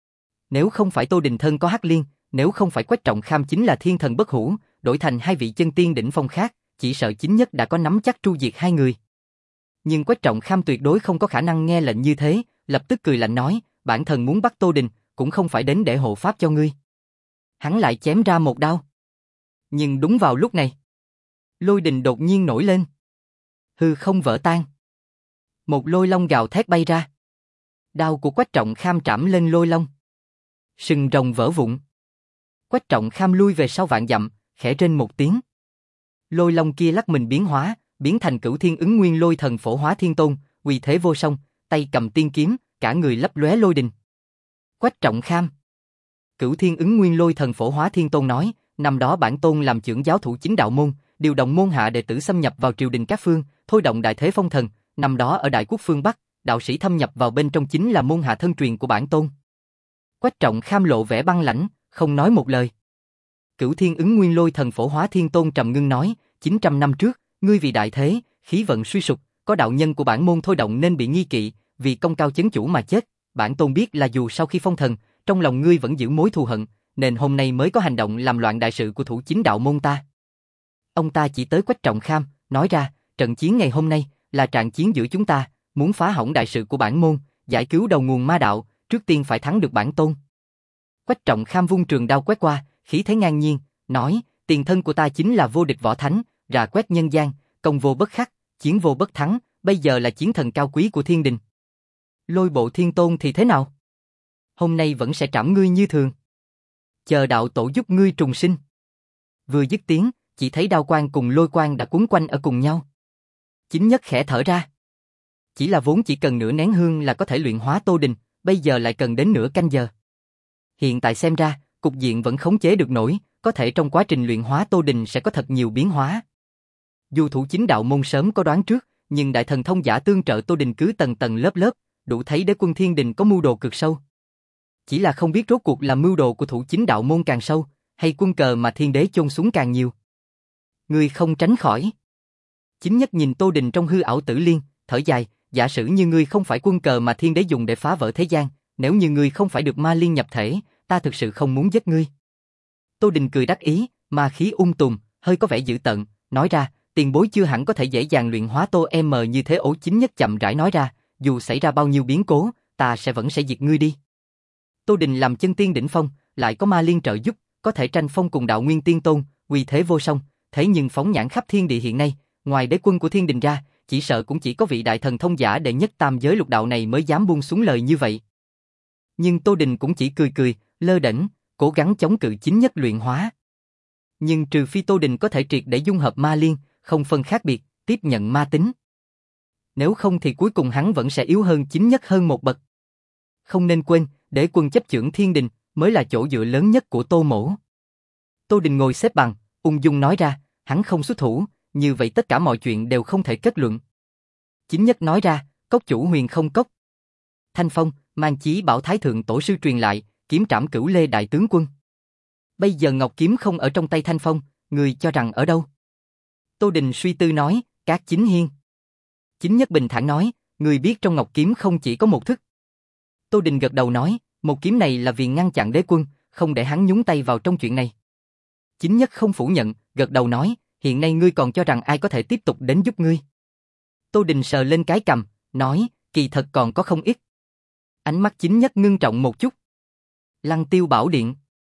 Nếu không phải Tô Đình thân có hắc liên, nếu không phải Quách Trọng Kham chính là thiên thần bất hủ, đổi thành hai vị chân tiên đỉnh phong khác, chỉ sợ chính nhất đã có nắm chắc tru diệt hai người. Nhưng Quách Trọng Kham tuyệt đối không có khả năng nghe lệnh như thế, lập tức cười lạnh nói, bản thân muốn bắt Tô Đình, cũng không phải đến để hộ pháp cho ngươi. Hắn lại chém ra một đao. Nhưng đúng vào lúc này, lôi đình đột nhiên nổi lên. Hư không vỡ tan. Một lôi long gào thét bay ra. Đao của Quách Trọng Kham trảm lên lôi long. Sừng rồng vỡ vụn. Quách Trọng Kham lui về sau vạn dặm, khẽ rên một tiếng. Lôi long kia lắc mình biến hóa, biến thành Cửu Thiên Ứng Nguyên Lôi Thần Phổ Hóa Thiên Tôn, uy thế vô song, tay cầm tiên kiếm, cả người lấp lóe lôi đình. Quách Trọng Kham. Cửu Thiên Ứng Nguyên Lôi Thần Phổ Hóa Thiên Tôn nói, năm đó bản tôn làm trưởng giáo thủ chính đạo môn, điều động môn hạ đệ tử xâm nhập vào triều đình các phương, thôi động đại thế phong thần, năm đó ở đại quốc phương Bắc, đạo sĩ thâm nhập vào bên trong chính là môn hạ thân truyền của bản tôn. Quách Trọng Kham lộ vẻ băng lãnh, không nói một lời. Cửu Thiên Ứng Nguyên Lôi Thần Phổ Hóa Thiên Tôn trầm ngưng nói, chín trăm năm trước, ngươi vì đại thế, khí vận suy sụp, có đạo nhân của bản môn thôi động nên bị nghi kỵ, vì công cao chấn chủ mà chết. Bản tôn biết là dù sau khi phong thần, trong lòng ngươi vẫn giữ mối thù hận, nên hôm nay mới có hành động làm loạn đại sự của thủ chính đạo môn ta. Ông ta chỉ tới Quách Trọng Kham, nói ra, trận chiến ngày hôm nay là trận chiến giữa chúng ta, muốn phá hỏng đại sự của bản môn, giải cứu đầu nguồn ma đạo, trước tiên phải thắng được bản tôn. Quách Trọng Kham vung trường đao quét qua, khí thế ngang nhiên, nói, tiền thân của ta chính là vô địch võ thánh, rà quét nhân gian, công vô bất khắc, chiến vô bất thắng, bây giờ là chiến thần cao quý của thiên đình. Lôi Bộ Thiên Tôn thì thế nào? Hôm nay vẫn sẽ trảm ngươi như thường. Chờ đạo tổ giúp ngươi trùng sinh. Vừa dứt tiếng, chỉ thấy đao quang cùng lôi quang đã quấn quanh ở cùng nhau. Chính nhất khẽ thở ra. Chỉ là vốn chỉ cần nửa nén hương là có thể luyện hóa Tô Đình, bây giờ lại cần đến nửa canh giờ. Hiện tại xem ra, cục diện vẫn khống chế được nổi, có thể trong quá trình luyện hóa Tô Đình sẽ có thật nhiều biến hóa. Dù thủ chính đạo môn sớm có đoán trước, nhưng đại thần thông giả tương trợ Tô Đình cứ tầng tầng lớp lớp, đủ thấy đế quân thiên đình có mưu đồ cực sâu. Chỉ là không biết rốt cuộc là mưu đồ của thủ chính đạo môn càng sâu, hay quân cờ mà thiên đế chôn xuống càng nhiều. Ngươi không tránh khỏi. Chính nhất nhìn Tô Đình trong hư ảo tử liên, thở dài, giả sử như ngươi không phải quân cờ mà thiên đế dùng để phá vỡ thế gian, nếu như ngươi không phải được ma liên nhập thể, ta thực sự không muốn giết ngươi. Tô Đình cười đắc ý, ma khí ung tùm, hơi có vẻ dữ tợn, nói ra, tiền bối chưa hẳn có thể dễ dàng luyện hóa Tô M như thế. Ổ Chính Nhất chậm rãi nói ra, dù xảy ra bao nhiêu biến cố, ta sẽ vẫn sẽ diệt ngươi đi. Tô Đình làm chân tiên đỉnh phong, lại có ma liên trợ giúp, có thể tranh phong cùng đạo nguyên tiên tôn, uy thế vô song, thế nhưng phóng nhãn khắp thiên địa hiện nay, ngoài đế quân của thiên đình ra, chỉ sợ cũng chỉ có vị đại thần thông giả đệ nhất tam giới lục đạo này mới dám buông xuống lời như vậy. Nhưng Tô Đình cũng chỉ cười cười, lơ đễnh, cố gắng chống cự Chính Nhất luyện hóa. Nhưng trừ phi Tô Đình có thể triệt để dung hợp ma liên, không phân khác biệt, tiếp nhận ma tính. Nếu không thì cuối cùng hắn vẫn sẽ yếu hơn Chính Nhất hơn một bậc. Không nên quên, đế quân chấp chưởng thiên đình mới là chỗ dựa lớn nhất của Tô Mỗ. Tô Đình ngồi xếp bằng, ung dung nói ra, hắn không xuất thủ, như vậy tất cả mọi chuyện đều không thể kết luận. Chính Nhất nói ra, cốc chủ huyền không cốc. Thanh Phong, mang chí bảo thái thượng tổ sư truyền lại, kiếm trảm cửu lê đại tướng quân. Bây giờ ngọc kiếm không ở trong tay Thanh Phong, người cho rằng ở đâu? Tô Đình suy tư nói, Cát Chính Hiên. Chính Nhất bình thản nói, người biết trong ngọc kiếm không chỉ có một thức. Tô Đình gật đầu nói, một kiếm này là vì ngăn chặn đế quân, không để hắn nhúng tay vào trong chuyện này. Chính Nhất không phủ nhận, gật đầu nói, hiện nay ngươi còn cho rằng ai có thể tiếp tục đến giúp ngươi. Tô Đình sờ lên cái cằm, nói, kỳ thật còn có không ít. Ánh mắt Chính Nhất ngưng trọng một chút. Lăng Tiêu Bảo Điện.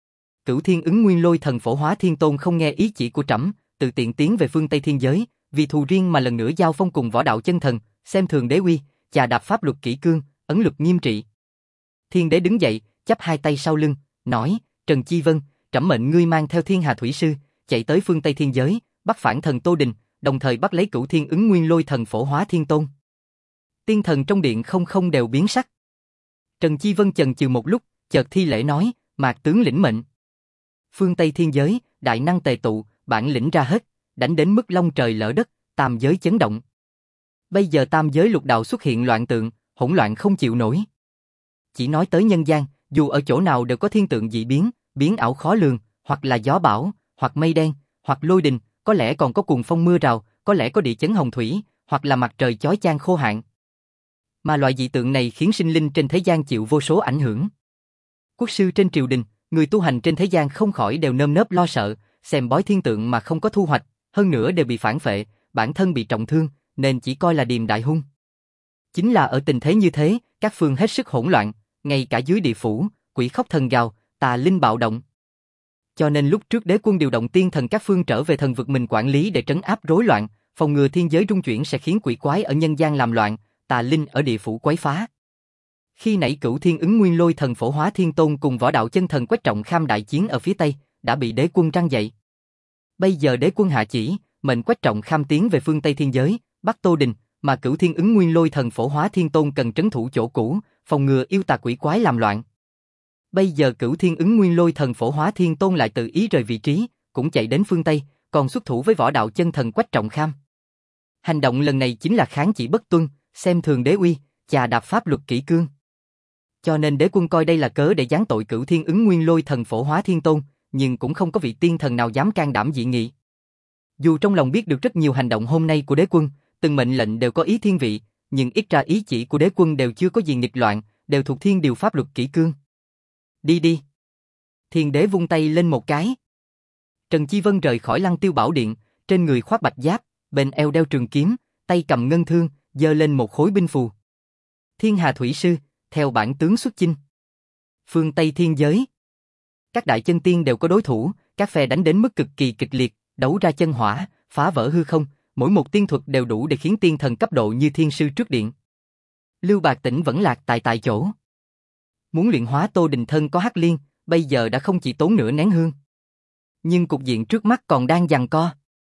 Cửu Thiên Ứng Nguyên Lôi Thần Phổ Hóa Thiên Tôn không nghe ý chỉ của trẫm, tự tiện tiến về phương Tây Thiên Giới, vì thù riêng mà lần nữa giao phong cùng võ đạo chân thần, xem thường đế uy, chà đạp pháp luật kỷ cương, ấn luật nghiêm trị. Thiên đế đứng dậy, chắp hai tay sau lưng, nói, Trần Chi Vân, trẫm mệnh ngươi mang theo Thiên Hà Thủy Sư, chạy tới phương Tây Thiên Giới, bắt phản thần Tô Đình, đồng thời bắt lấy Cửu Thiên Ứng Nguyên Lôi Thần Phổ Hóa Thiên Tôn. Tiên thần trong điện không không đều biến sắc. Trần Chi Vân chần chừ một lúc, chợt thi lễ nói, Mạc tướng lĩnh mệnh. Phương Tây Thiên Giới, đại năng tề tụ, bản lĩnh ra hết, đánh đến mức long trời lở đất, tam giới chấn động. Bây giờ tam giới lục đạo xuất hiện loạn tượng, hỗn loạn không chịu nổi. Chỉ nói tới nhân gian, dù ở chỗ nào đều có thiên tượng dị biến, biến ảo khó lường, hoặc là gió bão, hoặc mây đen, hoặc lôi đình, có lẽ còn có cuồng phong mưa rào, có lẽ có địa chấn hồng thủy, hoặc là mặt trời chói chang khô hạn. Mà loại dị tượng này khiến sinh linh trên thế gian chịu vô số ảnh hưởng. Quốc sư trên triều đình, người tu hành trên thế gian không khỏi đều nơm nớp lo sợ, xem bói thiên tượng mà không có thu hoạch, hơn nữa đều bị phản phệ, bản thân bị trọng thương, nên chỉ coi là điềm đại hung. Chính là ở tình thế như thế, các phương hết sức hỗn loạn, ngay cả dưới địa phủ, quỷ khóc thần gào, tà linh bạo động. Cho nên lúc trước đế quân điều động tiên thần các phương trở về thần vực mình quản lý để trấn áp rối loạn, phòng ngừa thiên giới rung chuyển sẽ khiến quỷ quái ở nhân gian làm loạn, tà linh ở địa phủ quấy phá. Khi nãy Cửu Thiên Ứng Nguyên Lôi Thần Phổ Hóa Thiên Tôn cùng võ đạo chân thần Quách Trọng Kham đại chiến ở phía Tây, đã bị đế quân răng dậy. Bây giờ đế quân hạ chỉ, mệnh Quách Trọng Kham tiến về phương Tây Thiên Giới, bắt Tô Đình, mà Cửu Thiên Ứng Nguyên Lôi Thần Phổ Hóa Thiên Tôn cần trấn thủ chỗ cũ, phòng ngừa yêu tà quỷ quái làm loạn. Bây giờ Cửu Thiên Ứng Nguyên Lôi Thần Phổ Hóa Thiên Tôn lại tự ý rời vị trí, cũng chạy đến phương Tây, còn xuất thủ với võ đạo chân thần Quách Trọng Kham. Hành động lần này chính là kháng chỉ bất tuân, xem thường đế uy, chà đạp pháp luật kỷ cương. Cho nên đế quân coi đây là cớ để giáng tội Cửu Thiên Ứng Nguyên Lôi Thần Phổ Hóa Thiên Tôn, nhưng cũng không có vị tiên thần nào dám can đảm dị nghị. Dù trong lòng biết được rất nhiều hành động hôm nay của đế quân, từng mệnh lệnh đều có ý thiên vị, nhưng ít ra ý chỉ của đế quân đều chưa có gì nghịch loạn, đều thuộc thiên điều pháp luật kỷ cương. Đi đi. Thiên đế vung tay lên một cái. Trần Chi Vân rời khỏi Lăng Tiêu Bảo Điện, trên người khoác bạch giáp, bên eo đeo trường kiếm, tay cầm ngân thương, giơ lên một khối binh phù. Thiên Hà Thủy Sư, theo bản tướng xuất chinh. Phương Tây Thiên Giới. Các đại chân tiên đều có đối thủ, các phe đánh đến mức cực kỳ kịch liệt, đấu ra chân hỏa, phá vỡ hư không, mỗi một tiên thuật đều đủ để khiến tiên thần cấp độ như thiên sư trước điện. Lưu Bạc Tĩnh vẫn lạc tại tại chỗ. Muốn luyện hóa Tô Đình thân có hắc liên, bây giờ đã không chỉ tốn nửa nén hương. Nhưng cục diện trước mắt còn đang giằng co.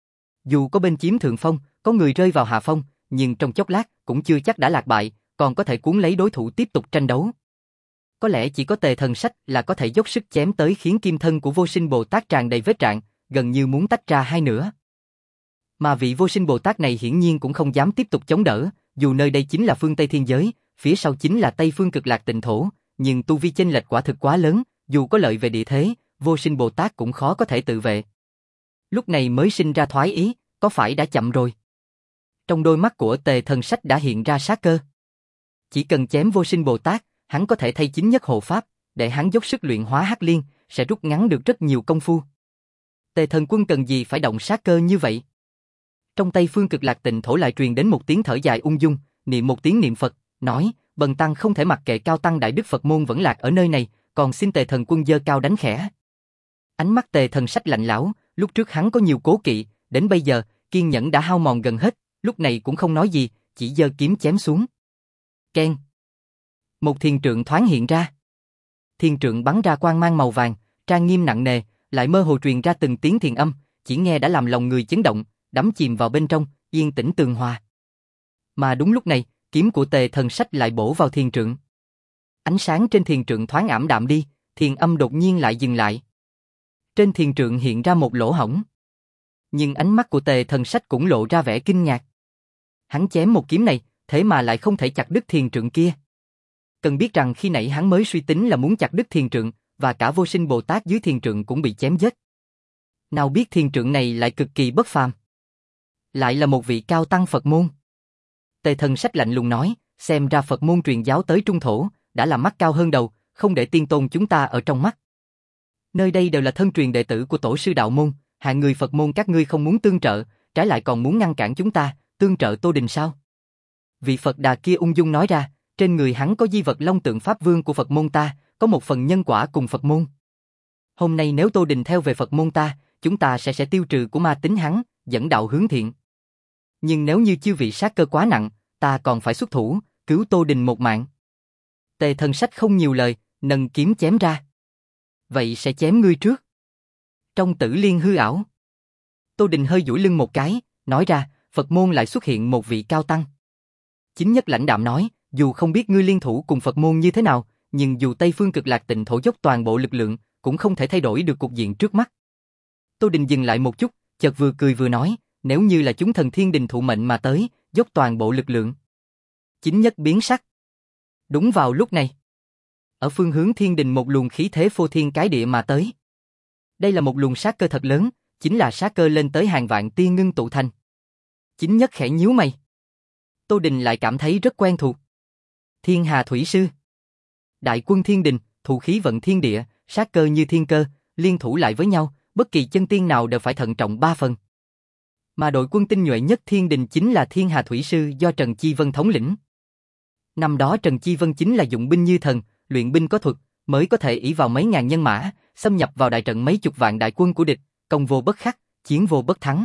Dù có bên chiếm thượng phong, có người rơi vào hạ phong, nhưng trong chốc lát cũng chưa chắc đã lạc bại, còn có thể cuốn lấy đối thủ tiếp tục tranh đấu. Có lẽ chỉ có Tề Thần Sách là có thể dốc sức chém tới khiến kim thân của Vô Sinh Bồ Tát tràn đầy vết rạn, gần như muốn tách ra hai nửa. Mà vị Vô Sinh Bồ Tát này hiển nhiên cũng không dám tiếp tục chống đỡ, dù nơi đây chính là phương Tây Thiên Giới, phía sau chính là Tây Phương Cực Lạc Tịnh Thổ, nhưng tu vi chênh lệch quả thực quá lớn, dù có lợi về địa thế, Vô Sinh Bồ Tát cũng khó có thể tự vệ. Lúc này mới sinh ra thoái ý, có phải đã chậm rồi? Trong đôi mắt của Tề Thần Sách đã hiện ra sát cơ. Chỉ cần chém Vô Sinh Bồ Tát, hắn có thể thay chính nhất hộ pháp, để hắn dốc sức luyện hóa Hắc Liên, sẽ rút ngắn được rất nhiều công phu. Tề Thần Quân cần gì phải động sát cơ như vậy? Trong tay Phương Cực Lạc Tịnh Thổ lại truyền đến một tiếng thở dài ung dung, niệm một tiếng niệm Phật, nói, bần tăng không thể mặc kệ cao tăng đại đức Phật môn vẫn lạc ở nơi này, còn xin Tề Thần Quân giơ cao đánh khẽ. Ánh mắt Tề Thần Sách lạnh lẽo, lúc trước hắn có nhiều cố kỵ, đến bây giờ, kiên nhẫn đã hao mòn gần hết, lúc này cũng không nói gì, chỉ giơ kiếm chém xuống. Keng. Một thiền trượng thoáng hiện ra. Thiền trượng bắn ra quang mang màu vàng, trang nghiêm nặng nề, lại mơ hồ truyền ra từng tiếng thiền âm, chỉ nghe đã làm lòng người chấn động, đắm chìm vào bên trong, yên tĩnh tường hòa. Mà đúng lúc này, kiếm của Tề Thần Sách lại bổ vào thiền trượng. Ánh sáng trên thiền trượng thoáng ảm đạm đi, thiền âm đột nhiên lại dừng lại. Trên thiền trượng hiện ra một lỗ hổng. Nhưng ánh mắt của Tề Thần Sách cũng lộ ra vẻ kinh ngạc. Hắn chém một kiếm này, thế mà lại không thể chặt đứt thiền trượng kia. Cần biết rằng khi nãy hắn mới suy tính là muốn chặt đứt thiền trượng, và cả Vô Sinh Bồ Tát dưới thiền trượng cũng bị chém chết. Nào biết thiền trượng này lại cực kỳ bất phàm. Lại là một vị cao tăng Phật môn. Tề Thần Sách lạnh lùng nói, xem ra Phật môn truyền giáo tới Trung Thổ, đã làm mắt cao hơn đầu, không để tiên tôn chúng ta ở trong mắt. Nơi đây đều là thân truyền đệ tử của tổ sư đạo môn, hạng người Phật môn các ngươi không muốn tương trợ, trái lại còn muốn ngăn cản chúng ta, tương trợ Tô Đình sao? Vị Phật Đà kia ung dung nói ra, trên người hắn có di vật Long Tượng Pháp Vương của Phật môn ta, có một phần nhân quả cùng Phật môn. Hôm nay nếu Tô Đình theo về Phật môn ta, chúng ta sẽ sẽ tiêu trừ của ma tính hắn, dẫn đạo hướng thiện. Nhưng nếu như chư vị sát cơ quá nặng, ta còn phải xuất thủ, cứu Tô Đình một mạng. Tề Thần Sách không nhiều lời, nâng kiếm chém ra. Vậy sẽ chém ngươi trước. Trong Tử Liên hư ảo, Tô Đình hơi duỗi lưng một cái, nói ra, Phật môn lại xuất hiện một vị cao tăng. Chính nhất lãnh đạm nói, dù không biết ngươi liên thủ cùng Phật môn như thế nào, nhưng dù Tây Phương Cực Lạc Tịnh Thổ dốc toàn bộ lực lượng, cũng không thể thay đổi được cục diện trước mắt. Tô Đình dừng lại một chút, chợt vừa cười vừa nói, nếu như là chúng thần thiên đình thụ mệnh mà tới, dốc toàn bộ lực lượng. Chính nhất biến sắc. Đúng vào lúc này, ở phương hướng thiên đình một luồng khí thế phô thiên cái địa mà tới. Đây là một luồng sát cơ thật lớn, chính là sát cơ lên tới hàng vạn tiên ngưng tụ thành. Chính nhất khẽ nhíu mày. Tô Đình lại cảm thấy rất quen thuộc. Thiên Hà Thủy Sư. Đại quân thiên đình, thụ khí vận thiên địa, sát cơ như thiên cơ, liên thủ lại với nhau, bất kỳ chân tiên nào đều phải thận trọng ba phần. Mà đội quân tinh nhuệ nhất thiên đình chính là Thiên Hà Thủy Sư do Trần Chi Vân thống lĩnh. Năm đó Trần Chi Vân chính là dụng binh như thần, luyện binh có thuật, mới có thể ỷ vào mấy ngàn nhân mã, xâm nhập vào đại trận mấy chục vạn đại quân của địch, công vô bất khắc, chiến vô bất thắng.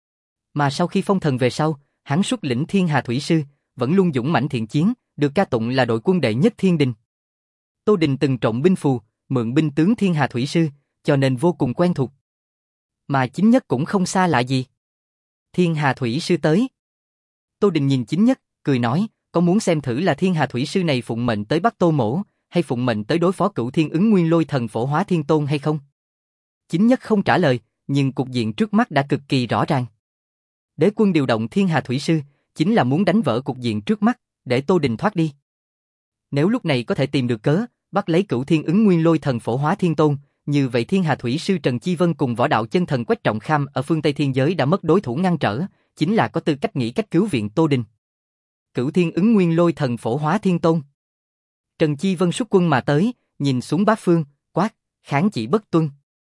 Mà sau khi phong thần về sau, hắn xuất lĩnh Thiên Hà Thủy Sư, vẫn luôn dũng mãnh thiện chiến, được ca tụng là đội quân đệ nhất thiên đình. Tô Đình từng trộn binh phù, mượn binh tướng Thiên Hà Thủy Sư, cho nên vô cùng quen thuộc. Mà chính nhất cũng không xa lạ gì. Thiên Hà Thủy Sư tới. Tô Đình nhìn chính nhất, cười nói, có muốn xem thử là Thiên Hà Thủy Sư này phụng mệnh tới bắt Tô Mỗ, hay phụng mệnh tới đối phó Cửu Thiên Ứng Nguyên Lôi Thần Phổ Hóa Thiên Tôn hay không? Chính nhất không trả lời, nhưng cục diện trước mắt đã cực kỳ rõ ràng. Đế quân điều động Thiên Hà Thủy Sư, chính là muốn đánh vỡ cục diện trước mắt, để Tô Đình thoát đi. Nếu lúc này có thể tìm được cớ, bắt lấy Cửu Thiên Ứng Nguyên Lôi Thần Phổ Hóa Thiên Tôn, như vậy Thiên Hà Thủy Sư Trần Chi Vân cùng võ đạo chân thần Quách Trọng Kham ở phương Tây Thiên Giới đã mất đối thủ ngăn trở, chính là có tư cách nghĩ cách cứu viện Tô Đình. Cửu Thiên Ứng Nguyên Lôi Thần Phổ Hóa Thiên Tôn. Trần Chi Vân xuất quân mà tới, nhìn xuống bát phương, quát, kháng chỉ bất tuân.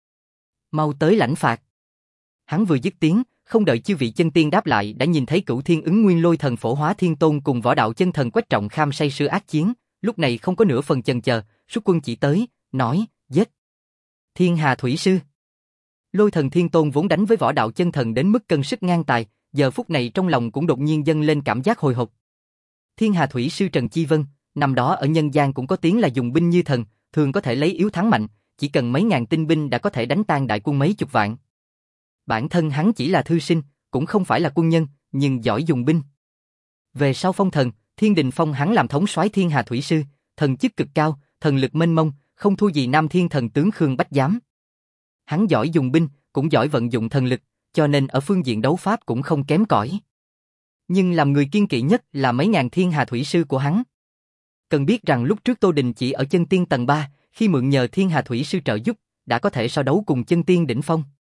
Mau tới lãnh phạt. Hắn vừa dứt tiếng, không đợi chư vị chân tiên đáp lại đã nhìn thấy Cửu Thiên Ứng Nguyên Lôi Thần Phổ Hóa Thiên Tôn cùng võ đạo chân thần Quách Trọng Kham say sưa ác chiến, lúc này không có nửa phần chần chờ, xuất quân chỉ tới, nói, giết. Thiên Hà Thủy Sư. Lôi Thần Thiên Tôn vốn đánh với võ đạo chân thần đến mức cân sức ngang tài, giờ phút này trong lòng cũng đột nhiên dâng lên cảm giác hồi hộp. Thiên Hà Thủy Sư Trần Chi Vân, năm đó ở nhân gian cũng có tiếng là dùng binh như thần, thường có thể lấy yếu thắng mạnh, chỉ cần mấy ngàn tinh binh đã có thể đánh tan đại quân mấy chục vạn. Bản thân hắn chỉ là thư sinh, cũng không phải là quân nhân, nhưng giỏi dùng binh. Về sau phong thần, Thiên Đình phong hắn làm thống soái Thiên Hà Thủy Sư, thần chức cực cao, thần lực mênh mông, không thua gì Nam Thiên Thần tướng Khương Bách Giám. Hắn giỏi dùng binh, cũng giỏi vận dụng thần lực, cho nên ở phương diện đấu pháp cũng không kém cỏi. Nhưng làm người kiên kỵ nhất là mấy ngàn Thiên Hà Thủy Sư của hắn. Cần biết rằng lúc trước Tô Đình chỉ ở chân tiên tầng ba, khi mượn nhờ Thiên Hà Thủy Sư trợ giúp, đã có thể so đấu cùng chân tiên đỉnh phong.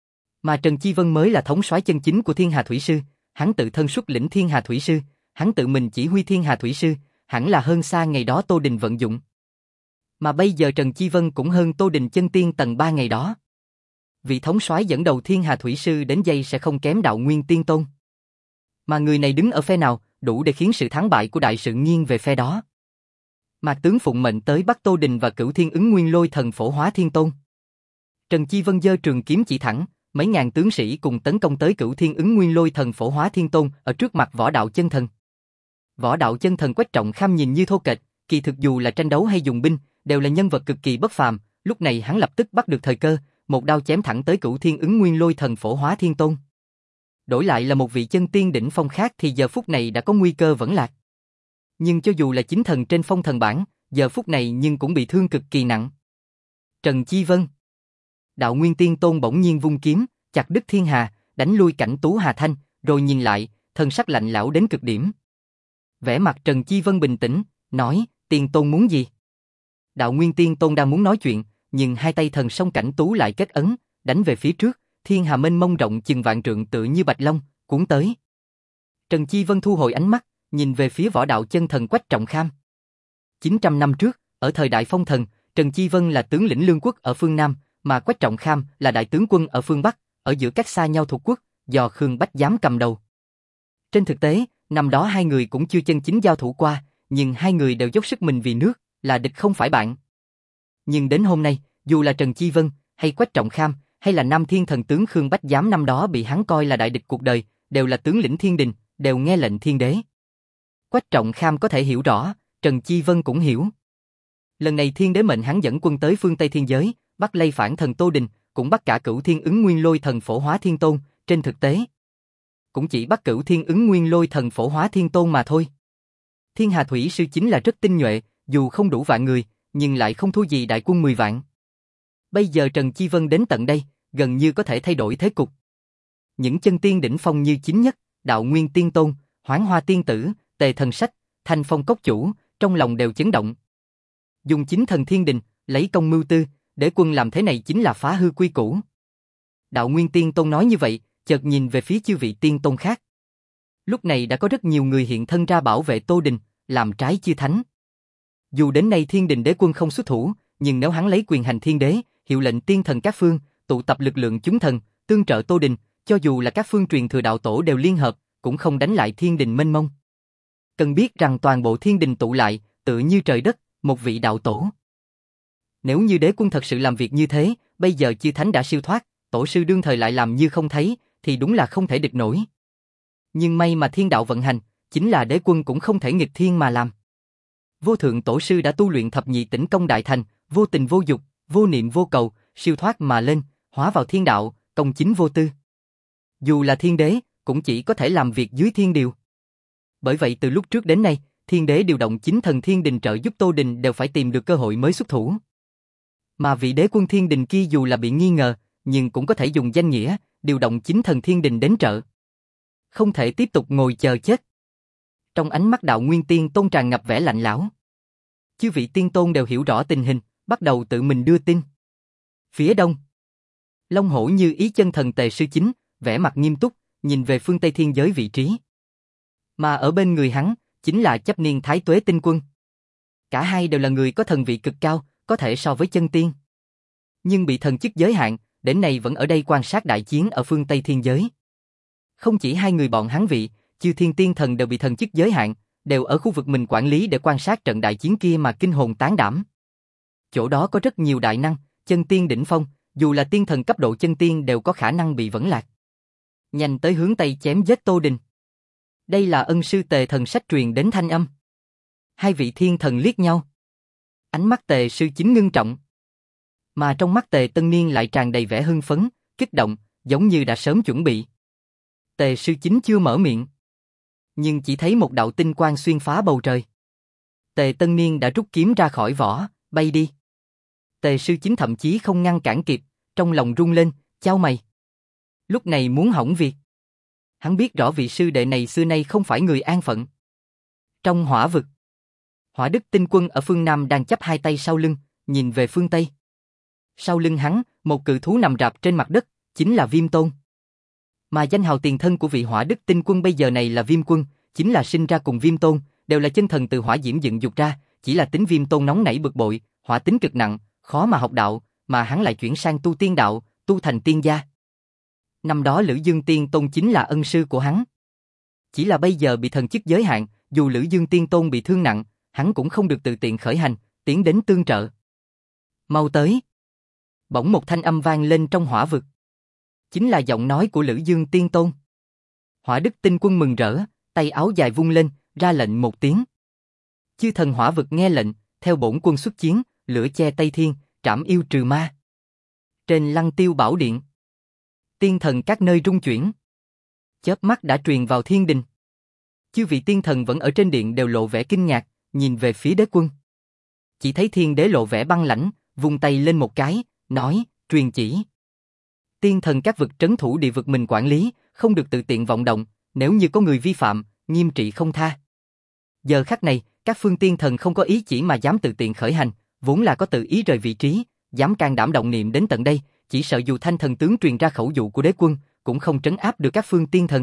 Mà Trần Chi Vân mới là thống soái chân chính của Thiên Hà Thủy Sư, hắn tự thân xuất lĩnh Thiên Hà Thủy Sư, hắn tự mình chỉ huy Thiên Hà Thủy Sư, hẳn là hơn xa ngày đó Tô Đình vận dụng. Mà bây giờ Trần Chi Vân cũng hơn Tô Đình chân tiên tầng ba ngày đó. Vị thống soái dẫn đầu Thiên Hà Thủy Sư đến giây sẽ không kém Đạo Nguyên Tiên Tôn. Mà người này đứng ở phe nào, đủ để khiến sự thắng bại của đại sự nghiêng về phe đó. Mạc tướng phụng mệnh tới bắt Tô Đình và Cửu Thiên Ứng Nguyên Lôi Thần Phổ Hóa Thiên Tôn. Trần Chi Vân giơ trường kiếm chỉ thẳng, mấy ngàn tướng sĩ cùng tấn công tới Cửu Thiên Ứng Nguyên Lôi Thần Phổ Hóa Thiên Tôn ở trước mặt Võ Đạo Chân Thần. Võ Đạo Chân Thần Quách Trọng Kham nhìn như thô kệch, kỳ thực dù là tranh đấu hay dùng binh, đều là nhân vật cực kỳ bất phàm, lúc này hắn lập tức bắt được thời cơ, một đao chém thẳng tới Cửu Thiên Ứng Nguyên Lôi Thần Phổ Hóa Thiên Tôn. Đổi lại là một vị chân tiên đỉnh phong khác thì giờ phút này đã có nguy cơ vẫn lạc. Nhưng cho dù là chính thần trên phong thần bảng, giờ phút này nhưng cũng bị thương cực kỳ nặng. Trần Chi Vân. Đạo Nguyên Tiên Tôn bỗng nhiên vung kiếm, chặt đứt thiên hà, đánh lui Cảnh Tú Hà Thanh, rồi nhìn lại, thân sắc lạnh lẽo đến cực điểm. Vẻ mặt Trần Chi Vân bình tĩnh, nói, Tiên Tôn muốn gì? Đạo Nguyên Tiên Tôn đang muốn nói chuyện, nhưng hai tay thần song Cảnh Tú lại kết ấn, đánh về phía trước, thiên hà mênh mông rộng chừng vạn trượng tựa như bạch long, cuốn tới. Trần Chi Vân thu hồi ánh mắt, nhìn về phía Võ Đạo Chân Thần Quách Trọng Kham. chín trăm năm trước, ở thời đại phong thần, Trần Chi Vân là tướng lĩnh lương quốc ở phương Nam, mà Quách Trọng Kham là đại tướng quân ở phương Bắc, ở giữa cách xa nhau thuộc quốc, do Khương Bách Giám cầm đầu. Trên thực tế, năm đó hai người cũng chưa chân chính giao thủ qua, nhưng hai người đều dốc sức mình vì nước, là địch không phải bạn. Nhưng đến hôm nay, dù là Trần Chi Vân, hay Quách Trọng Kham, hay là Nam Thiên Thần tướng Khương Bách Giám năm đó bị hắn coi là đại địch cuộc đời, đều là tướng lĩnh thiên đình, đều nghe lệnh thiên đế. Quách Trọng Kham có thể hiểu rõ, Trần Chi Vân cũng hiểu. Lần này thiên đế mệnh hắn dẫn quân tới phương Tây thiên giới, bắt lây phản thần Tô Đình, cũng bắt cả Cửu Thiên Ứng Nguyên Lôi Thần Phổ Hóa Thiên Tôn, trên thực tế cũng chỉ bắt Cửu Thiên Ứng Nguyên Lôi Thần Phổ Hóa Thiên Tôn mà thôi. Thiên Hà Thủy Sư chính là rất tinh nhuệ, dù không đủ vạn người, nhưng lại không thua gì đại quân mười vạn. Bây giờ Trần Chi Vân đến tận đây, gần như có thể thay đổi thế cục. Những chân tiên đỉnh phong như Chính Nhất, Đạo Nguyên Tiên Tôn, Hoáng Hoa Tiên Tử, Tề Thần Sách, Thanh Phong Cốc Chủ, trong lòng đều chấn động. Dùng chính thần thiên đình, lấy công mưu tư, để quân làm thế này chính là phá hư quy củ. Đạo Nguyên Tiên Tôn nói như vậy, chợt nhìn về phía chư vị tiên tôn khác. Lúc này đã có rất nhiều người hiện thân ra bảo vệ Tô Đình, làm trái chư thánh. Dù đến nay thiên đình đế quân không xuất thủ, nhưng nếu hắn lấy quyền hành thiên đế, hiệu lệnh tiên thần các phương, tụ tập lực lượng chúng thần, tương trợ Tô Đình, cho dù là các phương truyền thừa đạo tổ đều liên hợp, cũng không đánh lại thiên đình mênh mông. Cần biết rằng toàn bộ thiên đình tụ lại, tự như trời đất, một vị đạo tổ. Nếu như đế quân thật sự làm việc như thế, bây giờ chư thánh đã siêu thoát, tổ sư đương thời lại làm như không thấy, thì đúng là không thể địch nổi. Nhưng may mà thiên đạo vận hành, chính là đế quân cũng không thể nghịch thiên mà làm. Vô thượng tổ sư đã tu luyện thập nhị tỉnh công đại thành, vô tình vô dục, vô niệm vô cầu, siêu thoát mà lên, hóa vào thiên đạo, công chính vô tư. Dù là thiên đế, cũng chỉ có thể làm việc dưới thiên điều. Bởi vậy từ lúc trước đến nay, thiên đế điều động chính thần thiên đình trợ giúp Tô Đình đều phải tìm được cơ hội mới xuất thủ. Mà vị đế quân thiên đình kia dù là bị nghi ngờ, nhưng cũng có thể dùng danh nghĩa, điều động chính thần thiên đình đến trợ. Không thể tiếp tục ngồi chờ chết. Trong ánh mắt Đạo Nguyên Tiên Tôn tràn ngập vẻ lạnh lẽo. Chư vị tiên tôn đều hiểu rõ tình hình, bắt đầu tự mình đưa tin. Phía đông, Long Hổ Như Ý chân thần Tề Sư Chính, vẻ mặt nghiêm túc, nhìn về phương Tây thiên giới vị trí. Mà ở bên người hắn, chính là Chấp Niên Thái Tuế Tinh Quân. Cả hai đều là người có thần vị cực cao, có thể so với chân tiên. Nhưng bị thần chức giới hạn, đến nay vẫn ở đây quan sát đại chiến ở phương Tây thiên giới. Không chỉ hai người bọn hắn vị, chư thiên tiên thần đều bị thần chức giới hạn, đều ở khu vực mình quản lý để quan sát trận đại chiến kia mà kinh hồn tán đảm. Chỗ đó có rất nhiều đại năng, chân tiên đỉnh phong, dù là tiên thần cấp độ chân tiên đều có khả năng bị vẫn lạc. Nhanh tới hướng Tây chém giết Tô Đình. Đây là ân sư Tề Thần Sách truyền đến thanh âm. Hai vị thiên thần liếc nhau. Ánh mắt Tề Sư Chính ngưng trọng. Mà trong mắt Tề Tân Niên lại tràn đầy vẻ hưng phấn, kích động, giống như đã sớm chuẩn bị. Tề Sư Chính chưa mở miệng, nhưng chỉ thấy một đạo tinh quang xuyên phá bầu trời. Tề Tân Niên đã rút kiếm ra khỏi vỏ, bay đi. Tề Sư Chính thậm chí không ngăn cản kịp, trong lòng rung lên, chau mày. Lúc này muốn hỏng việc. Hắn biết rõ vị sư đệ này xưa nay không phải người an phận. Trong hỏa vực, Hỏa Đức Tinh Quân ở phương Nam đang chắp hai tay sau lưng, nhìn về phương Tây. Sau lưng hắn, một cự thú nằm rạp trên mặt đất, chính là Viêm Tôn. Mà danh hào tiền thân của vị Hỏa Đức Tinh Quân bây giờ này là Viêm Quân, chính là sinh ra cùng Viêm Tôn, đều là chân thần từ hỏa diễm dựng dục ra, chỉ là tính Viêm Tôn nóng nảy bực bội, hỏa tính cực nặng, khó mà học đạo, mà hắn lại chuyển sang tu tiên đạo, tu thành tiên gia. Năm đó Lữ Dương Tiên Tôn chính là ân sư của hắn. Chỉ là bây giờ bị thần chức giới hạn, dù Lữ Dương Tiên Tôn bị thương nặng, hắn cũng không được tự tiện khởi hành, tiến đến tương trợ. Mau tới. Bỗng một thanh âm vang lên trong hỏa vực. Chính là giọng nói của Lữ Dương Tiên Tôn. Hỏa Đức Tinh Quân mừng rỡ, tay áo dài vung lên, ra lệnh một tiếng. Chư thần hỏa vực nghe lệnh, theo bổn quân xuất chiến, lửa che Tây Thiên, trảm yêu trừ ma. Trên Lăng Tiêu Bảo Điện, tiên thần các nơi rung chuyển. Chớp mắt đã truyền vào thiên đình. Chư vị tiên thần vẫn ở trên điện đều lộ vẻ kinh ngạc, nhìn về phía đế quân. Chỉ thấy thiên đế lộ vẻ băng lãnh, vung tay lên một cái, nói, truyền chỉ. Tiên thần các vực trấn thủ địa vực mình quản lý, không được tự tiện vọng động, nếu như có người vi phạm, nghiêm trị không tha. Giờ khắc này, các phương tiên thần không có ý chỉ mà dám tự tiện khởi hành, vốn là có tự ý rời vị trí, dám can đảm động niệm đến tận đây, chỉ sợ dù thanh thần tướng truyền ra khẩu dụ của đế quân, cũng không trấn áp được các phương tiên thần.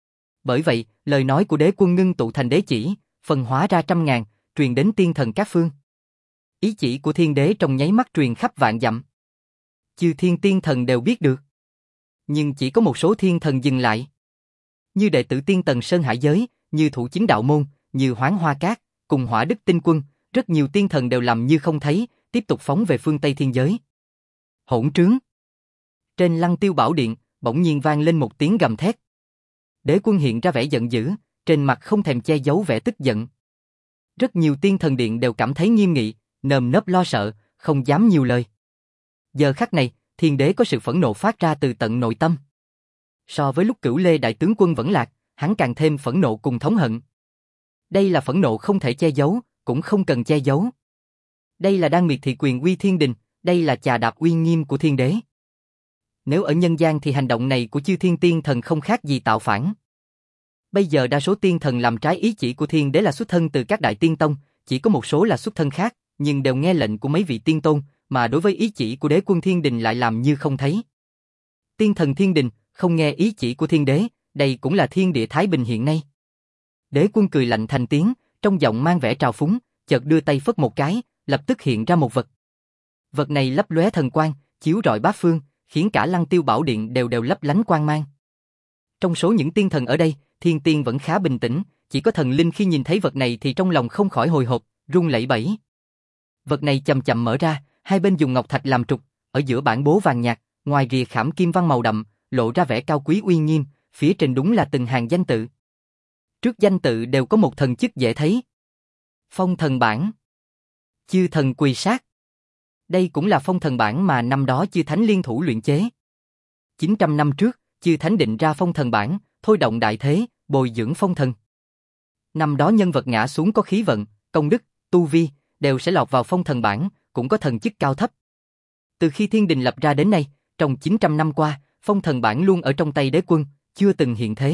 Bởi vậy, lời nói của đế quân ngưng tụ thành đế chỉ, phân hóa ra trăm ngàn, truyền đến tiên thần các phương. Ý chỉ của thiên đế trong nháy mắt truyền khắp vạn dặm. Chư thiên tiên thần đều biết được. Nhưng chỉ có một số thiên thần dừng lại. Như đệ tử tiên tần Sơn Hải Giới, như Thủ Chính Đạo Môn, như Hoáng Hoa Cát, cùng Hỏa Đức Tinh Quân, rất nhiều tiên thần đều làm như không thấy, tiếp tục phóng về phương Tây Thiên Giới. Hỗn trướng! Trên Lăng Tiêu Bảo Điện, bỗng nhiên vang lên một tiếng gầm thét. Đế quân hiện ra vẻ giận dữ, trên mặt không thèm che giấu vẻ tức giận. Rất nhiều tiên thần điện đều cảm thấy nghiêm nghị, nơm nớp lo sợ, không dám nhiều lời. Giờ khắc này, thiên đế có sự phẫn nộ phát ra từ tận nội tâm. So với lúc Cửu Lê đại tướng quân vẫn lạc, hắn càng thêm phẫn nộ cùng thống hận. Đây là phẫn nộ không thể che giấu, cũng không cần che giấu. Đây là đang miệt thị quyền uy thiên đình, đây là chà đạp uy nghiêm của thiên đế. Nếu ở nhân gian thì hành động này của chư thiên tiên thần không khác gì tạo phản. Bây giờ đa số tiên thần làm trái ý chỉ của thiên đế là xuất thân từ các đại tiên tông, chỉ có một số là xuất thân khác, nhưng đều nghe lệnh của mấy vị tiên tôn, mà đối với ý chỉ của đế quân thiên đình lại làm như không thấy. Tiên thần thiên đình không nghe ý chỉ của thiên đế, đây cũng là thiên địa thái bình hiện nay. Đế quân cười lạnh thành tiếng, trong giọng mang vẻ trào phúng, chợt đưa tay phất một cái, lập tức hiện ra một vật. Vật này lấp lóe thần quang, chiếu rọi bát phương, khiến cả Lăng Tiêu Bảo Điện đều đều lấp lánh quang mang. Trong số những tiên thần ở đây, thiên tiên vẫn khá bình tĩnh, chỉ có thần linh khi nhìn thấy vật này thì trong lòng không khỏi hồi hộp, run lẩy bẩy. Vật này chậm chậm mở ra, hai bên dùng ngọc thạch làm trục, ở giữa bản bố vàng nhạt, ngoài rìa khảm kim văn màu đậm, lộ ra vẻ cao quý uy nghiêm, phía trên đúng là từng hàng danh tự. Trước danh tự đều có một thần chức dễ thấy. Phong thần bản. Chư thần quỳ sát. Đây cũng là phong thần bản mà năm đó chư thánh liên thủ luyện chế. chín trăm năm trước, chư thánh định ra phong thần bản, thôi động đại thế, bồi dưỡng phong thần. Năm đó nhân vật ngã xuống có khí vận, công đức, tu vi, đều sẽ lọt vào phong thần bản, cũng có thần chức cao thấp. Từ khi thiên đình lập ra đến nay, trong chín trăm năm qua, phong thần bản luôn ở trong tay đế quân, chưa từng hiện thế.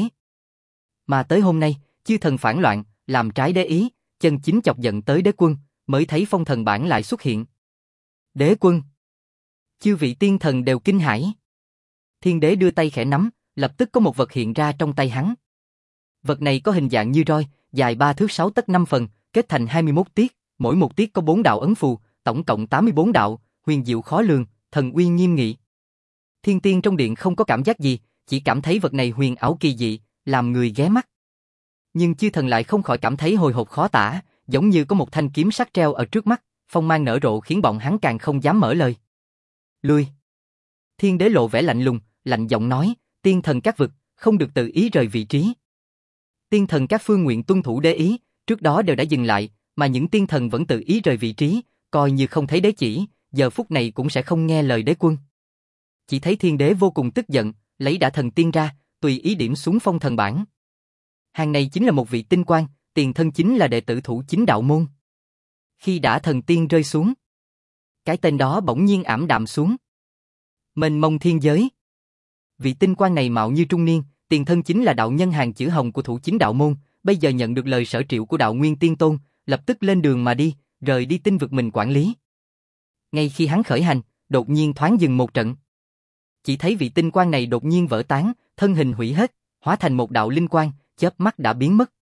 Mà tới hôm nay, chư thần phản loạn, làm trái đế ý, chân chính chọc giận tới đế quân, mới thấy phong thần bản lại xuất hiện. Đế quân! Chư vị tiên thần đều kinh hãi. Thiên đế đưa tay khẽ nắm, lập tức có một vật hiện ra trong tay hắn. Vật này có hình dạng như roi, dài ba thước sáu tấc năm phần, kết thành hai mươi mốt tiết, mỗi một tiết có bốn đạo ấn phù, tổng cộng tám mươi bốn đạo, huyền diệu khó lường, thần uy nghiêm nghị. Thiên tiên trong điện không có cảm giác gì, chỉ cảm thấy vật này huyền ảo kỳ dị, làm người ghé mắt. Nhưng chư thần lại không khỏi cảm thấy hồi hộp khó tả, giống như có một thanh kiếm sắc treo ở trước mắt, phong mang nở rộ khiến bọn hắn càng không dám mở lời. Lui! Thiên đế lộ vẻ lạnh lùng, lạnh giọng nói, tiên thần các vực, không được tự ý rời vị trí. Tiên thần các phương nguyện tuân thủ đế ý, trước đó đều đã dừng lại, mà những tiên thần vẫn tự ý rời vị trí, coi như không thấy đế chỉ, giờ phút này cũng sẽ không nghe lời đế quân. Chỉ thấy thiên đế vô cùng tức giận, lấy đả thần tiên ra, tùy ý điểm xuống phong thần bản. Hàng này chính là một vị tinh quan, tiền thân chính là đệ tử Thủ Chính Đạo Môn. Khi đả thần tiên rơi xuống, cái tên đó bỗng nhiên ảm đạm xuống. Mênh mông thiên giới. Vị tinh quan này mạo như trung niên, tiền thân chính là đạo nhân hàng chữ hồng của Thủ Chính Đạo Môn, bây giờ nhận được lời sở triệu của đạo nguyên tiên tôn, lập tức lên đường mà đi, rời đi tinh vực mình quản lý. Ngay khi hắn khởi hành, đột nhiên thoáng dừng một trận. Chỉ thấy vị tinh quang này đột nhiên vỡ tán, thân hình hủy hết, hóa thành một đạo linh quang, chớp mắt đã biến mất.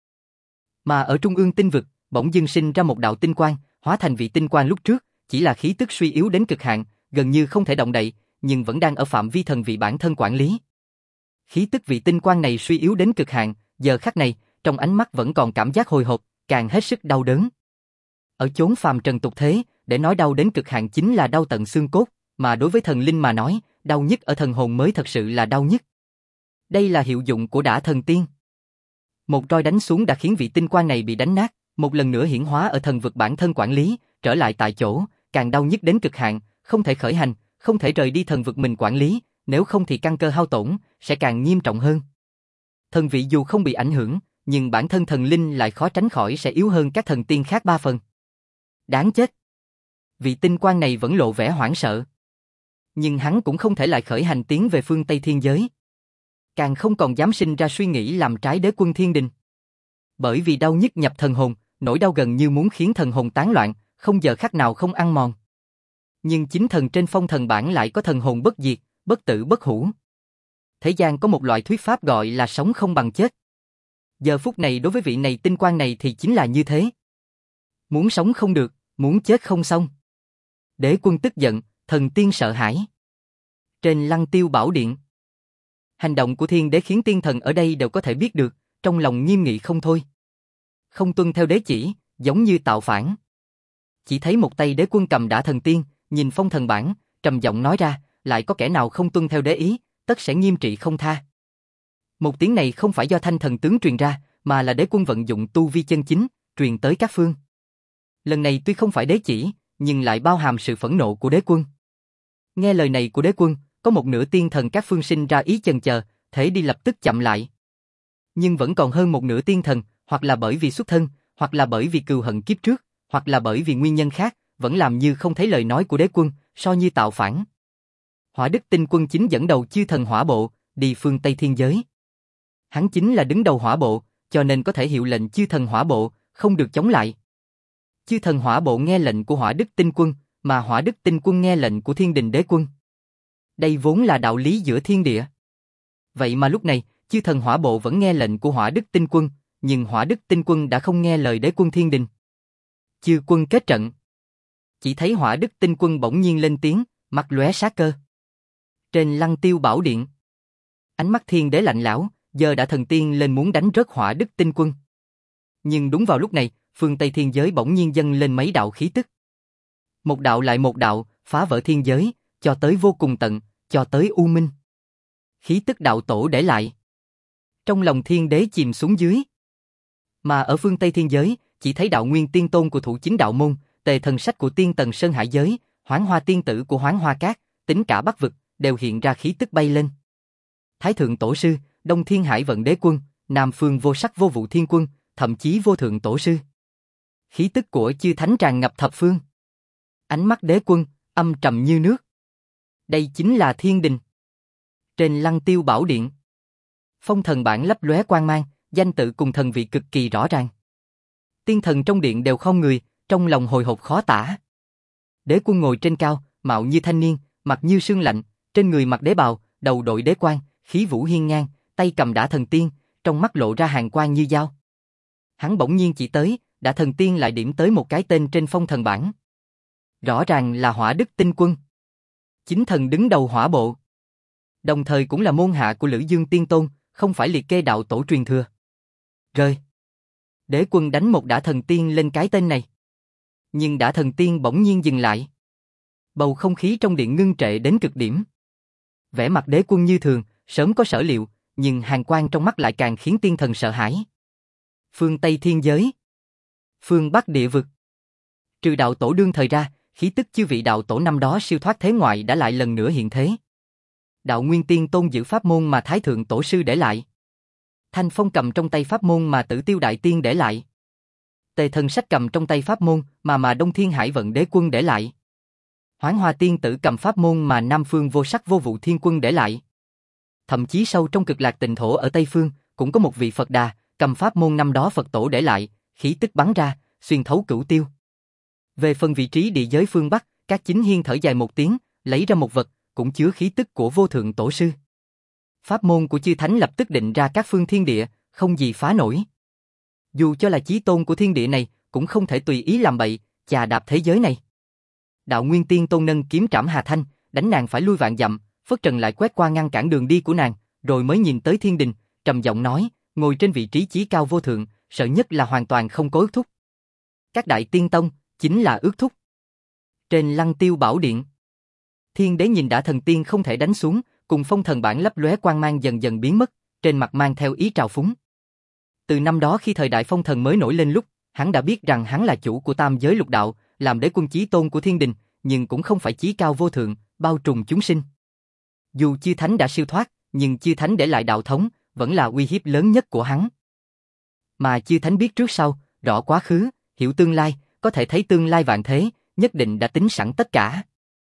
Mà ở trung ương tinh vực, bỗng dưng sinh ra một đạo tinh quang, hóa thành vị tinh quang lúc trước, chỉ là khí tức suy yếu đến cực hạn, gần như không thể động đậy, nhưng vẫn đang ở phạm vi thần vị bản thân quản lý. Khí tức vị tinh quang này suy yếu đến cực hạn, giờ khắc này, trong ánh mắt vẫn còn cảm giác hồi hộp, càng hết sức đau đớn. Ở chốn phàm trần tục thế, để nói đau đến cực hạn chính là đau tận xương cốt, mà đối với thần linh mà nói, đau nhất ở thần hồn mới thật sự là đau nhất. Đây là hiệu dụng của Đả Thần Tiên. Một roi đánh xuống đã khiến vị tinh quang này bị đánh nát, một lần nữa hiển hóa ở thần vực bản thân quản lý, trở lại tại chỗ, càng đau nhất đến cực hạn, không thể khởi hành, không thể rời đi thần vực mình quản lý, nếu không thì căn cơ hao tổn, sẽ càng nghiêm trọng hơn. Thần vị dù không bị ảnh hưởng, nhưng bản thân thần linh lại khó tránh khỏi sẽ yếu hơn các thần tiên khác ba phần. Đáng chết! Vị tinh quang này vẫn lộ vẻ hoảng sợ. Nhưng hắn cũng không thể lại khởi hành tiến về phương Tây Thiên Giới. Càng không còn dám sinh ra suy nghĩ làm trái đế quân thiên đình. Bởi vì đau nhức nhập thần hồn, nỗi đau gần như muốn khiến thần hồn tán loạn, không giờ khắc nào không ăn mòn. Nhưng chính thần trên phong thần bản lại có thần hồn bất diệt, bất tử bất hủ. Thế gian có một loại thuyết pháp gọi là sống không bằng chết. Giờ phút này đối với vị này tinh quang này thì chính là như thế. Muốn sống không được, muốn chết không xong. Đế quân tức giận, thần tiên sợ hãi. Trên Lăng Tiêu Bảo Điện, hành động của thiên đế khiến tiên thần ở đây đều có thể biết được, trong lòng nghiêm nghị không thôi. Không tuân theo đế chỉ, giống như tạo phản. Chỉ thấy một tay đế quân cầm Đả Thần Tiên, nhìn phong thần bản, trầm giọng nói ra, lại có kẻ nào không tuân theo đế ý, tất sẽ nghiêm trị không tha. Một tiếng này không phải do thanh thần tướng truyền ra, mà là đế quân vận dụng tu vi chân chính, truyền tới các phương. Lần này tuy không phải đế chỉ, nhưng lại bao hàm sự phẫn nộ của đế quân. Nghe lời này của đế quân, có một nửa tiên thần các phương sinh ra ý chần chờ, thể đi lập tức chậm lại. Nhưng vẫn còn hơn một nửa tiên thần, hoặc là bởi vì xuất thân, hoặc là bởi vì cừu hận kiếp trước, hoặc là bởi vì nguyên nhân khác, vẫn làm như không thấy lời nói của đế quân, so như tạo phản. Hỏa Đức Tinh Quân chính dẫn đầu chư thần hỏa bộ, đi phương Tây Thiên Giới. Hắn chính là đứng đầu hỏa bộ, cho nên có thể hiệu lệnh chư thần hỏa bộ, không được chống lại. Chư thần hỏa bộ nghe lệnh của Hỏa Đức Tinh Quân, mà Hỏa Đức Tinh Quân nghe lệnh của Thiên Đình Đế Quân. Đây vốn là đạo lý giữa thiên địa. Vậy mà lúc này, chư thần hỏa bộ vẫn nghe lệnh của Hỏa Đức Tinh Quân, nhưng Hỏa Đức Tinh Quân đã không nghe lời Đế Quân Thiên Đình. Chư quân kết trận. Chỉ thấy Hỏa Đức Tinh Quân bỗng nhiên lên tiếng, mắt lóe sát cơ. Trên Lăng Tiêu Bảo Điện, ánh mắt thiên đế lạnh lẽo, giờ đã thần tiên lên muốn đánh rớt Hỏa Đức Tinh Quân. Nhưng đúng vào lúc này, phương Tây Thiên Giới bỗng nhiên dâng lên mấy đạo khí tức. Một đạo lại một đạo, phá vỡ thiên giới, cho tới vô cùng tận, cho tới u minh. Khí tức đạo tổ để lại. Trong lòng thiên đế chìm xuống dưới. Mà ở phương Tây Thiên Giới, chỉ thấy đạo nguyên tiên tôn của thủ chính đạo môn, tề thần sách của tiên tần Sơn Hải Giới, Hoán Hoa tiên tử của Hoán Hoa Cát, tính cả Bắc vực, đều hiện ra khí tức bay lên. Thái thượng tổ sư, Đông Thiên Hải Vận Đế Quân, Nam Phương Vô Sắc Vô Vụ Thiên Quân, thậm chí Vô Thượng Tổ sư. Khí tức của chư thánh tràn ngập thập phương. Ánh mắt đế quân, âm trầm như nước. Đây chính là thiên đình. Trên Lăng Tiêu Bảo Điện, phong thần bản lấp lóe quang mang, danh tự cùng thần vị cực kỳ rõ ràng. Tiên thần trong điện đều không người, trong lòng hồi hộp khó tả. Đế quân ngồi trên cao, mạo như thanh niên, mặt như sương lạnh, trên người mặc đế bào, đầu đội đế quan, khí vũ hiên ngang, tay cầm Đả Thần Tiên, trong mắt lộ ra hàn quang như dao. Hắn bỗng nhiên chỉ tới, Đả Thần Tiên lại điểm tới một cái tên trên phong thần bản. Rõ ràng là Hỏa Đức Tinh Quân. Chính thần đứng đầu hỏa bộ. Đồng thời cũng là môn hạ của Lữ Dương Tiên Tôn, không phải liệt kê đạo tổ truyền thừa. Rơi. Đế quân đánh một Đả Thần Tiên lên cái tên này. Nhưng Đả Thần Tiên bỗng nhiên dừng lại. Bầu không khí trong điện ngưng trệ đến cực điểm. Vẻ mặt đế quân như thường, sớm có sở liệu, nhưng hàn quang trong mắt lại càng khiến tiên thần sợ hãi. Phương Tây Thiên Giới, phương Bắc địa vực. Trừ đạo tổ đương thời ra, khí tức chư vị đạo tổ năm đó siêu thoát thế ngoại đã lại lần nữa hiện thế. Đạo Nguyên Tiên Tôn giữ pháp môn mà Thái Thượng Tổ sư để lại. Thanh Phong cầm trong tay pháp môn mà Tử Tiêu Đại Tiên để lại. Tề Thần Sách cầm trong tay pháp môn mà mà Đông Thiên Hải Vận Đế Quân để lại. Hoán Hoa Tiên Tử cầm pháp môn mà Nam Phương Vô Sắc Vô Vụ Thiên Quân để lại. Thậm chí sâu trong Cực Lạc Tịnh Thổ ở Tây Phương, cũng có một vị Phật Đà, cầm pháp môn năm đó Phật Tổ để lại, khí tức bắn ra, xuyên thấu cửu tiêu. Về phần vị trí địa giới phương Bắc, các chính hiên thở dài một tiếng, lấy ra một vật, cũng chứa khí tức của vô thượng tổ sư. Pháp môn của chư thánh lập tức định ra các phương thiên địa, không gì phá nổi. Dù cho là chí tôn của thiên địa này, cũng không thể tùy ý làm bậy, chà đạp thế giới này. Đạo Nguyên Tiên Tôn nâng kiếm trảm Hà Thanh, đánh nàng phải lui vạn dặm, phất trần lại quét qua ngăn cản đường đi của nàng, rồi mới nhìn tới thiên đình, trầm giọng nói, ngồi trên vị trí chí cao vô thượng, sợ nhất là hoàn toàn không có ước thúc. Các đại tiên tông, chính là ước thúc. Trên Lăng Tiêu Bảo Điện, Thiên Đế nhìn đã thần tiên không thể đánh xuống, cùng phong thần bản lấp lóe quang mang dần dần biến mất, trên mặt mang theo ý trào phúng. Từ năm đó khi thời đại phong thần mới nổi lên lúc, hắn đã biết rằng hắn là chủ của tam giới lục đạo, làm đế quân chí tôn của thiên đình, nhưng cũng không phải chí cao vô thượng, bao trùm chúng sinh. Dù chư thánh đã siêu thoát, nhưng chư thánh để lại đạo thống, vẫn là uy hiếp lớn nhất của hắn. Mà chư thánh biết trước sau, rõ quá khứ, hiểu tương lai, có thể thấy tương lai vạn thế, nhất định đã tính sẵn tất cả.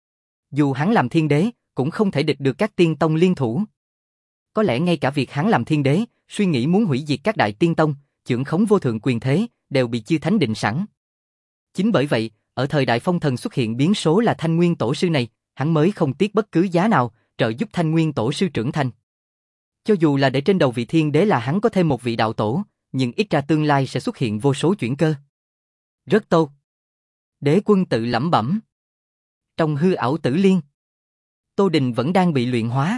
Dù hắn làm thiên đế, cũng không thể địch được các tiên tông liên thủ. Có lẽ ngay cả việc hắn làm thiên đế, suy nghĩ muốn hủy diệt các đại tiên tông, chưởng khống vô thượng quyền thế, đều bị chư thánh định sẵn. Chính bởi vậy, ở thời đại phong thần xuất hiện biến số là Thanh Nguyên Tổ sư này, hắn mới không tiếc bất cứ giá nào, trợ giúp Thanh Nguyên Tổ sư trưởng thành. Cho dù là để trên đầu vị thiên đế là hắn có thêm một vị đạo tổ, nhưng ít ra tương lai sẽ xuất hiện vô số chuyển cơ. Rất tốt. Đế quân tự lẩm bẩm. Trong hư ảo tử liên, Tô Đình vẫn đang bị luyện hóa.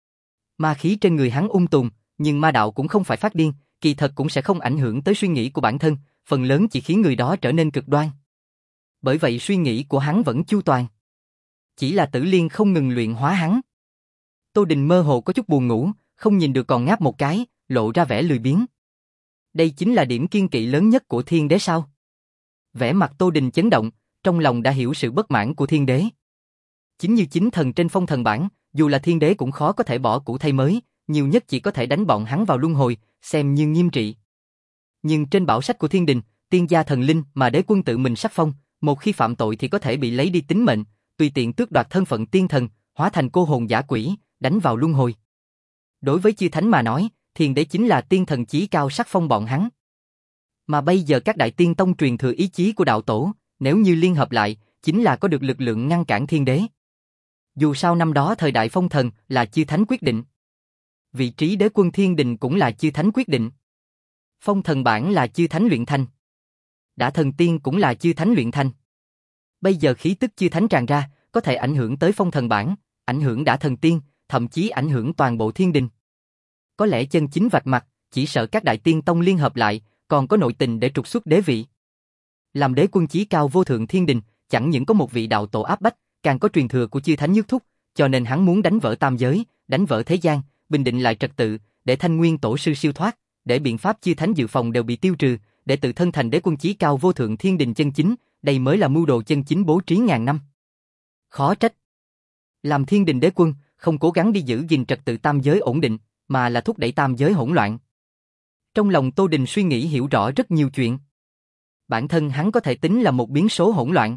Ma khí trên người hắn ung tùm, nhưng ma đạo cũng không phải phát điên, kỳ thật cũng sẽ không ảnh hưởng tới suy nghĩ của bản thân, phần lớn chỉ khiến người đó trở nên cực đoan. Bởi vậy suy nghĩ của hắn vẫn chu toàn. Chỉ là tử liên không ngừng luyện hóa hắn. Tô Đình mơ hồ có chút buồn ngủ, không nhìn được còn ngáp một cái, lộ ra vẻ lười biếng. Đây chính là điểm kiên kỵ lớn nhất của thiên đế sao? Vẻ mặt Tô Đình chấn động, trong lòng đã hiểu sự bất mãn của thiên đế. Chính như chính thần trên phong thần bảng, dù là thiên đế cũng khó có thể bỏ cũ thay mới, nhiều nhất chỉ có thể đánh bọn hắn vào luân hồi, xem như nghiêm trị. Nhưng trên bảo sách của thiên đình, tiên gia thần linh mà đế quân tự mình sắc phong, một khi phạm tội thì có thể bị lấy đi tính mệnh, tùy tiện tước đoạt thân phận tiên thần, hóa thành cô hồn giả quỷ, đánh vào luân hồi. Đối với chư thánh mà nói, thiên đế chính là tiên thần chí cao sắc phong bọn hắn. Mà bây giờ các đại tiên tông truyền thừa ý chí của đạo tổ, nếu như liên hợp lại, chính là có được lực lượng ngăn cản thiên đế. Dù sao năm đó thời đại phong thần là chư thánh quyết định. Vị trí đế quân thiên đình cũng là chư thánh quyết định. Phong thần bản là chư thánh luyện thành. Đã thần tiên cũng là chư thánh luyện thành. Bây giờ khí tức chư thánh tràn ra, có thể ảnh hưởng tới phong thần bản, ảnh hưởng đã thần tiên, thậm chí ảnh hưởng toàn bộ thiên đình. Có lẽ chân chính vạch mặt, chỉ sợ các đại tiên tông liên hợp lại, còn có nội tình để trục xuất đế vị. Làm đế quân chí cao vô thượng thiên đình, chẳng những có một vị đạo tổ áp bách, càng có truyền thừa của chư thánh nhất thúc, cho nên hắn muốn đánh vỡ tam giới, đánh vỡ thế gian, bình định lại trật tự, để Thanh Nguyên Tổ sư siêu thoát, để biện pháp chư thánh dự phòng đều bị tiêu trừ, để tự thân thành đế quân chí cao vô thượng thiên đình chân chính, đây mới là mưu đồ chân chính bố trí ngàn năm. Khó trách. Làm thiên đình đế quân, không cố gắng đi giữ gìn trật tự tam giới ổn định, mà là thúc đẩy tam giới hỗn loạn. Trong lòng Tô Đình suy nghĩ hiểu rõ rất nhiều chuyện. Bản thân hắn có thể tính là một biến số hỗn loạn.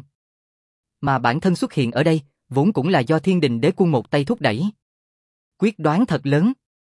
Mà bản thân xuất hiện ở đây, vốn cũng là do thiên đình đế quân một tay thúc đẩy. Quyết đoán thật lớn.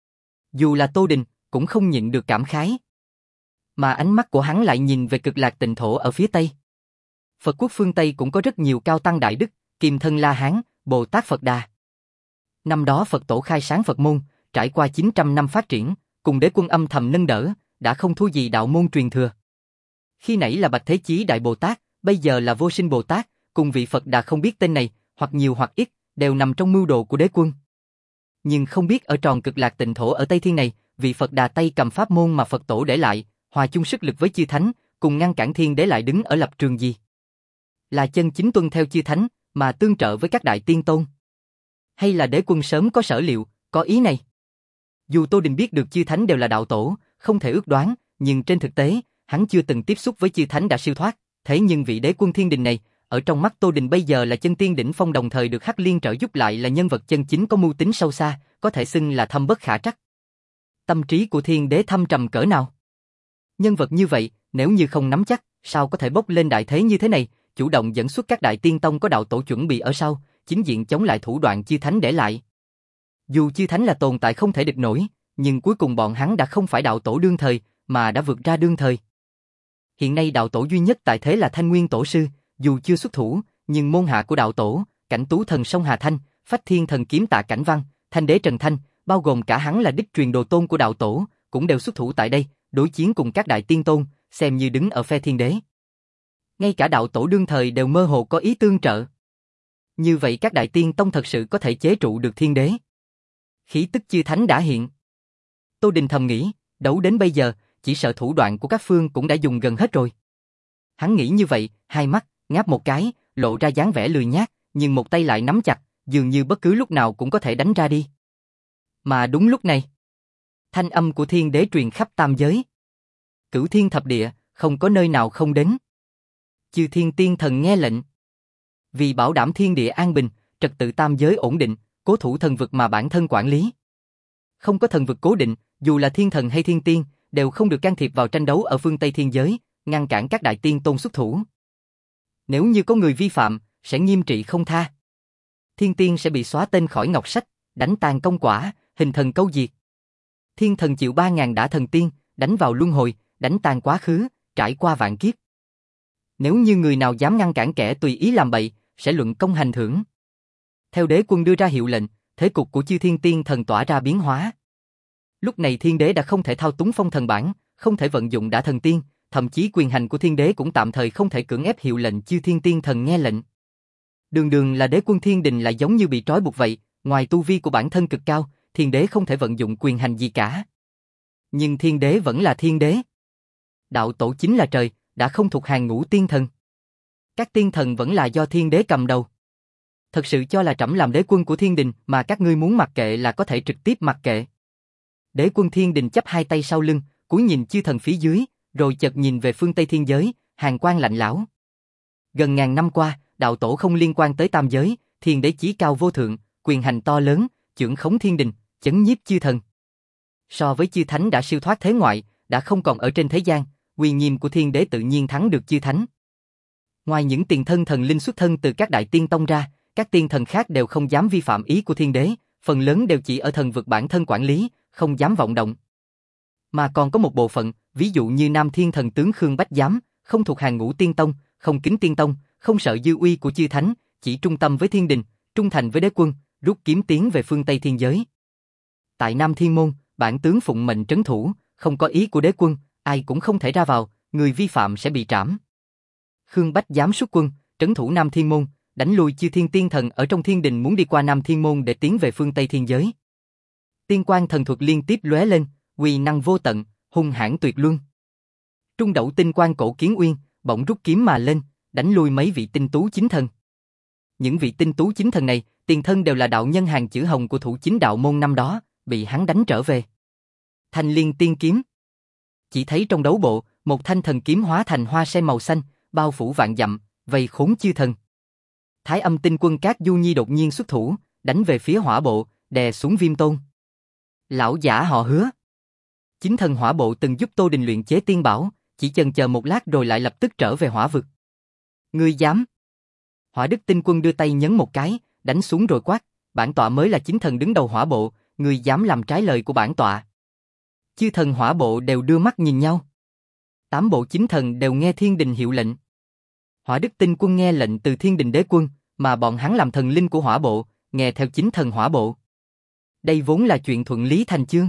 Dù là Tô Đình, cũng không nhịn được cảm khái. Mà ánh mắt của hắn lại nhìn về Cực Lạc Tịnh Thổ ở phía Tây. Phật quốc phương Tây cũng có rất nhiều cao tăng đại đức, Kim Thân La Hán, Bồ Tát Phật Đà. Năm đó Phật tổ khai sáng Phật môn, trải qua chín trăm năm phát triển, cùng đế quân âm thầm nâng đỡ, đã không thua gì đạo môn truyền thừa. Khi nãy là Bạch Thế Chí Đại Bồ Tát, bây giờ là Vô Sinh Bồ Tát, cùng vị Phật Đà không biết tên này, hoặc nhiều hoặc ít, đều nằm trong mưu đồ của đế quân. Nhưng không biết ở tròn Cực Lạc Tịnh Thổ ở Tây Thiên này, vị Phật Đà tay cầm pháp môn mà Phật tổ để lại, hòa chung sức lực với chư thánh, cùng ngăn cản thiên đế lại đứng ở lập trường gì? Là chân chính tuân theo chư thánh, mà tương trợ với các đại tiên tôn? Hay là đế quân sớm có sở liệu, có ý này? Dù Tô Đình biết được chư thánh đều là đạo tổ, không thể ước đoán, nhưng trên thực tế, hắn chưa từng tiếp xúc với chư thánh đã siêu thoát, thế nhưng vị đế quân thiên đình này, ở trong mắt Tô Đình bây giờ là chân tiên đỉnh phong, đồng thời được Hắc Liên trợ giúp, lại là nhân vật chân chính có mưu tính sâu xa, có thể xưng là thâm bất khả trắc. Tâm trí của thiên đế thâm trầm cỡ nào? Nhân vật như vậy, nếu như không nắm chắc, sao có thể bốc lên đại thế như thế này, chủ động dẫn xuất các đại tiên tông có đạo tổ chuẩn bị ở sau, chính diện chống lại thủ đoạn chư thánh để lại. Dù chư thánh là tồn tại không thể địch nổi, nhưng cuối cùng bọn hắn đã không phải đạo tổ đương thời, mà đã vượt ra đương thời. Hiện nay đạo tổ duy nhất tại thế là Thanh Nguyên Tổ Sư, dù chưa xuất thủ, nhưng môn hạ của đạo tổ, Cảnh Tú Thần Sông Hà Thanh, Phách Thiên Thần Kiếm Tạ Cảnh Văn, Thanh Đế Trần Thanh, bao gồm cả hắn là đích truyền đồ tôn của đạo tổ, cũng đều xuất thủ tại đây, đối chiến cùng các đại tiên tôn, xem như đứng ở phe thiên đế. Ngay cả đạo tổ đương thời đều mơ hồ có ý tương trợ. Như vậy các đại tiên tông thật sự có thể chế trụ được thiên đế. Khí tức chư thánh đã hiện. Tô Đình thầm nghĩ, đấu đến bây giờ, chỉ sợ thủ đoạn của các phương cũng đã dùng gần hết rồi. Hắn nghĩ như vậy, hai mắt, ngáp một cái, lộ ra dáng vẻ lười nhác, nhưng một tay lại nắm chặt, dường như bất cứ lúc nào cũng có thể đánh ra đi. Mà đúng lúc này, thanh âm của thiên đế truyền khắp tam giới. Cửu thiên thập địa, không có nơi nào không đến. Chư thiên tiên thần nghe lệnh. Vì bảo đảm thiên địa an bình, trật tự tam giới ổn định, cố thủ thần vực mà bản thân quản lý. Không có thần vực cố định, dù là thiên thần hay thiên tiên, đều không được can thiệp vào tranh đấu ở phương Tây thiên giới, ngăn cản các đại tiên tôn xuất thủ. Nếu như có người vi phạm, sẽ nghiêm trị không tha. Thiên tiên sẽ bị xóa tên khỏi ngọc sách, đánh tàn công quả, hình thần câu diệt. Thiên thần chịu ba ngàn đả thần tiên, đánh vào luân hồi, đánh tàn quá khứ, trải qua vạn kiếp. Nếu như người nào dám ngăn cản kẻ tùy ý làm bậy, sẽ luận công hành thưởng. Theo đế quân đưa ra hiệu lệnh, thế cục của chư thiên tiên thần tỏa ra biến hóa. Lúc này thiên đế đã không thể thao túng phong thần bản, không thể vận dụng đả thần tiên, thậm chí quyền hành của thiên đế cũng tạm thời không thể cưỡng ép hiệu lệnh chư thiên tiên thần nghe lệnh. Đường đường là đế quân thiên đình lại giống như bị trói buộc vậy, ngoài tu vi của bản thân cực cao, thiên đế không thể vận dụng quyền hành gì cả. Nhưng thiên đế vẫn là thiên đế. Đạo tổ chính là trời, đã không thuộc hàng ngũ tiên thần. Các tiên thần vẫn là do thiên đế cầm đầu. Thật sự cho là trẫm làm đế quân của thiên đình mà các ngươi muốn mặc kệ là có thể trực tiếp mặc kệ. Đế quân thiên đình chắp hai tay sau lưng, cúi nhìn chư thần phía dưới, rồi chợt nhìn về phương Tây thiên giới, hàn quang lạnh lẽo. Gần ngàn năm qua, đạo tổ không liên quan tới tam giới, thiên đế chí cao vô thượng, quyền hành to lớn, chưởng khống thiên đình, chấn nhiếp chư thần. So với chư thánh đã siêu thoát thế ngoại, đã không còn ở trên thế gian, uy nghiêm của thiên đế tự nhiên thắng được chư thánh. Ngoài những tiền thân thần linh xuất thân từ các đại tiên tông ra, các tiên thần khác đều không dám vi phạm ý của thiên đế, phần lớn đều chỉ ở thần vực bản thân quản lý, không dám vọng động. Mà còn có một bộ phận, ví dụ như Nam Thiên Thần tướng Khương Bách Giám, không thuộc hàng ngũ tiên tông, không kính tiên tông, không sợ dư uy của chư thánh, chỉ trung tâm với thiên đình, trung thành với đế quân, rút kiếm tiến về phương Tây thiên giới. Tại Nam Thiên Môn, bản tướng phụng mệnh trấn thủ, không có ý của đế quân, ai cũng không thể ra vào, người vi phạm sẽ bị trảm. Khương Bách Giám xuất quân, trấn thủ Nam Thiên Môn, đánh lui chư thiên tiên thần ở trong thiên đình muốn đi qua Nam Thiên Môn để tiến về phương Tây thiên giới. Tiên quang thần thuật liên tiếp lóe lên, uy năng vô tận, hung hãn tuyệt luân. Trung đẩu tinh quang cổ kiến uyên, bỗng rút kiếm mà lên, đánh lui mấy vị tinh tú chính thần. Những vị tinh tú chính thần này, tiền thân đều là đạo nhân hàng chữ hồng của thủ chính đạo môn năm đó, bị hắn đánh trở về. Thanh liên tiên kiếm. Chỉ thấy trong đấu bộ, một thanh thần kiếm hóa thành hoa sen màu xanh, bao phủ vạn dặm, vây khốn chư thần. Thái âm tinh quân Cát Du Nhi đột nhiên xuất thủ, đánh về phía hỏa bộ, đè xuống Viêm Tôn. Lão giả họ Hứa. Chính thần hỏa bộ từng giúp Tô Đình luyện chế tiên bảo, chỉ chần chờ một lát rồi lại lập tức trở về hỏa vực. Ngươi dám? Hỏa Đức Tinh Quân đưa tay nhấn một cái, đánh xuống rồi quát, bản tọa mới là chính thần đứng đầu hỏa bộ, ngươi dám làm trái lời của bản tọa. Chư thần hỏa bộ đều đưa mắt nhìn nhau. Tám bộ chính thần đều nghe thiên đình hiệu lệnh. Hỏa Đức Tinh Quân nghe lệnh từ thiên đình đế quân, mà bọn hắn làm thần linh của hỏa bộ, nghe theo chính thần hỏa bộ. Đây vốn là chuyện thuận lý thành chương.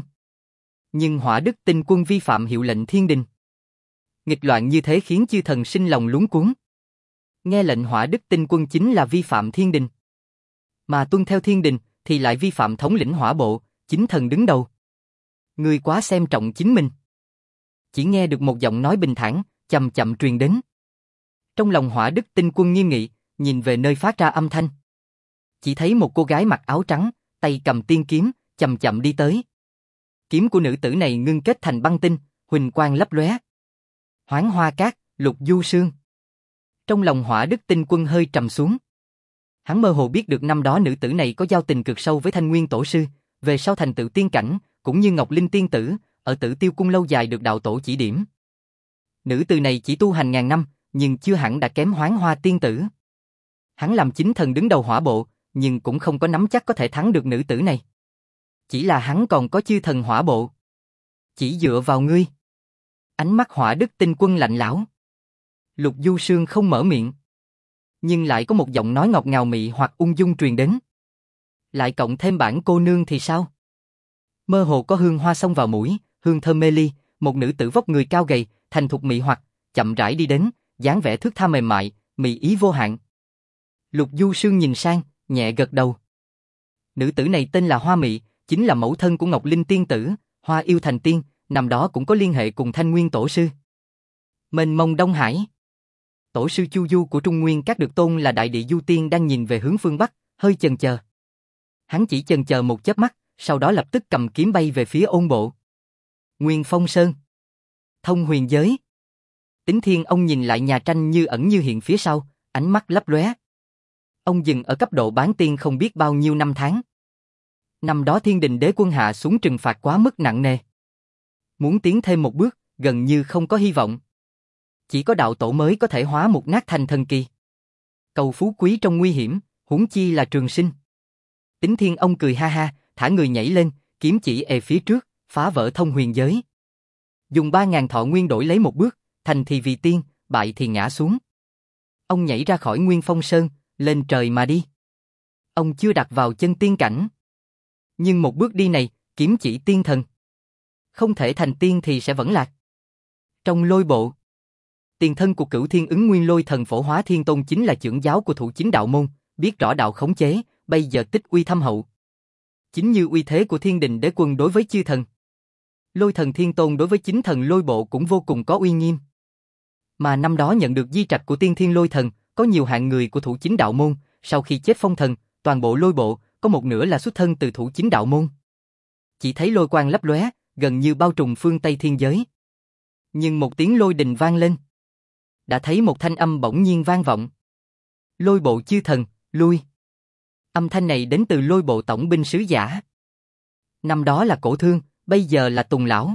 Nhưng Hỏa Đức Tinh Quân vi phạm hiệu lệnh thiên đình. Nghịch loạn như thế khiến chư thần sinh lòng luống cuống. Nghe lệnh Hỏa Đức Tinh Quân chính là vi phạm thiên đình. Mà tuân theo thiên đình thì lại vi phạm thống lĩnh hỏa bộ, chính thần đứng đầu. Ngươi quá xem trọng chính mình. Chỉ nghe được một giọng nói bình thản, chậm chậm truyền đến. Trong lòng Hỏa Đức Tinh Quân nghiêm nghị, nhìn về nơi phát ra âm thanh. Chỉ thấy một cô gái mặc áo trắng, tay cầm tiên kiếm, chậm chậm đi tới. Kiếm của nữ tử này ngưng kết thành băng tinh, huỳnh quang lấp lóe. Hoáng Hoa Cát, Lục Du Sương. Trong lòng Hỏa Đức Tinh Quân hơi trầm xuống. Hắn mơ hồ biết được năm đó nữ tử này có giao tình cực sâu với Thanh Nguyên Tổ Sư, về sau thành tựu tiên cảnh, cũng như Ngọc Linh Tiên Tử, ở Tử Tiêu Cung lâu dài được đạo tổ chỉ điểm. Nữ tử này chỉ tu hành ngàn năm, nhưng chưa hẳn đã kém Hoáng Hoa Tiên Tử. Hắn làm chính thần đứng đầu hỏa bộ, nhưng cũng không có nắm chắc có thể thắng được nữ tử này. Chỉ là hắn còn có chư thần hỏa bộ. Chỉ dựa vào ngươi. Ánh mắt Hỏa Đức Tinh Quân lạnh lẽo. Lục Du Sương không mở miệng. Nhưng lại có một giọng nói ngọt ngào mị hoặc ung dung truyền đến. Lại cộng thêm bản cô nương thì sao? Mơ hồ có hương hoa xông vào mũi, hương thơm mê ly, một nữ tử vóc người cao gầy, thành thục mị hoặc, chậm rãi đi đến, dáng vẻ thướt tha mềm mại, mị ý vô hạn. Lục Du Sương nhìn sang, nhẹ gật đầu. Nữ tử này tên là Hoa Mị, chính là mẫu thân của Ngọc Linh tiên tử, Hoa Yêu Thành Tiên, năm đó cũng có liên hệ cùng Thanh Nguyên tổ sư. Mênh mông Đông Hải. Tổ sư Chu Du của Trung Nguyên Các được tôn là Đại Địa Du Tiên đang nhìn về hướng phương Bắc, hơi chần chờ. Hắn chỉ chần chờ một chớp mắt, sau đó lập tức cầm kiếm bay về phía Ôn Bộ. Nguyên Phong Sơn. Thông huyền giới. Tính Thiên ông nhìn lại nhà tranh như ẩn như hiện phía sau, ánh mắt lấp lóe. Ông dừng ở cấp độ bán tiên không biết bao nhiêu năm tháng. Năm đó Thiên Đình Đế Quân hạ xuống trừng phạt quá mức nặng nề. Muốn tiến thêm một bước, gần như không có hy vọng. Chỉ có đạo tổ mới có thể hóa mục nát thành thần kỳ. Cầu phú quý trong nguy hiểm, huống chi là trường sinh. Tính Thiên ông cười ha ha, thả người nhảy lên, kiếm chỉ ề phía trước, phá vỡ thông huyền giới. Dùng ba ngàn thọ nguyên đổi lấy một bước, thành thì vì tiên, bại thì ngã xuống. Ông nhảy ra khỏi Nguyên Phong Sơn, lên trời mà đi. Ông chưa đặt vào chân tiên cảnh. Nhưng một bước đi này, kiếm chỉ tiên thần. Không thể thành tiên thì sẽ vẫn lạc. Trong lôi bộ, tiền thân của Cửu Thiên Ứng Nguyên Lôi Thần Phổ Hóa Thiên Tôn chính là trưởng giáo của Thủ Chính Đạo Môn, biết rõ đạo khống chế, bây giờ tích uy thâm hậu. Chính như uy thế của Thiên Đình Đế Quân đối với chư thần. Lôi Thần Thiên Tôn đối với chính thần lôi bộ cũng vô cùng có uy nghiêm. Mà năm đó nhận được di trạch của Tiên Thiên Lôi Thần, có nhiều hạng người của Thủ Chính Đạo Môn, sau khi chết phong thần, toàn bộ lôi bộ, có một nửa là xuất thân từ Thủ Chính Đạo Môn. Chỉ thấy lôi quang lấp lóe, gần như bao trùm phương Tây thiên giới. Nhưng một tiếng lôi đình vang lên. Đã thấy một thanh âm bỗng nhiên vang vọng. Lôi bộ chư thần, lui. Âm thanh này đến từ lôi bộ tổng binh sứ giả. Năm đó là Cổ Thương, bây giờ là Tùng Lão.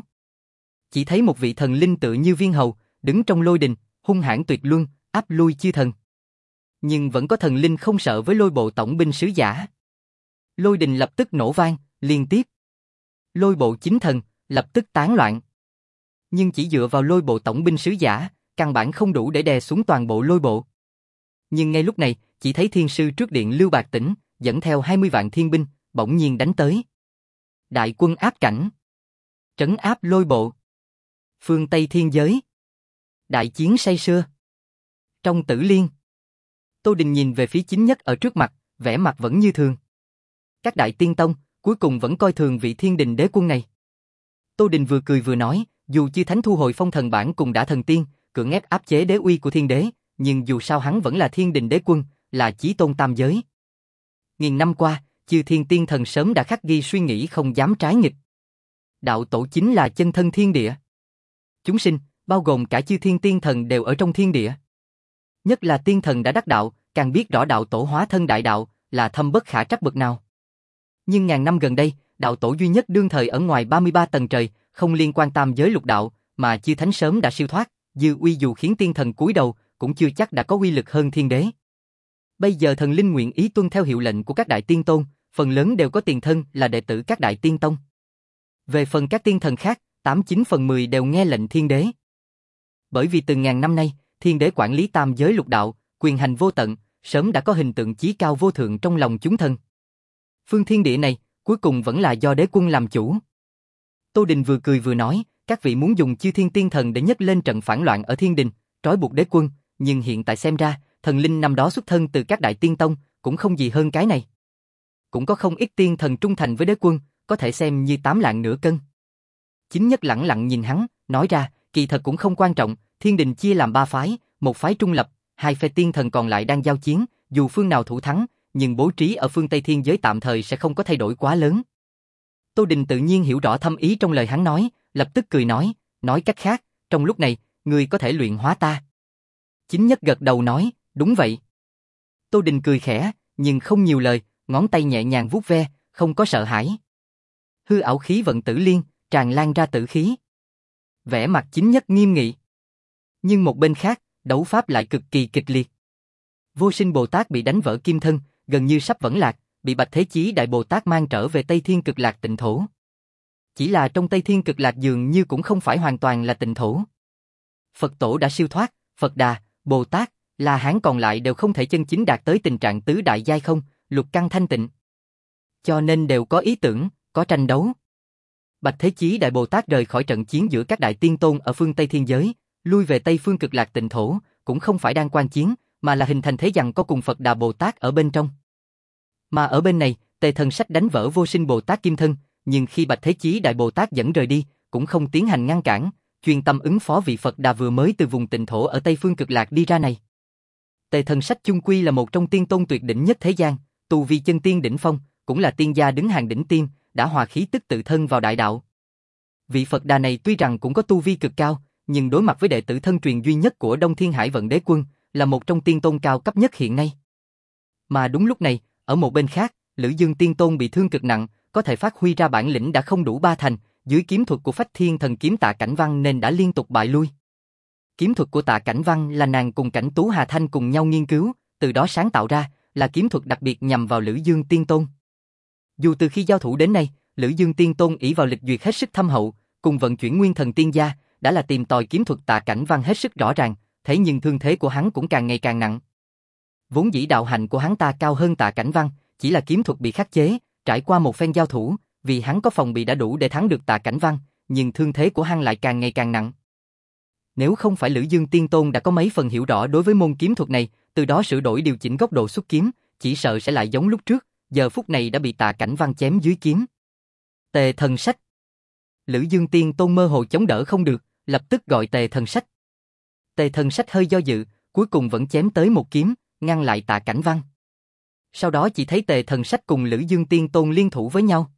Chỉ thấy một vị thần linh tự như viên hầu, đứng trong lôi đình, hung hãn tuyệt luân, áp lui chư thần. Nhưng vẫn có thần linh không sợ với lôi bộ tổng binh sứ giả. Lôi đình lập tức nổ vang, liên tiếp. Lôi bộ chính thần, lập tức tán loạn. Nhưng chỉ dựa vào lôi bộ tổng binh sứ giả, căn bản không đủ để đè xuống toàn bộ lôi bộ. Nhưng ngay lúc này, chỉ thấy thiên sư trước điện Lưu Bạc Tỉnh, dẫn theo hai mươi vạn thiên binh, bỗng nhiên đánh tới. Đại quân áp cảnh. Trấn áp lôi bộ. Phương Tây thiên giới. Đại chiến say sưa. Trong Tử Liên, Tô Đình nhìn về phía chính nhất ở trước mặt, vẻ mặt vẫn như thường. Các đại tiên tông, cuối cùng vẫn coi thường vị Thiên Đình Đế Quân này. Tô Đình vừa cười vừa nói, dù chư thánh thu hồi phong thần bản cùng đã thần tiên, cưỡng ép áp chế đế uy của thiên đế, nhưng dù sao hắn vẫn là Thiên Đình Đế Quân, là chí tôn tam giới. Nghìn năm qua, chư thiên tiên thần sớm đã khắc ghi suy nghĩ không dám trái nghịch. Đạo tổ chính là chân thân thiên địa. Chúng sinh, bao gồm cả chư thiên tiên thần đều ở trong thiên địa. Nhất là tiên thần đã đắc đạo, càng biết rõ đạo tổ hóa thân đại đạo, là thâm bất khả trắc bậc nào. Nhưng ngàn năm gần đây, đạo tổ duy nhất đương thời ở ngoài ba mươi ba tầng trời, không liên quan tam giới lục đạo, mà chư thánh sớm đã siêu thoát, dư uy dù khiến tiên thần cúi đầu, cũng chưa chắc đã có uy lực hơn thiên đế. Bây giờ thần linh nguyện ý tuân theo hiệu lệnh của các đại tiên tôn, phần lớn đều có tiền thân là đệ tử các đại tiên tông. Về phần các tiên thần khác, tám chín phần mười đều nghe lệnh thiên đế. Bởi vì từ ngàn năm nay, thiên đế quản lý tam giới lục đạo, quyền hành vô tận, sớm đã có hình tượng chí cao vô thượng trong lòng chúng thần. Phương thiên địa này, cuối cùng vẫn là do đế quân làm chủ. Tô Đình vừa cười vừa nói, các vị muốn dùng chư thiên tiên thần để nhấc lên trận phản loạn ở thiên đình, trói buộc đế quân, nhưng hiện tại xem ra, thần linh năm đó xuất thân từ các đại tiên tông, cũng không gì hơn cái này. Cũng có không ít tiên thần trung thành với đế quân, có thể xem như tám lạng nửa cân. Chính nhất lẳng lặng nhìn hắn, nói ra, kỳ thật cũng không quan trọng, thiên đình chia làm ba phái, một phái trung lập, hai phe tiên thần còn lại đang giao chiến, dù phương nào thủ thắng, nhưng bố trí ở phương Tây thiên giới tạm thời sẽ không có thay đổi quá lớn. Tô Đình tự nhiên hiểu rõ thâm ý trong lời hắn nói, lập tức cười nói, nói cách khác, trong lúc này, ngươi có thể luyện hóa ta. Chính nhất gật đầu nói, đúng vậy. Tô Đình cười khẽ, nhưng không nhiều lời, ngón tay nhẹ nhàng vuốt ve, không có sợ hãi. Hư ảo khí vận tử liên, tràn lan ra tử khí. Vẻ mặt chính nhất nghiêm nghị. Nhưng một bên khác, đấu pháp lại cực kỳ kịch liệt. Vô Sinh Bồ Tát bị đánh vỡ kim thân, gần như sắp vẫn lạc, bị Bạch Thế Chí Đại Bồ Tát mang trở về Tây Thiên Cực Lạc tịnh thổ. Chỉ là trong Tây Thiên Cực Lạc dường như cũng không phải hoàn toàn là tịnh thổ. Phật Tổ đã siêu thoát, Phật Đà, Bồ Tát, La Hán còn lại đều không thể chân chính đạt tới tình trạng tứ đại giai không, lục căn thanh tịnh. Cho nên đều có ý tưởng, có tranh đấu. Bạch Thế Chí Đại Bồ Tát rời khỏi trận chiến giữa các đại tiên tôn ở phương Tây Thiên Giới, lui về Tây phương Cực Lạc Tịnh Thổ, cũng không phải đang quan chiến, mà là hình thành thế giằng co cùng Phật Đà Bồ Tát ở bên trong. Mà ở bên này, Tề Thần Sách đánh vỡ Vô Sinh Bồ Tát kim thân, nhưng khi Bạch Thế Chí Đại Bồ Tát dẫn rời đi, cũng không tiến hành ngăn cản, chuyên tâm ứng phó vị Phật Đà vừa mới từ vùng Tịnh Thổ ở Tây phương Cực Lạc đi ra này. Tề Thần Sách chung quy là một trong tiên tôn tuyệt đỉnh nhất thế gian, tu vi chân tiên đỉnh phong, cũng là tiên gia đứng hàng đỉnh tiên, đã hòa khí tức tự thân vào đại đạo. Vị Phật Đà này tuy rằng cũng có tu vi cực cao, nhưng đối mặt với đệ tử thân truyền duy nhất của Đông Thiên Hải Vận Đế Quân, là một trong tiên tôn cao cấp nhất hiện nay. Mà đúng lúc này, ở một bên khác, Lữ Dương Tiên Tôn bị thương cực nặng, có thể phát huy ra bản lĩnh đã không đủ ba thành, dưới kiếm thuật của Phách Thiên Thần Kiếm Tạ Cảnh Văn nên đã liên tục bại lui. Kiếm thuật của Tạ Cảnh Văn là nàng cùng Cảnh Tú Hà Thanh cùng nhau nghiên cứu, từ đó sáng tạo ra, là kiếm thuật đặc biệt nhằm vào Lữ Dương Tiên Tôn. Dù từ khi giao thủ đến nay, Lữ Dương Tiên Tôn ỷ vào lịch duyệt hết sức thâm hậu, cùng vận chuyển Nguyên Thần Tiên Gia, đã là tìm tòi kiếm thuật Tạ Cảnh Văn hết sức rõ ràng, thế nhưng thương thế của hắn cũng càng ngày càng nặng. Vốn dĩ đạo hạnh của hắn ta cao hơn Tạ Cảnh Văn, chỉ là kiếm thuật bị khắc chế, trải qua một phen giao thủ, vì hắn có phòng bị đã đủ để thắng được Tạ Cảnh Văn, nhưng thương thế của hắn lại càng ngày càng nặng. Nếu không phải Lữ Dương Tiên Tôn đã có mấy phần hiểu rõ đối với môn kiếm thuật này, từ đó sửa đổi điều chỉnh góc độ xuất kiếm, chỉ sợ sẽ lại giống lúc trước, giờ phút này đã bị Tạ Cảnh Văn chém dưới kiếm. Tề Thần Sách. Lữ Dương Tiên Tôn mơ hồ chống đỡ không được, lập tức gọi Tề Thần Sách. Tề Thần Sách hơi do dự, cuối cùng vẫn chém tới một kiếm, ngăn lại Tạ Cảnh Văn. Sau đó chỉ thấy Tề Thần Sách cùng Lữ Dương Tiên Tôn liên thủ với nhau.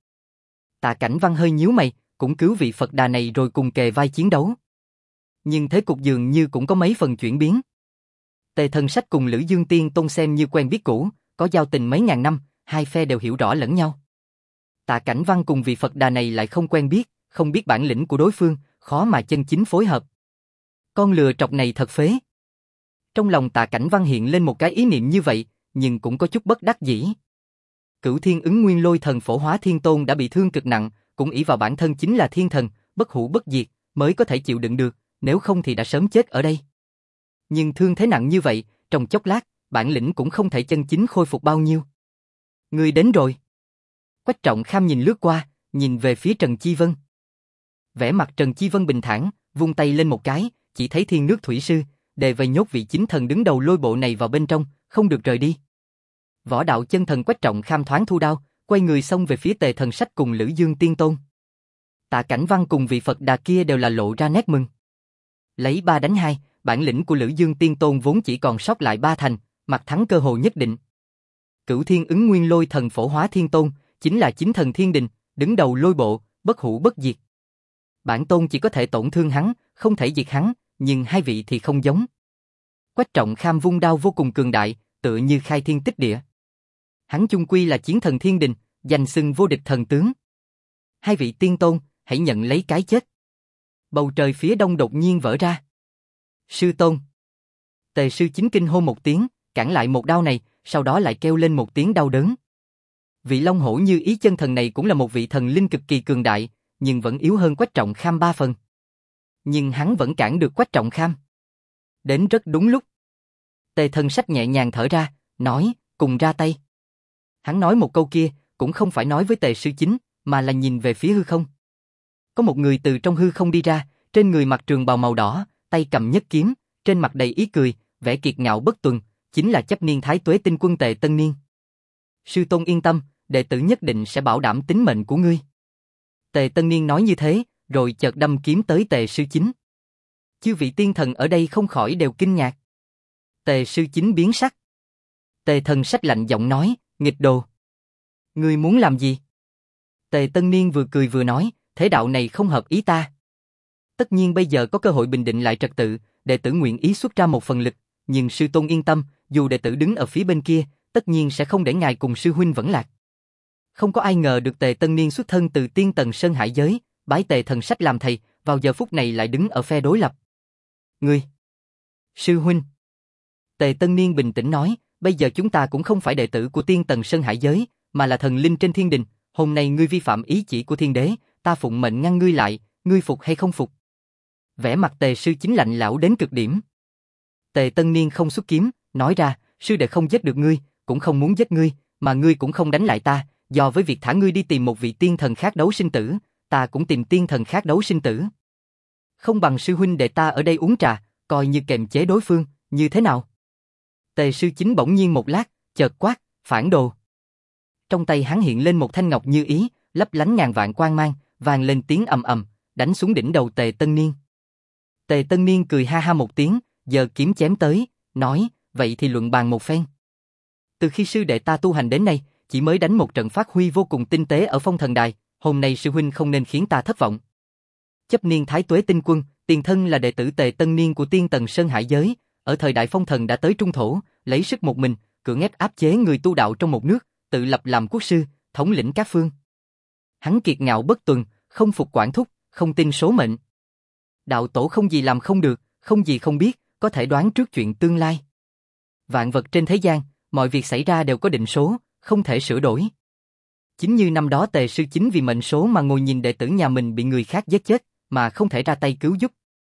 Tạ Cảnh Văn hơi nhíu mày, cũng cứu vị Phật Đà này rồi cùng kề vai chiến đấu. Nhưng thế cục dường như cũng có mấy phần chuyển biến. Tề Thần Sách cùng Lữ Dương Tiên Tôn xem như quen biết cũ, có giao tình mấy ngàn năm, hai phe đều hiểu rõ lẫn nhau. Tạ Cảnh Văn cùng vị Phật Đà này lại không quen biết, không biết bản lĩnh của đối phương, khó mà chân chính phối hợp. Con lừa trọc này thật phế. Trong lòng Tạ Cảnh Văn hiện lên một cái ý niệm như vậy, nhưng cũng có chút bất đắc dĩ. Cửu Thiên Ứng Nguyên Lôi Thần Phổ Hóa Thiên Tôn đã bị thương cực nặng, cũng ỷ vào bản thân chính là thiên thần, bất hủ bất diệt, mới có thể chịu đựng được, nếu không thì đã sớm chết ở đây. Nhưng thương thế nặng như vậy, trong chốc lát, bản lĩnh cũng không thể chân chính khôi phục bao nhiêu. Người đến rồi. Quách Trọng Kham nhìn lướt qua, nhìn về phía Trần Chi Vân. Vẻ mặt Trần Chi Vân bình thản, vung tay lên một cái, chỉ thấy Thiên Nước Thủy Sư, đề về nhốt vị chính thần đứng đầu lôi bộ này vào bên trong, không được rời đi. Võ đạo chân thần Quách Trọng Kham thoáng thu đao, quay người xông về phía Tề Thần Sách cùng Lữ Dương Tiên Tôn. Tạ Cảnh Văn cùng vị Phật Đà kia đều là lộ ra nét mừng. Lấy ba đánh hai, bản lĩnh của Lữ Dương Tiên Tôn vốn chỉ còn sót lại ba thành, mặt thắng cơ hồ nhất định. Cửu Thiên Ứng Nguyên Lôi Thần Phổ Hóa Thiên Tôn, chính là chính thần thiên đình, đứng đầu lôi bộ, bất hủ bất diệt. Bản tôn chỉ có thể tổn thương hắn, không thể diệt hắn, nhưng hai vị thì không giống. Quách Trọng Kham vung đao vô cùng cường đại, tựa như khai thiên tích địa. Hắn chung quy là chiến thần thiên đình, danh xưng vô địch thần tướng. Hai vị tiên tôn, hãy nhận lấy cái chết. Bầu trời phía đông đột nhiên vỡ ra. Sư tôn. Tề sư chính kinh hô một tiếng, cản lại một đao này, sau đó lại kêu lên một tiếng đau đớn. Vị Long Hổ Như Ý chân thần này cũng là một vị thần linh cực kỳ cường đại, nhưng vẫn yếu hơn Quách Trọng Kham ba phần. Nhưng hắn vẫn cản được Quách Trọng Kham. Đến rất đúng lúc. Tề Thần Sách nhẹ nhàng thở ra, nói, cùng ra tay. Hắn nói một câu kia, cũng không phải nói với Tề sư chính, mà là nhìn về phía hư không. Có một người từ trong hư không đi ra, trên người mặc trường bào màu đỏ, tay cầm nhất kiếm, trên mặt đầy ý cười, vẻ kiệt ngạo bất tuần, chính là chấp niên Thái Tuế Tinh Quân Tề Tân Niên. Sư tôn yên tâm, đệ tử nhất định sẽ bảo đảm tính mệnh của ngươi. Tề Tân Niên nói như thế, rồi chợt đâm kiếm tới Tề sư chính. Chư vị tiên thần ở đây không khỏi đều kinh ngạc. Tề sư chính biến sắc. Tề Thần Sách lạnh giọng nói, nghịch đồ. Ngươi muốn làm gì? Tề Tân Niên vừa cười vừa nói, thế đạo này không hợp ý ta. Tất nhiên bây giờ có cơ hội bình định lại trật tự, đệ tử nguyện ý xuất ra một phần lực, nhưng sư tôn yên tâm, dù đệ tử đứng ở phía bên kia, tất nhiên sẽ không để ngài cùng sư huynh vẫn lạc. Không có ai ngờ được Tề Tân Niên xuất thân từ tiên tầng Sơn Hải giới, bái Tề Thần Sách làm thầy, vào giờ phút này lại đứng ở phe đối lập. Ngươi! Sư huynh! Tề Tân Niên bình tĩnh nói, bây giờ chúng ta cũng không phải đệ tử của tiên tầng Sơn Hải giới, mà là thần linh trên thiên đình, hôm nay ngươi vi phạm ý chỉ của thiên đế, ta phụng mệnh ngăn ngươi lại, ngươi phục hay không phục? Vẻ mặt Tề sư chính lạnh lẽo đến cực điểm. Tề Tân Niên không xuất kiếm, nói ra, sư đệ không giết được ngươi, cũng không muốn giết ngươi, mà ngươi cũng không đánh lại ta, do với việc thả ngươi đi tìm một vị tiên thần khác đấu sinh tử, ta cũng tìm tiên thần khác đấu sinh tử. Không bằng sư huynh đệ ta ở đây uống trà, coi như kềm chế đối phương, như thế nào? Tề sư chính bỗng nhiên một lát, chợt quát, phản đồ. Trong tay hắn hiện lên một thanh ngọc như ý, lấp lánh ngàn vạn quang mang, vang lên tiếng ầm ầm, đánh xuống đỉnh đầu Tề Tân Niên. Tề Tân Niên cười ha ha một tiếng, giơ kiếm chém tới, nói, vậy thì luận bàn một phen. Từ khi sư đệ ta tu hành đến nay, chỉ mới đánh một trận phát huy vô cùng tinh tế ở Phong Thần Đài, hôm nay sư huynh không nên khiến ta thất vọng. Chấp niên Thái Tuế Tinh Quân, tiền thân là đệ tử Tề Tân Niên của Tiên Tần Sơn Hải giới, ở thời đại Phong Thần đã tới trung thổ, lấy sức một mình, cưỡng ép áp chế người tu đạo trong một nước, tự lập làm quốc sư, thống lĩnh các phương. Hắn kiệt ngạo bất tuần, không phục quản thúc, không tin số mệnh. Đạo tổ không gì làm không được, không gì không biết, có thể đoán trước chuyện tương lai. Vạn vật trên thế gian, mọi việc xảy ra đều có định số, không thể sửa đổi. Chính như năm đó Tề sư chính vì mệnh số mà ngồi nhìn đệ tử nhà mình bị người khác giết chết, mà không thể ra tay cứu giúp.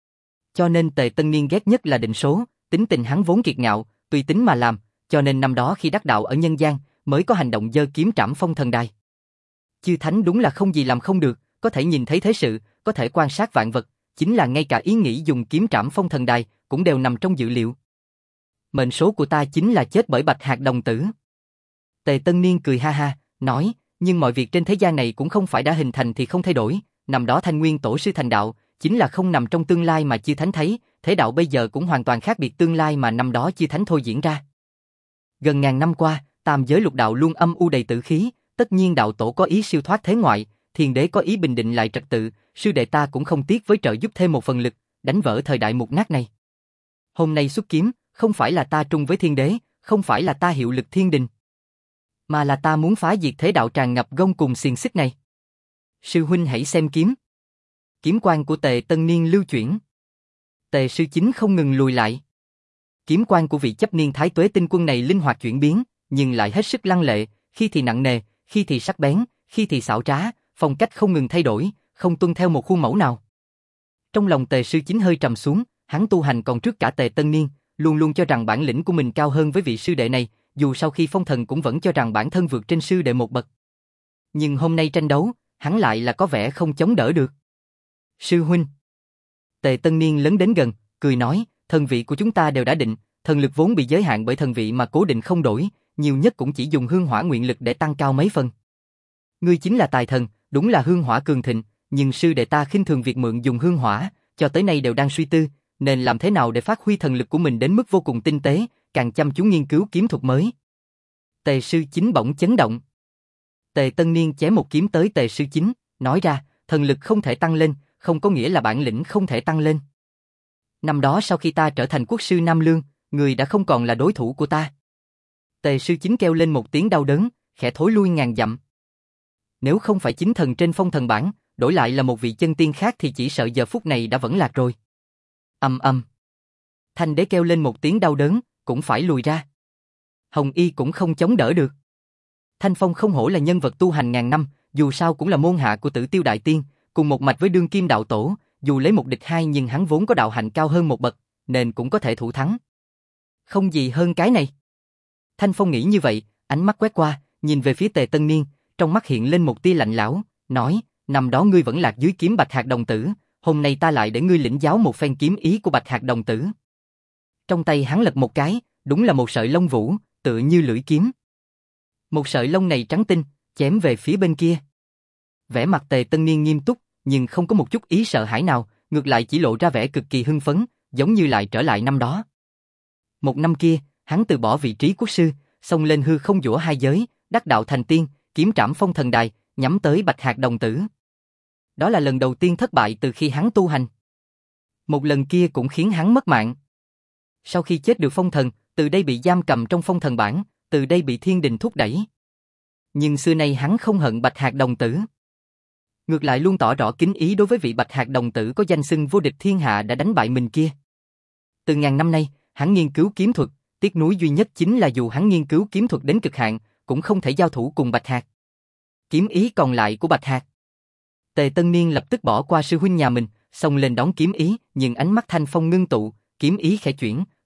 Cho nên Tề Tân Niên ghét nhất là định số, tính tình hắn vốn kiệt ngạo, tùy tính mà làm, cho nên năm đó khi đắc đạo ở nhân gian, mới có hành động giơ kiếm trảm Phong Thần Đài. Chư thánh đúng là không gì làm không được, có thể nhìn thấy thế sự, có thể quan sát vạn vật, chính là ngay cả ý nghĩ dùng kiếm trảm Phong Thần Đài cũng đều nằm trong dự liệu. Mệnh số của ta chính là chết bởi Bạch Hạc đồng tử. Tề Tân Niên cười ha ha, nói, nhưng mọi việc trên thế gian này cũng không phải đã hình thành thì không thay đổi, năm đó Thanh Nguyên tổ sư thành đạo, chính là không nằm trong tương lai mà chư thánh thấy, thế đạo bây giờ cũng hoàn toàn khác biệt tương lai mà năm đó chư thánh thôi diễn ra. Gần ngàn năm qua, tam giới lục đạo luôn âm u đầy tử khí, tất nhiên đạo tổ có ý siêu thoát thế ngoại, thiên đế có ý bình định lại trật tự, sư đệ ta cũng không tiếc với trợ giúp thêm một phần lực, đánh vỡ thời đại mục nát này. Hôm nay xuất kiếm, không phải là ta trung với thiên đế, không phải là ta hiệu lực thiên đình, mà là ta muốn phá diệt thế đạo tràn ngập gông cùng xiềng xích này. Sư huynh hãy xem kiếm. Kiếm quang của Tề Tân Niên lưu chuyển. Tề sư chính không ngừng lùi lại. Kiếm quang của vị chấp niên Thái Tuế Tinh Quân này linh hoạt chuyển biến, nhưng lại hết sức lăng lệ, khi thì nặng nề, khi thì sắc bén, khi thì xảo trá, phong cách không ngừng thay đổi, không tuân theo một khuôn mẫu nào. Trong lòng Tề sư chính hơi trầm xuống, hắn tu hành còn trước cả Tề Tân Niên, luôn luôn cho rằng bản lĩnh của mình cao hơn với vị sư đệ này, dù sau khi phong thần cũng vẫn cho rằng bản thân vượt trên sư đệ một bậc. Nhưng hôm nay tranh đấu, hắn lại là có vẻ không chống đỡ được. Sư huynh. Tề Tân Niên lớn đến gần, cười nói, thần vị của chúng ta đều đã định, thần lực vốn bị giới hạn bởi thần vị mà cố định không đổi, nhiều nhất cũng chỉ dùng hương hỏa nguyện lực để tăng cao mấy phần. Ngươi chính là tài thần, đúng là hương hỏa cường thịnh, nhưng sư đệ ta khinh thường việc mượn dùng hương hỏa, cho tới nay đều đang suy tư, nên làm thế nào để phát huy thần lực của mình đến mức vô cùng tinh tế, càng chăm chú nghiên cứu kiếm thuật mới. Tề sư chính bỗng chấn động. Tề Tân Niên chém một kiếm tới Tề sư chính, nói ra, thần lực không thể tăng lên, không có nghĩa là bản lĩnh không thể tăng lên. Năm đó sau khi ta trở thành quốc sư Nam Lương, người đã không còn là đối thủ của ta. Tề sư chính kêu lên một tiếng đau đớn, khẽ thối lui ngàn dặm. Nếu không phải chính thần trên phong thần bảng, đổi lại là một vị chân tiên khác thì chỉ sợ giờ phút này đã vẫn lạc rồi. Ầm ầm. Thanh đế kêu lên một tiếng đau đớn, cũng phải lùi ra. Hồng Y cũng không chống đỡ được. Thanh Phong không hổ là nhân vật tu hành ngàn năm, dù sao cũng là môn hạ của Tử Tiêu Đại Tiên, cùng một mạch với đương kim đạo tổ, dù lấy một địch hai nhưng hắn vốn có đạo hạnh cao hơn một bậc, nên cũng có thể thủ thắng. Không gì hơn cái này. Thanh Phong nghĩ như vậy, ánh mắt quét qua, nhìn về phía Tề Tân Niên, trong mắt hiện lên một tia lạnh lẽo, nói, năm đó ngươi vẫn lạc dưới kiếm Bạch Hạc đồng tử, hôm nay ta lại để ngươi lĩnh giáo một phen kiếm ý của Bạch Hạc đồng tử. Trong tay hắn lật một cái, đúng là một sợi lông vũ, tựa như lưỡi kiếm. Một sợi lông này trắng tinh, chém về phía bên kia. Vẻ mặt Tề Tân Niên nghiêm túc, nhưng không có một chút ý sợ hãi nào, ngược lại chỉ lộ ra vẻ cực kỳ hưng phấn, giống như lại trở lại năm đó. Một năm kia, hắn từ bỏ vị trí quốc sư, xông lên hư không giũa hai giới, đắc đạo thành tiên, kiếm trảm Phong Thần Đài, nhắm tới Bạch Hạc đồng tử. Đó là lần đầu tiên thất bại từ khi hắn tu hành. Một lần kia cũng khiến hắn mất mạng. Sau khi chết được phong thần, từ đây bị giam cầm trong phong thần bảng, từ đây bị thiên đình thúc đẩy. Nhưng xưa nay hắn không hận Bạch Hạc đồng tử. Ngược lại luôn tỏ rõ kính ý đối với vị Bạch Hạc đồng tử có danh xưng vô địch thiên hạ đã đánh bại mình kia. Từ ngàn năm nay, hắn nghiên cứu kiếm thuật, tiếc nuối duy nhất chính là dù hắn nghiên cứu kiếm thuật đến cực hạn, cũng không thể giao thủ cùng Bạch Hạc. Kiếm ý còn lại của Bạch Hạc. Tề Tân Niên lập tức bỏ qua sư huynh nhà mình, xông lên đón kiếm ý, nhưng ánh mắt Thanh Phong ngưng tụ, kiếm ý khẽ chuyển,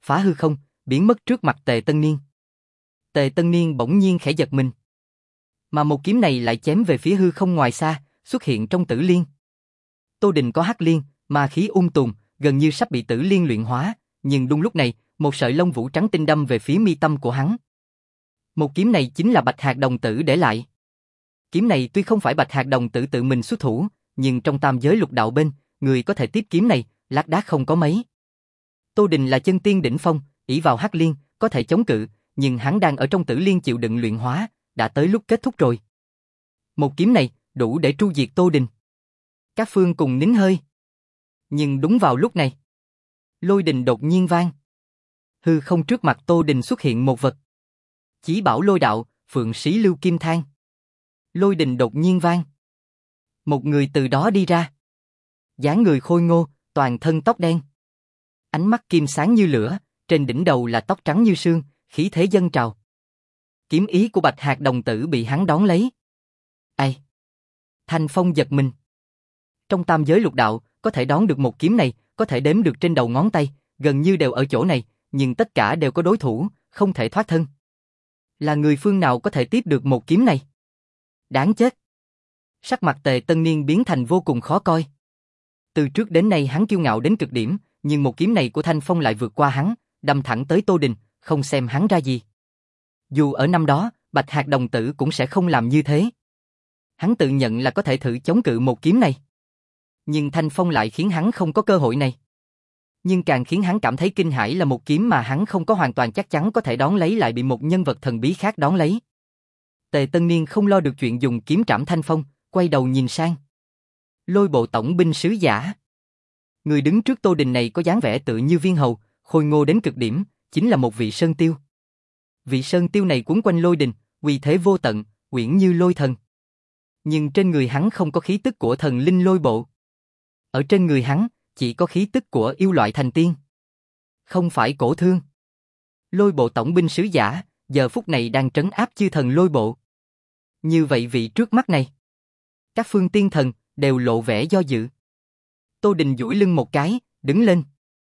phá hư không, biến mất trước mặt Tề Tân Niên. Tề Tân Niên bỗng nhiên khẽ giật mình. Mà một kiếm này lại chém về phía hư không ngoài xa, xuất hiện trong Tử Liên. Tô Đình có hắc liên, ma khí ung tùm, gần như sắp bị Tử Liên luyện hóa, nhưng đúng lúc này, một sợi lông vũ trắng tinh đâm về phía mi tâm của hắn. Một kiếm này chính là Bạch Hạc đồng tử để lại. Kiếm này tuy không phải Bạch Hạc đồng tử tự mình xuất thủ, nhưng trong tam giới lục đạo bên, người có thể tiếp kiếm này, lác đác không có mấy. Tô Đình là chân tiên đỉnh phong, ỷ vào hắc liên, có thể chống cự, nhưng hắn đang ở trong Tử Liên chịu đựng luyện hóa, đã tới lúc kết thúc rồi. Một kiếm này, đủ để tru diệt Tô Đình. Các phương cùng nín hơi. Nhưng đúng vào lúc này, lôi đình đột nhiên vang. Hư không trước mặt Tô Đình xuất hiện một vật. Chí bảo lôi đạo, phượng sĩ lưu kim thang. Lôi đình đột nhiên vang. Một người từ đó đi ra. Dáng người khôi ngô, toàn thân tóc đen. Ánh mắt kim sáng như lửa, trên đỉnh đầu là tóc trắng như sương, khí thế dâng trào. Kiếm ý của Bạch Hạc đồng tử bị hắn đón lấy. Ai? Thanh Phong giật mình. Trong tam giới lục đạo, có thể đón được một kiếm này, có thể đếm được trên đầu ngón tay, gần như đều ở chỗ này, nhưng tất cả đều có đối thủ, không thể thoát thân. Là người phương nào có thể tiếp được một kiếm này? Đáng chết. Sắc mặt Tề Tân Niên biến thành vô cùng khó coi. Từ trước đến nay hắn kiêu ngạo đến cực điểm, nhưng một kiếm này của Thanh Phong lại vượt qua hắn, đâm thẳng tới Tô Đình, không xem hắn ra gì. Dù ở năm đó, Bạch Hạc đồng tử cũng sẽ không làm như thế. Hắn tự nhận là có thể thử chống cự một kiếm này. Nhưng Thanh Phong lại khiến hắn không có cơ hội này. Nhưng càng khiến hắn cảm thấy kinh hãi là một kiếm mà hắn không có hoàn toàn chắc chắn có thể đón lấy lại bị một nhân vật thần bí khác đón lấy. Tề Tân Niên không lo được chuyện dùng kiếm trảm Thanh Phong, quay đầu nhìn sang. Lôi bộ tổng binh sứ giả. Người đứng trước Tô Đình này có dáng vẻ tự như viên hầu, khôi ngô đến cực điểm, chính là một vị sơn tiêu. Vị sơn tiêu này quấn quanh lôi đình, uy thế vô tận, uyển như lôi thần. Nhưng trên người hắn không có khí tức của thần linh lôi bộ. Ở trên người hắn, chỉ có khí tức của yêu loại thành tiên. Không phải Cổ Thương. Lôi bộ tổng binh sứ giả, giờ phút này đang trấn áp chư thần lôi bộ. Như vậy vị trước mắt này, các phương tiên thần đều lộ vẻ do dự. Tô Đình duỗi lưng một cái, đứng lên.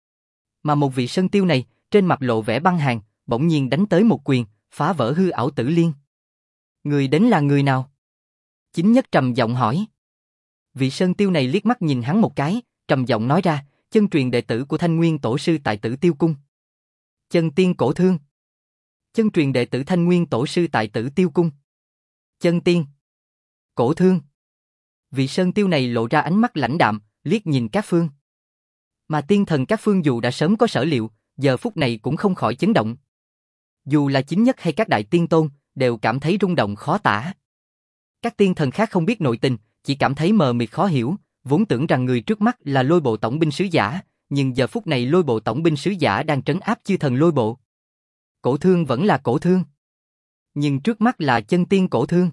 Mà một vị sơn tiêu này, trên mặt lộ vẻ băng hàn, bỗng nhiên đánh tới một quyền, phá vỡ hư ảo Tử Liên. Người đến là người nào? Chính Nhất trầm giọng hỏi. Vị sơn tiêu này liếc mắt nhìn hắn một cái, trầm giọng nói ra, chân truyền đệ tử của Thanh Nguyên Tổ sư tại Tử Tiêu Cung. Chân tiên Cổ Thương. Chân truyền đệ tử Thanh Nguyên Tổ sư tại Tử Tiêu Cung. Chân tiên Cổ Thương. Vị sơn tiêu này lộ ra ánh mắt lãnh đạm, liếc nhìn các phương. Mà tiên thần các phương dù đã sớm có sở liệu, giờ phút này cũng không khỏi chấn động. Dù là Chính Nhất hay các đại tiên tôn, đều cảm thấy rung động khó tả. Các tiên thần khác không biết nội tình, chỉ cảm thấy mờ mịt khó hiểu, vốn tưởng rằng người trước mắt là lôi bộ tổng binh sứ giả, nhưng giờ phút này lôi bộ tổng binh sứ giả đang trấn áp chư thần lôi bộ. Cổ Thương vẫn là Cổ Thương. Nhưng trước mắt là chân tiên Cổ Thương,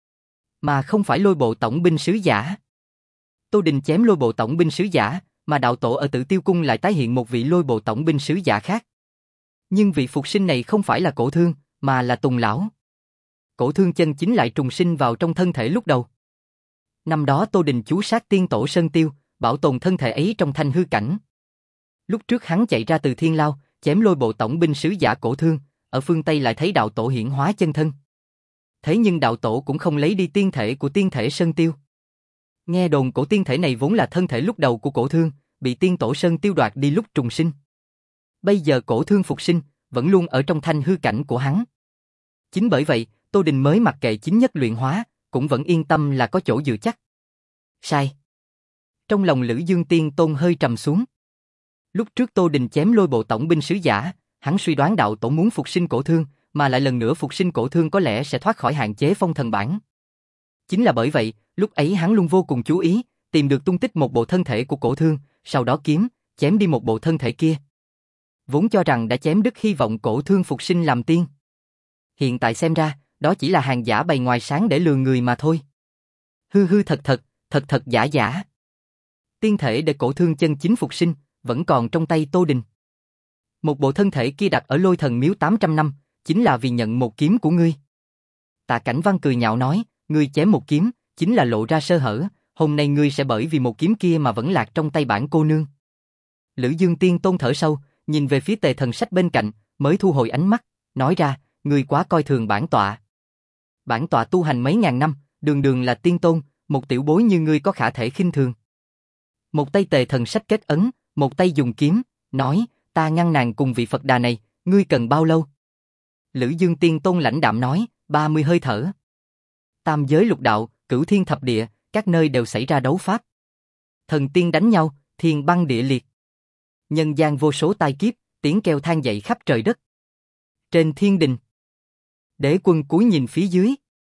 mà không phải lôi bộ tổng binh sứ giả. Tô Đình chém lôi bộ tổng binh sứ giả, mà đạo tổ ở Tử Tiêu Cung lại tái hiện một vị lôi bộ tổng binh sứ giả khác. Nhưng vị phục sinh này không phải là Cổ Thương, mà là Tùng Lão. Cổ Thương chân chính lại trùng sinh vào trong thân thể lúc đầu. Năm đó Tô Đình chú sát tiên tổ Sơn Tiêu, bảo tồn thân thể ấy trong thanh hư cảnh. Lúc trước hắn chạy ra từ Thiên Lao, chém lôi bộ tổng binh sứ giả Cổ Thương, ở phương Tây lại thấy đạo tổ hiển hóa chân thân. Thế nhưng đạo tổ cũng không lấy đi tiên thể của tiên thể Sơn Tiêu. Nghe đồn cổ tiên thể này vốn là thân thể lúc đầu của Cổ Thương, bị tiên tổ Sơn Tiêu đoạt đi lúc trùng sinh. Bây giờ Cổ Thương phục sinh, vẫn luôn ở trong thanh hư cảnh của hắn. Chính bởi vậy, Tô Đình mới mặc kệ Chính Nhất luyện hóa, cũng vẫn yên tâm là có chỗ dựa chắc. Sai. Trong lòng Lữ Dương Tiên Tôn hơi trầm xuống. Lúc trước Tô Đình chém lôi bộ tổng binh sứ giả, hắn suy đoán đạo tổ muốn phục sinh Cổ Thương, mà lại lần nữa phục sinh Cổ Thương có lẽ sẽ thoát khỏi hạn chế phong thần bản. Chính là bởi vậy, lúc ấy hắn luôn vô cùng chú ý, tìm được tung tích một bộ thân thể của Cổ Thương, sau đó kiếm, chém đi một bộ thân thể kia. Vốn cho rằng đã chém đứt hy vọng Cổ Thương phục sinh làm tiên. Hiện tại xem ra, đó chỉ là hàng giả bày ngoài sáng để lừa người mà thôi. Hư hư thật thật, thật thật giả giả. Tiên thể để Cổ Thương chân chính phục sinh, vẫn còn trong tay Tô Đình. Một bộ thân thể kia đặt ở Lôi Thần Miếu tám trăm năm, chính là vì nhận một kiếm của ngươi. Tạ Cảnh Văn cười nhạo nói, ngươi chém một kiếm, chính là lộ ra sơ hở, hôm nay ngươi sẽ bởi vì một kiếm kia mà vẫn lạc trong tay bản cô nương. Lữ Dương Tiên Tôn thở sâu, nhìn về phía Tề Thần Sách bên cạnh, mới thu hồi ánh mắt, nói ra, ngươi quá coi thường bản tọa. Bản tọa tu hành mấy ngàn năm, đường đường là tiên tôn, một tiểu bối như ngươi có khả thể khinh thường. Một tay Tề Thần Sách kết ấn, một tay dùng kiếm, nói, ta ngăn nàng cùng vị Phật Đà này, ngươi cần bao lâu? Lữ Dương Tiên Tôn lãnh đạm nói, ba mươi hơi thở. Tam giới lục đạo, cửu thiên thập địa, các nơi đều xảy ra đấu pháp. Thần tiên đánh nhau, thiên băng địa liệt. Nhân gian vô số tai kiếp, tiếng kêu than dậy khắp trời đất. Trên thiên đình, Đế Quân cúi nhìn phía dưới.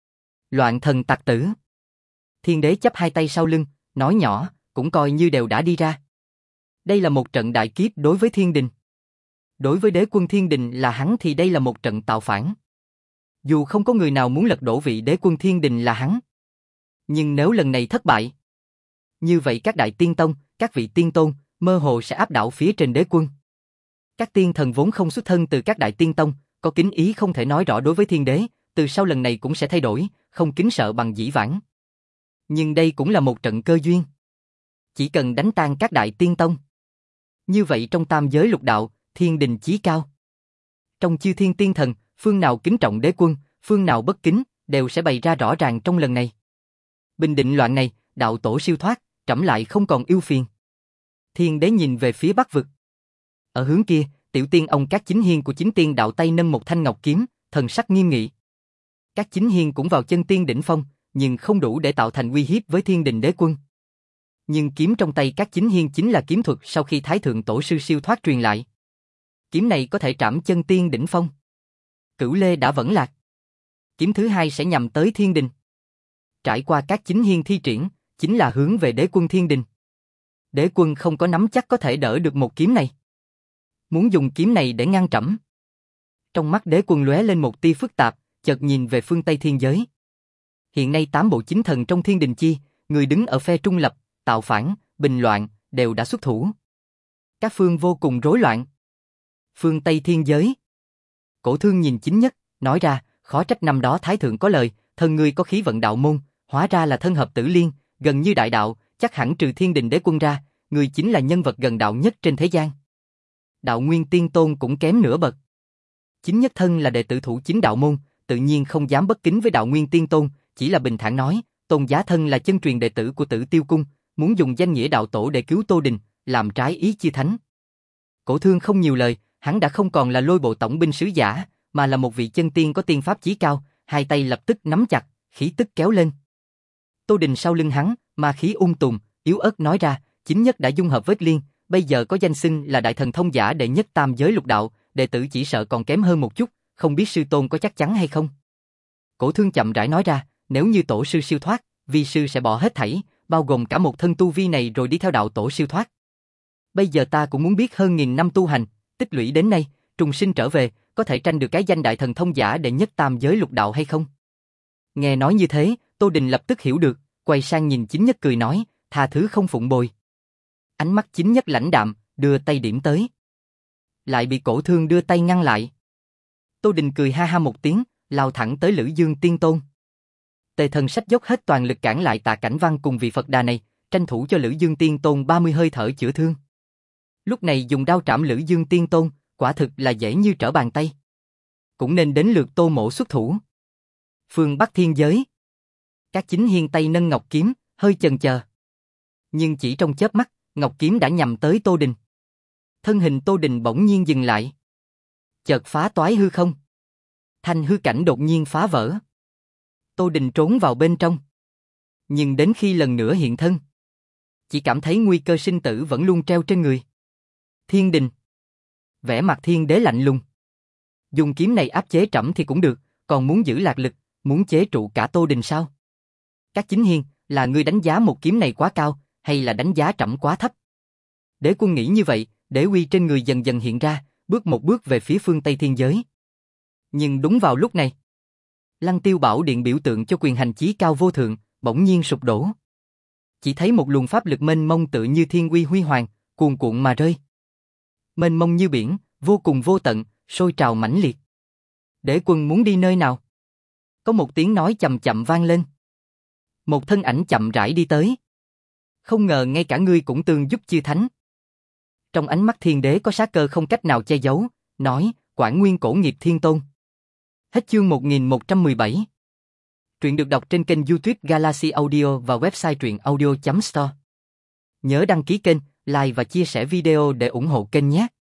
Loạn thần tặc tử. Thiên đế chắp hai tay sau lưng, nói nhỏ, cũng coi như đều đã đi ra. Đây là một trận đại kiếp đối với thiên đình. Đối với Đế Quân thiên đình là hắn thì đây là một trận tạo phản. Dù không có người nào muốn lật đổ vị Đế Quân thiên đình là hắn. Nhưng nếu lần này thất bại, như vậy các đại tiên tông, các vị tiên tôn, mơ hồ sẽ áp đảo phía trên Đế Quân. Các tiên thần vốn không xuất thân từ các đại tiên tông, có kính ý không thể nói rõ đối với thiên đế, từ sau lần này cũng sẽ thay đổi, không kính sợ bằng dĩ vãng. Nhưng đây cũng là một trận cơ duyên. Chỉ cần đánh tan các đại tiên tông. Như vậy trong tam giới lục đạo, thiên đình chí cao. Trong chư thiên tiên thần, phương nào kính trọng Đế Quân, phương nào bất kính, đều sẽ bày ra rõ ràng trong lần này. Bình định loạn này, đạo tổ siêu thoát, trẫm lại không còn ưu phiền. Thiên đế nhìn về phía bắc vực. Ở hướng kia, tiểu tiên ông các chính hiên của chính tiên đạo tay nâng một thanh ngọc kiếm, thần sắc nghiêm nghị. Các chính hiên cũng vào chân tiên đỉnh phong, nhưng không đủ để tạo thành uy hiếp với thiên đình Đế Quân. Nhưng kiếm trong tay các chính hiên chính là kiếm thuật sau khi Thái Thượng Tổ sư siêu thoát truyền lại. Kiếm này có thể trảm chân tiên đỉnh phong. Cửu Lê đã vẫn lạc. Kiếm thứ hai sẽ nhằm tới thiên đình. Trải qua các chính hiên thi triển, chính là hướng về Đế Quân thiên đình. Đế Quân không có nắm chắc có thể đỡ được một kiếm này. Muốn dùng kiếm này để ngăn trẫm. Trong mắt Đế Quân lóe lên một tia phức tạp, chợt nhìn về phương Tây thiên giới. Hiện nay tám bộ chính thần trong thiên đình chi, người đứng ở phe trung lập, tạo phản, bình loạn, đều đã xuất thủ. Các phương vô cùng rối loạn. Phương Tây thiên giới. Cổ Thương nhìn Chính Nhất, nói ra, khó trách năm đó Thái Thượng có lời, thân ngươi có khí vận đạo môn, hóa ra là thân hợp tử liên, gần như đại đạo, chắc hẳn trừ thiên đình Đế Quân ra, người chính là nhân vật gần đạo nhất trên thế gian. Đạo Nguyên Tiên Tôn cũng kém nửa bậc. Chính Nhất thân là đệ tử thủ chính đạo môn, tự nhiên không dám bất kính với Đạo Nguyên Tiên Tôn, chỉ là bình thản nói, Tôn Giá thân là chân truyền đệ tử của Tử Tiêu Cung, muốn dùng danh nghĩa đạo tổ để cứu Tô Đình, làm trái ý chư thánh. Cổ Thương không nhiều lời, hắn đã không còn là Lôi Bộ tổng binh sứ giả, mà là một vị chân tiên có tiên pháp chí cao, hai tay lập tức nắm chặt, khí tức kéo lên. Tô Đình sau lưng hắn, ma khí ung tùm, yếu ớt nói ra, Chính Nhất đã dung hợp với Liên, bây giờ có danh xưng là đại thần thông giả đệ nhất tam giới lục đạo, đệ tử chỉ sợ còn kém hơn một chút, không biết sư tôn có chắc chắn hay không. Cổ Thương chậm rãi nói ra, nếu như tổ sư siêu thoát, vi sư sẽ bỏ hết thảy, bao gồm cả một thân tu vi này rồi đi theo đạo tổ siêu thoát. Bây giờ ta cũng muốn biết hơn nghìn năm tu hành, tích lũy đến nay, trùng sinh trở về, có thể tranh được cái danh đại thần thông giả đệ nhất tam giới lục đạo hay không? Nghe nói như thế, Tô Đình lập tức hiểu được, quay sang nhìn Chính Nhất cười nói, tha thứ không phụng bồi. Ánh mắt Chính Nhất lãnh đạm, đưa tay điểm tới. Lại bị Cổ Thương đưa tay ngăn lại. Tô Đình cười ha ha một tiếng, lao thẳng tới Lữ Dương Tiên Tôn. Tề Thần Sách dốc hết toàn lực cản lại Tạ Cảnh Văn cùng vị Phật Đà này, tranh thủ cho Lữ Dương Tiên Tôn ba mươi hơi thở chữa thương. Lúc này dùng đao trảm Lữ Dương Tiên Tôn, quả thực là dễ như trở bàn tay. Cũng nên đến lượt Tô Mộ xuất thủ. Phương Bắc thiên giới. Các chính hiên tay nâng ngọc kiếm, hơi chần chờ. Nhưng chỉ trong chớp mắt, ngọc kiếm đã nhằm tới Tô Đình. Thân hình Tô Đình bỗng nhiên dừng lại. Chợt phá toái hư không. Thanh hư cảnh đột nhiên phá vỡ. Tô Đình trốn vào bên trong. Nhưng đến khi lần nữa hiện thân, chỉ cảm thấy nguy cơ sinh tử vẫn luôn treo trên người. Thiên đình. Vẻ mặt thiên đế lạnh lùng. Dùng kiếm này áp chế trẫm thì cũng được, còn muốn giữ lạc lực, muốn chế trụ cả Tô Đình sao? Các chính hiên, là ngươi đánh giá một kiếm này quá cao, hay là đánh giá trẫm quá thấp? Đế Quân nghĩ như vậy, đế uy trên người dần dần hiện ra, bước một bước về phía phương Tây thiên giới. Nhưng đúng vào lúc này, Lăng Tiêu Bảo Điện biểu tượng cho quyền hành chí cao vô thượng, bỗng nhiên sụp đổ. Chỉ thấy một luồng pháp lực mênh mông tự như thiên uy huy hoàng, cuồn cuộn mà rơi. Mênh mông như biển, vô cùng vô tận, sôi trào mãnh liệt. Đế Quân muốn đi nơi nào? Có một tiếng nói chậm chậm vang lên. Một thân ảnh chậm rãi đi tới. Không ngờ ngay cả ngươi cũng tương giúp chư thánh. Trong ánh mắt thiên đế có sát cơ không cách nào che giấu, nói, Quảng Nguyên Cổ Nghiệp Thiên Tôn. Hết chương một nghìn một trăm mười bảy. Truyện được đọc trên kênh YouTube Galaxy Audio và website truyện audio chấm store. Nhớ đăng ký kênh, like và chia sẻ video để ủng hộ kênh nhé.